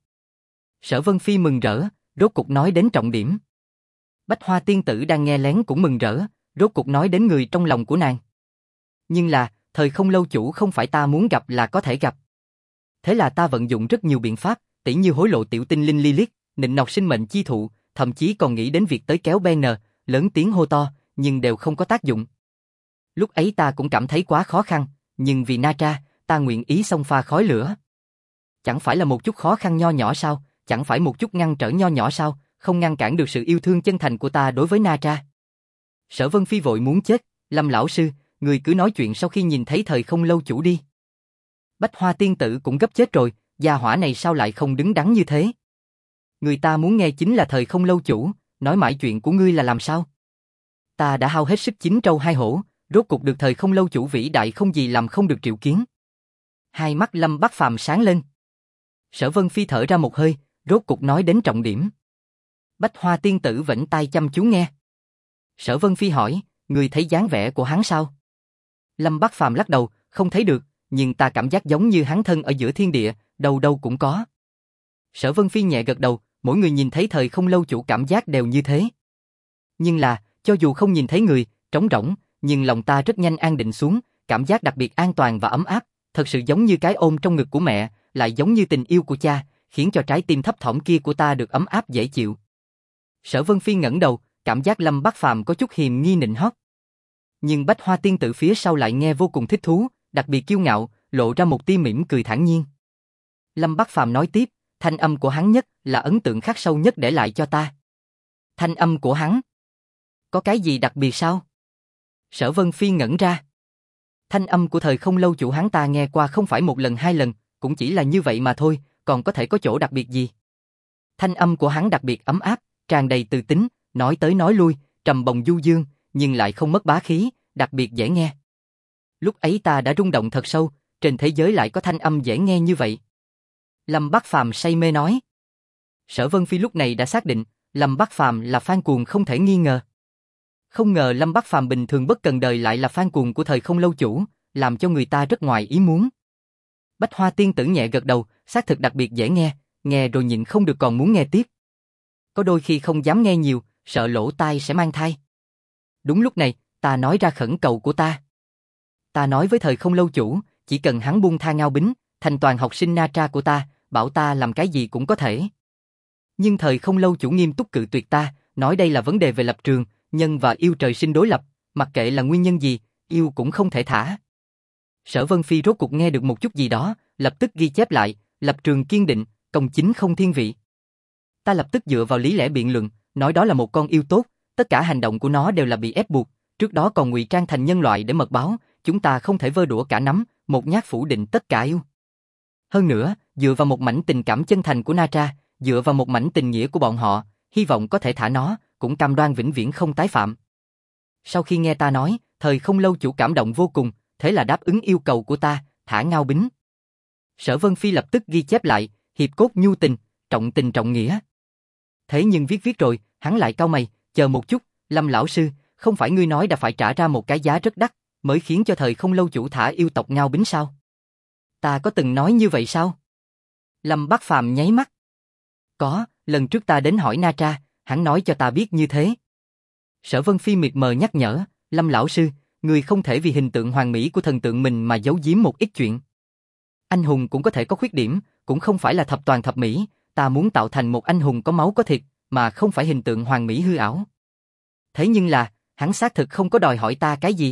Sở Vân Phi mừng rỡ, rốt cục nói đến trọng điểm. Bách Hoa tiên tử đang nghe lén cũng mừng rỡ, rốt cục nói đến người trong lòng của nàng. Nhưng là, thời không lâu chủ không phải ta muốn gặp là có thể gặp. Thế là ta vận dụng rất nhiều biện pháp, tỉ như hối lộ tiểu tinh linh Lilith, nịnh nọt sinh mệnh chi thụ, thậm chí còn nghĩ đến việc tới kéo BN, lớn tiếng hô to, nhưng đều không có tác dụng. Lúc ấy ta cũng cảm thấy quá khó khăn, nhưng vì Na Tra, ta nguyện ý xông pha khói lửa. Chẳng phải là một chút khó khăn nho nhỏ sao, chẳng phải một chút ngăn trở nho nhỏ sao, không ngăn cản được sự yêu thương chân thành của ta đối với Na Tra. Sở Vân Phi vội muốn chết, Lâm lão sư, người cứ nói chuyện sau khi nhìn thấy thời không lâu chủ đi. Bách Hoa tiên tử cũng gấp chết rồi, gia hỏa này sao lại không đứng đắn như thế? Người ta muốn nghe chính là thời không lâu chủ, nói mãi chuyện của ngươi là làm sao? Ta đã hao hết sức 9 trâu 2 hổ, rốt cục được thời không lâu chủ vĩ đại không gì làm không được triệu kiến. Hai mắt Lâm Bắc Phàm sáng lên. Sở Vân Phi thở ra một hơi, rốt cục nói đến trọng điểm. Bách Hoa tiên tử vểnh tai chăm chú nghe. Sở Vân Phi hỏi, người thấy dáng vẻ của hắn sao? Lâm Bắc Phàm lắc đầu, không thấy được, nhưng ta cảm giác giống như hắn thân ở giữa thiên địa, đâu đâu cũng có. Sở Vân Phi nhẹ gật đầu, mỗi người nhìn thấy thời không lâu chủ cảm giác đều như thế. Nhưng là, cho dù không nhìn thấy người, trống rỗng, nhưng lòng ta rất nhanh an định xuống, cảm giác đặc biệt an toàn và ấm áp, thật sự giống như cái ôm trong ngực của mẹ, lại giống như tình yêu của cha, khiến cho trái tim thấp thỏm kia của ta được ấm áp dễ chịu. Sở Vân Phi ngẩng đầu, cảm giác Lâm Bắc Phàm có chút hiềm nghi nịnh hót. Nhưng Bách Hoa tiên tử phía sau lại nghe vô cùng thích thú, đặc biệt kiêu ngạo, lộ ra một tia mỉm cười thản nhiên. Lâm Bắc Phàm nói tiếp, thanh âm của hắn nhất là ấn tượng khắc sâu nhất để lại cho ta. Thanh âm của hắn? Có cái gì đặc biệt sao? Sở Vân Phi ngẩn ra. Thanh âm của thời không lâu chủ hắn ta nghe qua không phải 1 lần 2 lần, cũng chỉ là như vậy mà thôi, còn có thể có chỗ đặc biệt gì? Thanh âm của hắn đặc biệt ấm áp, tràn đầy từ tính, nói tới nói lui, trầm bồng du dương, nhưng lại không mất bá khí, đặc biệt dễ nghe. Lúc ấy ta đã rung động thật sâu, trên thế giới lại có thanh âm dễ nghe như vậy. Lâm Bắc Phàm say mê nói. Sở Vân Phi lúc này đã xác định, Lâm Bắc Phàm là fan cuồng không thể nghi ngờ. Không ngờ Lâm Bắc Phàm bình thường bất cần đời lại là fan cuồng của thời không lâu chủ, làm cho người ta rất ngoài ý muốn. Bách Hoa tiên tử nhẹ gật đầu, xác thực đặc biệt dễ nghe, nghe rồi nhịn không được còn muốn nghe tiếp. Có đôi khi không dám nghe nhiều, sợ lỗ tai sẽ mang thai. Đúng lúc này, ta nói ra khẩn cầu của ta. Ta nói với thời không lâu chủ, chỉ cần hắn buông tha Ngao Bính, thành toàn học sinh Na Tra của ta, bảo ta làm cái gì cũng có thể. Nhưng thời không lâu chủ nghiêm túc cự tuyệt ta, nói đây là vấn đề về lập trường, nhân và yêu trời sinh đối lập, mặc kệ là nguyên nhân gì, yêu cũng không thể thả. Sở Vân Phi rốt cuộc nghe được một chút gì đó, lập tức ghi chép lại, lập trường kiên định, công chính không thiên vị. Ta lập tức dựa vào lý lẽ biện luận, nói đó là một con yêu tốt, tất cả hành động của nó đều là bị ép buộc, trước đó còn ngụy trang thành nhân loại để mật báo, chúng ta không thể vơ đũa cả nắm, một nhát phủ định tất cả yêu. Hơn nữa, dựa vào một mảnh tình cảm chân thành của Na Tra, dựa vào một mảnh tình nghĩa của bọn họ, hy vọng có thể thả nó, cũng cam đoan vĩnh viễn không tái phạm. Sau khi nghe ta nói, thời không lâu chủ cảm động vô cùng, thế là đáp ứng yêu cầu của ta, thả Ngao Bính. Sở Vân Phi lập tức ghi chép lại, hiệp cốt nhu tình trọng nghĩa. Thế nhưng viết rồi, hắn lại cau mày, chờ một chút, Lâm lão sư, không phải ngươi nói đã phải trả ra một cái giá rất đắt, mới khiến cho thời không lâu chủ thả yêu tộc Ngao Bính sao? Ta có từng nói như vậy sao? Lâm Bắc Phàm nháy mắt. Có, lần trước ta đến hỏi Na Tra, hắn nói cho ta biết như thế. Sở Vân Phi mịt mờ nhắc nhở, Lâm lão sư, người không thể vì hình tượng hoàn mỹ của thần tượng mình mà giấu giếm một ít chuyện. Anh hùng cũng có thể có khuyết điểm, cũng không phải là thập toàn thập mỹ, ta muốn tạo thành một anh hùng có máu có thịt, mà không phải hình tượng hoàn mỹ hư ảo. Thế nhưng là, hắn xác thực không có đòi hỏi ta cái gì.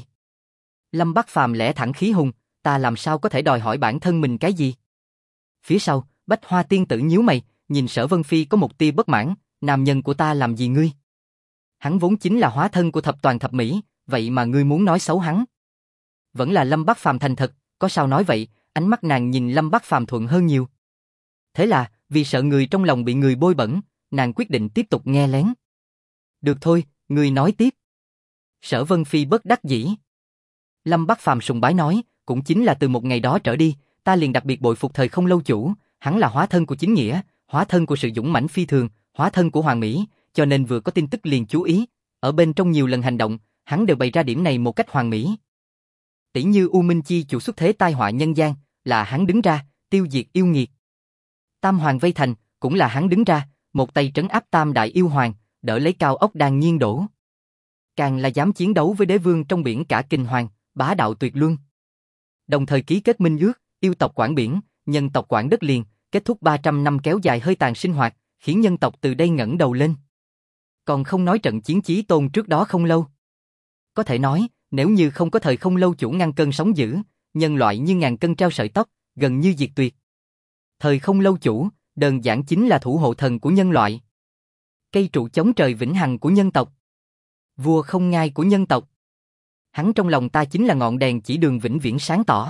Lâm Bắc Phàm lẽ thẳng khí hùng, ta làm sao có thể đòi hỏi bản thân mình cái gì? Phía sau, Bách Hoa tiên tử nhíu mày, nhìn Sở Vân Phi có một tia bất mãn, nam nhân của ta làm gì ngươi? Hắn vốn chính là hóa thân của thập toàn thập mỹ, vậy mà ngươi muốn nói xấu hắn? Vẫn là Lâm Bắc Phàm thành thật, có sao nói vậy, ánh mắt nàng nhìn Lâm Bắc Phàm thuận hơn nhiều. Thế là, vì sợ người trong lòng bị người bôi bẩn, nàng quyết định tiếp tục nghe lén. Được thôi, ngươi nói tiếp. Sở Vân Phi bất đắc dĩ. Lâm Bắc Phàm sùng bái nói, cũng chính là từ một ngày đó trở đi, ta liền đặc biệt bội phục thời không lâu chủ, hắn là hóa thân của chính nghĩa, hóa thân của sự dũng mãnh phi thường, hóa thân của hoàn mỹ, cho nên vừa có tin tức liền chú ý, ở bên trong nhiều lần hành động, hắn đều bày ra điểm này một cách hoàn mỹ. Tỷ như U Minh Chi chủ xuất thế tai họa nhân gian, là hắn đứng ra, tiêu diệt yêu nghiệt. Tam Hoàng vây thành, cũng là hắn đứng ra, một tay trấn áp Tam Đại yêu hoàng, đỡ lấy Cao Ốc Đan nghiêng đổ. Càng là dám chiến đấu với đế vương trong biển cả kinh hoàng, bá đạo tuyệt luân. Đồng thời ký kết minh ước, yêu tộc quản biển, nhân tộc quản đất liền, kết thúc 300 năm kéo dài hơi tàn sinh hoạt, khiến nhân tộc từ đây ngẩng đầu lên. Còn không nói trận chiến Chí Tôn trước đó không lâu. Có thể nói, nếu như không có thời không lâu chủ ngăn cơn sóng dữ, nhân loại như ngàn cân treo sợi tóc, gần như diệt tuyệt. Thời không lâu chủ, đơn giản chính là thủ hộ thần của nhân loại. Cây trụ chống trời vĩnh hằng của nhân tộc. Vua không ngai của nhân tộc. Hắn trong lòng ta chính là ngọn đèn chỉ đường vĩnh viễn sáng tỏ.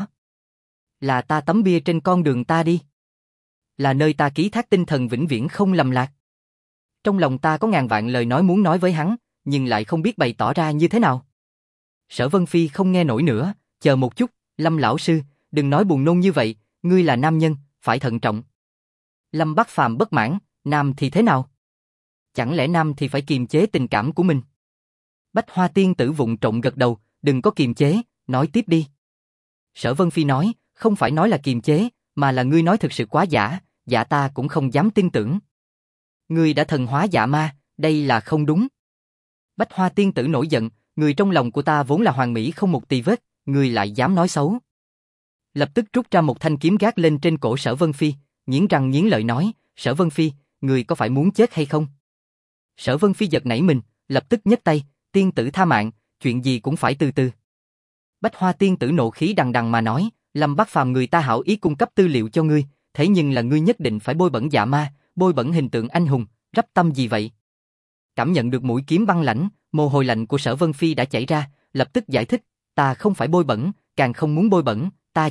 Là ta tấm bia trên con đường ta đi. Là nơi ta ký thác tinh thần vĩnh viễn không lầm lạc. Trong lòng ta có ngàn vạn lời nói muốn nói với hắn, nhưng lại không biết bày tỏ ra như thế nào. Sở Vân Phi không nghe nổi nữa, chờ một chút, Lâm lão sư, đừng nói buồn nôn như vậy, ngươi là nam nhân, phải thận trọng. Lâm Bắc Phàm bất mãn, nam thì thế nào? Chẳng lẽ nam thì phải kiềm chế tình cảm của mình? Bách Hoa tiên tử vụng trộm gật đầu, đừng có kiềm chế, nói tiếp đi. Sở Vân Phi nói, không phải nói là kiềm chế, mà là ngươi nói thực sự quá giả, dạ ta cũng không dám tin tưởng. Ngươi đã thần hóa dạ ma, đây là không đúng. Bách Hoa tiên tử nổi giận, người trong lòng của ta vốn là hoàn mỹ không một tì vết, ngươi lại dám nói xấu. Lập tức rút ra một thanh kiếm gác lên trên cổ Sở Vân Phi, nghiến răng nghiến lợi nói, Sở Vân Phi, ngươi có phải muốn chết hay không? Sở Vân Phi giật nảy mình, lập tức nhấc tay, tiên tử tha mạng, chuyện gì cũng phải từ từ. Bách Hoa tiên tử nộ khí đằng đằng mà nói, Lâm Bắc Phàm người ta hảo ý cung cấp tư liệu cho ngươi, thế nhưng là ngươi nhất định phải bôi bẩn dạ ma, bôi bẩn hình tượng anh hùng, rắp tâm gì vậy? Cảm nhận được mũi kiếm băng lãnh, mồ hôi lạnh của Sở Vân Phi đã chảy ra, lập tức giải thích, ta không phải bôi bẩn, càng không muốn bôi bẩn, ta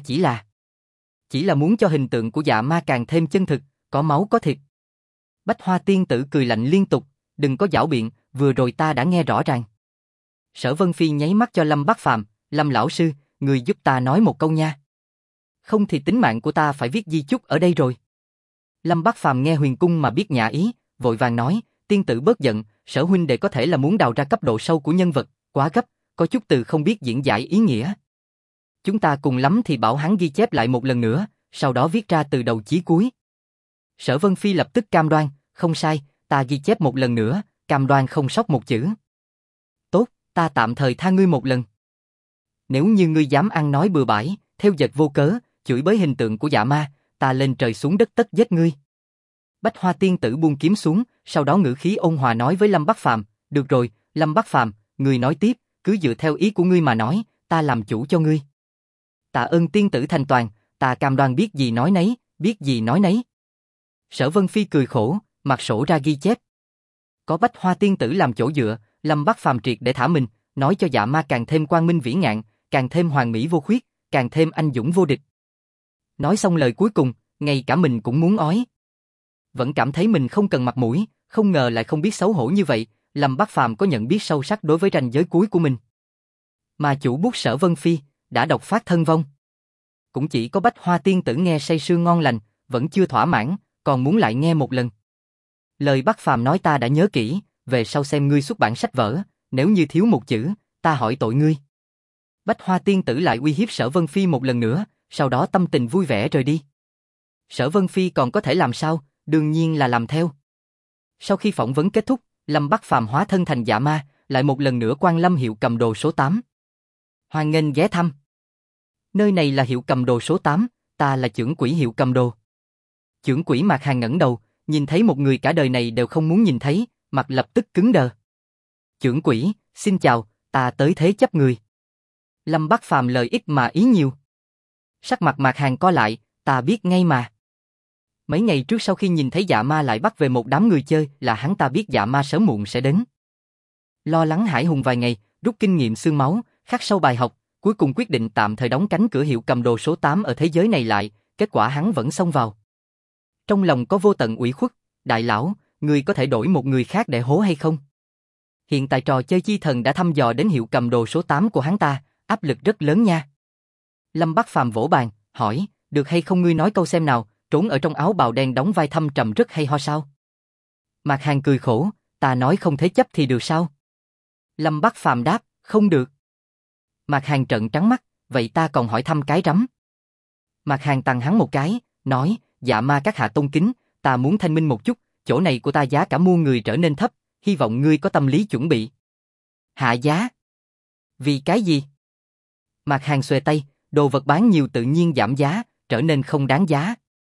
chỉ là muốn cho hình tượng của dạ ma càng thêm chân thực, có máu có thịt. Bách Hoa tiên tử cười lạnh liên tục, đừng có giảo biện, vừa rồi ta đã nghe rõ ràng. Sở Vân Phi nháy mắt cho Lâm Bắc Phàm, Lâm lão sư, người giúp ta nói một câu nha. Không thì tính mạng của ta phải viết di chúc ở đây rồi. Lâm Bắc Phàm nghe huyền cung mà biết nhã ý, vội vàng nói, tiên tử bớt giận, Sở huynh đệ có thể là muốn đào ra cấp độ sâu của nhân vật, quá gấp, có chút từ không biết diễn giải ý nghĩa. Chúng ta cùng lắm thì bảo hắn ghi chép lại một lần nữa, sau đó viết ra từ đầu chí cuối. Sở Vân Phi lập tức cam đoan, không sai, ta ghi chép một lần nữa, cam đoan không sót một chữ. Tốt, ta tạm thời tha ngươi một lần. Nếu như ngươi dám ăn nói bừa bãi, theo dệt vô cớ, chửi bới hình tượng của dạ ma, ta lên trời xuống đất tất giết ngươi. Bách Hoa tiên tử buông kiếm xuống, sau đó ngữ khí ôn hòa nói với Lâm Bắc Phàm, được rồi, Lâm Bắc Phàm, ngươi nói tiếp, cứ dựa theo ý của ngươi mà nói, ta làm chủ cho ngươi. Tạ ơn tiên tử thành toàn, ta cam đoan biết gì nói nấy, biết gì nói nấy. Sở Vân Phi cười khổ, mặt sổ ra ghi chép. Có Bách Hoa tiên tử làm chỗ dựa, Lâm Bắc Phàm triệt để thả mình, nói cho dạ ma càng thêm quang minh vĩ ngạn, càng thêm hoàn mỹ vô khuyết, càng thêm anh dũng vô địch. Nói xong lời cuối cùng, ngay cả mình cũng muốn ói. Vẫn cảm thấy mình không cần mặt mũi, không ngờ lại không biết xấu hổ như vậy, Lâm Bắc Phàm có nhận biết sâu sắc đối với ranh giới cuối của mình. Mà chủ bút Sở Vân Phi đã độc phát thân vong. Cũng chỉ có Bách Hoa tiên tử nghe say sưa ngon lành, vẫn chưa thỏa mãn, còn muốn lại nghe một lần. Lời Bắc Phàm nói ta đã nhớ kỹ, về sau xem ngươi xuất bản sách vở, nếu như thiếu một chữ, ta hỏi tội ngươi. Bách Hoa tiên tử lại uy hiếp Sở Vân Phi một lần nữa, sau đó tâm tình vui vẻ rời đi. Sở Vân Phi còn có thể làm sao, đương nhiên là làm theo. Sau khi phỏng vấn kết thúc, Lâm Bắc Phàm hóa thân thành dạ ma, lại một lần nữa quan lâm hiệu cầm đồ số 8. Hoan nghênh ghé thăm. Nơi này là hiệu cầm đồ số 8, ta là trưởng quỹ hiệu cầm đồ. Trưởng quỹ Mạc Hàn ngẩng đầu, nhìn thấy một người cả đời này đều không muốn nhìn thấy, mặt lập tức cứng đờ. Trưởng quỹ, xin chào, ta tới thế chấp người. Lâm Bắc Phàm lời ít mà ý nhiều. Sắc mặt Mạc Hàn co lại, ta biết ngay mà. Mấy ngày trước sau khi nhìn thấy dạ ma lại bắt về một đám người chơi là hắn ta biết dạ ma sớm muộn sẽ đến. Lo lắng hải hùng vài ngày, rút kinh nghiệm xương máu, khắc sâu bài học, cuối cùng quyết định tạm thời đóng cánh cửa hiệu cầm đồ số 8 ở thế giới này lại, kết quả hắn vẫn xông vào. Trong lòng có vô tận ủy khuất, đại lão, người có thể đổi một người khác để hố hay không? Hiện tại trò chơi chi thần đã thăm dò đến hiệu cầm đồ số 8 của hắn ta, áp lực rất lớn nha. Lâm Bắc Phàm vỗ bàn, hỏi, được hay không ngươi nói câu xem nào, trốn ở trong áo bào đen đóng vai thâm trầm rất hay ho sao? Mạc Hàn cười khổ, ta nói không thế chấp thì được sao? Lâm Bắc Phàm đáp, không được. Mạc Hàn trợn trắng mắt, vậy ta còn hỏi thăm cái rắm. Mạc Hàn tằng hắn một cái, nói, dạ ma các hạ tôn kính, ta muốn thanh minh một chút, chỗ này của ta giá cả mua người trở nên thấp, hy vọng ngươi có tâm lý chuẩn bị. Hạ giá? Vì cái gì? Mạc Hàn xuề tay, đồ vật bán nhiều tự nhiên giảm giá, trở nên không đáng giá.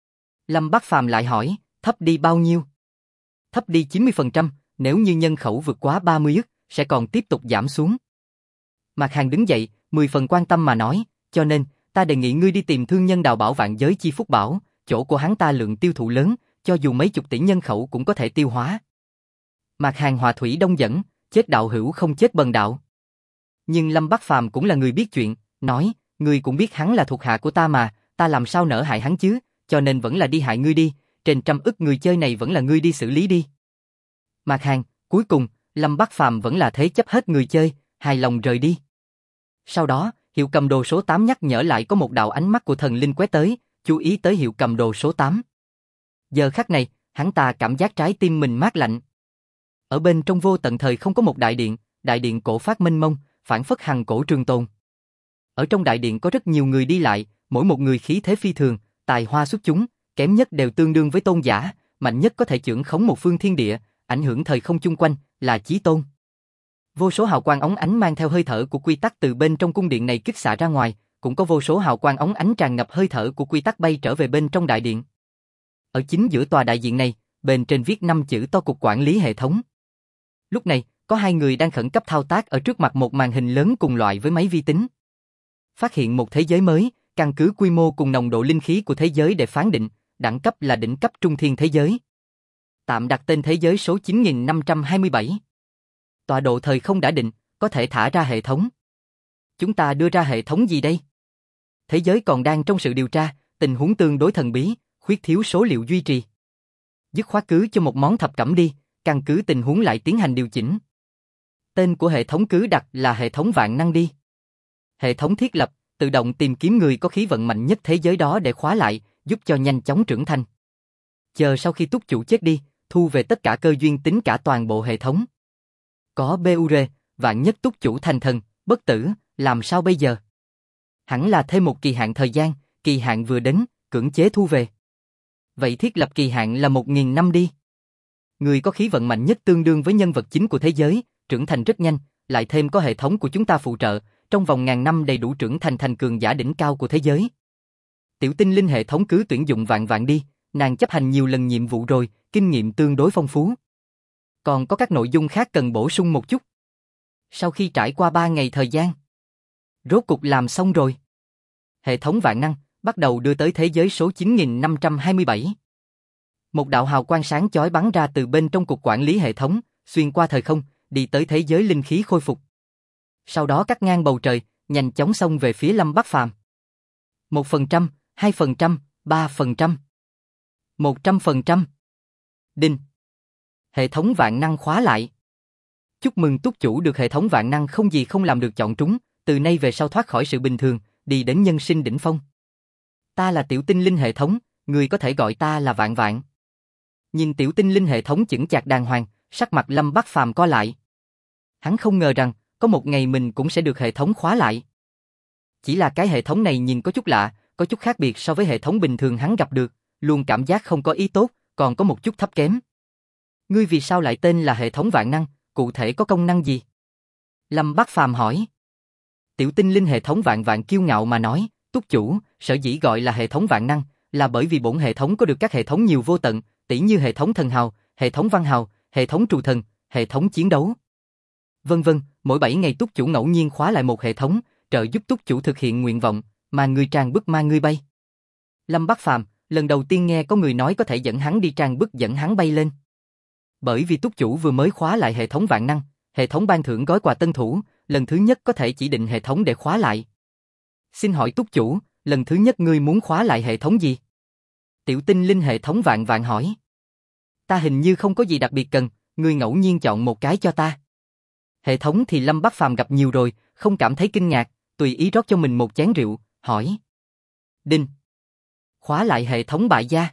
Lâm Bắc Phàm lại hỏi, thấp đi bao nhiêu? Thấp đi 90%, nếu như nhân khẩu vượt quá 30 ức, sẽ còn tiếp tục giảm xuống. Mạc Hàn đứng dậy, 10 phần quan tâm mà nói, cho nên, ta đề nghị ngươi đi tìm thương nhân đào bảo vạn giới chi phúc bảo, chỗ của hắn ta lượng tiêu thụ lớn, cho dù mấy chục tỷ nhân khẩu cũng có thể tiêu hóa. Mạc Hàn hòa thủy đông dẫn, chết đạo hữu không chết bần đạo. Nhưng Lâm Bắc Phàm cũng là người biết chuyện, nói, ngươi cũng biết hắn là thuộc hạ của ta mà, ta làm sao nỡ hại hắn chứ, cho nên vẫn là đi hại ngươi đi, trên trăm ức người chơi này vẫn là ngươi đi xử lý đi. Mạc Hàn, cuối cùng, Lâm Bắc Phàm vẫn là thế chấp hết người chơi, hài lòng rời đi. Sau đó, hiệu cầm đồ số 8 nhắc nhở lại có một đạo ánh mắt của thần linh quét tới, chú ý tới hiệu cầm đồ số 8. Giờ khắc này, hắn ta cảm giác trái tim mình mát lạnh. Ở bên trong vô tận thời không có một đại điện cổ phát mênh mông, phản phất hằng cổ trường tồn. Ở trong đại điện có rất nhiều người đi lại, mỗi một người khí thế phi thường, tài hoa xuất chúng, kém nhất đều tương đương với tôn giả, mạnh nhất có thể chưởng khống một phương thiên địa, ảnh hưởng thời không chung quanh, là chí tôn. Vô số hào quang óng ánh mang theo hơi thở của quy tắc từ bên trong cung điện này kích xạ ra ngoài, cũng có vô số hào quang óng ánh tràn ngập hơi thở của quy tắc bay trở về bên trong đại điện. Ở chính giữa tòa đại điện này, bên trên viết 5 chữ to cục quản lý hệ thống. Lúc này, có hai người đang khẩn cấp thao tác ở trước mặt một màn hình lớn cùng loại với máy vi tính. Phát hiện một thế giới mới, căn cứ quy mô cùng nồng độ linh khí của thế giới để phán định, đẳng cấp là đỉnh cấp trung thiên thế giới. Tạm đặt tên thế giới số 9527. Tọa độ thời không đã định, có thể thả ra hệ thống. Chúng ta đưa ra hệ thống gì đây? Thế giới còn đang trong sự điều tra, tình huống tương đối thần bí, khuyết thiếu số liệu duy trì. Dứt khoát cứ cho một món thập cẩm đi, căn cứ tình huống lại tiến hành điều chỉnh. Tên của hệ thống cứ đặt là hệ thống vạn năng đi. Hệ thống thiết lập, tự động tìm kiếm người có khí vận mạnh nhất thế giới đó để khóa lại, giúp cho nhanh chóng trưởng thành. Chờ sau khi túc chủ chết đi, thu về tất cả cơ duyên tính cả toàn bộ hệ thống. Có BUR, vạn nhất túc chủ thành thần, bất tử, làm sao bây giờ? Hẳn là thêm một kỳ hạn thời gian, kỳ hạn vừa đến, cưỡng chế thu về. Vậy thiết lập kỳ hạn là 1000 năm đi. Người có khí vận mạnh nhất tương đương với nhân vật chính của thế giới, trưởng thành rất nhanh, lại thêm có hệ thống của chúng ta phụ trợ, trong vòng 1000 năm đầy đủ trưởng thành thành cường giả đỉnh cao của thế giới. Tiểu tinh linh hệ thống cứ tuyển dụng vạn vạn đi, nàng chấp hành nhiều lần nhiệm vụ rồi, kinh nghiệm tương đối phong phú. Còn có các nội dung khác cần bổ sung một chút. Sau khi trải qua 3 ngày thời gian, rốt cục làm xong rồi. Hệ thống vạn năng bắt đầu đưa tới thế giới số 9527. Một đạo hào quang sáng chói bắn ra từ bên trong cục quản lý hệ thống, xuyên qua thời không, đi tới thế giới linh khí khôi phục. Sau đó cắt ngang bầu trời, nhanh chóng xông về phía Lâm Bắc Phàm. 1%, 2%, 3%, 100%. Đinh. Hệ thống vạn năng khóa lại. Chúc mừng túc chủ được hệ thống vạn năng không gì không làm được chọn trúng, từ nay về sau thoát khỏi sự bình thường, đi đến nhân sinh đỉnh phong. Ta là tiểu tinh linh hệ thống, người có thể gọi ta là Vạn Vạn. Nhìn tiểu tinh linh hệ thống chững chạc đàng hoàng, sắc mặt Lâm Bắc Phàm co lại. Hắn không ngờ rằng, có một ngày mình cũng sẽ được hệ thống khóa lại. Chỉ là cái hệ thống này nhìn có chút lạ, có chút khác biệt so với hệ thống bình thường hắn gặp được, luôn cảm giác không có ý tốt, còn có một chút thấp kém. Ngươi vì sao lại tên là hệ thống vạn năng, cụ thể có công năng gì? Lâm Bắc Phàm hỏi. Tiểu tinh linh hệ thống vạn vạn kiêu ngạo mà nói, túc chủ, sở dĩ gọi là hệ thống vạn năng, là bởi vì bổn hệ thống có được các hệ thống nhiều vô tận, tỉ như hệ thống thần hào, hệ thống văn hào, hệ thống trù thần, hệ thống chiến đấu. Vân vân, mỗi 7 ngày túc chủ ngẫu nhiên khóa lại một hệ thống, trợ giúp túc chủ thực hiện nguyện vọng, mà người tràn bức ma ngươi bay. Lâm Bắc Phàm lần đầu tiên nghe có người nói có thể dẫn hắn đi tràn bức dẫn hắn bay lên. Bởi vì túc chủ vừa mới khóa lại hệ thống vạn năng, hệ thống ban thưởng gói quà tân thủ, lần thứ nhất có thể chỉ định hệ thống để khóa lại. Xin hỏi túc chủ, lần thứ nhất ngươi muốn khóa lại hệ thống gì? Tiểu tinh linh hệ thống vạn vạn hỏi. Ta hình như không có gì đặc biệt cần, ngươi ngẫu nhiên chọn một cái cho ta. Hệ thống thì Lâm Bắc Phàm gặp nhiều rồi, không cảm thấy kinh ngạc, tùy ý rót cho mình một chén rượu, hỏi. Đinh. Khóa lại hệ thống bại gia.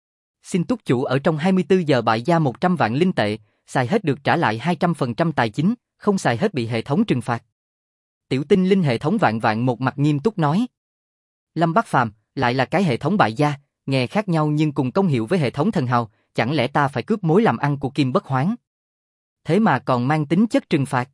Xin túc chủ ở trong 24 giờ bại gia 100 vạn linh tệ, xài hết được trả lại 200% tài chính, không xài hết bị hệ thống trừng phạt. Tiểu tinh linh hệ thống vạn vạn một mặt nghiêm túc nói. Lâm Bắc Phàm lại là cái hệ thống bại gia, nghe khác nhau nhưng cùng công hiệu với hệ thống thần hào, chẳng lẽ ta phải cướp mối làm ăn của Kim Bất Hoán? Thế mà còn mang tính chất trừng phạt.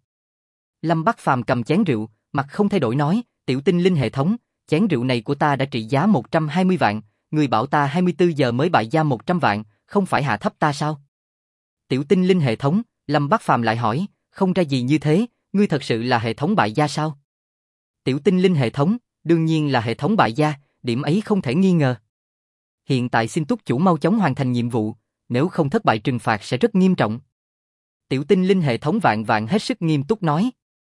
Lâm Bắc Phàm cầm chén rượu, mặt không thay đổi nói, tiểu tinh linh hệ thống, chén rượu này của ta đã trị giá 120 vạn, người bảo ta 24 giờ mới bại gia 100 vạn, không phải hạ thấp ta sao? Tiểu tinh linh hệ thống, Lâm Bắc Phàm lại hỏi, không ra gì như thế, ngươi thật sự là hệ thống bại gia sao? Tiểu tinh linh hệ thống, đương nhiên là hệ thống bại gia, điểm ấy không thể nghi ngờ. Hiện tại xin túc chủ mau chóng hoàn thành nhiệm vụ, nếu không thất bại trừng phạt sẽ rất nghiêm trọng. Tiểu tinh linh hệ thống vạn vạn hết sức nghiêm túc nói.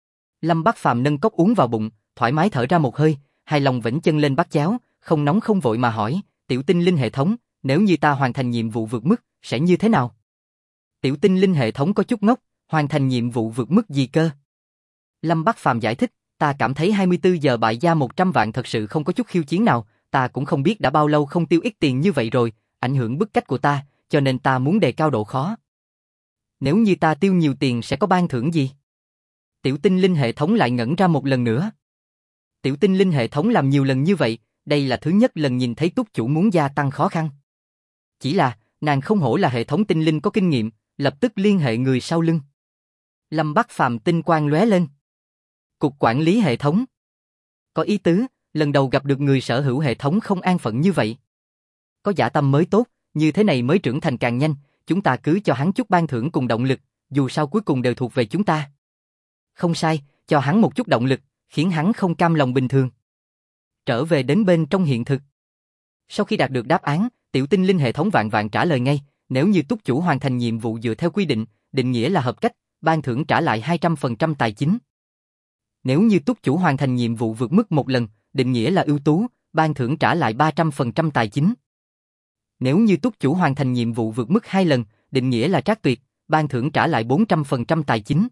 Lâm Bắc Phàm nâng cốc uống vào bụng, thoải mái thở ra một hơi, hài lòng vểnh chân lên bát cháo, không nóng không vội mà hỏi, tiểu tinh linh hệ thống, nếu như ta hoàn thành nhiệm vụ vượt mức, sẽ như thế nào? Tiểu tinh linh hệ thống có chút ngốc, hoàn thành nhiệm vụ vượt mức gì cơ? Lâm Bắc Phàm giải thích, ta cảm thấy 24 giờ bại gia 100 vạn thật sự không có chút khiêu chiến nào, ta cũng không biết đã bao lâu không tiêu ít tiền như vậy rồi, ảnh hưởng bức cách của ta, cho nên ta muốn đề cao độ khó. Nếu như ta tiêu nhiều tiền sẽ có ban thưởng gì? Tiểu tinh linh hệ thống lại ngẩn ra một lần nữa. Tiểu tinh linh hệ thống làm nhiều lần như vậy, đây là thứ nhất lần nhìn thấy túc chủ muốn gia tăng khó khăn. Chỉ là, nàng không hổ là hệ thống tinh linh có kinh nghiệm, lập tức liên hệ người sau lưng. Lâm Bắc Phàm tinh quang lóe lên. Cục quản lý hệ thống. Có ý tứ, lần đầu gặp được người sở hữu hệ thống không an phận như vậy. Có dã tâm mới tốt, như thế này mới trưởng thành càng nhanh, chúng ta cứ cho hắn chút ban thưởng cùng động lực, dù sao cuối cùng đều thuộc về chúng ta. Không sai, cho hắn một chút động lực, khiến hắn không cam lòng bình thường. Trở về đến bên trong hiện thực. Sau khi đạt được đáp án, tiểu tinh linh hệ thống vạn vạn trả lời ngay, nếu như túc chủ hoàn thành nhiệm vụ dựa theo quy định, định nghĩa là hợp cách, ban thưởng trả lại 200% tài chính. Nếu như túc chủ hoàn thành nhiệm vụ vượt mức một lần, định nghĩa là ưu tú, ban thưởng trả lại 300% tài chính. Nếu như túc chủ hoàn thành nhiệm vụ vượt mức 2 lần, định nghĩa là trác tuyệt, ban thưởng trả lại 400% tài chính.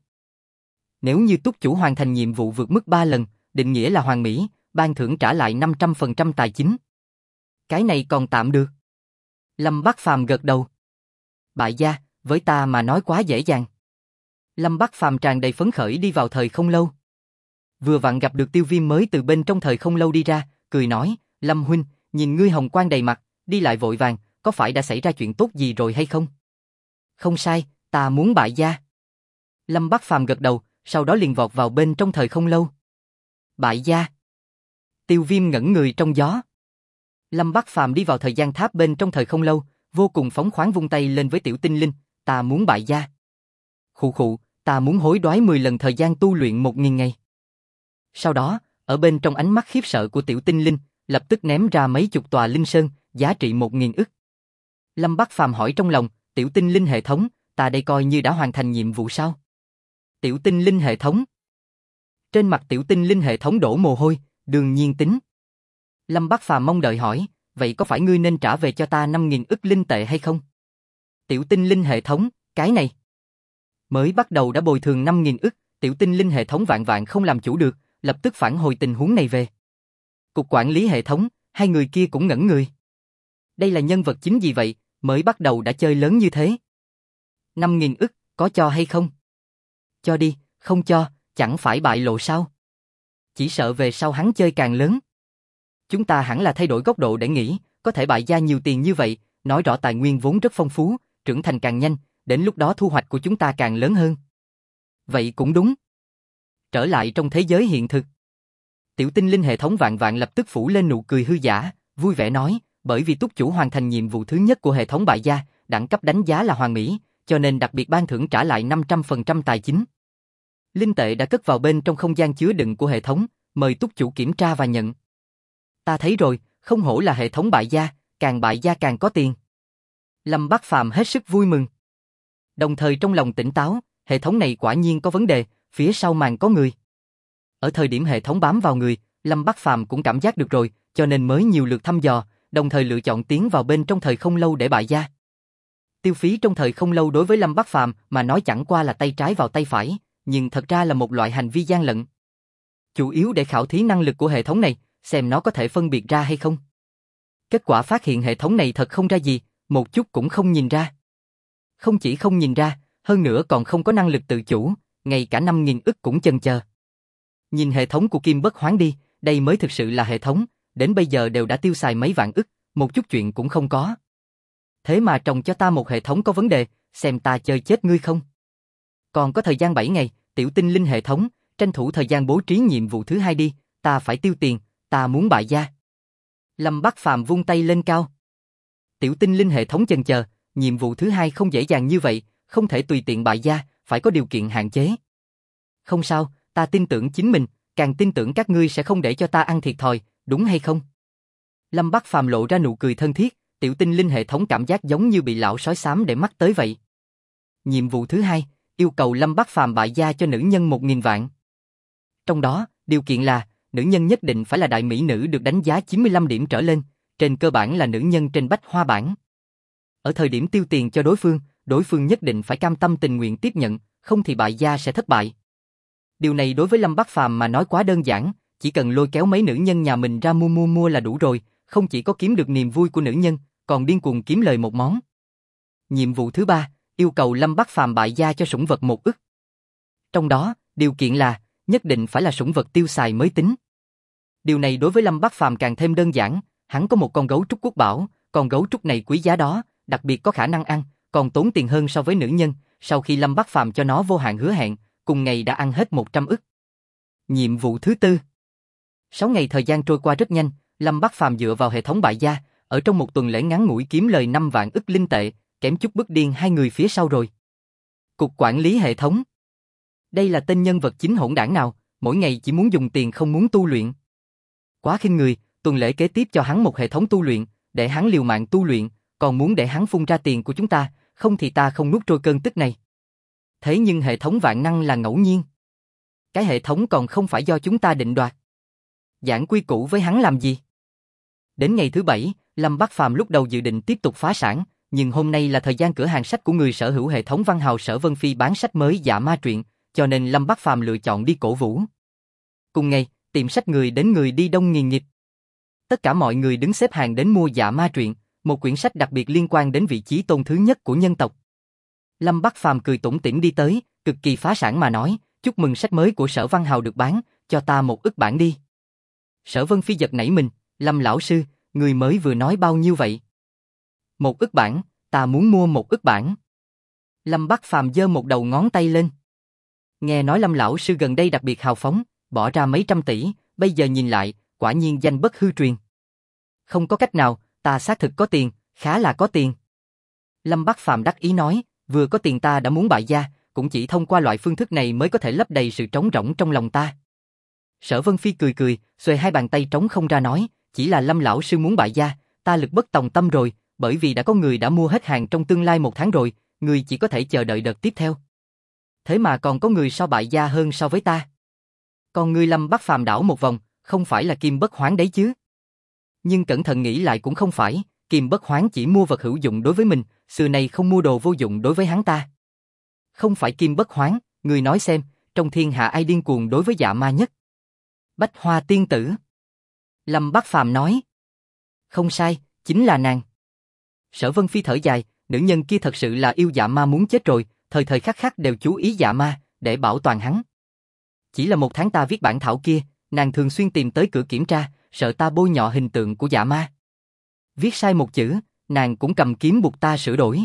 Nếu như túc chủ hoàn thành nhiệm vụ vượt mức 3 lần, định nghĩa là hoàn mỹ, ban thưởng trả lại 500% tài chính. Cái này còn tạm được. Lâm Bắc Phàm gật đầu. Bại gia, với ta mà nói quá dễ dàng. Lâm Bắc Phàm tràn đầy phấn khởi đi vào thời không lâu. Vừa vặn gặp được Tiêu Viêm mới từ bên trong thời không lâu đi ra, cười nói, Lâm huynh, nhìn ngươi hồng quang đầy mặt, đi lại vội vàng, có phải đã xảy ra chuyện tốt gì rồi hay không? Không sai, ta muốn bại gia. Lâm Bắc Phàm gật đầu, sau đó liền vọt vào bên trong thời không lâu. Bại gia. Tiêu Viêm ngẩn người trong gió. Lâm Bắc Phàm đi vào thời gian tháp bên trong thời không lâu, vô cùng phóng khoáng vung tay lên với tiểu tinh linh, ta muốn bại gia. Khụ khụ, ta muốn hối đoái 10 lần thời gian tu luyện 1000 ngày. Sau đó, ở bên trong ánh mắt khiếp sợ của tiểu tinh linh, lập tức ném ra mấy chục tòa linh sơn, giá trị 1000 ức. Lâm Bắc Phàm hỏi trong lòng, tiểu tinh linh hệ thống, ta đây coi như đã hoàn thành nhiệm vụ sao? Tiểu tinh linh hệ thống. Trên mặt tiểu tinh linh hệ thống đổ mồ hôi, đương nhiên tính. Lâm Bắc Phàm mong đợi hỏi, vậy có phải ngươi nên trả về cho ta 5000 ức linh tệ hay không? Tiểu tinh linh hệ thống, cái này. Mới bắt đầu đã bồi thường 5000 ức, tiểu tinh linh hệ thống vạn vạn không làm chủ được, lập tức phản hồi tình huống này về. Cục quản lý hệ thống, hai người kia cũng ngẩn người. Đây là nhân vật chính gì vậy, Mới bắt đầu đã chơi lớn như thế. 5.000 ức, có cho hay không? Cho đi, không cho, chẳng phải bại lộ sao? Chỉ sợ về sau hắn chơi càng lớn. Chúng ta hẳn là thay đổi góc độ để nghĩ, có thể bại gia nhiều tiền như vậy, nói rõ tài nguyên vốn rất phong phú, trưởng thành càng nhanh, đến lúc đó thu hoạch của chúng ta càng lớn hơn. Vậy cũng đúng. Trở lại trong thế giới hiện thực. Tiểu tinh linh hệ thống vạn vạn lập tức phủ lên nụ cười hư giả, vui vẻ nói, bởi vì túc chủ hoàn thành nhiệm vụ thứ nhất của hệ thống bại gia, đẳng cấp đánh giá là hoàn mỹ, cho nên đặc biệt ban thưởng trả lại 500% tài chính. Linh tệ đã cất vào bên trong không gian chứa đựng của hệ thống, mời túc chủ kiểm tra và nhận. Ta thấy rồi, không hổ là hệ thống bại gia càng có tiền. Lâm Bác Phàm hết sức vui mừng. Đồng thời trong lòng tỉnh táo, hệ thống này quả nhiên có vấn đề, phía sau màn có người. Ở thời điểm hệ thống bám vào người, Lâm Bác Phàm cũng cảm giác được rồi, cho nên mới nhiều lượt thăm dò, đồng thời lựa chọn tiến vào bên trong thời không lâu để bại gia. Tiêu phí trong thời không lâu đối với Lâm Bác Phàm mà nói chẳng qua là tay trái vào tay phải, nhưng thật ra là một loại hành vi gian lận. Chủ yếu để khảo thí năng lực của hệ thống này, xem nó có thể phân biệt ra hay không. Kết quả phát hiện hệ thống này thật không ra gì, một chút cũng không nhìn ra. Không chỉ không nhìn ra, hơn nữa còn không có năng lực tự chủ, ngay cả 5.000 ức cũng chần chờ. Nhìn hệ thống của Kim Bất Hoán đi, đây mới thực sự là hệ thống, đến bây giờ đều đã tiêu xài mấy vạn ức, một chút chuyện cũng không có. Thế mà trồng cho ta một hệ thống có vấn đề, xem ta chơi chết ngươi không. Còn có thời gian 7 ngày, tiểu tinh linh hệ thống, tranh thủ thời gian bố trí nhiệm vụ thứ hai đi, ta phải tiêu tiền, ta muốn bại gia. Lâm Bác Phàm vung tay lên cao. Tiểu tinh linh hệ thống chần chờ, nhiệm vụ thứ hai không dễ dàng như vậy, không thể tùy tiện bại gia, phải có điều kiện hạn chế. Không sao, ta tin tưởng chính mình, càng tin tưởng các ngươi sẽ không để cho ta ăn thiệt thòi, đúng hay không? Lâm Bác Phàm lộ ra nụ cười thân thiết, tiểu tinh linh hệ thống cảm giác giống như bị lão sói xám để mắt tới vậy. Nhiệm vụ thứ hai, yêu cầu Lâm Bác Phàm bại gia cho nữ nhân 1.000 vạn. Trong đó, điều kiện là, nữ nhân nhất định phải là đại mỹ nữ được đánh giá 95 điểm trở lên, trên cơ bản là nữ nhân trên bách hoa bảng. Ở thời điểm tiêu tiền cho đối phương nhất định phải cam tâm tình nguyện tiếp nhận, không thì bại gia sẽ thất bại. Điều này đối với Lâm Bác Phàm mà nói quá đơn giản, chỉ cần lôi kéo mấy nữ nhân nhà mình ra mua là đủ rồi, không chỉ có kiếm được niềm vui của nữ nhân, còn điên cuồng kiếm lời một món. Nhiệm vụ thứ ba, yêu cầu Lâm Bác Phàm bại gia cho sủng vật 1 ức. Trong đó, điều kiện là, nhất định phải là sủng vật tiêu xài mới tính. Điều này đối với Lâm Bác Phàm càng thêm đơn giản, hắn có một con gấu trúc quốc bảo, con gấu trúc này quý giá đó, đặc biệt có khả năng ăn, còn tốn tiền hơn so với nữ nhân, sau khi Lâm Bác Phàm cho nó vô hạn hứa hẹn, cùng ngày đã ăn hết 100 ức. Nhiệm vụ thứ tư. 6 ngày thời gian trôi qua rất nhanh, Lâm Bác Phàm dựa vào hệ thống bại gia, ở trong một tuần lễ ngắn ngủi kiếm lời 5 vạn ức linh tệ, kém chút bức điên hai người phía sau rồi. Cục quản lý hệ thống. Đây là tên nhân vật chính hỗn đảng nào, mỗi ngày chỉ muốn dùng tiền không muốn tu luyện. Quá khinh người, tuần lễ kế tiếp cho hắn một hệ thống tu luyện, để hắn liều mạng tu luyện, còn muốn để hắn phun ra tiền của chúng ta, không thì ta không nuốt trôi cơn tức này. Thế nhưng hệ thống vạn năng là ngẫu nhiên. Cái hệ thống còn không phải do chúng ta định đoạt. Giảng quy củ với hắn làm gì? Đến ngày thứ 7, Lâm Bác Phàm lúc đầu dự định tiếp tục phá sản, nhưng hôm nay là thời gian cửa hàng sách của người sở hữu hệ thống văn hào Sở Vân Phi bán sách mới Dạ Ma Truyện, cho nên Lâm Bác Phàm lựa chọn đi cổ vũ. Cùng ngày, tiệm sách người đến người đi đông nghìn nghịt. Tất cả mọi người đứng xếp hàng đến mua Dạ Ma Truyện, một quyển sách đặc biệt liên quan đến vị trí tôn thứ nhất của nhân tộc. Lâm Bác Phàm cười tủm tỉm đi tới, cực kỳ phá sản mà nói, chúc mừng sách mới của Sở Văn Hào được bán, cho ta 1 ức bản đi. Sở Vân Phi giật nảy mình, Lâm lão sư, người mới vừa nói bao nhiêu vậy? 1 ức bản, ta muốn mua 1 ức bản. Lâm Bác Phàm giơ một đầu ngón tay lên. Nghe nói Lâm lão sư gần đây đặc biệt hào phóng, bỏ ra mấy trăm tỷ, bây giờ nhìn lại, quả nhiên danh bất hư truyền. Không có cách nào, ta xác thực có tiền, khá là có tiền. Lâm Bác Phàm đắc ý nói, vừa có tiền ta đã muốn bại gia, cũng chỉ thông qua loại phương thức này mới có thể lấp đầy sự trống rỗng trong lòng ta. Sở Vân Phi cười cười, xuề hai bàn tay trống không ra nói, chỉ là Lâm lão sư muốn bại gia, ta lực bất tòng tâm rồi, bởi vì đã có người đã mua hết hàng trong tương lai 1 tháng rồi, người chỉ có thể chờ đợi đợt tiếp theo. Thế mà còn có người so bại gia hơn so với ta. Còn người Lâm Bác Phàm đảo một vòng, không phải là Kim Bất Hoán đấy chứ? Nhưng cẩn thận nghĩ lại cũng không phải, Kim Bất Hoán chỉ mua vật hữu dụng đối với mình, xưa nay không mua đồ vô dụng đối với hắn ta. Không phải Kim Bất Hoán, người nói xem, trong thiên hạ ai điên cuồng đối với Dạ Ma nhất? Bách Hoa tiên tử. Lâm Bác Phàm nói. Không sai, chính là nàng. Sở Vân Phi thở dài, nữ nhân kia thật sự là yêu dạ ma muốn chết rồi, thời thời khắc khắc đều chú ý dạ ma, để bảo toàn hắn. Chỉ là một tháng ta viết bản thảo kia, nàng thường xuyên tìm tới cửa kiểm tra, sợ ta bôi nhọ hình tượng của dạ ma. Viết sai một chữ, nàng cũng cầm kiếm buộc ta sửa đổi.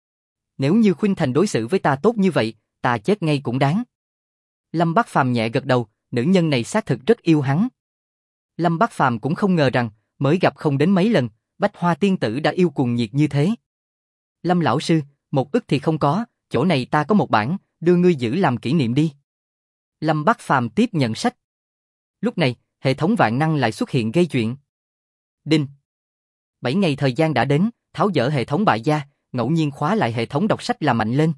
Nếu như Khuynh Thành đối xử với ta tốt như vậy, ta chết ngay cũng đáng. Lâm Bắc Phàm nhẹ gật đầu, nữ nhân này xác thực rất yêu hắn. Lâm Bắc Phàm cũng không ngờ rằng, mới gặp không đến mấy lần, Bách Hoa tiên tử đã yêu cuồng nhiệt như thế. Lâm lão sư, 1 ức thì không có, chỗ này ta có một bản, đưa ngươi giữ làm kỷ niệm đi. Lâm Bắc Phàm tiếp nhận sách. Lúc này, hệ thống vạn năng lại xuất hiện gây chuyện. Đinh. 7 ngày thời gian đã đến, tháo dỡ hệ thống bại gia, ngẫu nhiên khóa lại hệ thống đọc sách là mạnh lên.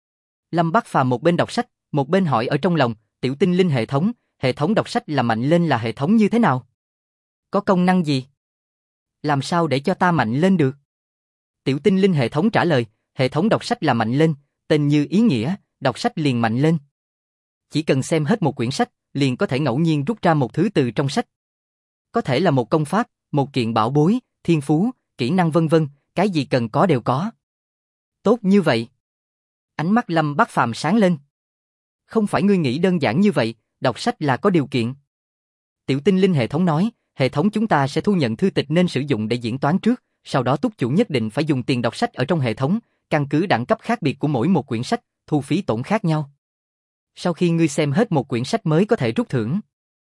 Lâm Bắc Phàm một bên đọc sách, một bên hỏi ở trong lòng, tiểu tinh linh hệ thống đọc sách là mạnh lên là hệ thống như thế nào? Có công năng gì? Làm sao để cho ta mạnh lên được? Tiểu tinh linh hệ thống trả lời, hệ thống đọc sách là mạnh lên, tên như ý nghĩa, đọc sách liền mạnh lên. Chỉ cần xem hết một quyển sách, liền có thể ngẫu nhiên rút ra một thứ từ trong sách. Có thể là một công pháp, một kiện bảo bối, thiên phú, kỹ năng vân vân, cái gì cần có đều có. Tốt như vậy. Ánh mắt Lâm Bắc Phàm sáng lên. Không phải ngươi nghĩ đơn giản như vậy, đọc sách là có điều kiện. Tiểu tinh linh hệ thống nói, hệ thống chúng ta sẽ thu nhận thư tịch nên sử dụng để diễn toán trước, sau đó túc chủ nhất định phải dùng tiền đọc sách ở trong hệ thống, căn cứ đẳng cấp khác biệt của mỗi một quyển sách, thu phí tổn khác nhau. Sau khi ngươi xem hết một quyển sách mới có thể rút thưởng.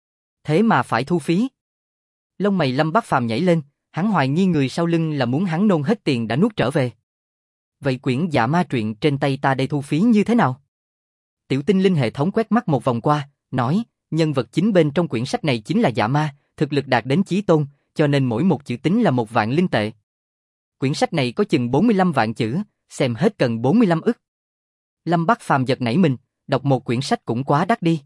Thế mà phải thu phí. Lông mày Lâm Bắc Phàm nhảy lên, hắn hoài nghi người sau lưng là muốn hắn nôn hết tiền đã nuốt trở về. Vậy quyển dạ ma truyện trên tay ta đây thu phí như thế nào? Tiểu tinh linh hệ thống quét mắt một vòng qua, nói, nhân vật chính bên trong quyển sách này chính là dạ ma, thực lực đạt đến chí tôn, cho nên mỗi một chữ tính là 1 vạn linh tệ. Quyển sách này có chừng 45 vạn chữ, xem hết cần 45 ức. Lâm Bắc Phàm giật nảy mình, đọc một quyển sách cũng quá đắt đi.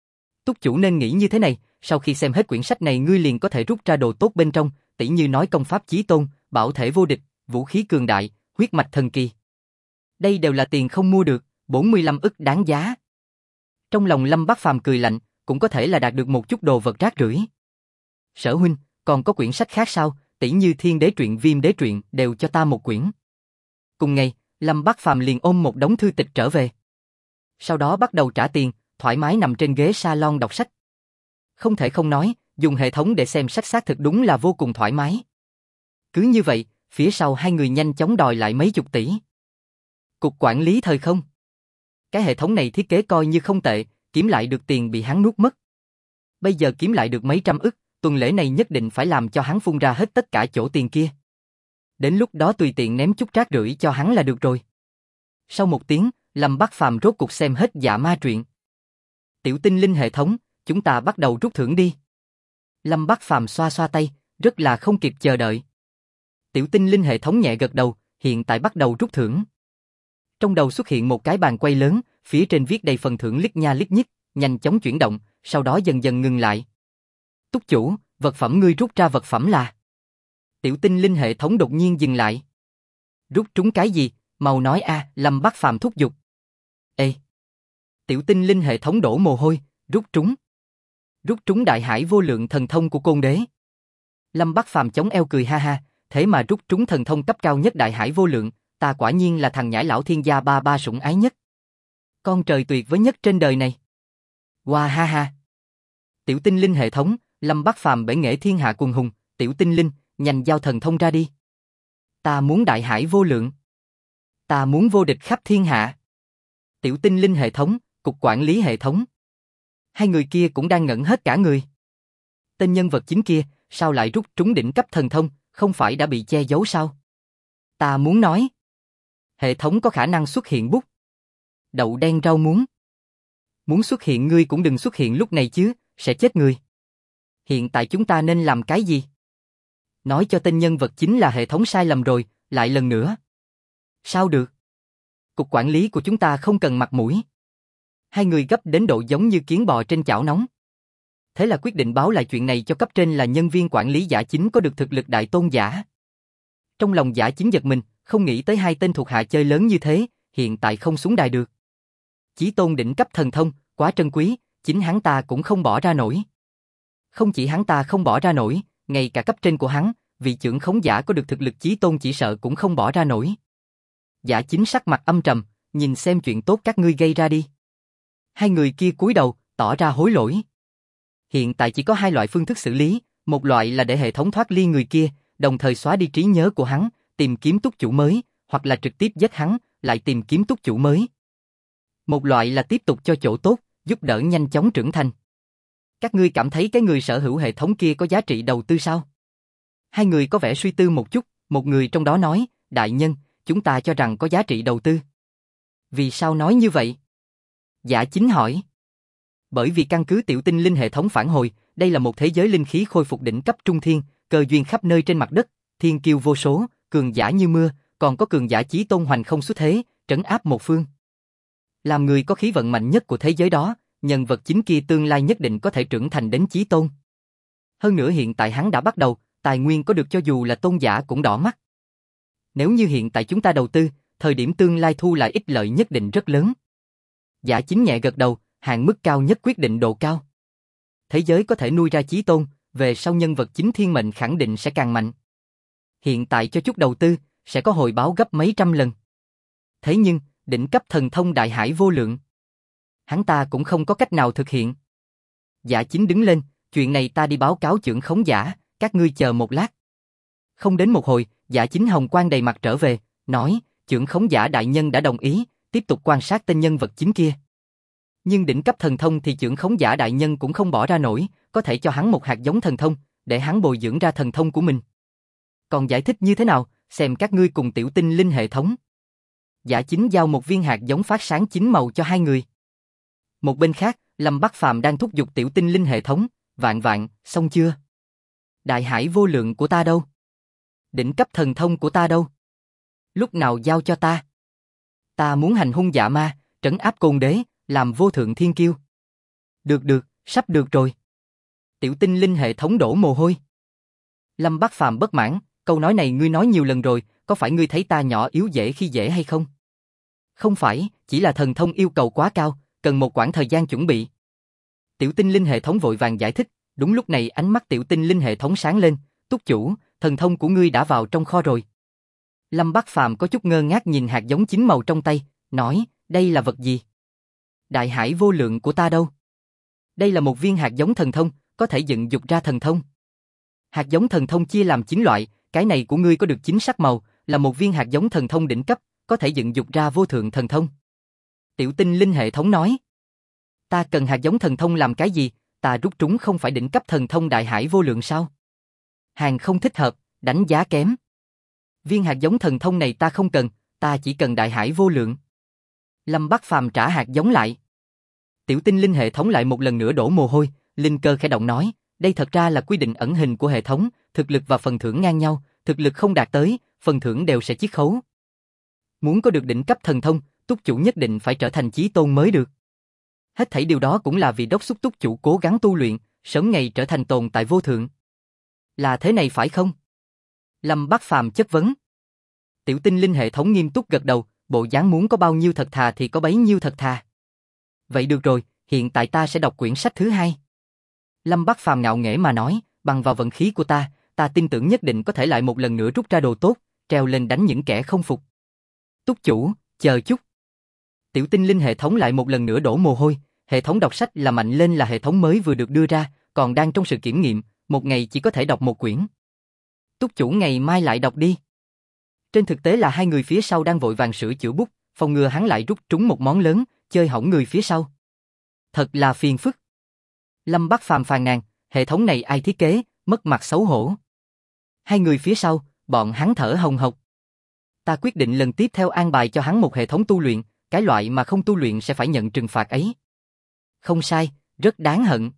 Túc chủ nên nghĩ như thế này, sau khi xem hết quyển sách này ngươi liền có thể rút ra đồ tốt bên trong, tỉ như nói công pháp chí tôn, bảo thể vô địch, vũ khí cường đại, huyết mạch thần kỳ. Đây đều là tiền không mua được, 45 ức đáng giá. Trong lòng Lâm Bắc Phàm cười lạnh, cũng có thể là đạt được một chút đồ vật rác rưởi. Sở huynh, còn có quyển sách khác sao, tỉ như Thiên Đế truyện, Viêm Đế truyện, đều cho ta một quyển. Cùng ngày, Lâm Bắc Phàm liền ôm một đống thư tịch trở về. Sau đó bắt đầu trả tiền, thoải mái nằm trên ghế salon đọc sách. Không thể không nói, dùng hệ thống để xem sách xác thực đúng là vô cùng thoải mái. Cứ như vậy, phía sau hai người nhanh chóng đòi lại mấy chục tỷ. Cục quản lý thời không. Cái hệ thống này thiết kế coi như không tệ, kiếm lại được tiền bị hắn nuốt mất. Bây giờ kiếm lại được mấy trăm ức, tuần lễ này nhất định phải làm cho hắn phun ra hết tất cả chỗ tiền kia. Đến lúc đó tùy tiện ném chút rác rưởi cho hắn là được rồi. Sau 1 tiếng, Lâm Bắc Phàm rốt cuộc xem hết dạ ma truyện. Tiểu tinh linh hệ thống, chúng ta bắt đầu rút thưởng đi. Lâm Bắc Phàm xoa xoa tay, rất là không kịp chờ đợi. Tiểu tinh linh hệ thống nhẹ gật đầu, hiện tại bắt đầu rút thưởng. Trong đầu xuất hiện một cái bàn quay lớn, phía trên viết đầy phần thưởng lít nha lít nhít, nhanh chóng chuyển động, sau đó dần dần ngừng lại. Túc chủ, vật phẩm ngươi rút ra vật phẩm là... Tiểu tinh linh hệ thống đột nhiên dừng lại. Rút trúng cái gì? Mau nói a, Lâm Bắc Phàm thúc giục. Ê! Tiểu tinh linh hệ thống đổ mồ hôi, rút trúng. Rút trúng đại hải vô lượng thần thông của Côn Đế. Lâm Bắc Phàm chống eo cười ha ha, thế mà rút trúng thần thông cấp cao nhất đại hải vô lượng, ta quả nhiên là thằng nhãi lão thiên gia ba ba sủng ái nhất. Con trời tuyệt vời nhất trên đời này. Wow ha ha. Tiểu tinh linh hệ thống, Lâm Bắc Phàm bể nghệ thiên hạ quần hùng, tiểu tinh linh, nhanh giao thần thông ra đi. Ta muốn đại hải vô lượng. Ta muốn vô địch khắp thiên hạ. Tiểu tinh linh hệ thống, cục quản lý hệ thống. Hai người kia cũng đang ngẩn hết cả người. Tên nhân vật chính kia, sao lại rút trúng đỉnh cấp thần thông, không phải đã bị che giấu sao? Ta muốn nói. Hệ thống có khả năng xuất hiện bút. Đậu đen rau muống. Muốn xuất hiện ngươi cũng đừng xuất hiện lúc này chứ, sẽ chết người. Hiện tại chúng ta nên làm cái gì? Nói cho tên nhân vật chính là hệ thống sai lầm rồi, lại lần nữa. Sao được? Cục quản lý của chúng ta không cần mặt mũi. Hai người gấp đến độ giống như kiến bò trên chảo nóng. Thế là quyết định báo lại chuyện này cho cấp trên là nhân viên quản lý Giả Chính có được thực lực đại tôn giả. Trong lòng Giả Chính giật mình, không nghĩ tới hai tên thuộc hạ chơi lớn như thế, hiện tại không xuống đài được. Chí tôn đỉnh cấp thần thông, quá trân quý, chính hắn ta cũng không bỏ ra nổi. Không chỉ hắn ta không bỏ ra nổi, ngay cả cấp trên của hắn, vị trưởng khống giả có được thực lực chí tôn chỉ sợ cũng không bỏ ra nổi. Giả Chính sắc mặt âm trầm, nhìn xem chuyện tốt các ngươi gây ra đi. Hai người kia cúi đầu, tỏ ra hối lỗi. Hiện tại chỉ có hai loại phương thức xử lý, một loại là để hệ thống thoát ly người kia, đồng thời xóa đi trí nhớ của hắn, tìm kiếm túc chủ mới, hoặc là trực tiếp giết hắn, lại tìm kiếm túc chủ mới. Một loại là tiếp tục cho chỗ tốt, giúp đỡ nhanh chóng trưởng thành. Các ngươi cảm thấy cái người sở hữu hệ thống kia có giá trị đầu tư sao? Hai người có vẻ suy tư một chút, một người trong đó nói, đại nhân, chúng ta cho rằng có giá trị đầu tư. Vì sao nói như vậy? Giả Chính hỏi. Bởi vì căn cứ tiểu tinh linh hệ thống phản hồi, đây là một thế giới linh khí khôi phục đỉnh cấp trung thiên, cơ duyên khắp nơi trên mặt đất, thiên kiêu vô số, cường giả như mưa, còn có cường giả chí tôn hoành không xuất thế, trấn áp một phương. Làm người có khí vận mạnh nhất của thế giới đó, nhân vật chính kia tương lai nhất định có thể trưởng thành đến chí tôn. Hơn nữa hiện tại hắn đã bắt đầu, tài nguyên có được cho dù là tôn giả cũng đỏ mắt. Nếu như hiện tại chúng ta đầu tư, thời điểm tương lai thu lại ích lợi nhất định rất lớn. Giả Chính nhẹ gật đầu, hạn mức cao nhất quyết định độ cao. Thế giới có thể nuôi ra chí tôn, về sau nhân vật chính thiên mệnh khẳng định sẽ càng mạnh. Hiện tại cho chút đầu tư, sẽ có hồi báo gấp mấy trăm lần. Thế nhưng, đỉnh cấp thần thông đại hải vô lượng, hắn ta cũng không có cách nào thực hiện. Giả Chính đứng lên, chuyện này ta đi báo cáo trưởng khống giả, các ngươi chờ một lát. Không đến một hồi, Giả Chính hồng quang đầy mặt trở về, nói, trưởng khống giả đại nhân đã đồng ý, tiếp tục quan sát tên nhân vật chính kia. Nhưng đỉnh cấp thần thông thì trưởng khống giả đại nhân cũng không bỏ ra nổi, có thể cho hắn một hạt giống thần thông, để hắn bồi dưỡng ra thần thông của mình. Còn giải thích như thế nào, xem các ngươi cùng tiểu tinh linh hệ thống. Giả Chính giao một viên hạt giống phát sáng chín màu cho hai người. Một bên khác, Lâm Bắc Phàm đang thúc giục tiểu tinh linh hệ thống, vạn vạn, xong chưa? Đại hải vô lượng của ta đâu? Đỉnh cấp thần thông của ta đâu? Lúc nào giao cho ta? Ta muốn hành hung dạ ma, trấn áp côn đế, làm vô thượng thiên kiêu. Được, sắp được rồi. Tiểu tinh linh hệ thống đổ mồ hôi. Lâm Bắc Phàm bất mãn, câu nói này ngươi nói nhiều lần rồi, có phải ngươi thấy ta nhỏ yếu dễ khi dễ hay không? Không phải, chỉ là thần thông yêu cầu quá cao, cần một quãng thời gian chuẩn bị. Tiểu tinh linh hệ thống vội vàng giải thích, đúng lúc này ánh mắt tiểu tinh linh hệ thống sáng lên, túc chủ, thần thông của ngươi đã vào trong kho rồi. Lâm Bắc Phàm có chút ngơ ngác nhìn hạt giống chín màu trong tay, nói, đây là vật gì? Đại hải vô lượng của ta đâu? Đây là một viên hạt giống thần thông, có thể dựng dục ra thần thông. Hạt giống thần thông chia làm 9 loại, cái này của ngươi có được 9 sắc màu, là một viên hạt giống thần thông đỉnh cấp, có thể dựng dục ra vô thượng thần thông. Tiểu tinh linh hệ thống nói, ta cần hạt giống thần thông làm cái gì, ta rút trúng không phải đỉnh cấp thần thông đại hải vô lượng sao? Hàng không thích hợp, đánh giá kém. Viên hạt giống thần thông này ta không cần, ta chỉ cần đại hải vô lượng. Lâm Bắc Phàm trả hạt giống lại. Tiểu tinh linh hệ thống lại một lần nữa đổ mồ hôi, linh cơ khẽ động nói, đây thật ra là quy định ẩn hình của hệ thống, thực lực và phần thưởng ngang nhau, thực lực không đạt tới, phần thưởng đều sẽ chiết khấu. Muốn có được đỉnh cấp thần thông, túc chủ nhất định phải trở thành chí tôn mới được. Hết thảy điều đó cũng là vì đốc thúc túc chủ cố gắng tu luyện, sớm ngày trở thành tồn tại vô thượng. Là thế này phải không? Lâm Bắc Phàm chất vấn. Tiểu tinh linh hệ thống nghiêm túc gật đầu, bộ dáng muốn có bao nhiêu thật thà thì có bấy nhiêu thật thà. Vậy được rồi, hiện tại ta sẽ đọc quyển sách thứ 2. Lâm Bắc Phàm ngạo nghễ mà nói, bằng vào vận khí của ta tin tưởng nhất định có thể lại một lần nữa rút ra đồ tốt, treo lên đánh những kẻ không phục. Túc chủ, chờ chút. Tiểu tinh linh hệ thống lại một lần nữa đổ mồ hôi, hệ thống đọc sách là mạnh lên là hệ thống mới vừa được đưa ra, còn đang trong sự kiểm nghiệm, một ngày chỉ có thể đọc một quyển. Túc chủ ngày mai lại đọc đi. Trên thực tế là hai người phía sau đang vội vàng sửa chữa bút, phòng ngừa hắn lại rút trúng một món lớn, chơi hỏng người phía sau. Thật là phiền phức. Lâm Bắc Phàm phàn nàn, hệ thống này ai thiết kế, mất mặt xấu hổ. Hai người phía sau, bọn hắn thở hồng hộc. Ta quyết định lần tiếp theo an bài cho hắn một hệ thống tu luyện, cái loại mà không tu luyện sẽ phải nhận trừng phạt ấy. Không sai, rất đáng hận.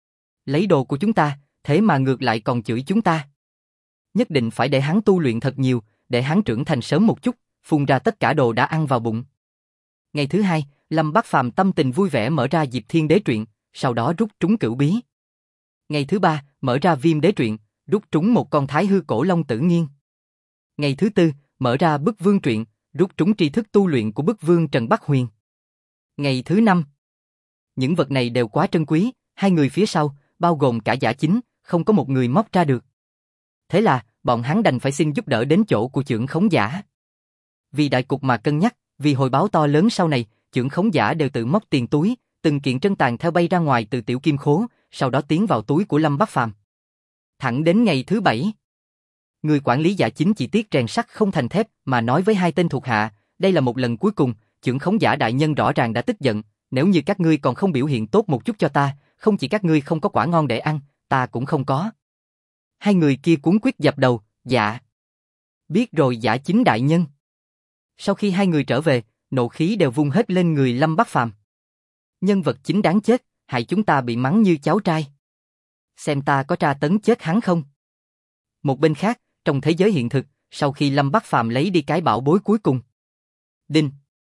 Lấy đồ của chúng ta, thế mà ngược lại còn chửi chúng ta. Nhất định phải để hắn tu luyện thật nhiều, để hắn trưởng thành sớm một chút, phun ra tất cả đồ đã ăn vào bụng. Ngày thứ 2, Lâm Bắc Phàm tâm tình vui vẻ mở ra Diệp Thiên Đế truyện, sau đó rút trúng Cửu Bí. Ngày thứ 3, mở ra Viêm Đế truyện, rút trúng một con Thái Hư Cổ Long Tử Nghiên. Ngày thứ 4, mở ra Bức Vương truyện, rút trúng tri thức tu luyện của Bức Vương Trần Bắc Huyền. Ngày thứ 5, những vật này đều quá trân quý, hai người phía sau, bao gồm cả Giả Chính, không có một người móc ra được. Thế là, bọn hắn đành phải xin giúp đỡ đến chỗ của chưởng khống giả. Vì đại cục mà cân nhắc, vì hồi báo to lớn sau này, chưởng khống giả đều tự móc tiền túi, từng kiện trân tàn theo bay ra ngoài từ tiểu kim khố, sau đó tiến vào túi của Lâm Bắc Phàm. Thẳng đến ngày thứ 7, người quản lý Giả Chính chỉ tiếc rèn sắt không thành thép mà nói với hai tên thuộc hạ, đây là một lần cuối cùng, chưởng khống giả đại nhân rõ ràng đã tức giận, nếu như các ngươi còn không biểu hiện tốt một chút cho ta, không chỉ các ngươi không có quả ngon để ăn, ta cũng không có. Hai người kia cuống quýt dập đầu, dạ. Biết rồi Giả Chính đại nhân. Sau khi hai người trở về, nộ khí đều vung hết lên người Lâm Bắc Phàm. Nhân vật chính đáng chết, hại chúng ta bị mắng như cháu trai. Xem ta có tra tấn chết hắn không? Một bên khác, trong thế giới hiện thực, sau khi Lâm Bắc Phàm lấy đi cái bảo bối cuối cùng. Đinh.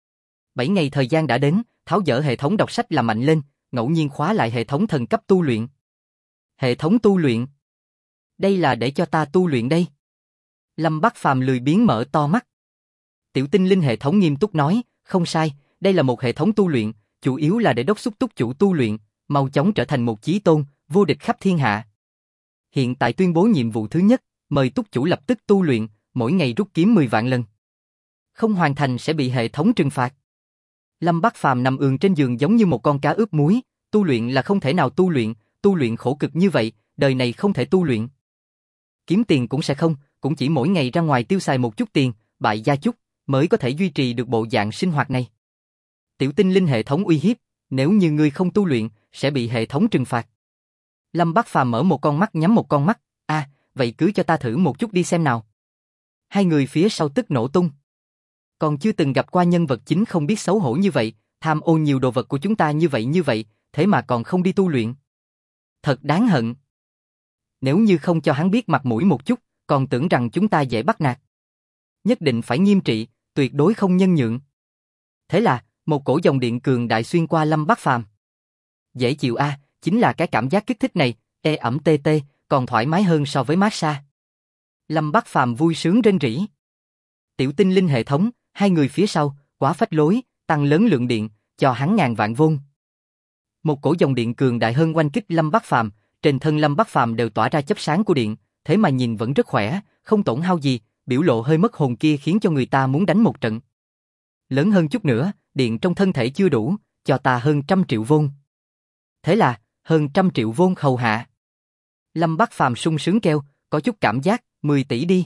7 ngày thời gian đã đến, tháo dỡ hệ thống đọc sách làm mạnh lên, ngẫu nhiên khóa lại hệ thống thần cấp tu luyện. Hệ thống tu luyện. Đây là để cho ta tu luyện đây. Lâm Bắc Phàm lười biếng mở to mắt. Tiểu tinh linh hệ thống nghiêm túc nói, không sai, đây là một hệ thống tu luyện, chủ yếu là để đốc thúc túc chủ tu luyện, mau chóng trở thành một chí tôn, vô địch khắp thiên hạ. Hiện tại tuyên bố nhiệm vụ thứ nhất, mời túc chủ lập tức tu luyện, mỗi ngày rút kiếm 10 vạn lần. Không hoàn thành sẽ bị hệ thống trừng phạt. Lâm Bắc Phàm nằm ườn trên giường giống như một con cá ướp muối, tu luyện là không thể nào tu luyện khổ cực như vậy, đời này không thể tu luyện. Kiếm tiền cũng sẽ không, cũng chỉ mỗi ngày ra ngoài tiêu xài một chút tiền, bại gia chút, mới có thể duy trì được bộ dạng sinh hoạt này. Tiểu tinh linh hệ thống uy hiếp, nếu như ngươi không tu luyện, sẽ bị hệ thống trừng phạt. Lâm Bắc Phàm mở một con mắt nhắm một con mắt, vậy cứ cho ta thử một chút đi xem nào. Hai người phía sau tức nổ tung. Còn chưa từng gặp qua nhân vật chính không biết xấu hổ như vậy, tham ô nhiều đồ vật của chúng ta như vậy, thế mà còn không đi tu luyện. Thật đáng hận. Nếu như không cho hắn biết mặt mũi một chút, còn tưởng rằng chúng ta dễ bắt nạt. Nhất định phải nghiêm trị, tuyệt đối không nhân nhượng. Thế là, một cổ dòng điện cường đại xuyên qua Lâm Bắc Phàm. Dễ chịu chính là cái cảm giác kích thích này, ê ẩm tê tê, còn thoải mái hơn so với massage. Lâm Bắc Phàm vui sướng rên rỉ. Tiểu tinh linh hệ thống, hai người phía sau, quá phách lối, tăng lớn lượng điện, cho hắn ngàn vạn vôn. Một cổ dòng điện cường đại hơn oanh kích Lâm Bắc Phàm, trên thân Lâm Bắc Phàm đều tỏa ra chớp sáng của điện, thế mà nhìn vẫn rất khỏe, không tổn hao gì, biểu lộ hơi mất hồn kia khiến cho người ta muốn đánh một trận. Lớn hơn chút nữa, điện trong thân thể chưa đủ, cho ta hơn 100 triệu vôn. Thế là, hơn 100 triệu vôn hầu hạ. Lâm Bắc Phàm sung sướng kêu, có chút cảm giác, 10 tỷ đi.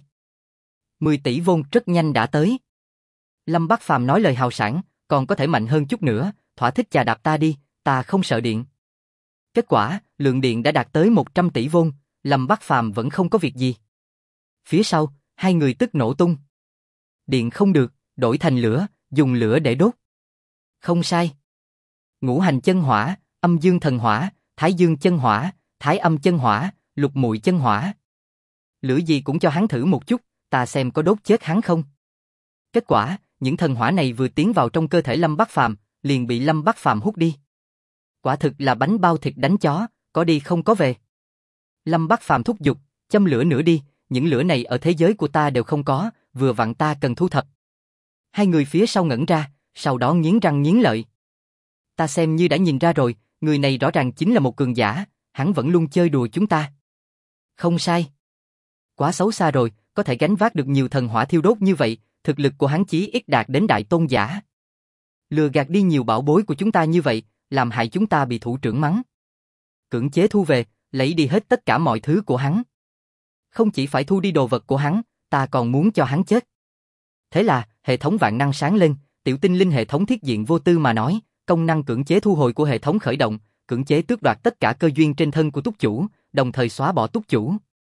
10 tỷ vôn rất nhanh đã tới. Lâm Bắc Phàm nói lời hào sảng, còn có thể mạnh hơn chút nữa, thỏa thích chà đạp ta đi, ta không sợ điện. Kết quả, lượng điện đã đạt tới 100 tỷ vôn, Lâm Bắc Phàm vẫn không có việc gì. Phía sau, hai người tức nổ tung. Điện không được, đổi thành lửa, dùng lửa để đốt. Không sai. Ngũ hành chân hỏa, âm dương thần hỏa, thái dương chân hỏa, thái âm chân hỏa, lục muội chân hỏa. Lửa gì cũng cho hắn thử một chút, ta xem có đốt chết hắn không. Kết quả, những thần hỏa này vừa tiến vào trong cơ thể Lâm Bắc Phàm, liền bị Lâm Bắc Phàm hút đi. Quả thực là bánh bao thịt đánh chó, có đi không có về. Lâm Bắc Phàm thúc giục, châm lửa nữa đi, những lửa này ở thế giới của ta đều không có, vừa vặn ta cần thu thập. Hai người phía sau ngẩn ra, sau đó nghiến răng nghiến lợi. Ta xem như đã nhìn ra rồi, người này rõ ràng chính là một cường giả, hắn vẫn luôn chơi đùa chúng ta. Không sai. Quá xấu xa rồi, có thể gánh vác được nhiều thần hỏa thiêu đốt như vậy, thực lực của hắn chí ít đạt đến đại tôn giả. Lừa gạt đi nhiều bảo bối của chúng ta như vậy, làm hại chúng ta bị thủ trưởng mắng. Cưỡng chế thu về, lấy đi hết tất cả mọi thứ của hắn. Không chỉ phải thu đi đồ vật của hắn, ta còn muốn cho hắn chết. Thế là, hệ thống vạn năng sáng lên, tiểu tinh linh hệ thống thiết diện vô tư mà nói, công năng cưỡng chế thu hồi của hệ thống khởi động, cưỡng chế tước đoạt tất cả cơ duyên trên thân của túc chủ, đồng thời xóa bỏ túc chủ.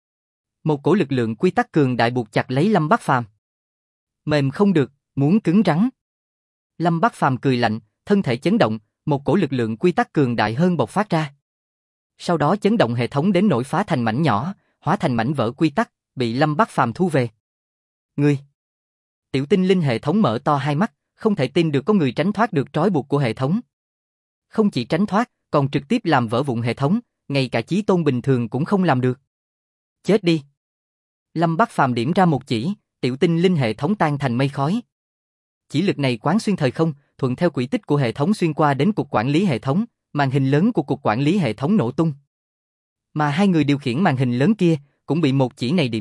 Một cổ lực lượng quy tắc cường đại buộc chặt lấy Lâm Bắc Phàm. Mềm không được, muốn cứng rắn. Lâm Bắc Phàm cười lạnh, thân thể chấn động, một cổ lực lượng quy tắc cường đại hơn bộc phát ra. Sau đó chấn động hệ thống đến nỗi phá thành mảnh nhỏ, hóa thành mảnh vỡ quy tắc, bị Lâm Bắc Phàm thu về. Ngươi! Tiểu tinh linh hệ thống mở to hai mắt, không thể tin được có người tránh thoát được trói buộc của hệ thống. Không chỉ tránh thoát, còn trực tiếp làm vỡ vụn hệ thống, ngay cả chí tôn bình thường cũng không làm được. Chết đi! Lâm Bắc Phàm điểm ra một chỉ, tiểu tinh linh hệ thống tan thành mây khói. Chỉ lực này quán xuyên thời không, thuận theo quỹ tích của hệ thống xuyên qua đến cục quản lý hệ thống, màn hình lớn của cục quản lý hệ thống nổ tung. Mà hai người điều khiển màn hình lớn kia cũng bị một chỉ này điểm chết,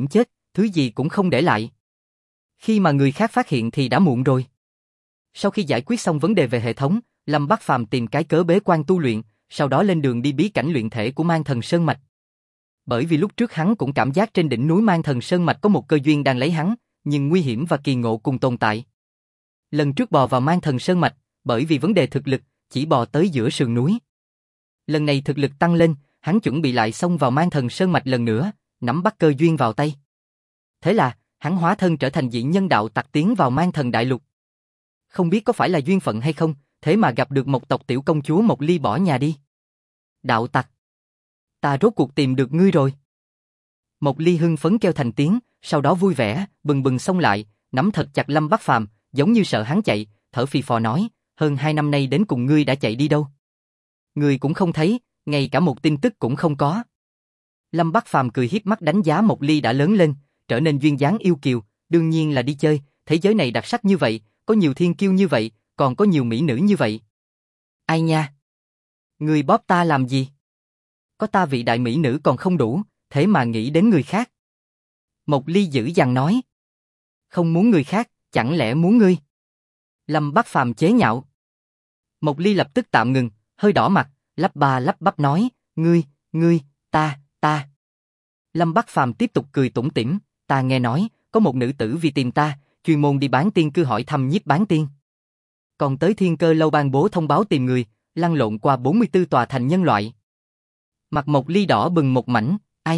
thứ gì cũng không để lại. Khi mà người khác phát hiện thì đã muộn rồi. Sau khi giải quyết xong vấn đề về hệ thống, Lâm Bắc Phàm tìm cái cớ bế quan tu luyện, sau đó lên đường đi bí cảnh luyện thể của Mang Thần Sơn Mạch. Bởi vì lúc trước hắn cũng cảm giác trên đỉnh núi Mang Thần Sơn Mạch có một cơ duyên đang lấy hắn, nhưng nguy hiểm và kỳ ngộ cùng tồn tại. Lần trước bò vào Mang Thần Sơn Mạch, bởi vì vấn đề thực lực, chỉ bò tới giữa sườn núi. Lần này thực lực tăng lên, hắn chuẩn bị lại xông vào Mang Thần Sơn Mạch lần nữa, nắm bắt cơ duyên vào tay. Thế là, hắn hóa thân trở thành dị nhân đạo tặc tiến vào Mang Thần Đại Lục. Không biết có phải là duyên phận hay không, thế mà gặp được một tộc tiểu công chúa Mộc Ly bỏ nhà đi. Đạo tặc, ta rốt cuộc tìm được ngươi rồi. Mộc Ly hưng phấn kêu thành tiếng, sau đó vui vẻ, bừng bừng xông lại, nắm thật chặt Lâm Bắc Phàm, giống như sợ hắn chạy, thở phì phò nói, hơn 2 năm nay đến cùng ngươi đã chạy đi đâu? Ngươi cũng không thấy, ngay cả một tin tức cũng không có. Lâm Bắc Phàm cười hiếp mắt đánh giá Mộc Ly đã lớn lên, trở nên duyên dáng yêu kiều, đương nhiên là đi chơi, thế giới này đặc sắc như vậy, có nhiều thiên kiêu như vậy, còn có nhiều mỹ nữ như vậy. Ai nha? Ngươi bóp ta làm gì? Có ta vị đại mỹ nữ còn không đủ, thế mà nghĩ đến người khác. Mộc Ly dữ dằn nói. Không muốn người khác, chẳng lẽ muốn ngươi? Lâm Bắc Phàm chế nhạo. Mộc Ly lập tức tạm ngừng, hơi đỏ mặt, lắp ba lắp bắp nói, ngươi, ta. Lâm Bắc Phàm tiếp tục cười tủm tỉm, ta nghe nói, có một nữ tử vì tìm ta, chuyên môn đi bán tiên cư hỏi thăm Nhiếp Bán Tiên. Còn tới Thiên Cơ Lâu ban bố thông báo tìm người, lăn lộn qua 44 tòa thành nhân loại. Mặt Mộc Ly đỏ bừng một mảnh,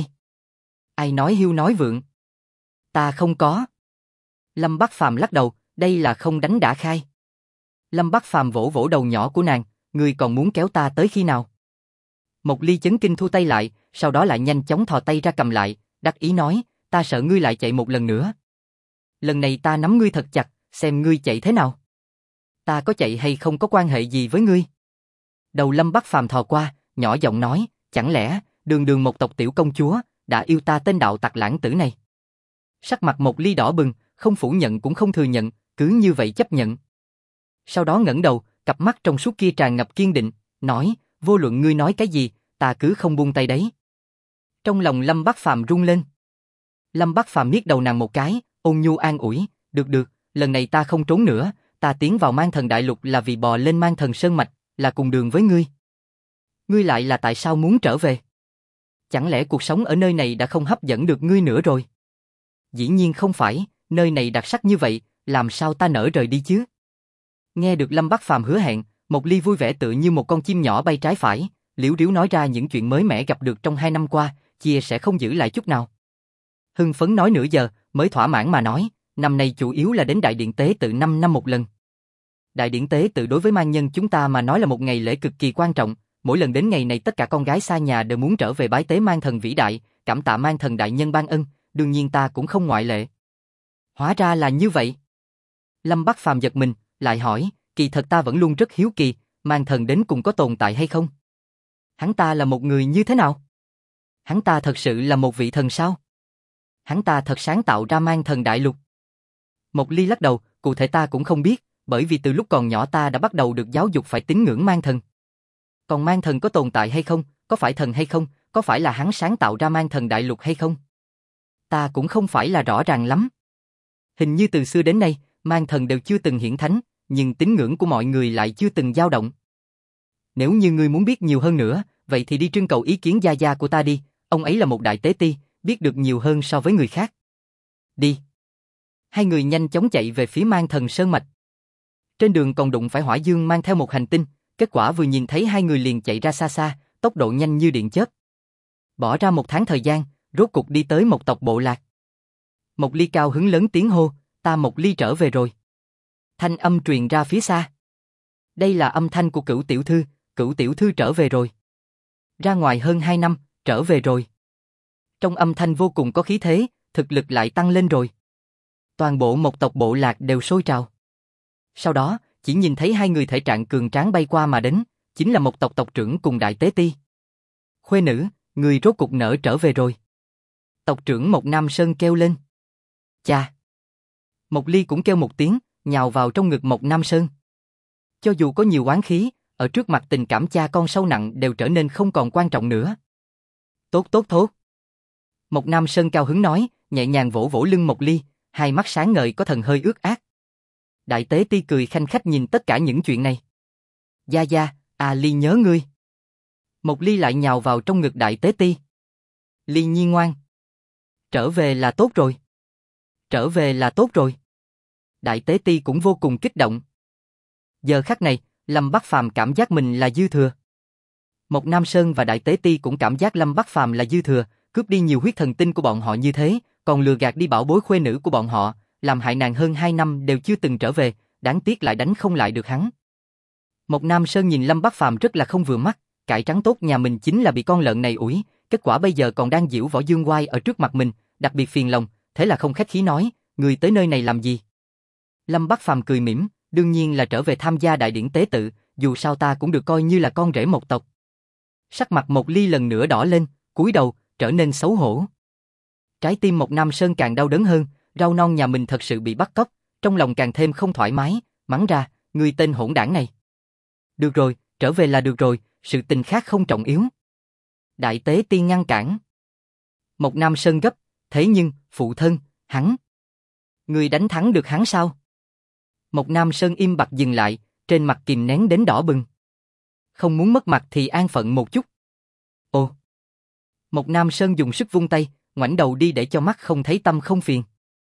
ai nói hiu nói vượng? Ta không có. Lâm Bắc Phàm lắc đầu, đây là không đánh đã khai. Lâm Bắc Phàm vỗ vỗ đầu nhỏ của nàng, ngươi còn muốn kéo ta tới khi nào? Mộc Ly chấn kinh thu tay lại, sau đó lại nhanh chóng thò tay ra cầm lại, đắc ý nói, ta sợ ngươi lại chạy một lần nữa. Lần này ta nắm ngươi thật chặt, xem ngươi chạy thế nào. Ta có chạy hay không có quan hệ gì với ngươi. Đầu Lâm Bắc Phàm thò qua, nhỏ giọng nói, chẳng lẽ, đường một tộc tiểu công chúa, đã yêu ta tên đạo tặc lãng tử này. Sắc mặt Mộc Ly đỏ bừng, không phủ nhận cũng không thừa nhận, cứ như vậy chấp nhận. Sau đó ngẩng đầu, cặp mắt trong suốt kia tràn ngập kiên định, nói, vô luận ngươi nói cái gì, ta cứ không buông tay đấy. Trong lòng Lâm Bắc Phàm rung lên. Lâm Bắc Phàm miết đầu nàng một cái, ôn nhu an ủi, được, lần này ta không trốn nữa, ta tiến vào Mang Thần Đại Lục là vì bò lên Mang Thần Sơn Mạch, là cùng đường với ngươi. Ngươi lại là tại sao muốn trở về? Chẳng lẽ cuộc sống ở nơi này đã không hấp dẫn được ngươi nữa rồi? Dĩ nhiên không phải, nơi này đặc sắc như vậy, làm sao ta nỡ rời đi chứ? Nghe được Lâm Bắc Phàm hứa hẹn, Mộc Ly vui vẻ tựa như một con chim nhỏ bay trái phải, liếu riếu nói ra những chuyện mới mẻ gặp được trong 2 năm qua, chia sẽ không giữ lại chút nào. Hưng phấn nói nửa giờ, mới thỏa mãn mà nói, năm nay chủ yếu là đến Đại Điện Tế Tự 5 năm một lần. Đại Điện Tế Tự đối với mang nhân chúng ta mà nói là một ngày lễ cực kỳ quan trọng, mỗi lần đến ngày này tất cả con gái xa nhà đều muốn trở về bái tế Mang Thần vĩ đại, cảm tạ Mang Thần đại nhân ban ân, đương nhiên ta cũng không ngoại lệ. Hóa ra là như vậy. Lâm Bắc Phàm giật mình, lại hỏi, kỳ thật ta vẫn luôn rất hiếu kỳ, Mang Thần đến cùng có tồn tại hay không? Hắn ta là một người như thế nào? Hắn ta thật sự là một vị thần sao? Hắn ta thật sáng tạo ra Mang Thần Đại Lục. Mộc Ly lắc đầu, cụ thể ta cũng không biết, bởi vì từ lúc còn nhỏ ta đã bắt đầu được giáo dục phải tín ngưỡng Mang Thần. Còn Mang Thần có tồn tại hay không, có phải thần hay không, có phải là hắn sáng tạo ra Mang Thần Đại Lục hay không? Ta cũng không phải là rõ ràng lắm. Hình như từ xưa đến nay, Mang Thần đều chưa từng hiển thánh, nhưng tín ngưỡng của mọi người lại chưa từng dao động. Nếu như ngươi muốn biết nhiều hơn nữa, vậy thì đi trưng cầu ý kiến gia gia của ta đi, ông ấy là một đại tế ti, biết được nhiều hơn so với người khác. Đi. Hai người nhanh chóng chạy về phía Mang Thần Sơn Mạch. Trên đường còn đụng phải Hỏa Dương mang theo một hành tinh, kết quả vừa nhìn thấy hai người liền chạy ra xa xa, tốc độ nhanh như điện chớp. Bỏ ra 1 tháng thời gian, rốt cục đi tới một tộc bộ lạc. Mộc Ly cao hứng lớn tiếng hô, ta Mộc Ly trở về rồi. Thanh âm truyền ra phía xa. Đây là âm thanh của Cửu tiểu thư trở về rồi. Ra ngoài hơn 2 năm, trở về rồi. Trong âm thanh vô cùng có khí thế, thực lực lại tăng lên rồi. Toàn bộ một tộc bộ lạc đều sôi trào. Sau đó, chỉ nhìn thấy hai người thể trạng cường tráng bay qua mà đến, chính là một tộc tộc trưởng cùng đại tế ti. Khuê nữ, người rốt cục nỡ trở về rồi. Tộc trưởng Mộc Nam Sơn kêu lên. Cha. Mộc Ly cũng kêu một tiếng, nhào vào trong ngực Mộc Nam Sơn. Cho dù có nhiều oán khí, ở trước mặt tình cảm cha con sâu nặng đều trở nên không còn quan trọng nữa. Tốt. Mộc Nam Sơn cao hứng nói, nhẹ nhàng vỗ vỗ lưng Mộc Ly, hai mắt sáng ngời có thần hơi ướt át. Đại Tế Ti cười khanh khách nhìn tất cả những chuyện này. Gia Gia, Ly nhớ ngươi. Mộc Ly lại nhào vào trong ngực Đại Tế Ti. Ly Nhi ngoan. Trở về là tốt rồi. Trở về là tốt rồi. Đại Tế Ti cũng vô cùng kích động. Giờ khắc này, Lâm Bắc Phàm cảm giác mình là dư thừa. Mộc Nam Sơn và Đại Tế Ti cũng cảm giác Lâm Bắc Phàm là dư thừa, cướp đi nhiều huyết thần tinh của bọn họ như thế, còn lừa gạt đi bảo bối khuê nữ của bọn họ, làm hại nàng hơn 2 năm đều chưa từng trở về, đáng tiếc lại đánh không lại được hắn. Mộc Nam Sơn nhìn Lâm Bắc Phàm rất là không vừa mắt, cải trắng tốt nhà mình chính là bị con lợn này ủi, kết quả bây giờ còn đang giễu võ dương oai ở trước mặt mình, đặc biệt phiền lòng, thế là không khách khí nói, người tới nơi này làm gì? Lâm Bắc Phàm cười mỉm, đương nhiên là trở về tham gia đại điển tế tự, dù sao ta cũng được coi như là con rể một tộc. Sắc mặt Mộc Ly lần nữa đỏ lên, cúi đầu, trở nên xấu hổ. Trái tim Mộc Nam Sơn càng đau đớn hơn, rau non nhà mình thật sự bị bắt cóc, trong lòng càng thêm không thoải mái, mắng ra, người tên hỗn đảng này. Được rồi, trở về là được rồi, sự tình khác không trọng yếu. Đại Tế Ti ngăn cản. Mộc Nam Sơn gấp, thế nhưng, phụ thân, hắn. Người đánh thắng được hắn sao? Mộc Nam Sơn im bặt dừng lại, trên mặt kìm nén đến đỏ bừng. Không muốn mất mặt thì an phận một chút. Ồ. Mộc Nam Sơn dùng sức vung tay, ngoảnh đầu đi để cho mắt không thấy tâm không phiền.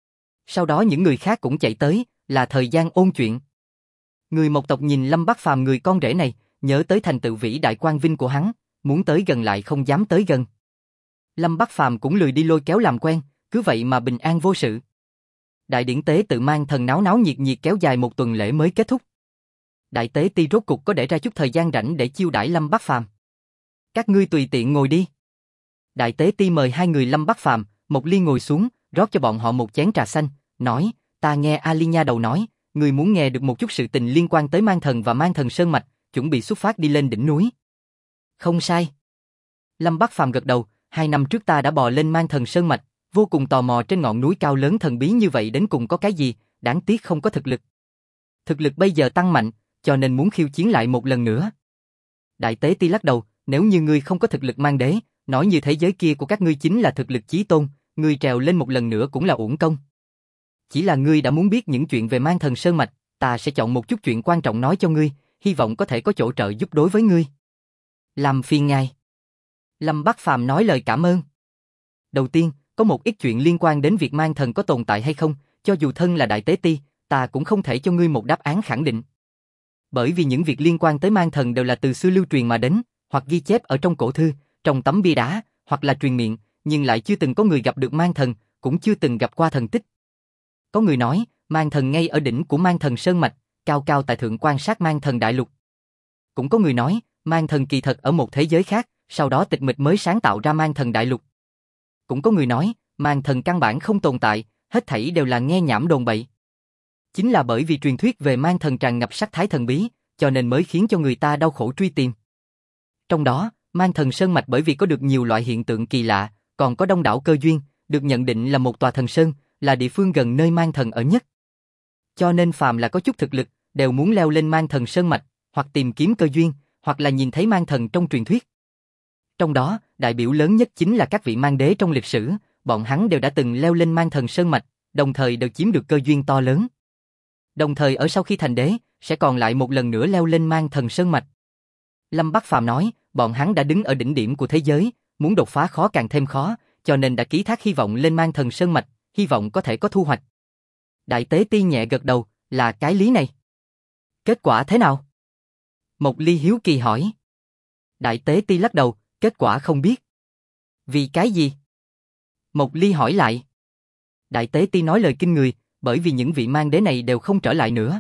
Sau đó những người khác cũng chạy tới, là thời gian ôn chuyện. Người Mộc tộc nhìn Lâm Bắc Phàm người con rể này, nhớ tới thành tựu vĩ đại quang vinh của hắn, muốn tới gần lại không dám tới gần. Lâm Bắc Phàm cũng lười đi lôi kéo làm quen, cứ vậy mà bình an vô sự. Đại điển tế tự mang thần náo náo nhiệt nhiệt kéo dài một tuần lễ mới kết thúc. Đại Tế Ti rốt cục có để ra chút thời gian rảnh để chiêu đãi Lâm Bắc Phàm. Các ngươi tùy tiện ngồi đi. Đại Tế Ti mời hai người Lâm Bắc Phàm, Mộc Ly ngồi xuống, rót cho bọn họ một chén trà xanh, nói, ta nghe Ali nha đầu nói, người muốn nghe được một chút sự tình liên quan tới Mang Thần và Mang Thần Sơn Mạch, chuẩn bị xuất phát đi lên đỉnh núi. Không sai. Lâm Bắc Phàm gật đầu, 2 năm trước ta đã bò lên Mang Thần Sơn Mạch, vô cùng tò mò trên ngọn núi cao lớn thần bí như vậy đến cùng có cái gì, đáng tiếc không có thực lực. Thực lực bây giờ tăng mạnh, cho nên muốn khiêu chiến lại một lần nữa. Đại Tế Ti lắc đầu, nếu như ngươi không có thực lực mang đế, nói như thế giới kia của các ngươi chính là thực lực chí tôn, ngươi trèo lên một lần nữa cũng là uổng công. Chỉ là ngươi đã muốn biết những chuyện về Mang Thần Sơn Mạch, ta sẽ chọn một chút chuyện quan trọng nói cho ngươi, hy vọng có thể có chỗ trợ giúp đối với ngươi. Làm phiền ngài. Lâm Bắc Phàm nói lời cảm ơn. Đầu tiên, có một ít chuyện liên quan đến việc Mang Thần có tồn tại hay không, cho dù thân là Đại Tế Ti, ta cũng không thể cho ngươi một đáp án khẳng định. Bởi vì những việc liên quan tới Mang Thần đều là từ xưa lưu truyền mà đến, hoặc ghi chép ở trong cổ thư, trong tấm bia đá, hoặc là truyền miệng, nhưng lại chưa từng có người gặp được Mang Thần, cũng chưa từng gặp qua thần tích. Có người nói, Mang Thần ngay ở đỉnh của Mang Thần Sơn Mạch, cao cao tại thượng quan sát Mang Thần Đại Lục. Cũng có người nói, Mang Thần kỳ thật ở một thế giới khác, sau đó tịch mịch mới sáng tạo ra Mang Thần Đại Lục. Cũng có người nói, Mang Thần căn bản không tồn tại, hết thảy đều là nghe nhảm đồn bậy. Chính là bởi vì truyền thuyết về Mang Thần tràn ngập sắc thái thần bí, cho nên mới khiến cho người ta đau khổ truy tìm. Trong đó, Mang Thần Sơn Mạch bởi vì có được nhiều loại hiện tượng kỳ lạ, còn có đông đảo cơ duyên, được nhận định là một tòa thần sơn, là địa phương gần nơi Mang Thần ở nhất. Cho nên phàm là có chút thực lực, đều muốn leo lên Mang Thần Sơn Mạch, hoặc tìm kiếm cơ duyên, hoặc là nhìn thấy Mang Thần trong truyền thuyết. Trong đó, đại biểu lớn nhất chính là các vị mang đế trong lịch sử, bọn hắn đều đã từng leo lên Mang Thần Sơn Mạch, đồng thời đều chiếm được cơ duyên to lớn. Đồng thời ở sau khi thành đế, sẽ còn lại một lần nữa leo lên Mang Thần Sơn Mạch. Lâm Bắc Phàm nói, bọn hắn đã đứng ở đỉnh điểm của thế giới, muốn đột phá khó càng thêm khó, cho nên đã ký thác hy vọng lên Mang Thần Sơn Mạch, hy vọng có thể có thu hoạch. Đại Tế Ti nhẹ gật đầu, là cái lý này. Kết quả thế nào? Mộc Ly hiếu kỳ hỏi. Đại Tế Ti lắc đầu, kết quả không biết. Vì cái gì? Mộc Ly hỏi lại. Đại Tế Ti nói lời kinh người, bởi vì những vị mang đế này đều không trở lại nữa.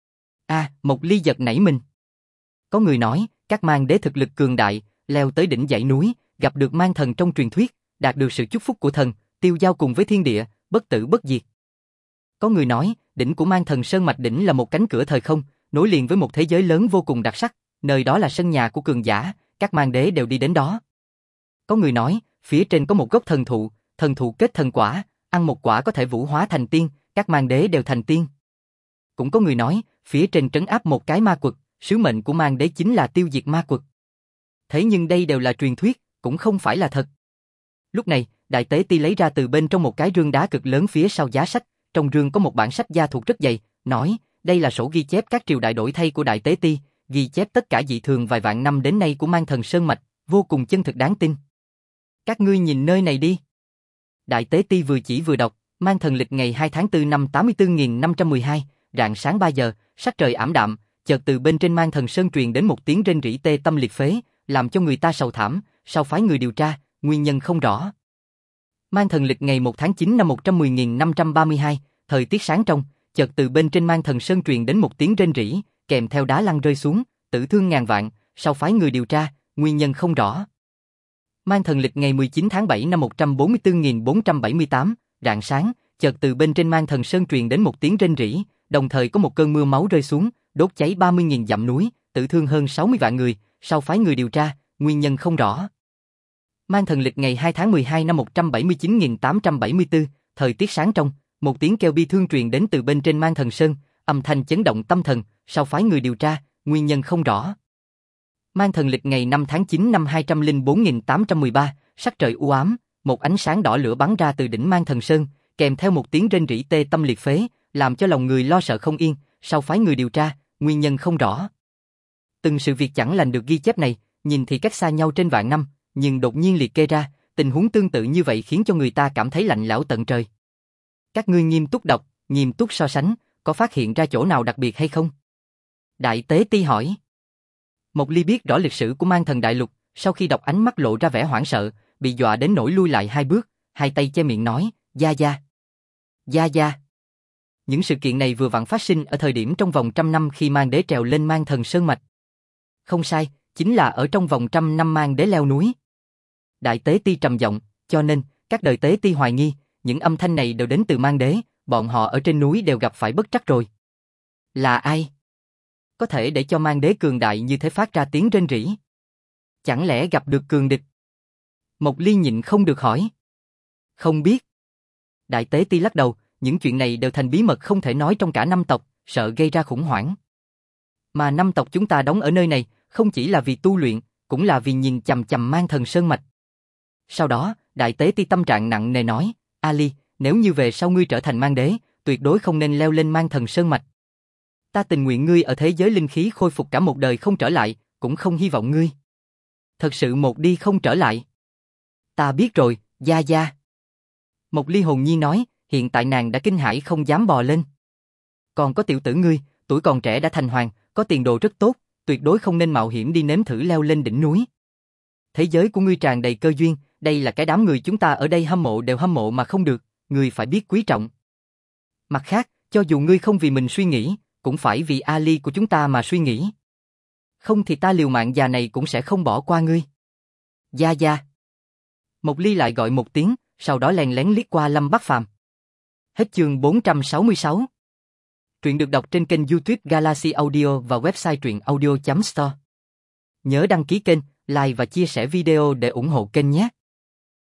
Mộc Ly giật nảy mình. Có người nói, các mang đế thực lực cường đại, leo tới đỉnh dãy núi, gặp được Mang Thần trong truyền thuyết, đạt được sự chúc phúc của thần, tiêu giao cùng với thiên địa, bất tử bất diệt. Có người nói, đỉnh của Mang Thần Sơn Mạch đỉnh là một cánh cửa thời không, nối liền với một thế giới lớn vô cùng đặc sắc, nơi đó là sân nhà của cường giả, các mang đế đều đi đến đó. Có người nói, phía trên có một gốc thần thụ kết thần quả, ăn một quả có thể vũ hóa thành tiên, các mang đế đều thành tiên. Cũng có người nói, phía trên trấn áp một cái ma quật, sứ mệnh của mang đế chính là tiêu diệt ma quật. Thế nhưng đây đều là truyền thuyết, cũng không phải là thật. Lúc này, Đại Tế Ti lấy ra từ bên trong một cái rương đá cực lớn phía sau giá sách, trong rương có một bản sách da thuộc rất dày, nói, đây là sổ ghi chép các triều đại đổi thay của Đại Tế Ti, ghi chép tất cả dị thường vài vạn năm đến nay của Mang Thần Sơn Mạch, vô cùng chân thực đáng tin. Các ngươi nhìn nơi này đi. Đại Tế Ti vừa chỉ vừa đọc, Mang Thần lịch ngày 2 tháng 4 năm 84.512, rạng sáng 3 giờ, sắc trời ảm đạm, chợt từ bên trên Mang Thần Sơn truyền đến một tiếng rên rỉ tê tâm liệt phế, làm cho người ta sầu thảm, sau phái người điều tra, nguyên nhân không rõ. Mang Thần lịch ngày 1 tháng 9 năm 110.532, thời tiết sáng trong, chợt từ bên trên Mang Thần Sơn truyền đến một tiếng rên rỉ, kèm theo đá lăn rơi xuống, tử thương ngàn vạn, sau phái người điều tra, nguyên nhân không rõ. Mang Thần lịch ngày 19 tháng 7 năm 144.478, rạng sáng, chợt từ bên trên Mang Thần Sơn truyền đến một tiếng rên rỉ, đồng thời có một cơn mưa máu rơi xuống, đốt cháy 30.000 dặm núi, tử thương hơn 60 vạn người, sau phái người điều tra, nguyên nhân không rõ. Mang Thần lịch ngày 2 tháng 12 năm 179.874, thời tiết sáng trong, một tiếng kêu bi thương truyền đến từ bên trên Mang Thần Sơn, âm thanh chấn động tâm thần, sau phái người điều tra, nguyên nhân không rõ. Mang Thần lịch ngày 5 tháng 9 năm 204.813, sắc trời u ám, một ánh sáng đỏ lửa bắn ra từ đỉnh Mang Thần Sơn, kèm theo một tiếng rên rỉ tê tâm liệt phế, làm cho lòng người lo sợ không yên, sau phái người điều tra, nguyên nhân không rõ. Từng sự việc chẳng lành được ghi chép này, nhìn thì cách xa nhau trên vạn năm, nhưng đột nhiên liệt kê ra, tình huống tương tự như vậy khiến cho người ta cảm thấy lạnh lẽo tận trời. Các ngươi nghiêm túc đọc, nghiêm túc so sánh, có phát hiện ra chỗ nào đặc biệt hay không? Đại Tế Ti hỏi. Mộc Ly biết rõ lịch sử của Mang Thần Đại Lục, sau khi đọc ánh mắt lộ ra vẻ hoảng sợ, bị dọa đến nỗi lui lại 2 bước, hai tay che miệng nói, Gia Gia. Gia Gia. Những sự kiện này vừa vặn phát sinh ở thời điểm trong vòng 100 năm khi Mang Đế trèo lên Mang Thần Sơn Mạch. Không sai, chính là ở trong vòng 100 năm Mang Đế leo núi. Đại Tế Ti trầm giọng, cho nên, các đời Tế Ti hoài nghi, những âm thanh này đều đến từ Mang Đế, bọn họ ở trên núi đều gặp phải bất trắc rồi. Là ai? Có thể để cho Mang Đế cường đại như thế phát ra tiếng rên rỉ? Chẳng lẽ gặp được cường địch? Mộc Ly nhịn không được hỏi. Không biết. Đại Tế Ti lắc đầu, những chuyện này đều thành bí mật không thể nói trong cả 5 tộc, sợ gây ra khủng hoảng. Mà 5 tộc chúng ta đóng ở nơi này, không chỉ là vì tu luyện, cũng là vì nhìn chằm chằm Mang Thần Sơn Mạch. Sau đó, Đại Tế Ti tâm trạng nặng nề nói, Ali, nếu như về sau ngươi trở thành Mang Đế, tuyệt đối không nên leo lên Mang Thần Sơn Mạch. Ta tình nguyện ngươi ở thế giới linh khí khôi phục cả một đời không trở lại, cũng không hy vọng ngươi thật sự một đi không trở lại. Ta biết rồi, Gia Gia. Mộc Ly hồn nhiên nói, hiện tại nàng đã kinh hãi không dám bò lên. Còn có tiểu tử ngươi, tuổi còn trẻ đã thành hoàng, có tiền đồ rất tốt, tuyệt đối không nên mạo hiểm đi nếm thử leo lên đỉnh núi. Thế giới của ngươi tràn đầy cơ duyên, đây là cái đám người chúng ta ở đây hâm mộ đều hâm mộ mà không được, ngươi phải biết quý trọng. Mặt khác, cho dù ngươi không vì mình suy nghĩ, cũng phải vì Ali của chúng ta mà suy nghĩ. Không thì ta liều mạng già này cũng sẽ không bỏ qua ngươi. Gia Gia. Mộc Ly lại gọi một tiếng, sau đó lén lén liếc qua Lâm Bắc Phàm. Hết chương 466. Truyện được đọc trên kênh YouTube Galaxy Audio và website truyệnaudio.store. Nhớ đăng ký kênh, like và chia sẻ video để ủng hộ kênh nhé.